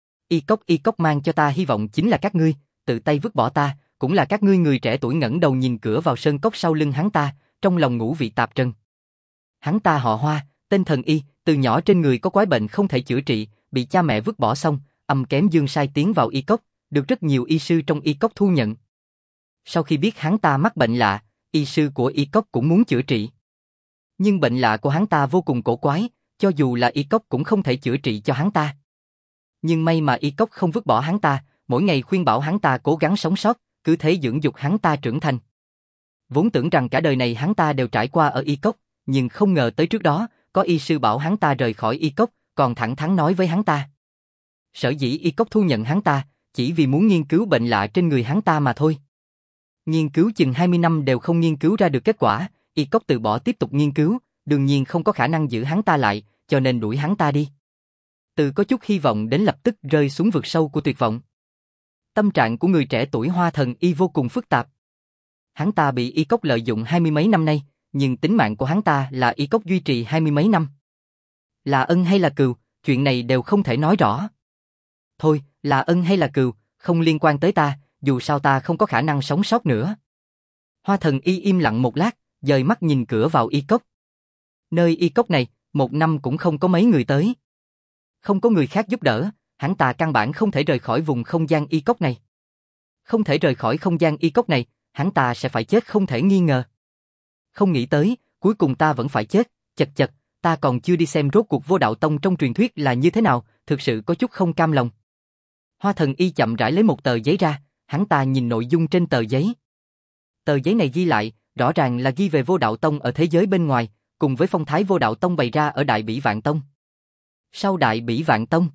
Speaker 1: Y Cốc mang cho ta hy vọng chính là các ngươi, tự tay vứt bỏ ta, cũng là các ngươi. Người trẻ tuổi ngẩng đầu nhìn cửa vào sơn cốc sau lưng hắn ta, trong lòng ngũ vị tạp trần. Hắn ta họ Hoa, tên Thần Y, từ nhỏ trên người có quái bệnh không thể chữa trị, bị cha mẹ vứt bỏ xong, âm kém dương sai tiến vào Y Cốc, được rất nhiều y sư trong Y Cốc thu nhận. Sau khi biết hắn ta mắc bệnh lạ, y sư của Y Cốc cũng muốn chữa trị. Nhưng bệnh lạ của hắn ta vô cùng cổ quái, cho dù là Y Cốc cũng không thể chữa trị cho hắn ta. Nhưng may mà Y Cốc không vứt bỏ hắn ta, mỗi ngày khuyên bảo hắn ta cố gắng sống sót, cứ thế dưỡng dục hắn ta trưởng thành. Vốn tưởng rằng cả đời này hắn ta đều trải qua ở Y Cốc, nhưng không ngờ tới trước đó, có y sư bảo hắn ta rời khỏi Y Cốc, còn thẳng thắn nói với hắn ta. Sở dĩ Y Cốc thu nhận hắn ta, chỉ vì muốn nghiên cứu bệnh lạ trên người hắn ta mà thôi. Nghiên cứu chừng 20 năm đều không nghiên cứu ra được kết quả, Y Cốc từ bỏ tiếp tục nghiên cứu, đương nhiên không có khả năng giữ hắn ta lại, cho nên đuổi hắn ta đi. Từ có chút hy vọng đến lập tức rơi xuống vực sâu của tuyệt vọng. Tâm trạng của người trẻ tuổi Hoa Thần Y vô cùng phức tạp. Hắn ta bị Y Cốc lợi dụng 20 mấy năm nay, nhưng tính mạng của hắn ta là Y Cốc duy trì 20 mấy năm. Là ân hay là cừu, chuyện này đều không thể nói rõ. Thôi, là ân hay là cừu, không liên quan tới ta, dù sao ta không có khả năng sống sót nữa. Hoa Thần Y im lặng một lát, dời mắt nhìn cửa vào Y Cốc. Nơi Y Cốc này, một năm cũng không có mấy người tới. Không có người khác giúp đỡ, hắn ta căn bản không thể rời khỏi vùng không gian Y Cốc này. Không thể rời khỏi không gian Y Cốc này, hắn ta sẽ phải chết không thể nghi ngờ. Không nghĩ tới, cuối cùng ta vẫn phải chết, chật chật, ta còn chưa đi xem rốt cuộc Vô Đạo Tông trong truyền thuyết là như thế nào, thực sự có chút không cam lòng. Hoa Thần Y chậm rãi lấy một tờ giấy ra, hắn ta nhìn nội dung trên tờ giấy. Tờ giấy này ghi lại, rõ ràng là ghi về Vô Đạo Tông ở thế giới bên ngoài, cùng với phong thái Vô Đạo Tông bày ra ở Đại Bỉ Vạn Tông. Sau Đại Bỉ Vạn Tông,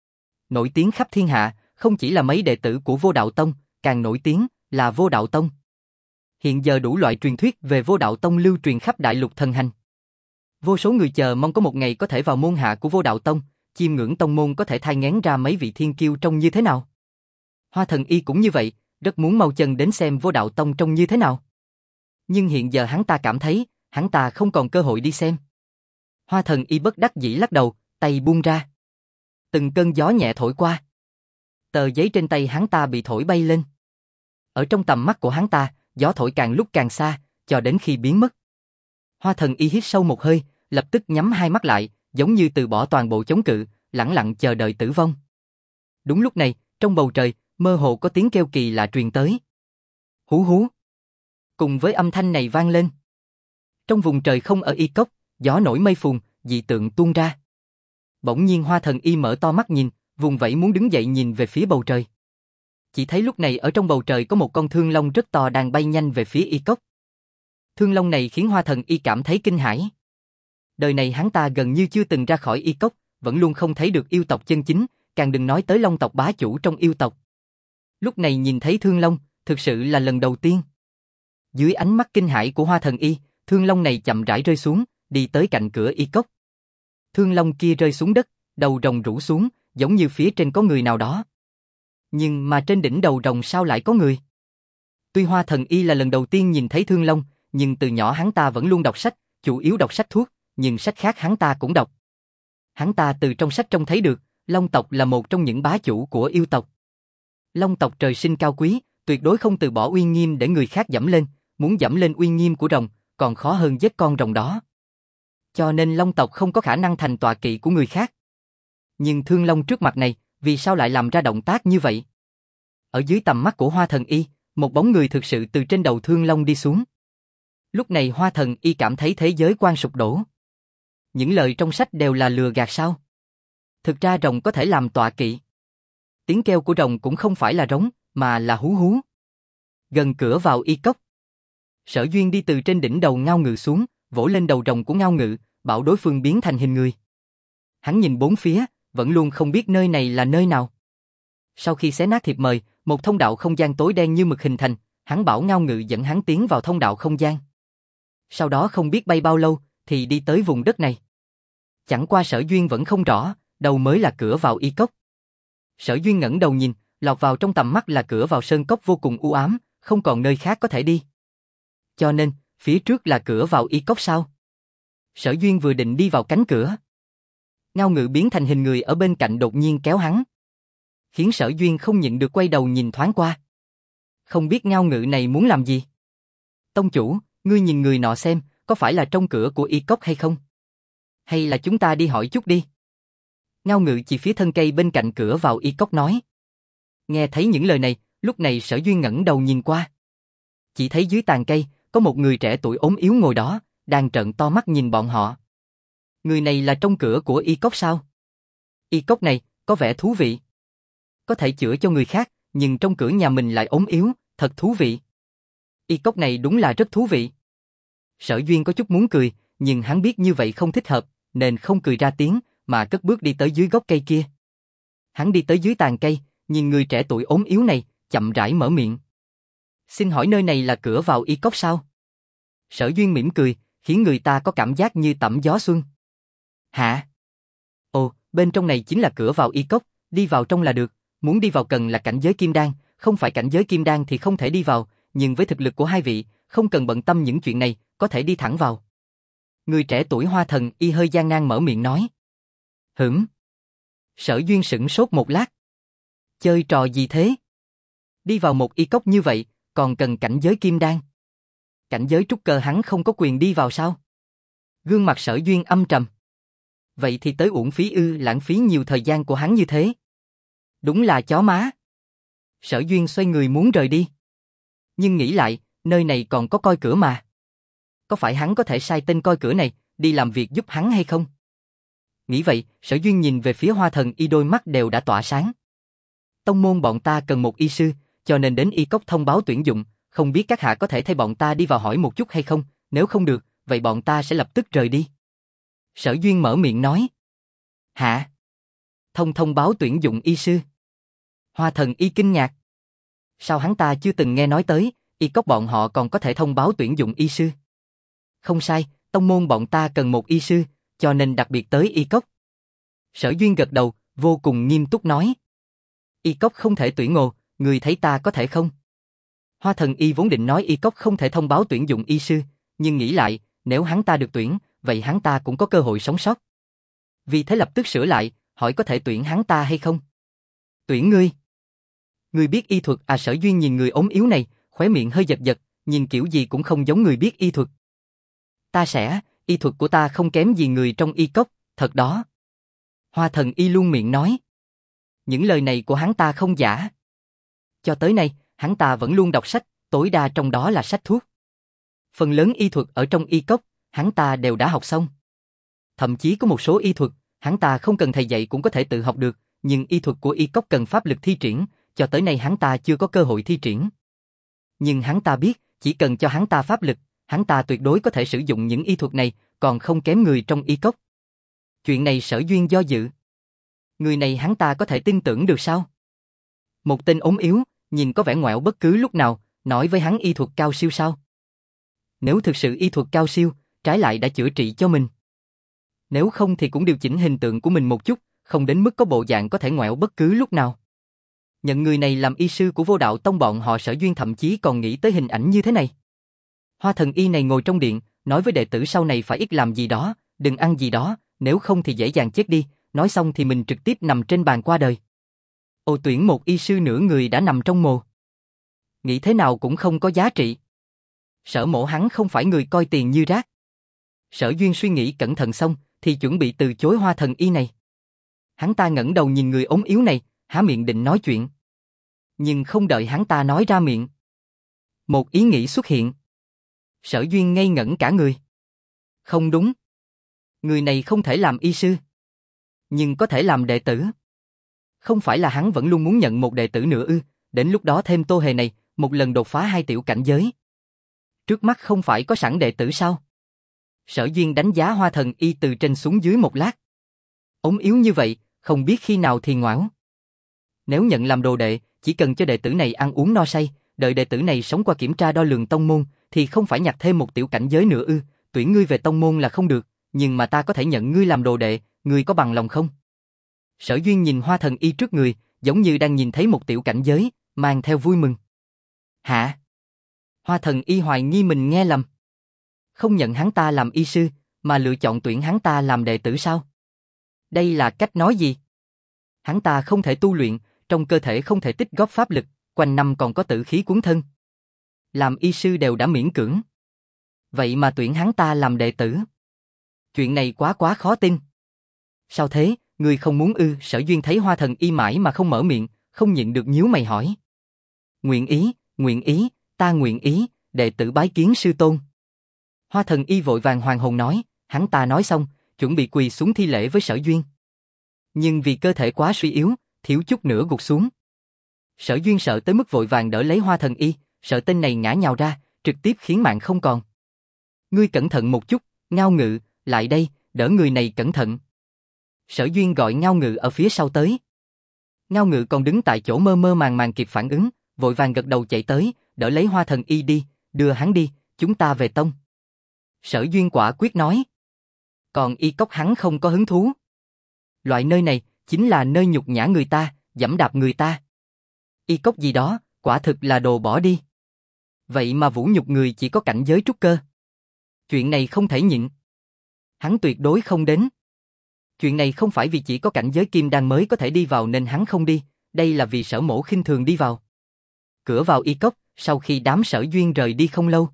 Speaker 1: nổi tiếng khắp thiên hạ, không chỉ là mấy đệ tử của Vô Đạo Tông, càng nổi tiếng là Vô Đạo Tông. Hiện giờ đủ loại truyền thuyết về Vô Đạo Tông lưu truyền khắp Đại Lục Thần Hành. Vô số người chờ mong có một ngày có thể vào môn hạ của Vô Đạo Tông, chiêm ngưỡng tông môn có thể thai nghén ra mấy vị thiên kiêu trông như thế nào. Hoa Thần Y cũng như vậy, rất muốn mau chân đến xem Vô Đạo Tông trông như thế nào. Nhưng hiện giờ hắn ta cảm thấy, hắn ta không còn cơ hội đi xem. Hoa Thần Y bất đắc dĩ lắc đầu, tay buông ra. Từng cơn gió nhẹ thổi qua. Tờ giấy trên tay hắn ta bị thổi bay lên. Ở trong tầm mắt của hắn ta, gió thổi càng lúc càng xa, cho đến khi biến mất. Hoa Thần Y hít sâu một hơi, lập tức nhắm hai mắt lại, giống như từ bỏ toàn bộ chống cự, lẳng lặng chờ đợi tử vong. Đúng lúc này, trong bầu trời, mơ hồ có tiếng kêu kỳ lạ truyền tới. Hú hú. Cùng với âm thanh này vang lên. Trong vùng trời không ở Y Cốc, gió nổi mây phùn, dị tượng tuôn ra. Bỗng nhiên Hoa Thần Y mở to mắt nhìn, vùng vẫy muốn đứng dậy nhìn về phía bầu trời. Chỉ thấy lúc này ở trong bầu trời có một con thương long rất to đang bay nhanh về phía Y Cốc. Thương long này khiến Hoa Thần Y cảm thấy kinh hãi. Đời này hắn ta gần như chưa từng ra khỏi Y Cốc, vẫn luôn không thấy được yêu tộc chân chính, càng đừng nói tới long tộc bá chủ trong yêu tộc. Lúc này nhìn thấy thương long, thực sự là lần đầu tiên. Dưới ánh mắt kinh hãi của Hoa Thần Y, thương long này chậm rãi rơi xuống, đi tới cạnh cửa Y Cốc. Thương long kia rơi xuống đất, đầu rồng rũ xuống, giống như phía trên có người nào đó. Nhưng mà trên đỉnh đầu rồng sao lại có người? Tuy Hoa Thần Y là lần đầu tiên nhìn thấy thương long, nhưng từ nhỏ hắn ta vẫn luôn đọc sách, chủ yếu đọc sách thuốc, nhưng sách khác hắn ta cũng đọc. Hắn ta từ trong sách trông thấy được, long tộc là một trong những bá chủ của yêu tộc. Long tộc trời sinh cao quý, tuyệt đối không từ bỏ uy nghiêm để người khác dẫm lên, muốn dẫm lên uy nghiêm của rồng, còn khó hơn giết con rồng đó. Cho nên long tộc không có khả năng thành tọa kỵ của người khác. Nhưng thương long trước mặt này, vì sao lại làm ra động tác như vậy? Ở dưới tầm mắt của Hoa Thần Y, Một bóng người thực sự từ trên đầu Thương Long đi xuống. Lúc này Hoa Thần Y cảm thấy thế giới quan sụp đổ. Những lời trong sách đều là lừa gạt sao? Thực ra rồng có thể làm tọa kỵ. Tiếng kêu của rồng cũng không phải là rống, mà là hú hú. Gần cửa vào y cốc, Sở Duyên đi từ trên đỉnh đầu Ngao Ngự xuống, vỗ lên đầu rồng của Ngao Ngự, bảo đối phương biến thành hình người. Hắn nhìn bốn phía, vẫn luôn không biết nơi này là nơi nào. Sau khi xé nát thiệp mời, một thông đạo không gian tối đen như mực hình thành, hắn bảo Ngao Ngự dẫn hắn tiến vào thông đạo không gian. Sau đó không biết bay bao lâu, thì đi tới vùng đất này. Chẳng qua Sở Duyên vẫn không rõ, đâu mới là cửa vào y cốc. Sở Duyên ngẩng đầu nhìn, lọt vào trong tầm mắt là cửa vào sơn cốc vô cùng u ám, không còn nơi khác có thể đi. Cho nên, phía trước là cửa vào y cốc sao? Sở Duyên vừa định đi vào cánh cửa. Ngao Ngự biến thành hình người ở bên cạnh đột nhiên kéo hắn, khiến Sở Duyên không nhịn được quay đầu nhìn thoáng qua. Không biết Ngao Ngự này muốn làm gì? Tông chủ, ngươi nhìn người nọ xem, có phải là trong cửa của y cốc hay không? Hay là chúng ta đi hỏi chút đi? Ngao Ngự chỉ phía thân cây bên cạnh cửa vào y cốc nói. Nghe thấy những lời này, lúc này Sở Duyên ngẩng đầu nhìn qua. Chỉ thấy dưới tàn cây, có một người trẻ tuổi ốm yếu ngồi đó, đang trợn to mắt nhìn bọn họ. Người này là trong cửa của y cốc sao? Y cốc này, có vẻ thú vị. Có thể chữa cho người khác, nhưng trong cửa nhà mình lại ốm yếu, thật thú vị. Y cốc này đúng là rất thú vị. Sở Duyên có chút muốn cười, nhưng hắn biết như vậy không thích hợp, nên không cười ra tiếng, mà cất bước đi tới dưới gốc cây kia. Hắn đi tới dưới tàn cây, nhìn người trẻ tuổi ốm yếu này, chậm rãi mở miệng. Xin hỏi nơi này là cửa vào y cốc sao? Sở Duyên mỉm cười, khiến người ta có cảm giác như tẩm gió xuân. Hả? Ồ, bên trong này chính là cửa vào y cốc, đi vào trong là được, muốn đi vào cần là cảnh giới kim đan, không phải cảnh giới kim đan thì không thể đi vào, nhưng với thực lực của hai vị, không cần bận tâm những chuyện này, có thể đi thẳng vào. Người trẻ tuổi Hoa Thần Y hơi gian nan mở miệng nói. Hửm? Sở Duyên sửng sốt một lát. Chơi trò gì thế? Đi vào một y cốc như vậy, còn cần cảnh giới kim đan. Cảnh giới trúc cơ hắn không có quyền đi vào sao? Gương mặt Sở Duyên âm trầm. Vậy thì tới uổng phí lãng phí nhiều thời gian của hắn như thế. Đúng là chó má. Sở Duyên xoay người muốn rời đi. Nhưng nghĩ lại, nơi này còn có coi cửa mà. Có phải hắn có thể sai tên coi cửa này, đi làm việc giúp hắn hay không? Nghĩ vậy, Sở Duyên nhìn về phía Hoa Thần Y, đôi mắt đều đã tỏa sáng. Tông môn bọn ta cần một y sư, cho nên đến y cốc thông báo tuyển dụng, không biết các hạ có thể thay bọn ta đi vào hỏi một chút hay không, nếu không được, vậy bọn ta sẽ lập tức rời đi. Sở Duyên mở miệng nói. Hả? Thông báo tuyển dụng y sư? Hoa Thần Y kinh ngạc. Sao hắn ta chưa từng nghe nói tới, y cốc bọn họ còn có thể thông báo tuyển dụng y sư? Không sai, tông môn bọn ta cần một y sư, cho nên đặc biệt tới y cốc. Sở Duyên gật đầu, vô cùng nghiêm túc nói. Y cốc không thể tuyển ngộ, người thấy ta có thể không? Hoa Thần Y vốn định nói y cốc không thể thông báo tuyển dụng y sư, nhưng nghĩ lại, nếu hắn ta được tuyển, vậy hắn ta cũng có cơ hội sống sót. Vì thế lập tức sửa lại, hỏi có thể tuyển hắn ta hay không? Tuyển ngươi? Ngươi biết y thuật à? Sở Duyên nhìn người ốm yếu này, khóe miệng hơi giật giật, nhìn kiểu gì cũng không giống người biết y thuật. Ta sẽ, y thuật của ta không kém gì người trong y cốc, thật đó. Hoa Thần Y luôn miệng nói. Những lời này của hắn ta không giả. Cho tới nay, hắn ta vẫn luôn đọc sách, tối đa trong đó là sách thuốc. Phần lớn y thuật ở trong y cốc, hắn ta đều đã học xong. Thậm chí có một số y thuật, hắn ta không cần thầy dạy cũng có thể tự học được, nhưng y thuật của y cốc cần pháp lực thi triển, cho tới nay hắn ta chưa có cơ hội thi triển. Nhưng hắn ta biết, chỉ cần cho hắn ta pháp lực, hắn ta tuyệt đối có thể sử dụng những y thuật này, còn không kém người trong y cốc. Chuyện này Sở Duyên do dự. Người này hắn ta có thể tin tưởng được sao? Một tên ốm yếu, nhìn có vẻ ngoẻo bất cứ lúc nào, nói với hắn y thuật cao siêu sao? Nếu thực sự y thuật cao siêu, trái lại đã chữa trị cho mình. Nếu không thì cũng điều chỉnh hình tượng của mình một chút, không đến mức có bộ dạng có thể ngoẻo bất cứ lúc nào. Nhận người này làm y sư của Vô Đạo Tông bọn họ, Sở Duyên thậm chí còn nghĩ tới hình ảnh như thế này. Hoa Thần Y này ngồi trong điện, nói với đệ tử sau này phải ít làm gì đó, đừng ăn gì đó, nếu không thì dễ dàng chết đi, nói xong thì mình trực tiếp nằm trên bàn qua đời. Ồ, tuyển một y sư nửa người đã nằm trong mồ. Nghĩ thế nào cũng không có giá trị. Sở Mộ hắn không phải người coi tiền như rác. Sở Duyên suy nghĩ cẩn thận xong, thì chuẩn bị từ chối Hoa Thần Y này. Hắn ta ngẩng đầu nhìn người ốm yếu này, há miệng định nói chuyện. Nhưng không đợi hắn ta nói ra miệng, Một ý nghĩ xuất hiện. Sở Duyên ngây ngẩn cả người. Không đúng. Người này không thể làm y sư. Nhưng có thể làm đệ tử. Không phải là hắn vẫn luôn muốn nhận một đệ tử nữa ư, đến lúc đó thêm Tô Hề này, một lần đột phá 2 tiểu cảnh giới. Trước mắt không phải có sẵn đệ tử sao? Sở Duyên đánh giá Hoa Thần Y từ trên xuống dưới một lát. Ống yếu như vậy, không biết khi nào thì ngoảo. Nếu nhận làm đồ đệ, chỉ cần cho đệ tử này ăn uống no say, đợi đệ tử này sống qua kiểm tra đo lường tông môn, thì không phải nhặt thêm một tiểu cảnh giới nữa ư, tuyển ngươi về tông môn là không được, nhưng mà ta có thể nhận ngươi làm đồ đệ, ngươi có bằng lòng không? Sở Duyên nhìn Hoa Thần Y trước người, giống như đang nhìn thấy một tiểu cảnh giới, mang theo vui mừng. Hả? Hoa Thần Y hoài nghi mình nghe lầm. Không nhận hắn ta làm y sư, mà lựa chọn tuyển hắn ta làm đệ tử sao? Đây là cách nói gì? Hắn ta không thể tu luyện, trong cơ thể không thể tích góp pháp lực, quanh năm còn có tử khí cuốn thân. Làm y sư đều đã miễn cưỡng. Vậy mà tuyển hắn ta làm đệ tử. Chuyện này quá khó tin. Sao thế, ngươi không muốn ư? Sở Duyên thấy Hoa Thần Y mãi mà không mở miệng, không nhịn được nhíu mày hỏi. Nguyện ý, ta nguyện ý, đệ tử bái kiến sư tôn. Hoa Thần Y vội vàng hoàn hồn nói, hắn ta nói xong, chuẩn bị quỳ xuống thi lễ với Sở Duyên. Nhưng vì cơ thể quá suy yếu, thiếu chút nữa gục xuống. Sở Duyên sợ tới mức vội vàng đỡ lấy Hoa Thần Y, sợ tên này ngã nhào ra, trực tiếp khiến mạng không còn. Ngươi cẩn thận một chút, Ngao Ngự, lại đây, đỡ người này cẩn thận. Sở Duyên gọi Ngao Ngự ở phía sau tới. Ngao Ngự còn đứng tại chỗ mơ mơ màng kịp phản ứng, vội vàng gật đầu chạy tới, đỡ lấy Hoa Thần Y đi, đưa hắn đi, chúng ta về tông. Sở Duyên quả quyết nói. Còn Y Cốc hắn không có hứng thú. Loại nơi này, chính là nơi nhục nhã người ta, giẫm đạp người ta. Y Cốc gì đó, quả thực là đồ bỏ đi. Vậy mà vũ nhục người chỉ có cảnh giới trúc cơ. Chuyện này không thể nhịn. Hắn tuyệt đối không đến. Chuyện này không phải vì chỉ có cảnh giới kim đan mới có thể đi vào nên hắn không đi, đây là vì Sở Mỗ khinh thường đi vào. Cửa vào Y Cốc, sau khi đám Sở Duyên rời đi không lâu.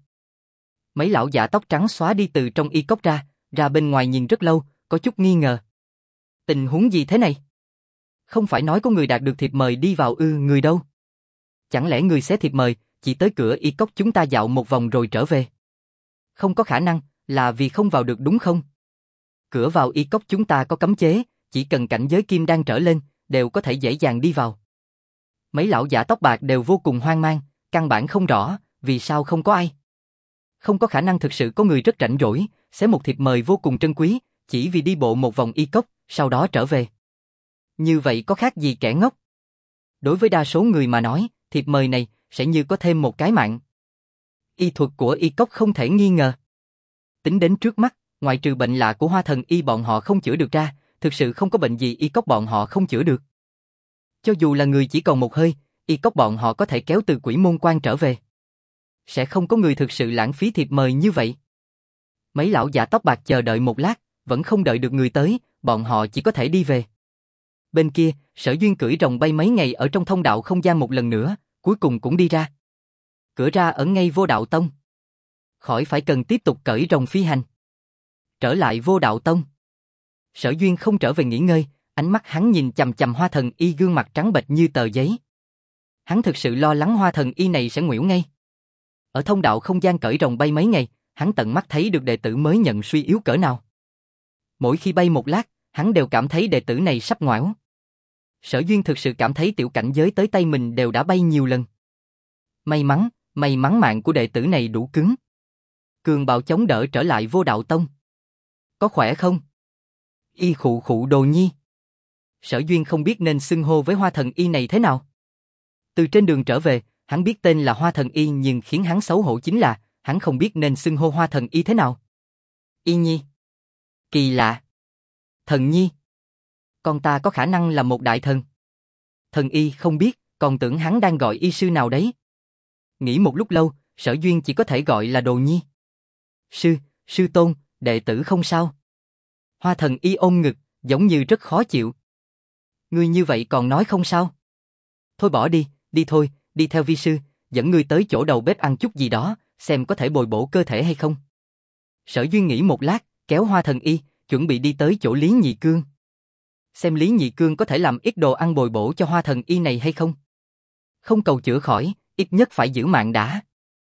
Speaker 1: Mấy lão giả tóc trắng xóa đi từ trong Y Cốc ra bên ngoài nhìn rất lâu, có chút nghi ngờ. Tình huống gì thế này? Không phải nói có người đạt được thiệp mời đi vào ư? Người đâu? Chẳng lẽ người xé thiệp mời, chỉ tới cửa Y Cốc chúng ta dạo một vòng rồi trở về? Không có khả năng, là vì không vào được đúng không? Cửa vào Y Cốc chúng ta có cấm chế, chỉ cần cảnh giới kim đan trở lên, đều có thể dễ dàng đi vào. Mấy lão giả tóc bạc đều vô cùng hoang mang, căn bản không rõ, vì sao không có ai. Không có khả năng thực sự có người rất rảnh rỗi, xé một thiệp mời vô cùng trân quý, chỉ vì đi bộ một vòng Y Cốc, sau đó trở về. Như vậy có khác gì kẻ ngốc? Đối với đa số người mà nói, thiệp mời này sẽ như có thêm một cái mạng. Y thuật của Y Cốc không thể nghi ngờ. Tính đến trước mắt, ngoại trừ bệnh lạ của Hoa Thần Y bọn họ không chữa được ra, thực sự không có bệnh gì Y Cốc bọn họ không chữa được. Cho dù là người chỉ còn một hơi, Y Cốc bọn họ có thể kéo từ Quỷ Môn Quan trở về. Sẽ không có người thực sự lãng phí thiệp mời như vậy. Mấy lão giả tóc bạc chờ đợi một lát, vẫn không đợi được người tới, bọn họ chỉ có thể đi về. Bên kia, Sở Duyên cưỡi rồng bay mấy ngày ở trong thông đạo không gian một lần nữa, cuối cùng cũng đi ra. Cửa ra ở ngay Vô Đạo Tông. Khỏi phải cần tiếp tục cưỡi rồng phi hành. Trở lại Vô Đạo Tông. Sở Duyên không trở về nghỉ ngơi, ánh mắt hắn nhìn chằm chằm Hoa Thần Y gương mặt trắng bệch như tờ giấy. Hắn thực sự lo lắng Hoa Thần Y này sẽ nguỷu ngay. Ở thông đạo không gian cưỡi rồng bay mấy ngày, hắn tận mắt thấy được đệ tử mới nhận suy yếu cỡ nào. Mỗi khi bay một lát, hắn đều cảm thấy đệ tử này sắp ngoảo. Sở Duyên thực sự cảm thấy tiểu cảnh giới tới tay mình đều đã bay nhiều lần. May mắn mạng của đệ tử này đủ cứng. Cường bạo chống đỡ trở lại Vô Đạo Tông. Có khỏe không? Y khụ khụ đồ nhi. Sở Duyên không biết nên xưng hô với Hoa Thần Y này thế nào. Từ trên đường trở về, hắn biết tên là Hoa Thần Y nhưng khiến hắn xấu hổ chính là, hắn không biết nên xưng hô Hoa Thần Y thế nào. Y nhi. Kỳ lạ. Thần nhi. Con ta có khả năng là một đại thần. Thần Y không biết, còn tưởng hắn đang gọi y sư nào đấy. Nghĩ một lúc lâu, Sở Duyên chỉ có thể gọi là Đồ Nhi. Sư tôn, đệ tử không sao. Hoa Thần Y ôm ngực, giống như rất khó chịu. Ngươi như vậy còn nói không sao? Thôi bỏ đi, đi thôi, đi theo vi sư, dẫn ngươi tới chỗ đầu bếp ăn chút gì đó, xem có thể bồi bổ cơ thể hay không. Sở Duyên nghĩ một lát, kéo Hoa Thần Y, chuẩn bị đi tới chỗ Lý Nhị Cương. Xem Lý Nhị Cương có thể làm ít đồ ăn bồi bổ cho Hoa Thần Y này hay không. Không cầu chữa khỏi, ít nhất phải giữ mạng đã.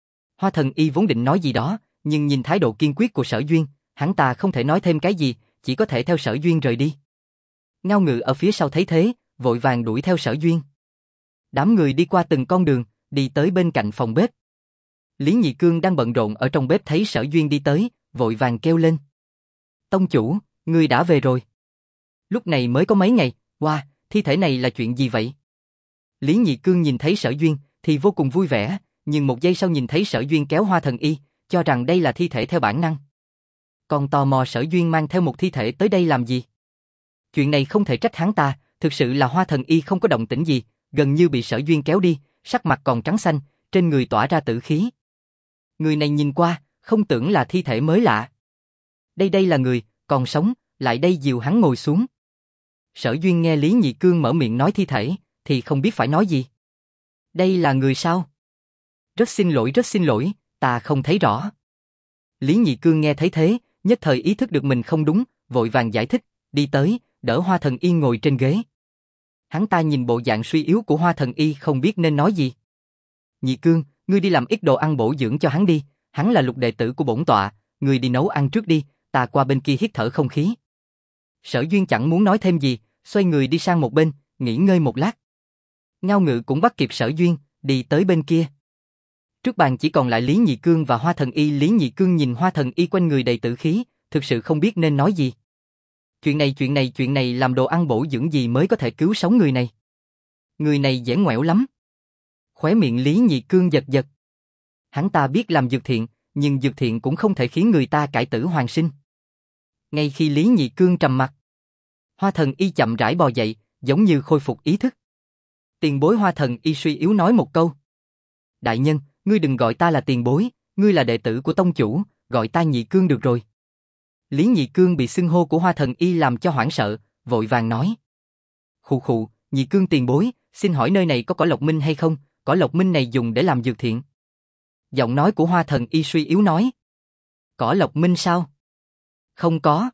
Speaker 1: Hoa Thần Y vốn định nói gì đó, nhưng nhìn thái độ kiên quyết của Sở Duyên, hắn ta không thể nói thêm cái gì, chỉ có thể theo Sở Duyên rời đi. Ngao Ngự ở phía sau thấy thế, vội vàng đuổi theo Sở Duyên. Đám người đi qua từng con đường, đi tới bên cạnh phòng bếp. Lý Nhị Cương đang bận rộn ở trong bếp thấy Sở Duyên đi tới, vội vàng kêu lên. Tông chủ, ngươi đã về rồi. Lúc này mới có mấy ngày, thi thể này là chuyện gì vậy? Lý Nhị Cương nhìn thấy Sở Duyên thì vô cùng vui vẻ, nhưng một giây sau nhìn thấy Sở Duyên kéo Hoa Thần Y, cho rằng đây là thi thể theo bản năng. Còn tò mò Sở Duyên mang theo một thi thể tới đây làm gì? Chuyện này không thể trách hắn ta, thực sự là Hoa Thần Y không có động tĩnh gì, gần như bị Sở Duyên kéo đi, sắc mặt còn trắng xanh, trên người tỏa ra tử khí. Người này nhìn qua, không tưởng là thi thể mới lạ. Đây là người, còn sống, lại đây dìu hắn ngồi xuống. Sở Duyên nghe Lý Nhị Cương mở miệng nói thi thể, thì không biết phải nói gì. Đây là người sao? Rất xin lỗi, ta không thấy rõ. Lý Nhị Cương nghe thấy thế, nhất thời ý thức được mình không đúng, vội vàng giải thích, đi tới, đỡ Hoa Thần Y ngồi trên ghế. Hắn ta nhìn bộ dạng suy yếu của Hoa Thần Y không biết nên nói gì. Nhị Cương, ngươi đi làm ít đồ ăn bổ dưỡng cho hắn đi, hắn là lục đệ tử của bổn tọa, ngươi đi nấu ăn trước đi, ta qua bên kia hít thở không khí. Sở Duyên chẳng muốn nói thêm gì, xoay người đi sang một bên, nghỉ ngơi một lát. Ngao Ngự cũng bắt kịp Sở Duyên, đi tới bên kia. Trước bàn chỉ còn lại Lý Nhị Cương và Hoa Thần Y. Lý Nhị Cương nhìn Hoa Thần Y quanh người đầy tử khí, thực sự không biết nên nói gì. Chuyện này làm đồ ăn bổ dưỡng gì mới có thể cứu sống người này? Người này dẻo ngoẻo lắm. Khóe miệng Lý Nhị Cương giật giật. Hắn ta biết làm dược thiện, nhưng dược thiện cũng không thể khiến người ta cải tử hoàn sinh. Ngay khi Lý Nhị Cương trầm mặc, Hoa Thần Y chậm rãi bò dậy, giống như khôi phục ý thức. Tiền bối Hoa Thần Y suy yếu nói một câu. Đại nhân, ngươi đừng gọi ta là tiền bối, ngươi là đệ tử của tông chủ, gọi ta Nhị Cương được rồi. Lý Nhị Cương bị xưng hô của Hoa Thần Y làm cho hoảng sợ, vội vàng nói. Khụ, Nhị Cương tiền bối, xin hỏi nơi này có cỏ lộc minh hay không, cỏ lộc minh này dùng để làm dược thiện. Giọng nói của Hoa Thần Y suy yếu nói. Cỏ lộc minh sao? Không có.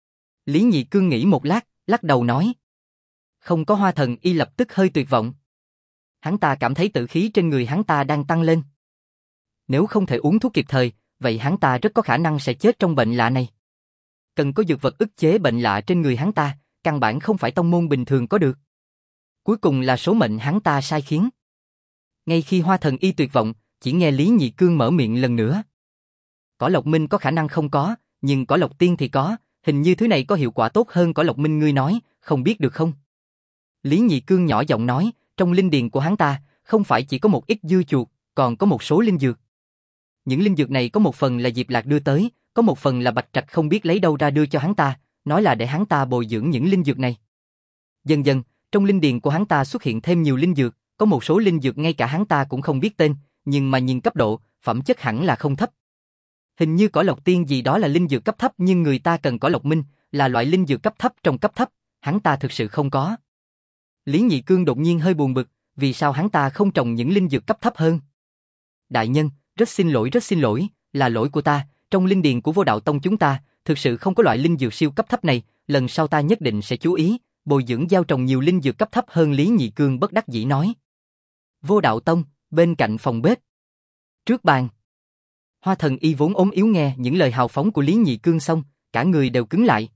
Speaker 1: Lý Nhị Cương nghĩ một lát, lắc đầu nói. Không có. Hoa Thần Y lập tức hơi tuyệt vọng. Hắn ta cảm thấy tử khí trên người hắn ta đang tăng lên. Nếu không thể uống thuốc kịp thời, vậy hắn ta rất có khả năng sẽ chết trong bệnh lạ này. Cần có dược vật ức chế bệnh lạ trên người hắn ta, căn bản không phải tông môn bình thường có được. Cuối cùng là số mệnh hắn ta sai khiến. Ngay khi Hoa Thần Y tuyệt vọng, chỉ nghe Lý Nhị Cương mở miệng lần nữa. Cỏ lộc minh có khả năng không có, nhưng cỏ lộc tiên thì có, hình như thứ này có hiệu quả tốt hơn cỏ lộc minh ngươi nói, không biết được không? Lý Nhị Cương nhỏ giọng nói, trong linh điền của hắn ta, không phải chỉ có một ít dưa chuột, còn có một số linh dược. Những linh dược này có một phần là Diệp Lạc đưa tới, có một phần là Bạch Trạch không biết lấy đâu ra đưa cho hắn ta, nói là để hắn ta bồi dưỡng những linh dược này. Dần dần, trong linh điền của hắn ta xuất hiện thêm nhiều linh dược, có một số linh dược ngay cả hắn ta cũng không biết tên, nhưng mà nhìn cấp độ, phẩm chất hẳn là không thấp. Hình như cỏ lộc tiên gì đó là linh dược cấp thấp nhưng người ta cần cỏ lộc minh, là loại linh dược cấp thấp trong cấp thấp, hắn ta thực sự không có. Lý Nhị Cương đột nhiên hơi buồn bực, vì sao hắn ta không trồng những linh dược cấp thấp hơn? Đại nhân, rất xin lỗi, là lỗi của ta, trong linh điền của Vô Đạo Tông chúng ta, thực sự không có loại linh dược siêu cấp thấp này, lần sau ta nhất định sẽ chú ý, bồi dưỡng gieo trồng nhiều linh dược cấp thấp hơn. Lý Nhị Cương bất đắc dĩ nói. Vô Đạo Tông, bên cạnh phòng bếp. Trước bàn. Hoa Thần Y vốn ốm yếu nghe những lời hào phóng của Lý Nhị Cương xong, cả người đều cứng lại.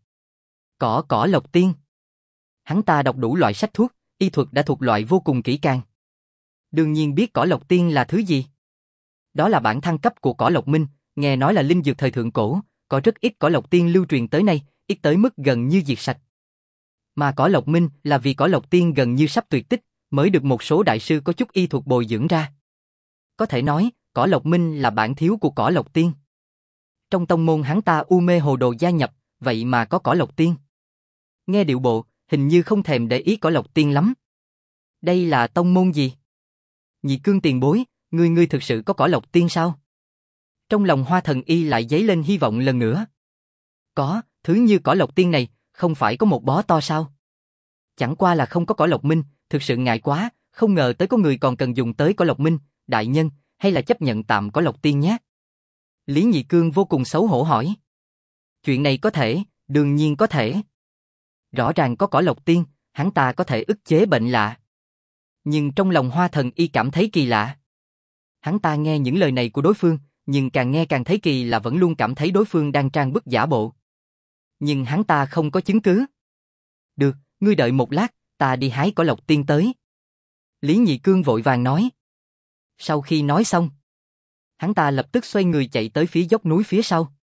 Speaker 1: Cỏ lộc tiên. Hắn ta đọc đủ loại sách thuốc, y thuật đã thuộc loại vô cùng kỹ càng. Đương nhiên biết cỏ lộc tiên là thứ gì. Đó là bản thăng cấp của cỏ lộc minh, nghe nói là linh dược thời thượng cổ, có rất ít cỏ lộc tiên lưu truyền tới nay, ít tới mức gần như diệt sạch. Mà cỏ lộc minh là vì cỏ lộc tiên gần như sắp tuyệt tích, mới được một số đại sư có chút y thuật bồi dưỡng ra. Có thể nói, cỏ lộc minh là bản thiếu của cỏ lộc tiên. Trong tông môn hắn ta u mê hồ đồ gia nhập, vậy mà có cỏ lộc tiên. Nghe điệu bộ, hình như không thèm để ý cỏ lộc tiên lắm. Đây là tông môn gì? Nhị Cương tiền bối, ngươi thực sự có cỏ lộc tiên sao? Trong lòng Hoa Thần Y lại dấy lên hy vọng lần nữa. Có, thứ như cỏ lộc tiên này, không phải có một bó to sao? Chẳng qua là không có cỏ lộc minh, thực sự ngại quá, không ngờ tới có người còn cần dùng tới cỏ lộc minh, đại nhân, hay là chấp nhận tạm cỏ lộc tiên nhé? Lý Nhị Cương vô cùng xấu hổ hỏi. Chuyện này có thể, đương nhiên có thể. Rõ ràng có cỏ lộc tiên, hắn ta có thể ức chế bệnh lạ. Nhưng trong lòng Hoa Thần Y cảm thấy kỳ lạ. Hắn ta nghe những lời này của đối phương, nhưng càng nghe càng thấy kỳ lạ, vẫn luôn cảm thấy đối phương đang trang bức giả bộ. Nhưng hắn ta không có chứng cứ. Được, ngươi đợi một lát, ta đi hái cỏ lộc tiên tới. Lý Nhị Cương vội vàng nói. Sau khi nói xong, hắn ta lập tức xoay người chạy tới phía dốc núi phía sau.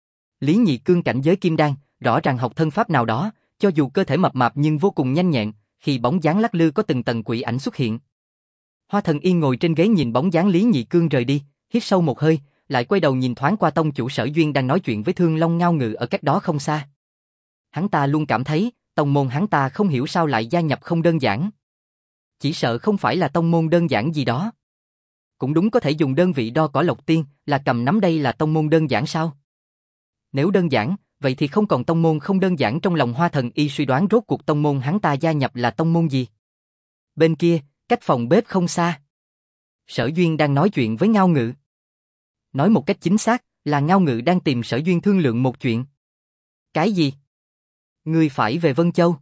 Speaker 1: Lý Nhị Cương cảnh giới kim đan, rõ ràng học thân pháp nào đó, cho dù cơ thể mập mạp nhưng vô cùng nhanh nhẹn, khi bóng dáng lắc lư có từng tầng quỷ ảnh xuất hiện. Hoa Thần Y ngồi trên ghế nhìn bóng dáng Lý Nhị Cương rời đi, hít sâu một hơi, lại quay đầu nhìn thoáng qua tông chủ Sở Duyên đang nói chuyện với Thương Long Ngao Ngự ở cách đó không xa. Hắn ta luôn cảm thấy, tông môn hắn ta không hiểu sao lại gia nhập không đơn giản. Chỉ sợ không phải là tông môn đơn giản gì đó. Cũng đúng, có thể dùng đơn vị đo cỏ lộc tiên, là cầm nắm, đây là tông môn đơn giản sao? Nếu đơn giản, vậy thì không còn tông môn không đơn giản. Trong lòng Hoa Thần Y suy đoán rốt cuộc tông môn hắn ta gia nhập là tông môn gì. Bên kia, cách phòng bếp không xa, Sở Duyên đang nói chuyện với Ngao Ngự. Nói một cách chính xác, là Ngao Ngự đang tìm Sở Duyên thương lượng một chuyện. Cái gì? Ngươi phải về Vân Châu?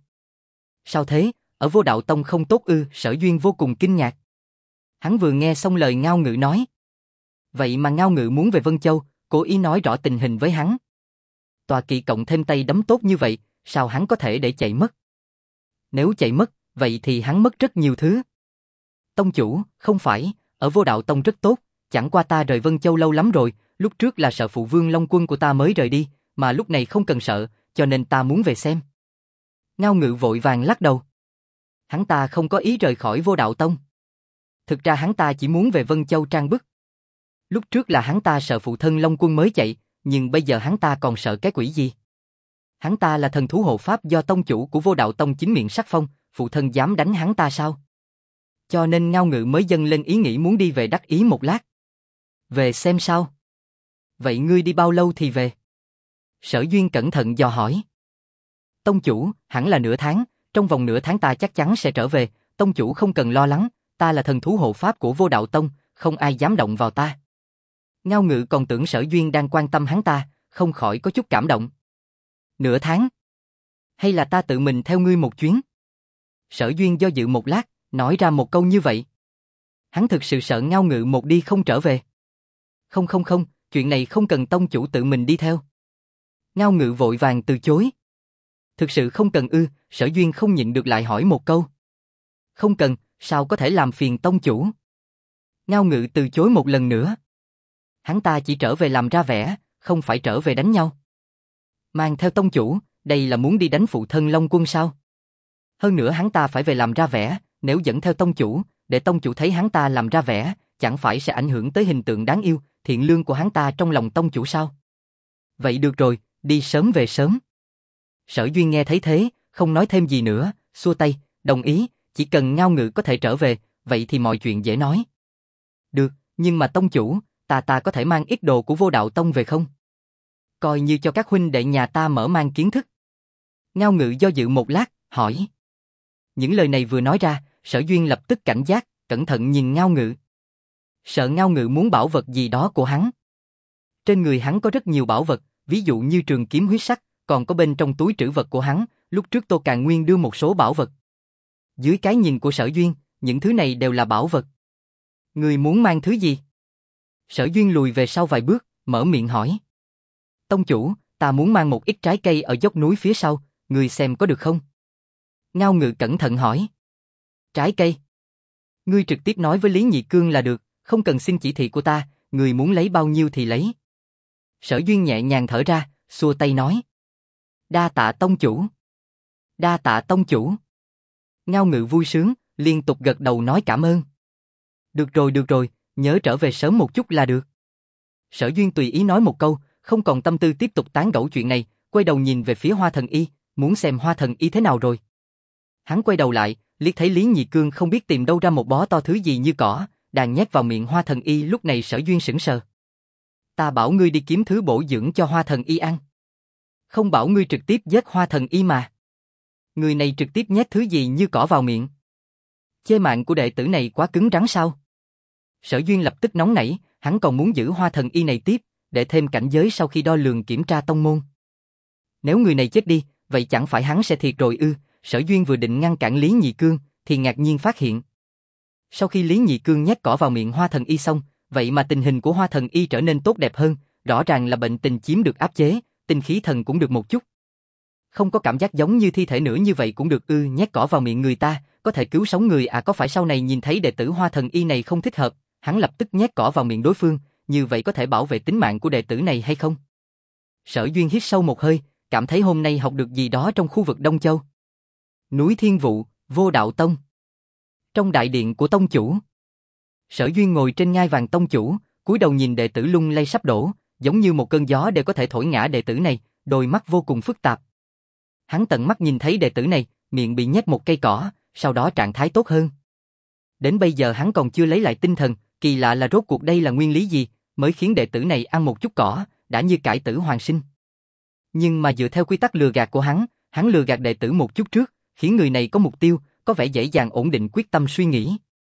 Speaker 1: Sao thế, ở Vô Đạo Tông không tốt ư? Sở Duyên vô cùng kinh ngạc. Hắn vừa nghe xong lời Ngao Ngự nói. Vậy mà Ngao Ngự muốn về Vân Châu, cố ý nói rõ tình hình với hắn. Tòa kỵ cộng thêm tay đấm tốt như vậy, sao hắn có thể để chạy mất? Nếu chạy mất, vậy thì hắn mất rất nhiều thứ. Tông chủ, không phải, ở Vô Đạo Tông rất tốt, chẳng qua ta rời Vân Châu lâu lắm rồi, lúc trước là sợ phụ vương Long Quân của ta mới rời đi, mà lúc này không cần sợ, cho nên ta muốn về xem. Ngao Ngự vội vàng lắc đầu. Hắn ta không có ý rời khỏi Vô Đạo Tông. Thực ra hắn ta chỉ muốn về Vân Châu trang bức. Lúc trước là hắn ta sợ phụ thân Long Quân mới chạy, nhưng bây giờ hắn ta còn sợ cái quỷ gì? Hắn ta là thần thú hộ pháp do tông chủ của Vô Đạo Tông chính miệng sắc phong, phụ thân dám đánh hắn ta sao? Cho nên Ngao Ngự mới dâng lên ý nghĩ muốn đi về đắc ý một lát. Về xem sao? Vậy ngươi đi bao lâu thì về? Sở Duyên cẩn thận dò hỏi. Tông chủ, hẳn là nửa tháng, trong vòng nửa tháng ta chắc chắn sẽ trở về, tông chủ không cần lo lắng, ta là thần thú hộ pháp của Vô Đạo Tông, không ai dám động vào ta. Ngao Ngự còn tưởng Sở Duyên đang quan tâm hắn ta, không khỏi có chút cảm động. Nửa tháng? Hay là ta tự mình theo ngươi một chuyến? Sở Duyên do dự một lát, nói ra một câu như vậy. Hắn thực sự sợ Ngao Ngự một đi không trở về. Không, chuyện này không cần tông chủ tự mình đi theo. Ngao Ngự vội vàng từ chối. Thực sự không cần ư? Sở Duyên không nhịn được lại hỏi một câu. Không cần, sao có thể làm phiền tông chủ? Ngao Ngự từ chối một lần nữa. Hắn ta chỉ trở về làm ra vẻ, không phải trở về đánh nhau. Mang theo tông chủ, đây là muốn đi đánh phụ thân Long Quân sao? Hơn nữa hắn ta phải về làm ra vẻ, nếu dẫn theo tông chủ, để tông chủ thấy hắn ta làm ra vẻ, chẳng phải sẽ ảnh hưởng tới hình tượng đáng yêu, thiện lương của hắn ta trong lòng tông chủ sao? Vậy được rồi, đi sớm về sớm. Sở Duyên nghe thấy thế, không nói thêm gì nữa, xua tay, đồng ý, chỉ cần Ngao Ngự có thể trở về, vậy thì mọi chuyện dễ nói. Được, nhưng mà tông chủ, ta có thể mang ít đồ của Vô Đạo Tông về không? Coi như cho các huynh đệ nhà ta mở mang kiến thức. Ngao Ngự do dự một lát, hỏi. Những lời này vừa nói ra, Sở Duyên lập tức cảnh giác, cẩn thận nhìn Ngao Ngự. Sợ Ngao Ngự muốn bảo vật gì đó của hắn. Trên người hắn có rất nhiều bảo vật, ví dụ như trường kiếm huyết sắc, còn có bên trong túi trữ vật của hắn, lúc trước Tô Càn Nguyên đưa một số bảo vật. Dưới cái nhìn của Sở Duyên, những thứ này đều là bảo vật. Người muốn mang thứ gì? Sở Duyên lùi về sau vài bước, mở miệng hỏi. Tông chủ, ta muốn mang một ít trái cây ở dốc núi phía sau, người xem có được không? Ngao Ngự cẩn thận hỏi. Trái cây? Ngươi trực tiếp nói với Lý Nhị Cương là được, không cần xin chỉ thị của ta, người muốn lấy bao nhiêu thì lấy. Sở Duyên nhẹ nhàng thở ra, xua tay nói. Đa tạ tông chủ. Đa tạ tông chủ. Ngao Ngự vui sướng, liên tục gật đầu nói cảm ơn. Được rồi, nhớ trở về sớm một chút là được. Sở Duyên tùy ý nói một câu, không còn tâm tư tiếp tục tán gẫu chuyện này, quay đầu nhìn về phía Hoa Thần Y, muốn xem Hoa Thần Y thế nào rồi. Hắn quay đầu lại, liếc thấy Lý Nhị Cương không biết tìm đâu ra một bó to thứ gì như cỏ, đang nhét vào miệng Hoa Thần Y. Lúc này Sở Duyên sững sờ. Ta bảo ngươi đi kiếm thứ bổ dưỡng cho Hoa Thần Y ăn. Không bảo ngươi trực tiếp giết Hoa Thần Y mà. Người này trực tiếp nhét thứ gì như cỏ vào miệng. Chê mạng của đệ tử này quá cứng rắn sao? Sở Duyên lập tức nóng nảy, hắn còn muốn giữ Hoa Thần Y này tiếp, để thêm cảnh giới sau khi đo lường kiểm tra tông môn. Nếu người này chết đi, vậy chẳng phải hắn sẽ thiệt rồi ư? Sở Duyên vừa định ngăn cản Lý Nhị Cương, thì ngạc nhiên phát hiện. Sau khi Lý Nhị Cương nhét cỏ vào miệng Hoa Thần Y xong, Vậy mà tình hình của Hoa Thần Y trở nên tốt đẹp hơn, rõ ràng là bệnh tình chiếm được áp chế, tinh khí thần cũng được một chút. Không có cảm giác giống như thi thể nữa như vậy cũng được nhét cỏ vào miệng người ta, có thể cứu sống người à, có phải sau này nhìn thấy đệ tử Hoa Thần Y này không thích hợp, hắn lập tức nhét cỏ vào miệng đối phương, như vậy có thể bảo vệ tính mạng của đệ tử này hay không? Sở Duyên hít sâu một hơi, cảm thấy hôm nay học được gì đó trong khu vực Đông Châu. Núi Thiên Vụ, Vô Đạo Tông. Trong đại điện của tông chủ, Sở Duyên ngồi trên ngai vàng tông chủ, cúi đầu nhìn đệ tử lung lay sắp đổ, giống như một cơn gió đều có thể thổi ngã đệ tử này, đôi mắt vô cùng phức tạp. Hắn tận mắt nhìn thấy đệ tử này, miệng bị nhét một cây cỏ, sau đó trạng thái tốt hơn. Đến bây giờ hắn còn chưa lấy lại tinh thần, kỳ lạ là rốt cuộc đây là nguyên lý gì, mới khiến đệ tử này ăn một chút cỏ, đã như cải tử hoàn sinh. Nhưng mà dựa theo quy tắc lừa gạt của hắn lừa gạt đệ tử một chút trước, khiến người này có mục tiêu, có vẻ dễ dàng ổn định quyết tâm suy nghĩ.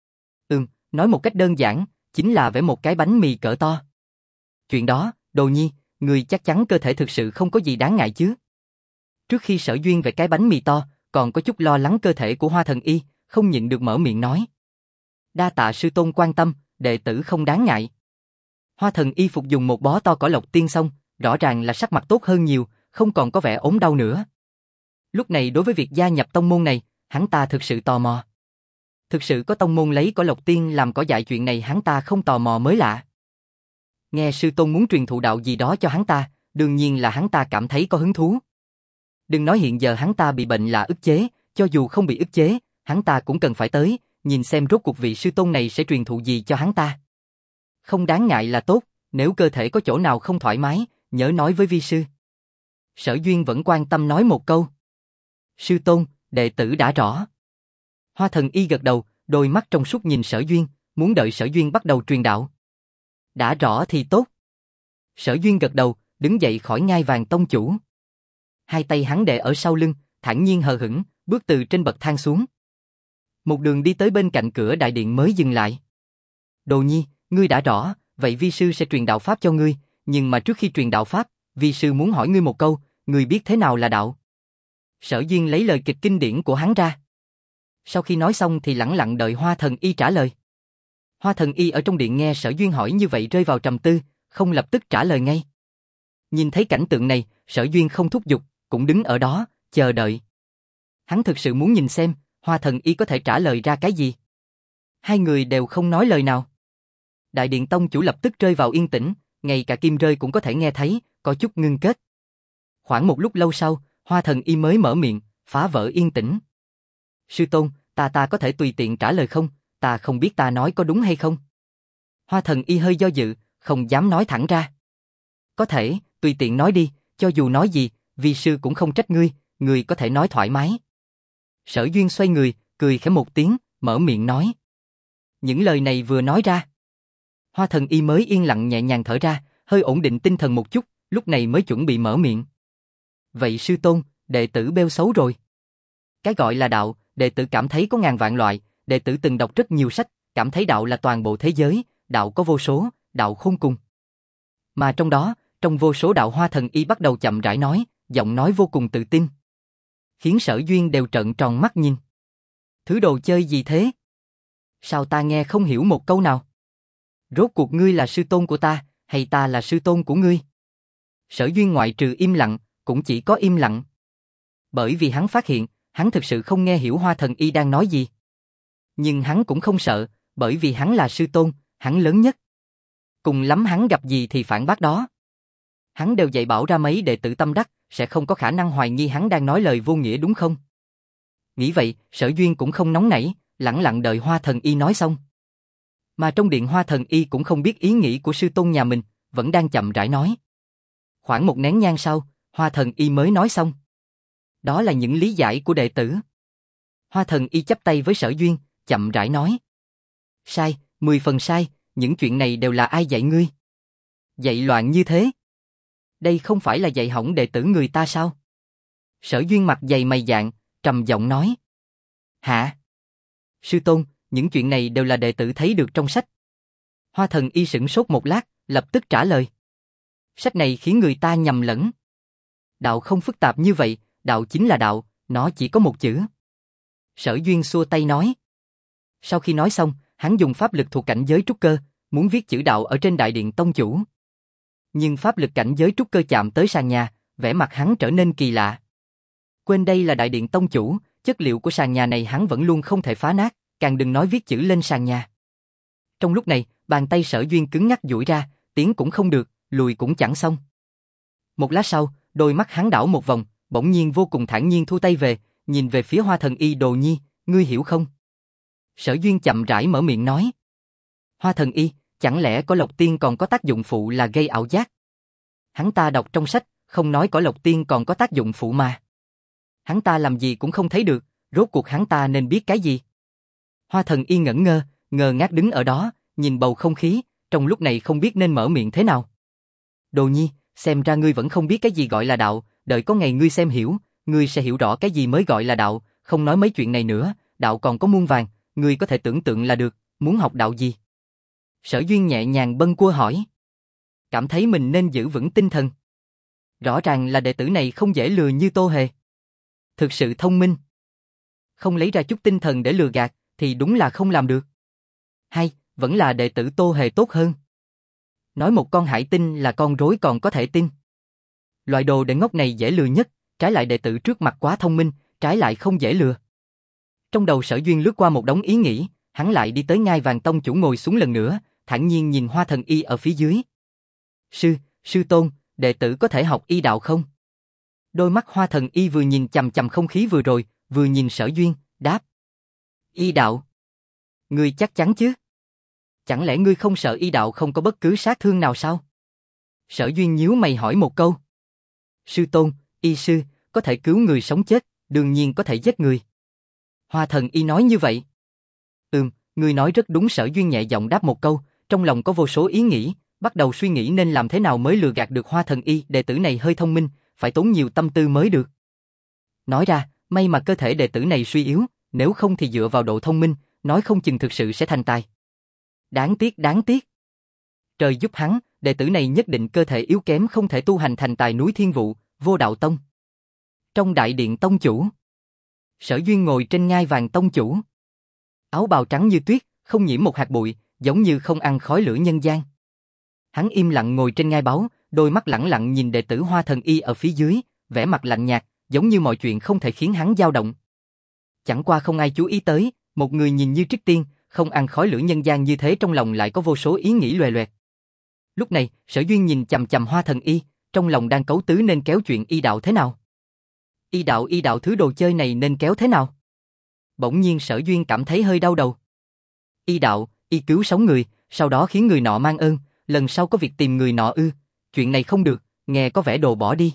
Speaker 1: Nói một cách đơn giản, chính là vẽ một cái bánh mì cỡ to. Chuyện đó, Đồ Nhi, người chắc chắn cơ thể thực sự không có gì đáng ngại chứ? Trước khi Sở Duyên vẽ cái bánh mì to, còn có chút lo lắng cơ thể của Hoa Thần Y, không nhịn được mở miệng nói. Đa tạ sư tôn quan tâm, đệ tử không đáng ngại. Hoa Thần Y phục dùng một bó to cỏ lộc tiên xong, rõ ràng là sắc mặt tốt hơn nhiều, không còn có vẻ ốm đau nữa. Lúc này đối với việc gia nhập tông môn này, hắn ta thực sự tò mò. Thực sự có tông môn lấy cỏ lộc tiên làm cỏ dại, chuyện này hắn ta không tò mò mới lạ. Nghe sư tôn muốn truyền thụ đạo gì đó cho hắn ta, đương nhiên là hắn ta cảm thấy có hứng thú. Đừng nói hiện giờ hắn ta bị bệnh là ức chế, cho dù không bị ức chế, hắn ta cũng cần phải tới, nhìn xem rốt cuộc vị sư tôn này sẽ truyền thụ gì cho hắn ta. Không đáng ngại là tốt, nếu cơ thể có chỗ nào không thoải mái, nhớ nói với vi sư. Sở Duyên vẫn quan tâm nói một câu. Sư tôn, đệ tử đã rõ. Hoa Thần Y gật đầu, đôi mắt trong suốt nhìn Sở Duyên, muốn đợi Sở Duyên bắt đầu truyền đạo. Đã rõ thì tốt. Sở Duyên gật đầu, đứng dậy khỏi ngai vàng tông chủ. Hai tay hắn để ở sau lưng, thản nhiên hờ hững, bước từ trên bậc thang xuống. Một đường đi tới bên cạnh cửa đại điện mới dừng lại. Đồ Nhi, ngươi đã rõ, vậy vi sư sẽ truyền đạo pháp cho ngươi, nhưng mà trước khi truyền đạo pháp, vi sư muốn hỏi ngươi một câu, ngươi biết thế nào là đạo? Sở Duyên lấy lời kịch kinh điển của hắn ra. Sau khi nói xong thì lẳng lặng đợi Hoa Thần Y trả lời. Hoa Thần Y ở trong điện nghe Sở Duyên hỏi như vậy rơi vào trầm tư, không lập tức trả lời ngay. Nhìn thấy cảnh tượng này, Sở Duyên không thúc giục, cũng đứng ở đó, chờ đợi. Hắn thực sự muốn nhìn xem, Hoa Thần Y có thể trả lời ra cái gì. Hai người đều không nói lời nào. Đại điện tông chủ lập tức rơi vào yên tĩnh, ngay cả kim rơi cũng có thể nghe thấy, có chút ngưng kết. Khoảng một lúc lâu sau, Hoa Thần Y mới mở miệng, phá vỡ yên tĩnh. Sư tôn, ta có thể tùy tiện trả lời không? Ta không biết ta nói có đúng hay không. Hoa Thần Y hơi do dự, không dám nói thẳng ra. Có thể, tùy tiện nói đi, cho dù nói gì, vi sư cũng không trách ngươi, ngươi có thể nói thoải mái. Sở Duyên xoay người, cười khẽ một tiếng, mở miệng nói. Những lời này vừa nói ra, Hoa Thần Y mới yên lặng nhẹ nhàng thở ra, hơi ổn định tinh thần một chút, lúc này mới chuẩn bị mở miệng. Vậy sư tôn, đệ tử bêu xấu rồi. Cái gọi là đạo, đệ tử cảm thấy có ngàn vạn loại, đệ tử từng đọc rất nhiều sách, cảm thấy đạo là toàn bộ thế giới, đạo có vô số, đạo khôn cùng. Mà trong đó, trong vô số đạo, Hoa Thần Y bắt đầu chậm rãi nói, giọng nói vô cùng tự tin, khiến Sở Duyên đều trợn tròn mắt nhìn. Thứ đồ chơi gì thế? Sao ta nghe không hiểu một câu nào? Rốt cuộc ngươi là sư tôn của ta, hay ta là sư tôn của ngươi? Sở Duyên ngoại trừ im lặng, cũng chỉ có im lặng. Bởi vì hắn phát hiện, hắn thực sự không nghe hiểu Hoa Thần Y đang nói gì. Nhưng hắn cũng không sợ, bởi vì hắn là sư tôn, hắn lớn nhất. Cùng lắm hắn gặp gì thì phản bác đó. Hắn đều dạy bảo ra mấy đệ tử tâm đắc, sẽ không có khả năng hoài nghi hắn đang nói lời vô nghĩa đúng không? Nghĩ vậy, Sở Duyên cũng không nóng nảy, lẳng lặng đợi Hoa Thần Y nói xong. Mà trong điện Hoa Thần Y cũng không biết ý nghĩ của sư tôn nhà mình, vẫn đang chậm rãi nói. Khoảng một nén nhang sau, Hoa Thần Y mới nói xong. Đó là những lý giải của đệ tử. Hoa Thần Y chắp tay với Sở Duyên, chậm rãi nói. Sai, 10 phần sai, những chuyện này đều là ai dạy ngươi? Dạy loạn như thế. Đây không phải là dạy hỏng đệ tử người ta sao? Sở Duyên mặt dày mày dạn, trầm giọng nói. Hả? Sư tôn, những chuyện này đều là đệ tử thấy được trong sách. Hoa Thần Y sửng sốt một lát, lập tức trả lời. Sách này khiến người ta nhầm lẫn. Đạo không phức tạp như vậy, đạo chính là đạo, nó chỉ có một chữ. Sở Duyên xua tay nói. Sau khi nói xong, hắn dùng pháp lực thuộc cảnh giới trúc cơ, muốn viết chữ đạo ở trên đại điện tông chủ. Nhưng pháp lực cảnh giới trúc cơ chạm tới sàn nhà, vẻ mặt hắn trở nên kỳ lạ. Quên đây là đại điện tông chủ, chất liệu của sàn nhà này hắn vẫn luôn không thể phá nát, càng đừng nói viết chữ lên sàn nhà. Trong lúc này, bàn tay Sở Duyên cứng ngắc duỗi ra, tiến cũng không được, lùi cũng chẳng xong. Một lát sau, đôi mắt hắn đảo một vòng, bỗng nhiên vô cùng thản nhiên thu tay về, nhìn về phía Hoa Thần Y. Đồ nhi, ngươi hiểu không? Sở Duyên chậm rãi mở miệng nói. Hoa Thần Y, chẳng lẽ cỏ lộc tiên còn có tác dụng phụ là gây ảo giác? Hắn ta đọc trong sách, không nói cỏ lộc tiên còn có tác dụng phụ mà. Hắn ta làm gì cũng không thấy được, rốt cuộc hắn ta nên biết cái gì? Hoa Thần Y ngẩn ngơ, ngơ ngác đứng ở đó, nhìn bầu không khí, trong lúc này không biết nên mở miệng thế nào. Đồ nhi, xem ra ngươi vẫn không biết cái gì gọi là đạo, đợi có ngày ngươi xem hiểu, ngươi sẽ hiểu rõ cái gì mới gọi là đạo, không nói mấy chuyện này nữa, đạo còn có muôn vàn, ngươi có thể tưởng tượng là được, muốn học đạo gì? Sở Duyên nhẹ nhàng bâng quơ hỏi. Cảm thấy mình nên giữ vững tinh thần. Rõ ràng là đệ tử này không dễ lừa như Tô Hề. Thực sự thông minh. Không lấy ra chút tinh thần để lừa gạt, thì đúng là không làm được. Hay, vẫn là đệ tử Tô Hề tốt hơn. Nói một con hải tinh là con rối còn có thể tin. Loại đồ đệ ngốc này dễ lừa nhất, trái lại đệ tử trước mặt quá thông minh, trái lại không dễ lừa. Trong đầu Sở Duyên lướt qua một đống ý nghĩ, hắn lại đi tới ngai vàng tông chủ ngồi xuống lần nữa, thản nhiên nhìn Hoa Thần Y ở phía dưới. Sư tôn, đệ tử có thể học y đạo không? Đôi mắt Hoa Thần Y vừa nhìn chằm chằm không khí vừa rồi, vừa nhìn Sở Duyên, đáp. Y đạo? Ngươi chắc chắn chứ? Chẳng lẽ ngươi không sợ y đạo không có bất cứ sát thương nào sao? Sở Duyên nhíu mày hỏi một câu. Sư tôn, y sư, có thể cứu người sống chết, đương nhiên có thể giết người. Hoa Thần Y nói như vậy. Ngươi nói rất đúng. Sở Duyên nhẹ giọng đáp một câu, trong lòng có vô số ý nghĩ, bắt đầu suy nghĩ nên làm thế nào mới lừa gạt được Hoa Thần Y. Đệ tử này hơi thông minh, phải tốn nhiều tâm tư mới được. Nói ra, may mà cơ thể đệ tử này suy yếu, nếu không thì dựa vào độ thông minh, nói không chừng thực sự sẽ thành tài. Đáng tiếc. Trời giúp hắn, đệ tử này nhất định cơ thể yếu kém không thể tu hành thành tài núi Thiên Vụ, Vô Đạo Tông. Trong đại điện tông chủ, Sở Duyên ngồi trên ngai vàng tông chủ. Áo bào trắng như tuyết, không nhiễm một hạt bụi, giống như không ăn khói lửa nhân gian. Hắn im lặng ngồi trên ngai báu, đôi mắt lẳng lặng nhìn đệ tử Hoa Thần Y ở phía dưới, vẻ mặt lạnh nhạt, giống như mọi chuyện không thể khiến hắn dao động. Chẳng qua không ai chú ý tới, một người nhìn như trích tiên, không ăn khói lửa nhân gian như thế trong lòng lại có vô số ý nghĩ loè loẹt. Lúc này, Sở Duyên nhìn chằm chằm Hoa Thần Y, trong lòng đang cấu tứ nên kéo chuyện y đạo thế nào. Y đạo thứ đồ chơi này nên kéo thế nào? Bỗng nhiên Sở Duyên cảm thấy hơi đau đầu. Y đạo, y cứu sống người, sau đó khiến người nọ mang ơn, lần sau có việc tìm người nọ ư? Chuyện này không được, nghe có vẻ đồ bỏ đi.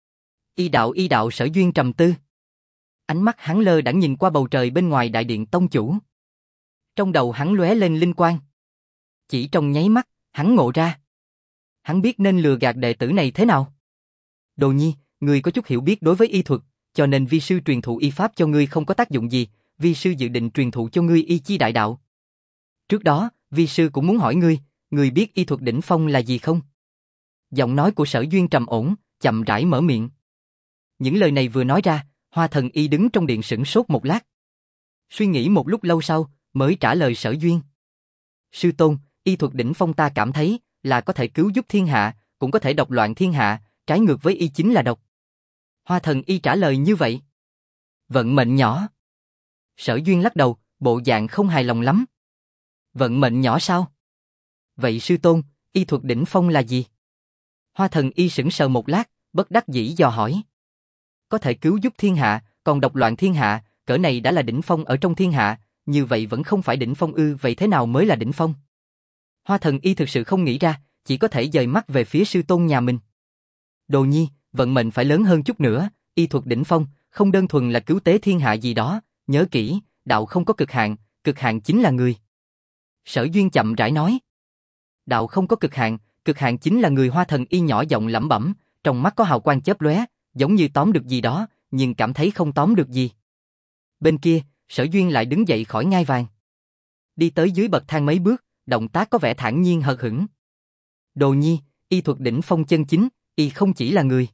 Speaker 1: Y đạo. Sở Duyên trầm tư. Ánh mắt hắn lơ đãng nhìn qua bầu trời bên ngoài đại điện tông chủ. Trong đầu hắn lóe lên linh quang. Chỉ trong nháy mắt, hắn ngộ ra. Hắn biết nên lừa gạt đệ tử này thế nào. Đồ nhi, ngươi có chút hiểu biết đối với y thuật, cho nên vi sư truyền thụ y pháp cho ngươi không có tác dụng gì, vi sư dự định truyền thụ cho ngươi y chi đại đạo. Trước đó, vi sư cũng muốn hỏi ngươi biết y thuật đỉnh phong là gì không? Giọng nói của Sở Duyên trầm ổn, chậm rãi mở miệng. Những lời này vừa nói ra, Hoa Thần Y đứng trong điện sửng sốt một lát. Suy nghĩ một lúc lâu sau, mới trả lời Sở Duyên. Sư tôn, y thuật đỉnh phong ta cảm thấy là có thể cứu giúp thiên hạ, cũng có thể độc loạn thiên hạ, trái ngược với y chính là độc. Hoa Thần Y trả lời như vậy. Vận mệnh nhỏ. Sở Duyên lắc đầu, bộ dạng không hài lòng lắm. Vận mệnh nhỏ sao? Vậy sư tôn, y thuật đỉnh phong là gì? Hoa Thần Y sững sờ một lát, bất đắc dĩ dò hỏi. Có thể cứu giúp thiên hạ, còn độc loạn thiên hạ, cỡ này đã là đỉnh phong ở trong thiên hạ, như vậy vẫn không phải đỉnh phong ư? Vậy thế nào mới là đỉnh phong? Hoa Thần Y thực sự không nghĩ ra, chỉ có thể dời mắt về phía sư tôn nhà mình. Đồ nhi, vận mệnh phải lớn hơn chút nữa, y thuật đỉnh phong, không đơn thuần là cứu tế thiên hạ gì đó, nhớ kỹ, đạo không có cực hạn chính là người. Sở Duyên chậm rãi nói. Đạo không có cực hạn chính là người. Hoa Thần Y nhỏ giọng lẩm bẩm, trong mắt có hào quang chớp lóe, giống như tóm được gì đó, nhưng cảm thấy không tóm được gì. Bên kia, Sở Duyên lại đứng dậy khỏi ngai vàng. Đi tới dưới bậc thang mấy bước, động tác có vẻ thản nhiên hờ hững. Đồ nhi, y thuật đỉnh phong chân chính, y không chỉ là người.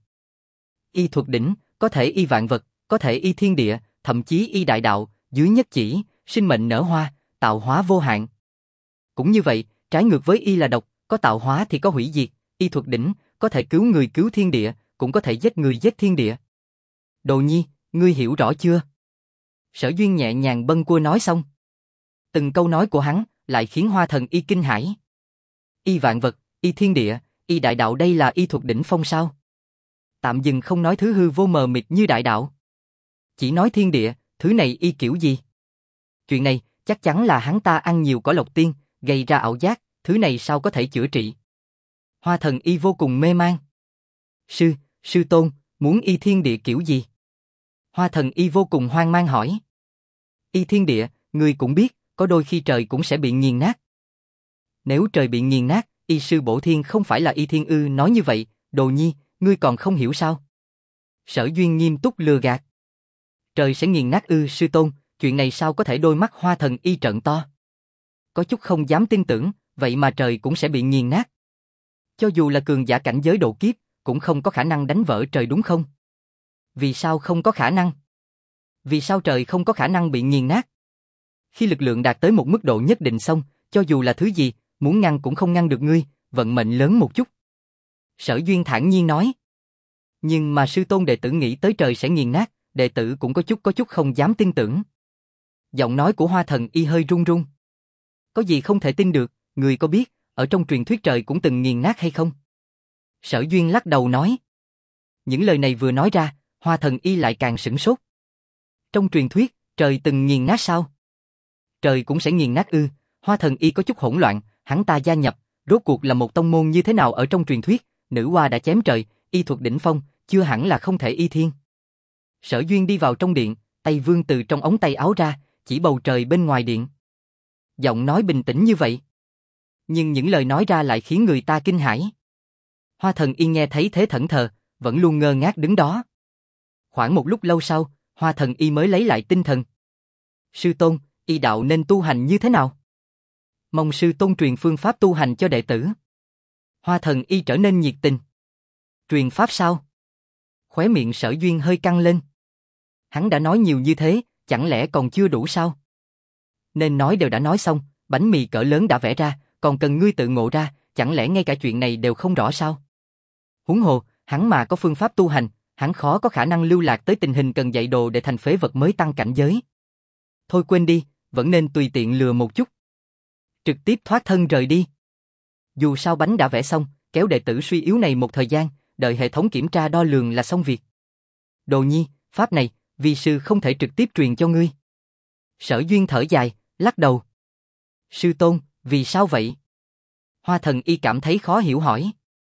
Speaker 1: Y thuật đỉnh, có thể y vạn vật, có thể y thiên địa, thậm chí y đại đạo, dưới nhất chỉ, sinh mệnh nở hoa, tạo hóa vô hạn. Cũng như vậy, Trái ngược với y là độc, có tạo hóa thì có hủy diệt, y thuật đỉnh, có thể cứu người cứu thiên địa, cũng có thể giết người giết thiên địa. Đồ Nhi, ngươi hiểu rõ chưa? Sở Duyên nhẹ nhàng bâng quơ nói xong. Từng câu nói của hắn lại khiến Hoa Thần Y kinh hãi. Y vạn vật, y thiên địa, y đại đạo, đây là y thuật đỉnh phong sao? Tạm dừng không nói thứ hư vô mờ mịt như đại đạo. Chỉ nói thiên địa, thứ này y kiểu gì? Chuyện này, chắc chắn là hắn ta ăn nhiều cỏ lộc tiên, gây ra ảo giác, thứ này sao có thể chữa trị? Hoa Thần Y vô cùng mê man. Sư tôn, muốn y thiên địa kiểu gì? Hoa Thần Y vô cùng hoang mang hỏi. Y thiên địa, ngươi cũng biết, có đôi khi trời cũng sẽ bị nghiền nát. Nếu trời bị nghiền nát, y sư bổ thiên không phải là y thiên ư? Nói như vậy, Đồ Nhi, ngươi còn không hiểu sao? Sở Duyên nghiêm túc lừa gạt. Trời sẽ nghiền nát ư? Sư tôn, chuyện này sao có thể? Đôi mắt Hoa Thần Y trợn to. Có chút không dám tin tưởng, vậy mà trời cũng sẽ bị nghiền nát. Cho dù là cường giả cảnh giới độ kiếp, cũng không có khả năng đánh vỡ trời đúng không? Vì sao không có khả năng? Vì sao trời không có khả năng bị nghiền nát? Khi lực lượng đạt tới một mức độ nhất định xong, cho dù là thứ gì, muốn ngăn cũng không ngăn được ngươi, vận mệnh lớn một chút. Sở Duyên thản nhiên nói. Nhưng mà sư tôn, đệ tử nghĩ tới trời sẽ nghiền nát, đệ tử cũng có chút không dám tin tưởng. Giọng nói của Hoa Thần Y hơi run run. Có gì không thể tin được, người có biết, ở trong truyền thuyết trời cũng từng nghiền nát hay không? Sở Duyên lắc đầu nói. Những lời này vừa nói ra, Hoa Thần Y lại càng sửng sốt. Trong truyền thuyết, trời từng nghiền nát sao? Trời cũng sẽ nghiền nát ư? Hoa Thần Y có chút hỗn loạn, hắn ta gia nhập, rốt cuộc là một tông môn như thế nào ở trong truyền thuyết, nữ hoa đã chém trời, y thuật đỉnh phong, chưa hẳn là không thể y thiên. Sở Duyên đi vào trong điện, tay vươn từ trong ống tay áo ra, chỉ bầu trời bên ngoài điện. Giọng nói bình tĩnh như vậy. Nhưng những lời nói ra lại khiến người ta kinh hãi. Hoa Thần Y nghe thấy thế thẫn thờ, vẫn luôn ngơ ngác đứng đó. Khoảng một lúc lâu sau, Hoa Thần Y mới lấy lại tinh thần. Sư tôn, y đạo nên tu hành như thế nào? Mong sư tôn truyền phương pháp tu hành cho đệ tử. Hoa Thần Y trở nên nhiệt tình. Truyền pháp sao? Khóe miệng Sở Duyên hơi căng lên. Hắn đã nói nhiều như thế, chẳng lẽ còn chưa đủ sao? Nên nói đều đã nói xong, bánh mì cỡ lớn đã vẽ ra, còn cần ngươi tự ngộ ra, chẳng lẽ ngay cả chuyện này đều không rõ sao? Huống hồ, hắn mà có phương pháp tu hành, hắn khó có khả năng lưu lạc tới tình hình cần dạy đồ để thành phế vật mới tăng cảnh giới. Thôi quên đi, vẫn nên tùy tiện lừa một chút. Trực tiếp thoát thân rời đi. Dù sao bánh đã vẽ xong, kéo đệ tử suy yếu này một thời gian, đợi hệ thống kiểm tra đo lường là xong việc. Đồ Nhi, pháp này, vi sư không thể trực tiếp truyền cho ngươi. Sở Duyên thở dài, lắc đầu. Sư tôn, vì sao vậy? Hoa Thần Y cảm thấy khó hiểu hỏi.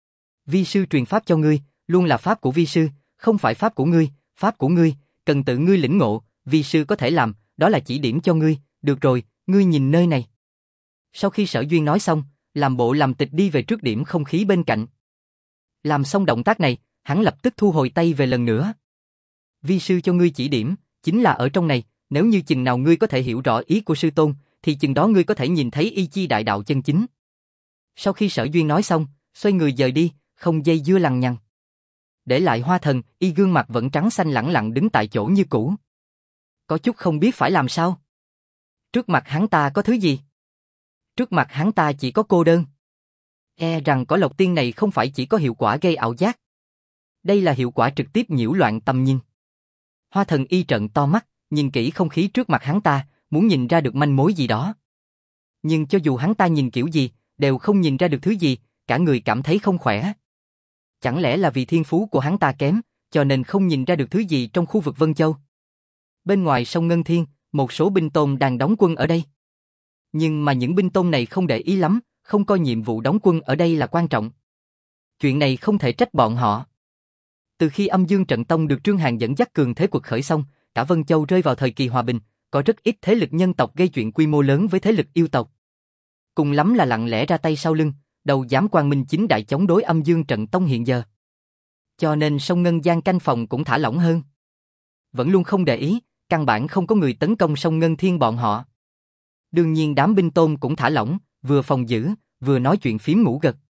Speaker 1: Vi sư truyền pháp cho ngươi, luôn là pháp của vi sư, không phải pháp của ngươi, cần tự ngươi lĩnh ngộ, vi sư có thể làm, đó là chỉ điểm cho ngươi, được rồi, ngươi nhìn nơi này. Sau khi Sở Duyên nói xong, làm bộ làm tịch đi về trước điểm không khí bên cạnh. Làm xong động tác này, hắn lập tức thu hồi tay về lần nữa. Vi sư cho ngươi chỉ điểm, chính là ở trong này, nếu như chừng nào ngươi có thể hiểu rõ ý của sư tôn, thì chừng đó ngươi có thể nhìn thấy y chi đại đạo chân chính. Sau khi Sở Duyên nói xong, xoay người dời đi, không dây dưa lằng nhằng. Để lại Hoa Thần Y gương mặt vẫn trắng xanh lẳng lặng đứng tại chỗ như cũ. Có chút không biết phải làm sao. Trước mặt hắn ta có thứ gì? Trước mặt hắn ta chỉ có cô đơn. E rằng cỏ lộc tiên này không phải chỉ có hiệu quả gây ảo giác. Đây là hiệu quả trực tiếp nhiễu loạn tầm nhìn. Hoa Thần Y trợn to mắt, nhìn kỹ không khí trước mặt hắn ta, muốn nhìn ra được manh mối gì đó. Nhưng cho dù hắn ta nhìn kiểu gì, đều không nhìn ra được thứ gì, cả người cảm thấy không khỏe. Chẳng lẽ là vì thiên phú của hắn ta kém, cho nên không nhìn ra được thứ gì trong khu vực Vân Châu? Bên ngoài sông Ngân Thiên, một số binh tôn đang đóng quân ở đây. Nhưng mà những binh tôn này không để ý lắm, không coi nhiệm vụ đóng quân ở đây là quan trọng. Chuyện này không thể trách bọn họ. Từ khi Âm Dương Trận Tông được Trương Hàn dẫn dắt cường thế quật khởi xong, cả Vân Châu rơi vào thời kỳ hòa bình, có rất ít thế lực nhân tộc gây chuyện quy mô lớn với thế lực yêu tộc. Cùng lắm là lặng lẽ ra tay sau lưng, đầu dám quang minh chính đại chống đối Âm Dương Trận Tông hiện giờ. Cho nên sông Ngân Giang canh phòng cũng thả lỏng hơn. Vẫn luôn không để ý, căn bản không có người tấn công sông Ngân Thiên bọn họ. Đương nhiên đám binh tôn cũng thả lỏng, vừa phòng giữ, vừa nói chuyện phím ngủ gật.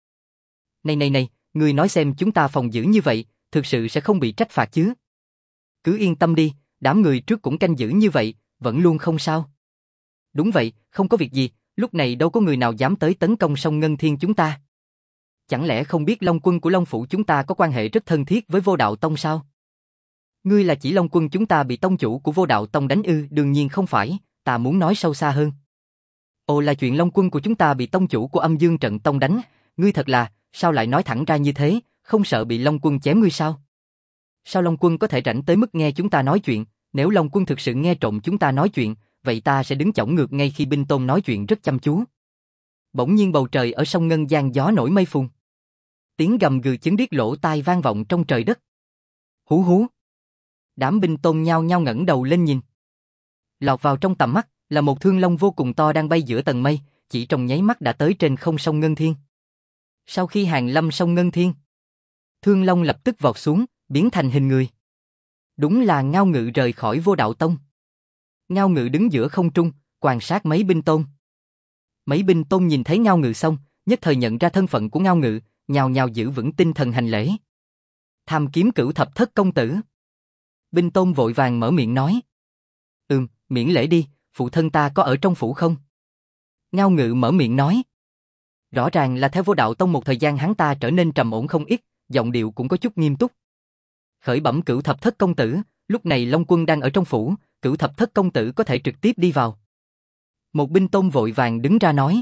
Speaker 1: Này, ngươi nói xem chúng ta phòng giữ như vậy, thực sự sẽ không bị trách phạt chứ? Cứ yên tâm đi, đám người trước cũng canh giữ như vậy, vẫn luôn không sao. Đúng vậy, không có việc gì, Lúc này đâu có người nào dám tới tấn công sông Ngân Thiên chúng ta. Chẳng lẽ không biết Long quân của Long Phủ chúng ta có quan hệ rất thân thiết với Vô Đạo Tông sao? Ngươi là chỉ Long quân chúng ta bị tông chủ của Vô Đạo Tông đánh ư? Đương nhiên không phải, ta muốn nói sâu xa hơn. Ồ, là chuyện Long quân của chúng ta bị tông chủ của Âm Dương Trận Tông đánh, ngươi thật là, sao lại nói thẳng ra như thế, không sợ bị Long quân chém ngươi sao? Sao Long quân có thể rảnh tới mức nghe chúng ta nói chuyện? Nếu Long quân thực sự nghe trộm chúng ta nói chuyện, vậy ta sẽ đứng chổng ngược ngay khi binh tôn nói chuyện rất chăm chú. Bỗng nhiên bầu trời ở sông Ngân Giang gió nổi mây phun. Tiếng gầm gừ chấn điếc lỗ tai vang vọng trong trời đất. Hú hú. Đám binh tôn nhao nhao ngẩng đầu lên nhìn. Lọt vào trong tầm mắt là một thương long vô cùng to đang bay giữa tầng mây, chỉ trong nháy mắt đã tới trên không sông Ngân Thiên. Sau khi hàng lâm sông Ngân Thiên, thương long lập tức vọt xuống, biến thành hình người. Đúng là Ngao Ngự rời khỏi Vô Đạo Tông. Ngao Ngự đứng giữa không trung, quan sát mấy binh tôn. Mấy binh tôn nhìn thấy Ngao Ngự xong, nhất thời nhận ra thân phận của Ngao Ngự, nhào nhào giữ vững tinh thần hành lễ. Tham kiếm cửu thập thất công tử. Binh tôn vội vàng mở miệng nói. Miễn lễ đi, phụ thân ta có ở trong phủ không? Ngao Ngự mở miệng nói. Rõ ràng là theo Vô Đạo Tông một thời gian hắn ta trở nên trầm ổn không ít, giọng điệu cũng có chút nghiêm túc. Khởi bẩm cửu thập thất công tử, lúc này Long quân đang ở trong phủ, cửu thập thất công tử có thể trực tiếp đi vào. Một binh tôn vội vàng đứng ra nói.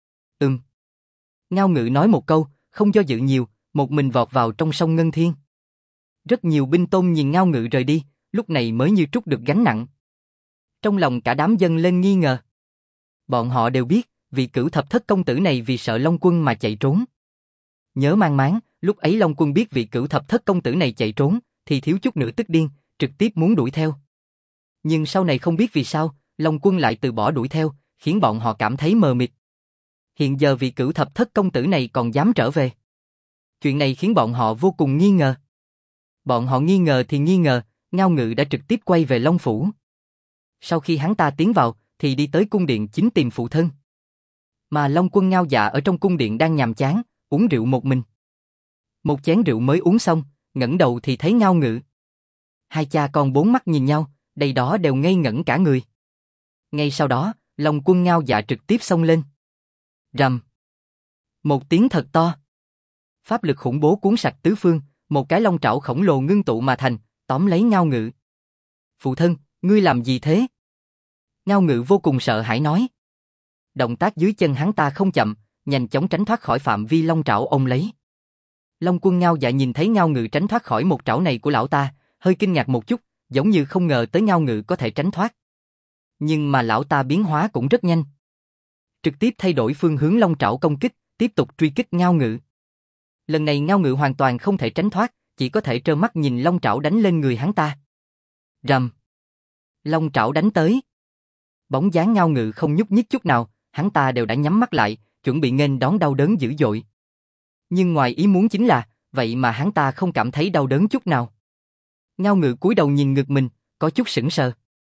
Speaker 1: Ngao Ngự nói một câu, không do dự nhiều, một mình vọt vào trong sông Ngân Thiên. Rất nhiều binh tôn nhìn Ngao Ngự rời đi, lúc này mới như trút được gánh nặng. Trong lòng cả đám dâng lên nghi ngờ. Bọn họ đều biết, vị cửu thập thất công tử này vì sợ Long quân mà chạy trốn. Nhớ mang máng, lúc ấy Long quân biết vị cửu thập thất công tử này chạy trốn, thì thiếu chút nữa tức điên, trực tiếp muốn đuổi theo. Nhưng sau này không biết vì sao, Long quân lại từ bỏ đuổi theo, khiến bọn họ cảm thấy mờ mịt. Hiện giờ vị cửu thập thất công tử này còn dám trở về. Chuyện này khiến bọn họ vô cùng nghi ngờ. Bọn họ nghi ngờ thì nghi ngờ, Ngao Ngự đã trực tiếp quay về Long Phủ. Sau khi hắn ta tiến vào, thì đi tới cung điện chính tìm phụ thân. Mà Long quân Ngao Dạ ở trong cung điện đang nhàm chán, uống rượu một mình. Một chén rượu mới uống xong, ngẩng đầu thì thấy Ngao Ngự. Hai cha con bốn mắt nhìn nhau, đầy đó đều ngây ngẩn cả người. Ngay sau đó, Long quân Ngao Dạ trực tiếp xông lên. Rầm. Một tiếng thật to. Pháp lực khủng bố cuốn sạch tứ phương, một cái long trảo khổng lồ ngưng tụ mà thành, tóm lấy Ngao Ngự. Phụ thân, ngươi làm gì thế? Ngao Ngự vô cùng sợ hãi nói. Động tác dưới chân hắn ta không chậm, nhanh chóng tránh thoát khỏi phạm vi long trảo ôm lấy. Long quân Ngao Dạ nhìn thấy Ngao Ngự tránh thoát khỏi một trảo này của lão ta, hơi kinh ngạc một chút, giống như không ngờ tới Ngao Ngự có thể tránh thoát. Nhưng mà lão ta biến hóa cũng rất nhanh. Trực tiếp thay đổi phương hướng long trảo công kích, tiếp tục truy kích Ngao Ngự. Lần này Ngao Ngự hoàn toàn không thể tránh thoát, chỉ có thể trơ mắt nhìn long trảo đánh lên người hắn ta. Rầm. Long trảo đánh tới. Bóng dáng Ngao Ngự không nhúc nhích chút nào, hắn ta đều đã nhắm mắt lại, chuẩn bị nghênh đón đau đớn dữ dội. Nhưng ngoài ý muốn chính là, vậy mà hắn ta không cảm thấy đau đớn chút nào. Ngao Ngự cúi đầu nhìn ngực mình, có chút sững sờ.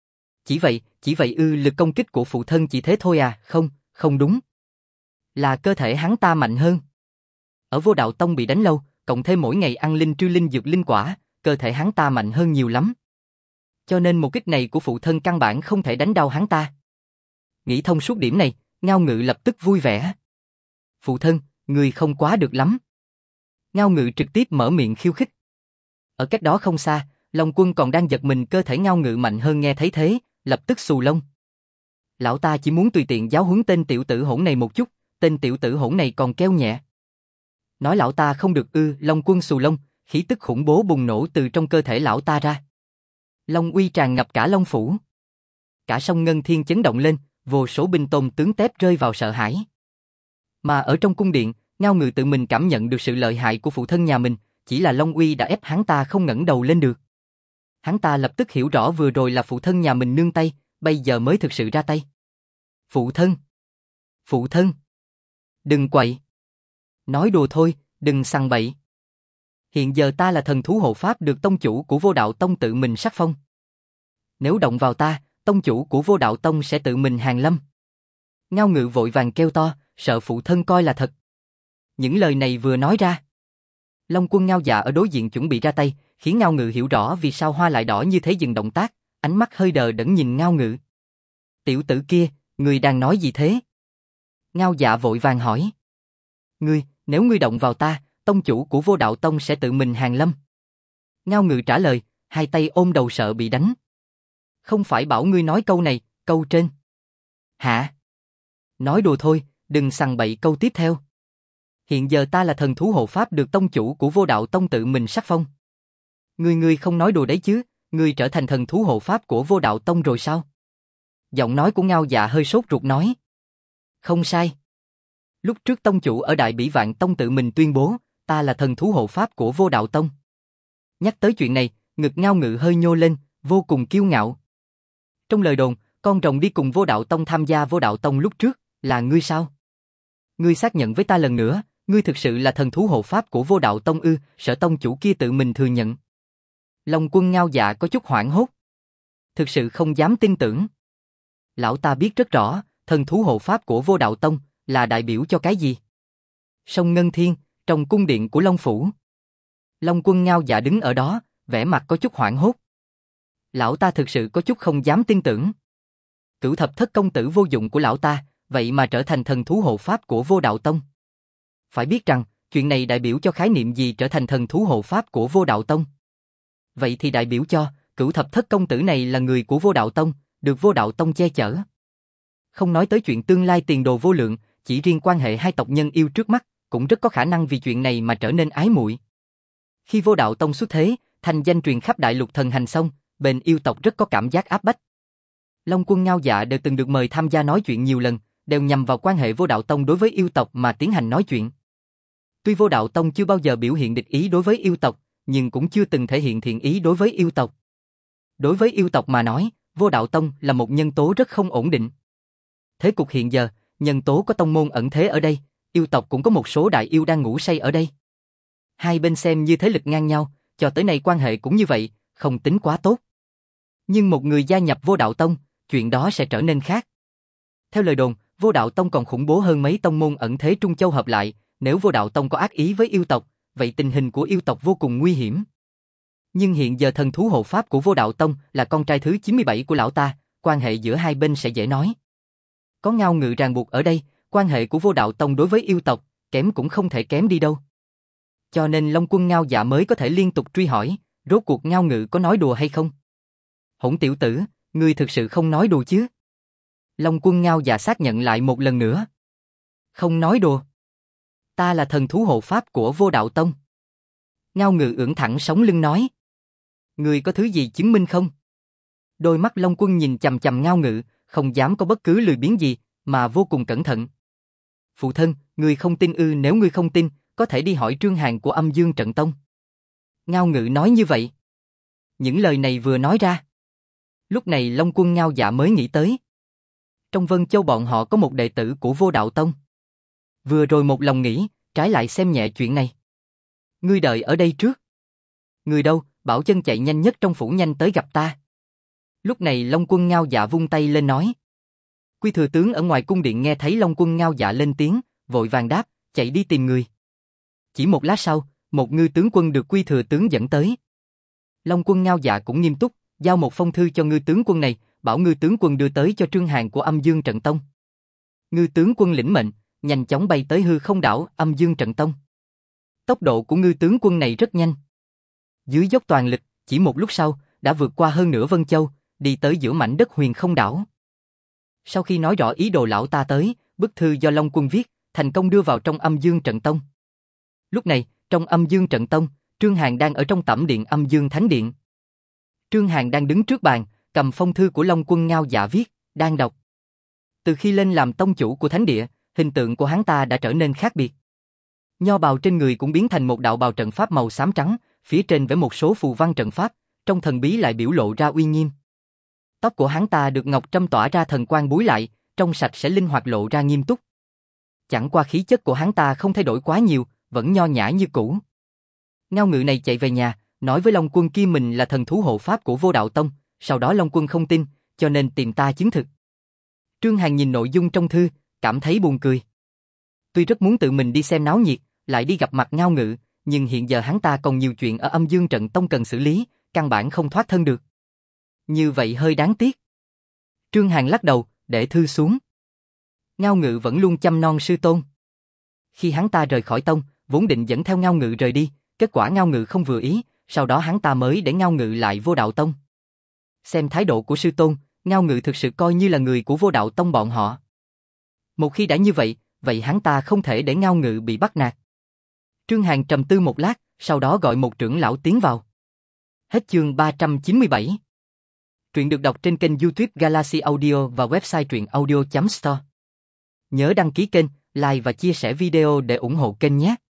Speaker 1: Chỉ vậy lực công kích của phụ thân chỉ thế thôi à? Không đúng. Là cơ thể hắn ta mạnh hơn. Ở Vô Đạo Tông bị đánh lâu, cộng thêm mỗi ngày ăn linh trư linh dược linh quả, cơ thể hắn ta mạnh hơn nhiều lắm. Cho nên một kích này của phụ thân căn bản không thể đánh đau hắn ta. Nghĩ thông suốt điểm này, Ngao Ngự lập tức vui vẻ. Phụ thân, người không quá được lắm. Ngao Ngự trực tiếp mở miệng khiêu khích. Ở cách đó không xa, Long quân còn đang giật mình cơ thể Ngao Ngự mạnh hơn nghe thấy thế, lập tức xù lông. Lão ta chỉ muốn tùy tiện giáo huấn tên tiểu tử hỗn này một chút, tên tiểu tử hỗn này còn keo nhẹ. Nói lão ta không được Long quân xù lông, khí tức khủng bố bùng nổ từ trong cơ thể lão ta ra. Long uy tràn ngập cả Long Phủ. Cả sông Ngân Thiên chấn động lên, vô số binh tôn tướng tép rơi vào sợ hãi. Mà ở trong cung điện, Ngao Ngự tự mình cảm nhận được sự lợi hại của phụ thân nhà mình, chỉ là Long uy đã ép hắn ta không ngẩng đầu lên được. Hắn ta lập tức hiểu rõ vừa rồi là phụ thân nhà mình nương tay, bây giờ mới thực sự ra tay. Phụ thân, đừng quậy. Nói đùa thôi, đừng sằng bậy. Hiện giờ ta là thần thú hộ pháp được tông chủ của Vô Đạo Tông tự mình sắc phong. Nếu động vào ta, tông chủ của Vô Đạo Tông sẽ tự mình hàng lâm. Ngao Ngự vội vàng kêu to, sợ phụ thân coi là thật. Những lời này vừa nói ra, Long quân Ngao Dạ ở đối diện chuẩn bị ra tay, khiến Ngao Ngự hiểu rõ vì sao hoa lại đỏ như thế dừng động tác, ánh mắt hơi đờ đẫn nhìn Ngao Ngự. Tiểu tử kia, người đang nói gì thế? Ngao Dạ vội vàng hỏi. Nếu ngươi động vào ta, tông chủ của Vô Đạo Tông sẽ tự mình hàng lâm. Ngao Ngự trả lời, hai tay ôm đầu sợ bị đánh. Không phải bảo ngươi nói câu này, câu trên. Hả? Nói đùa thôi, đừng sằng bậy câu tiếp theo. Hiện giờ ta là thần thú hộ pháp được tông chủ của Vô Đạo Tông tự mình sắc phong. Ngươi không nói đùa đấy chứ, ngươi trở thành thần thú hộ pháp của Vô Đạo Tông rồi sao? Giọng nói của Ngao Dạ hơi sốt ruột nói. Không sai. Lúc trước tông chủ ở Đại Bỉ Vạn Tông tự mình tuyên bố, ta là thần thú hộ pháp của Vô Đạo Tông. Nhắc tới chuyện này, ngực Ngao Ngự hơi nhô lên, vô cùng kiêu ngạo. Trong lời đồn, con rồng đi cùng Vô Đạo Tông tham gia Vô Đạo Tông lúc trước, là ngươi sao? Ngươi xác nhận với ta lần nữa, ngươi thực sự là thần thú hộ pháp của Vô Đạo Tông ư? Sở tông chủ kia tự mình thừa nhận. Long Quân Ngao Dạ có chút hoảng hốt. Thực sự không dám tin tưởng. Lão ta biết rất rõ, thần thú hộ pháp của Vô Đạo Tông là đại biểu cho cái gì? Sông Ngân Thiên, trong cung điện của Long Phủ. Long Quân Ngao Dạ đứng ở đó, vẻ mặt có chút hoảng hốt. Lão ta thực sự có chút không dám tin tưởng. Cửu thập thất công tử vô dụng của lão ta, vậy mà trở thành thần thú hộ pháp của Vô Đạo Tông. Phải biết rằng, chuyện này đại biểu cho khái niệm gì trở thành thần thú hộ pháp của Vô Đạo Tông. Vậy thì đại biểu cho, cửu thập thất công tử này là người của Vô Đạo Tông, được Vô Đạo Tông che chở. Không nói tới chuyện tương lai tiền đồ vô lượng, chỉ riêng quan hệ hai tộc nhân yêu trước mắt, cũng rất có khả năng vì chuyện này mà trở nên ái muội. Khi Vô Đạo Tông xuất thế, thành danh truyền khắp đại lục thần hành xong, bên yêu tộc rất có cảm giác áp bách. Long Quân Ngao Dạ đều từng được mời tham gia nói chuyện nhiều lần, đều nhằm vào quan hệ Vô Đạo Tông đối với yêu tộc mà tiến hành nói chuyện. Tuy Vô Đạo Tông chưa bao giờ biểu hiện địch ý đối với yêu tộc, nhưng cũng chưa từng thể hiện thiện ý đối với yêu tộc. Đối với yêu tộc mà nói, Vô Đạo Tông là một nhân tố rất không ổn định. Thế cục hiện giờ, nhân tố có tông môn ẩn thế ở đây, yêu tộc cũng có một số đại yêu đang ngủ say ở đây. Hai bên xem như thế lực ngang nhau, cho tới nay quan hệ cũng như vậy, không tính quá tốt. Nhưng một người gia nhập Vô Đạo Tông, chuyện đó sẽ trở nên khác. Theo lời đồn, Vô Đạo Tông còn khủng bố hơn mấy tông môn ẩn thế Trung Châu hợp lại, nếu Vô Đạo Tông có ác ý với yêu tộc, vậy tình hình của yêu tộc vô cùng nguy hiểm. Nhưng hiện giờ thần thú hộ pháp của Vô Đạo Tông là con trai thứ 97 của lão ta, quan hệ giữa hai bên sẽ dễ nói. Có Ngao Ngự ràng buộc ở đây, quan hệ của Vô Đạo Tông đối với yêu tộc, kém cũng không thể kém đi đâu. Cho nên Long Quân Ngao Dạ mới có thể liên tục truy hỏi, rốt cuộc Ngao Ngự có nói đùa hay không? Hỗn tiểu tử, ngươi thực sự không nói đùa chứ? Long Quân Ngao Dạ xác nhận lại một lần nữa. Không nói đùa. Ta là thần thú hộ pháp của Vô Đạo Tông. Ngao Ngự ưỡn thẳng sống lưng nói. Ngươi có thứ gì chứng minh không? Đôi mắt Long Quân nhìn chằm chằm Ngao Ngự, không dám có bất cứ lười biếng gì, mà vô cùng cẩn thận. Phụ thân, ngươi không tin ư? Nếu ngươi không tin, có thể đi hỏi Trương Hàn của Âm Dương Trận Tông. Ngao Ngự nói như vậy. Những lời này vừa nói ra. Lúc này Long Quân Ngao Dạ mới nghĩ tới. Trong Vân Châu bọn họ có một đệ tử của Vô Đạo Tông. Vừa rồi một lòng nghĩ, trái lại xem nhẹ chuyện này. Ngươi đợi ở đây trước. Người đâu, bảo chân chạy nhanh nhất trong phủ nhanh tới gặp ta. Lúc này Long Quân Ngao Dạ vung tay lên nói. Quy thừa tướng ở ngoài cung điện nghe thấy Long Quân Ngao Dạ lên tiếng, vội vàng đáp, chạy đi tìm người. Chỉ một lát sau, một ngư tướng quân được Quy thừa tướng dẫn tới. Long Quân Ngao Dạ cũng nghiêm túc, giao một phong thư cho ngư tướng quân này, bảo ngư tướng quân đưa tới cho Trương Hàn của Âm Dương Trận Tông. Ngư tướng quân lĩnh mệnh, nhanh chóng bay tới hư không đảo Âm Dương Trận Tông. Tốc độ của ngư tướng quân này rất nhanh. Dưới dốc toàn lực, chỉ một lúc sau, đã vượt qua hơn nửa Vân Châu, đi tới giữa mảnh đất huyền không đảo. Sau khi nói rõ ý đồ lão ta tới, bức thư do Long Quân viết, thành công đưa vào trong Âm Dương Trận Tông. Lúc này, trong Âm Dương Trận Tông, Trương Hàn đang ở trong tẩm điện Âm Dương Thánh Điện. Trương Hàn đang đứng trước bàn, cầm phong thư của Long Quân Ngao Dạ viết, đang đọc. Từ khi lên làm tông chủ của Thánh Địa, hình tượng của hắn ta đã trở nên khác biệt. Nho bào trên người cũng biến thành một đạo bào trận pháp màu xám trắng, phía trên vẽ một số phù văn trận pháp, trong thần bí lại biểu lộ ra uy nghiêm. Tóc của hắn ta được ngọc trâm tỏa ra thần quang búi lại, trong sạch sẽ linh hoạt lộ ra nghiêm túc. Chẳng qua khí chất của hắn ta không thay đổi quá nhiều, vẫn nho nhã như cũ. Ngao Ngự này chạy về nhà, nói với Long Quân kia mình là thần thú hộ pháp của Vô Đạo Tông, sau đó Long Quân không tin, cho nên tìm ta chứng thực. Trương Hàn nhìn nội dung trong thư, cảm thấy buồn cười. Tuy rất muốn tự mình đi xem náo nhiệt, lại đi gặp mặt Ngao Ngự, nhưng hiện giờ hắn ta còn nhiều chuyện ở Âm Dương Trận Tông cần xử lý, căn bản không thoát thân được. Như vậy hơi đáng tiếc. Trương Hàn lắc đầu, để thư xuống. Ngao Ngự vẫn luôn chăm nom sư tôn. Khi hắn ta rời khỏi tông, vốn định dẫn theo Ngao Ngự rời đi, kết quả Ngao Ngự không vừa ý, sau đó hắn ta mới để Ngao Ngự lại Vô Đạo Tông. Xem thái độ của sư tôn, Ngao Ngự thực sự coi như là người của Vô Đạo Tông bọn họ. Một khi đã như vậy, vậy hắn ta không thể để Ngao Ngự bị bắt nạt. Trương Hàn trầm tư một lát, sau đó gọi một trưởng lão tiến vào. Hết chương 397. Truyện được đọc trên kênh YouTube Galaxy Audio và website truyệnaudio.store. Nhớ đăng ký kênh, like và chia sẻ video để ủng hộ kênh nhé.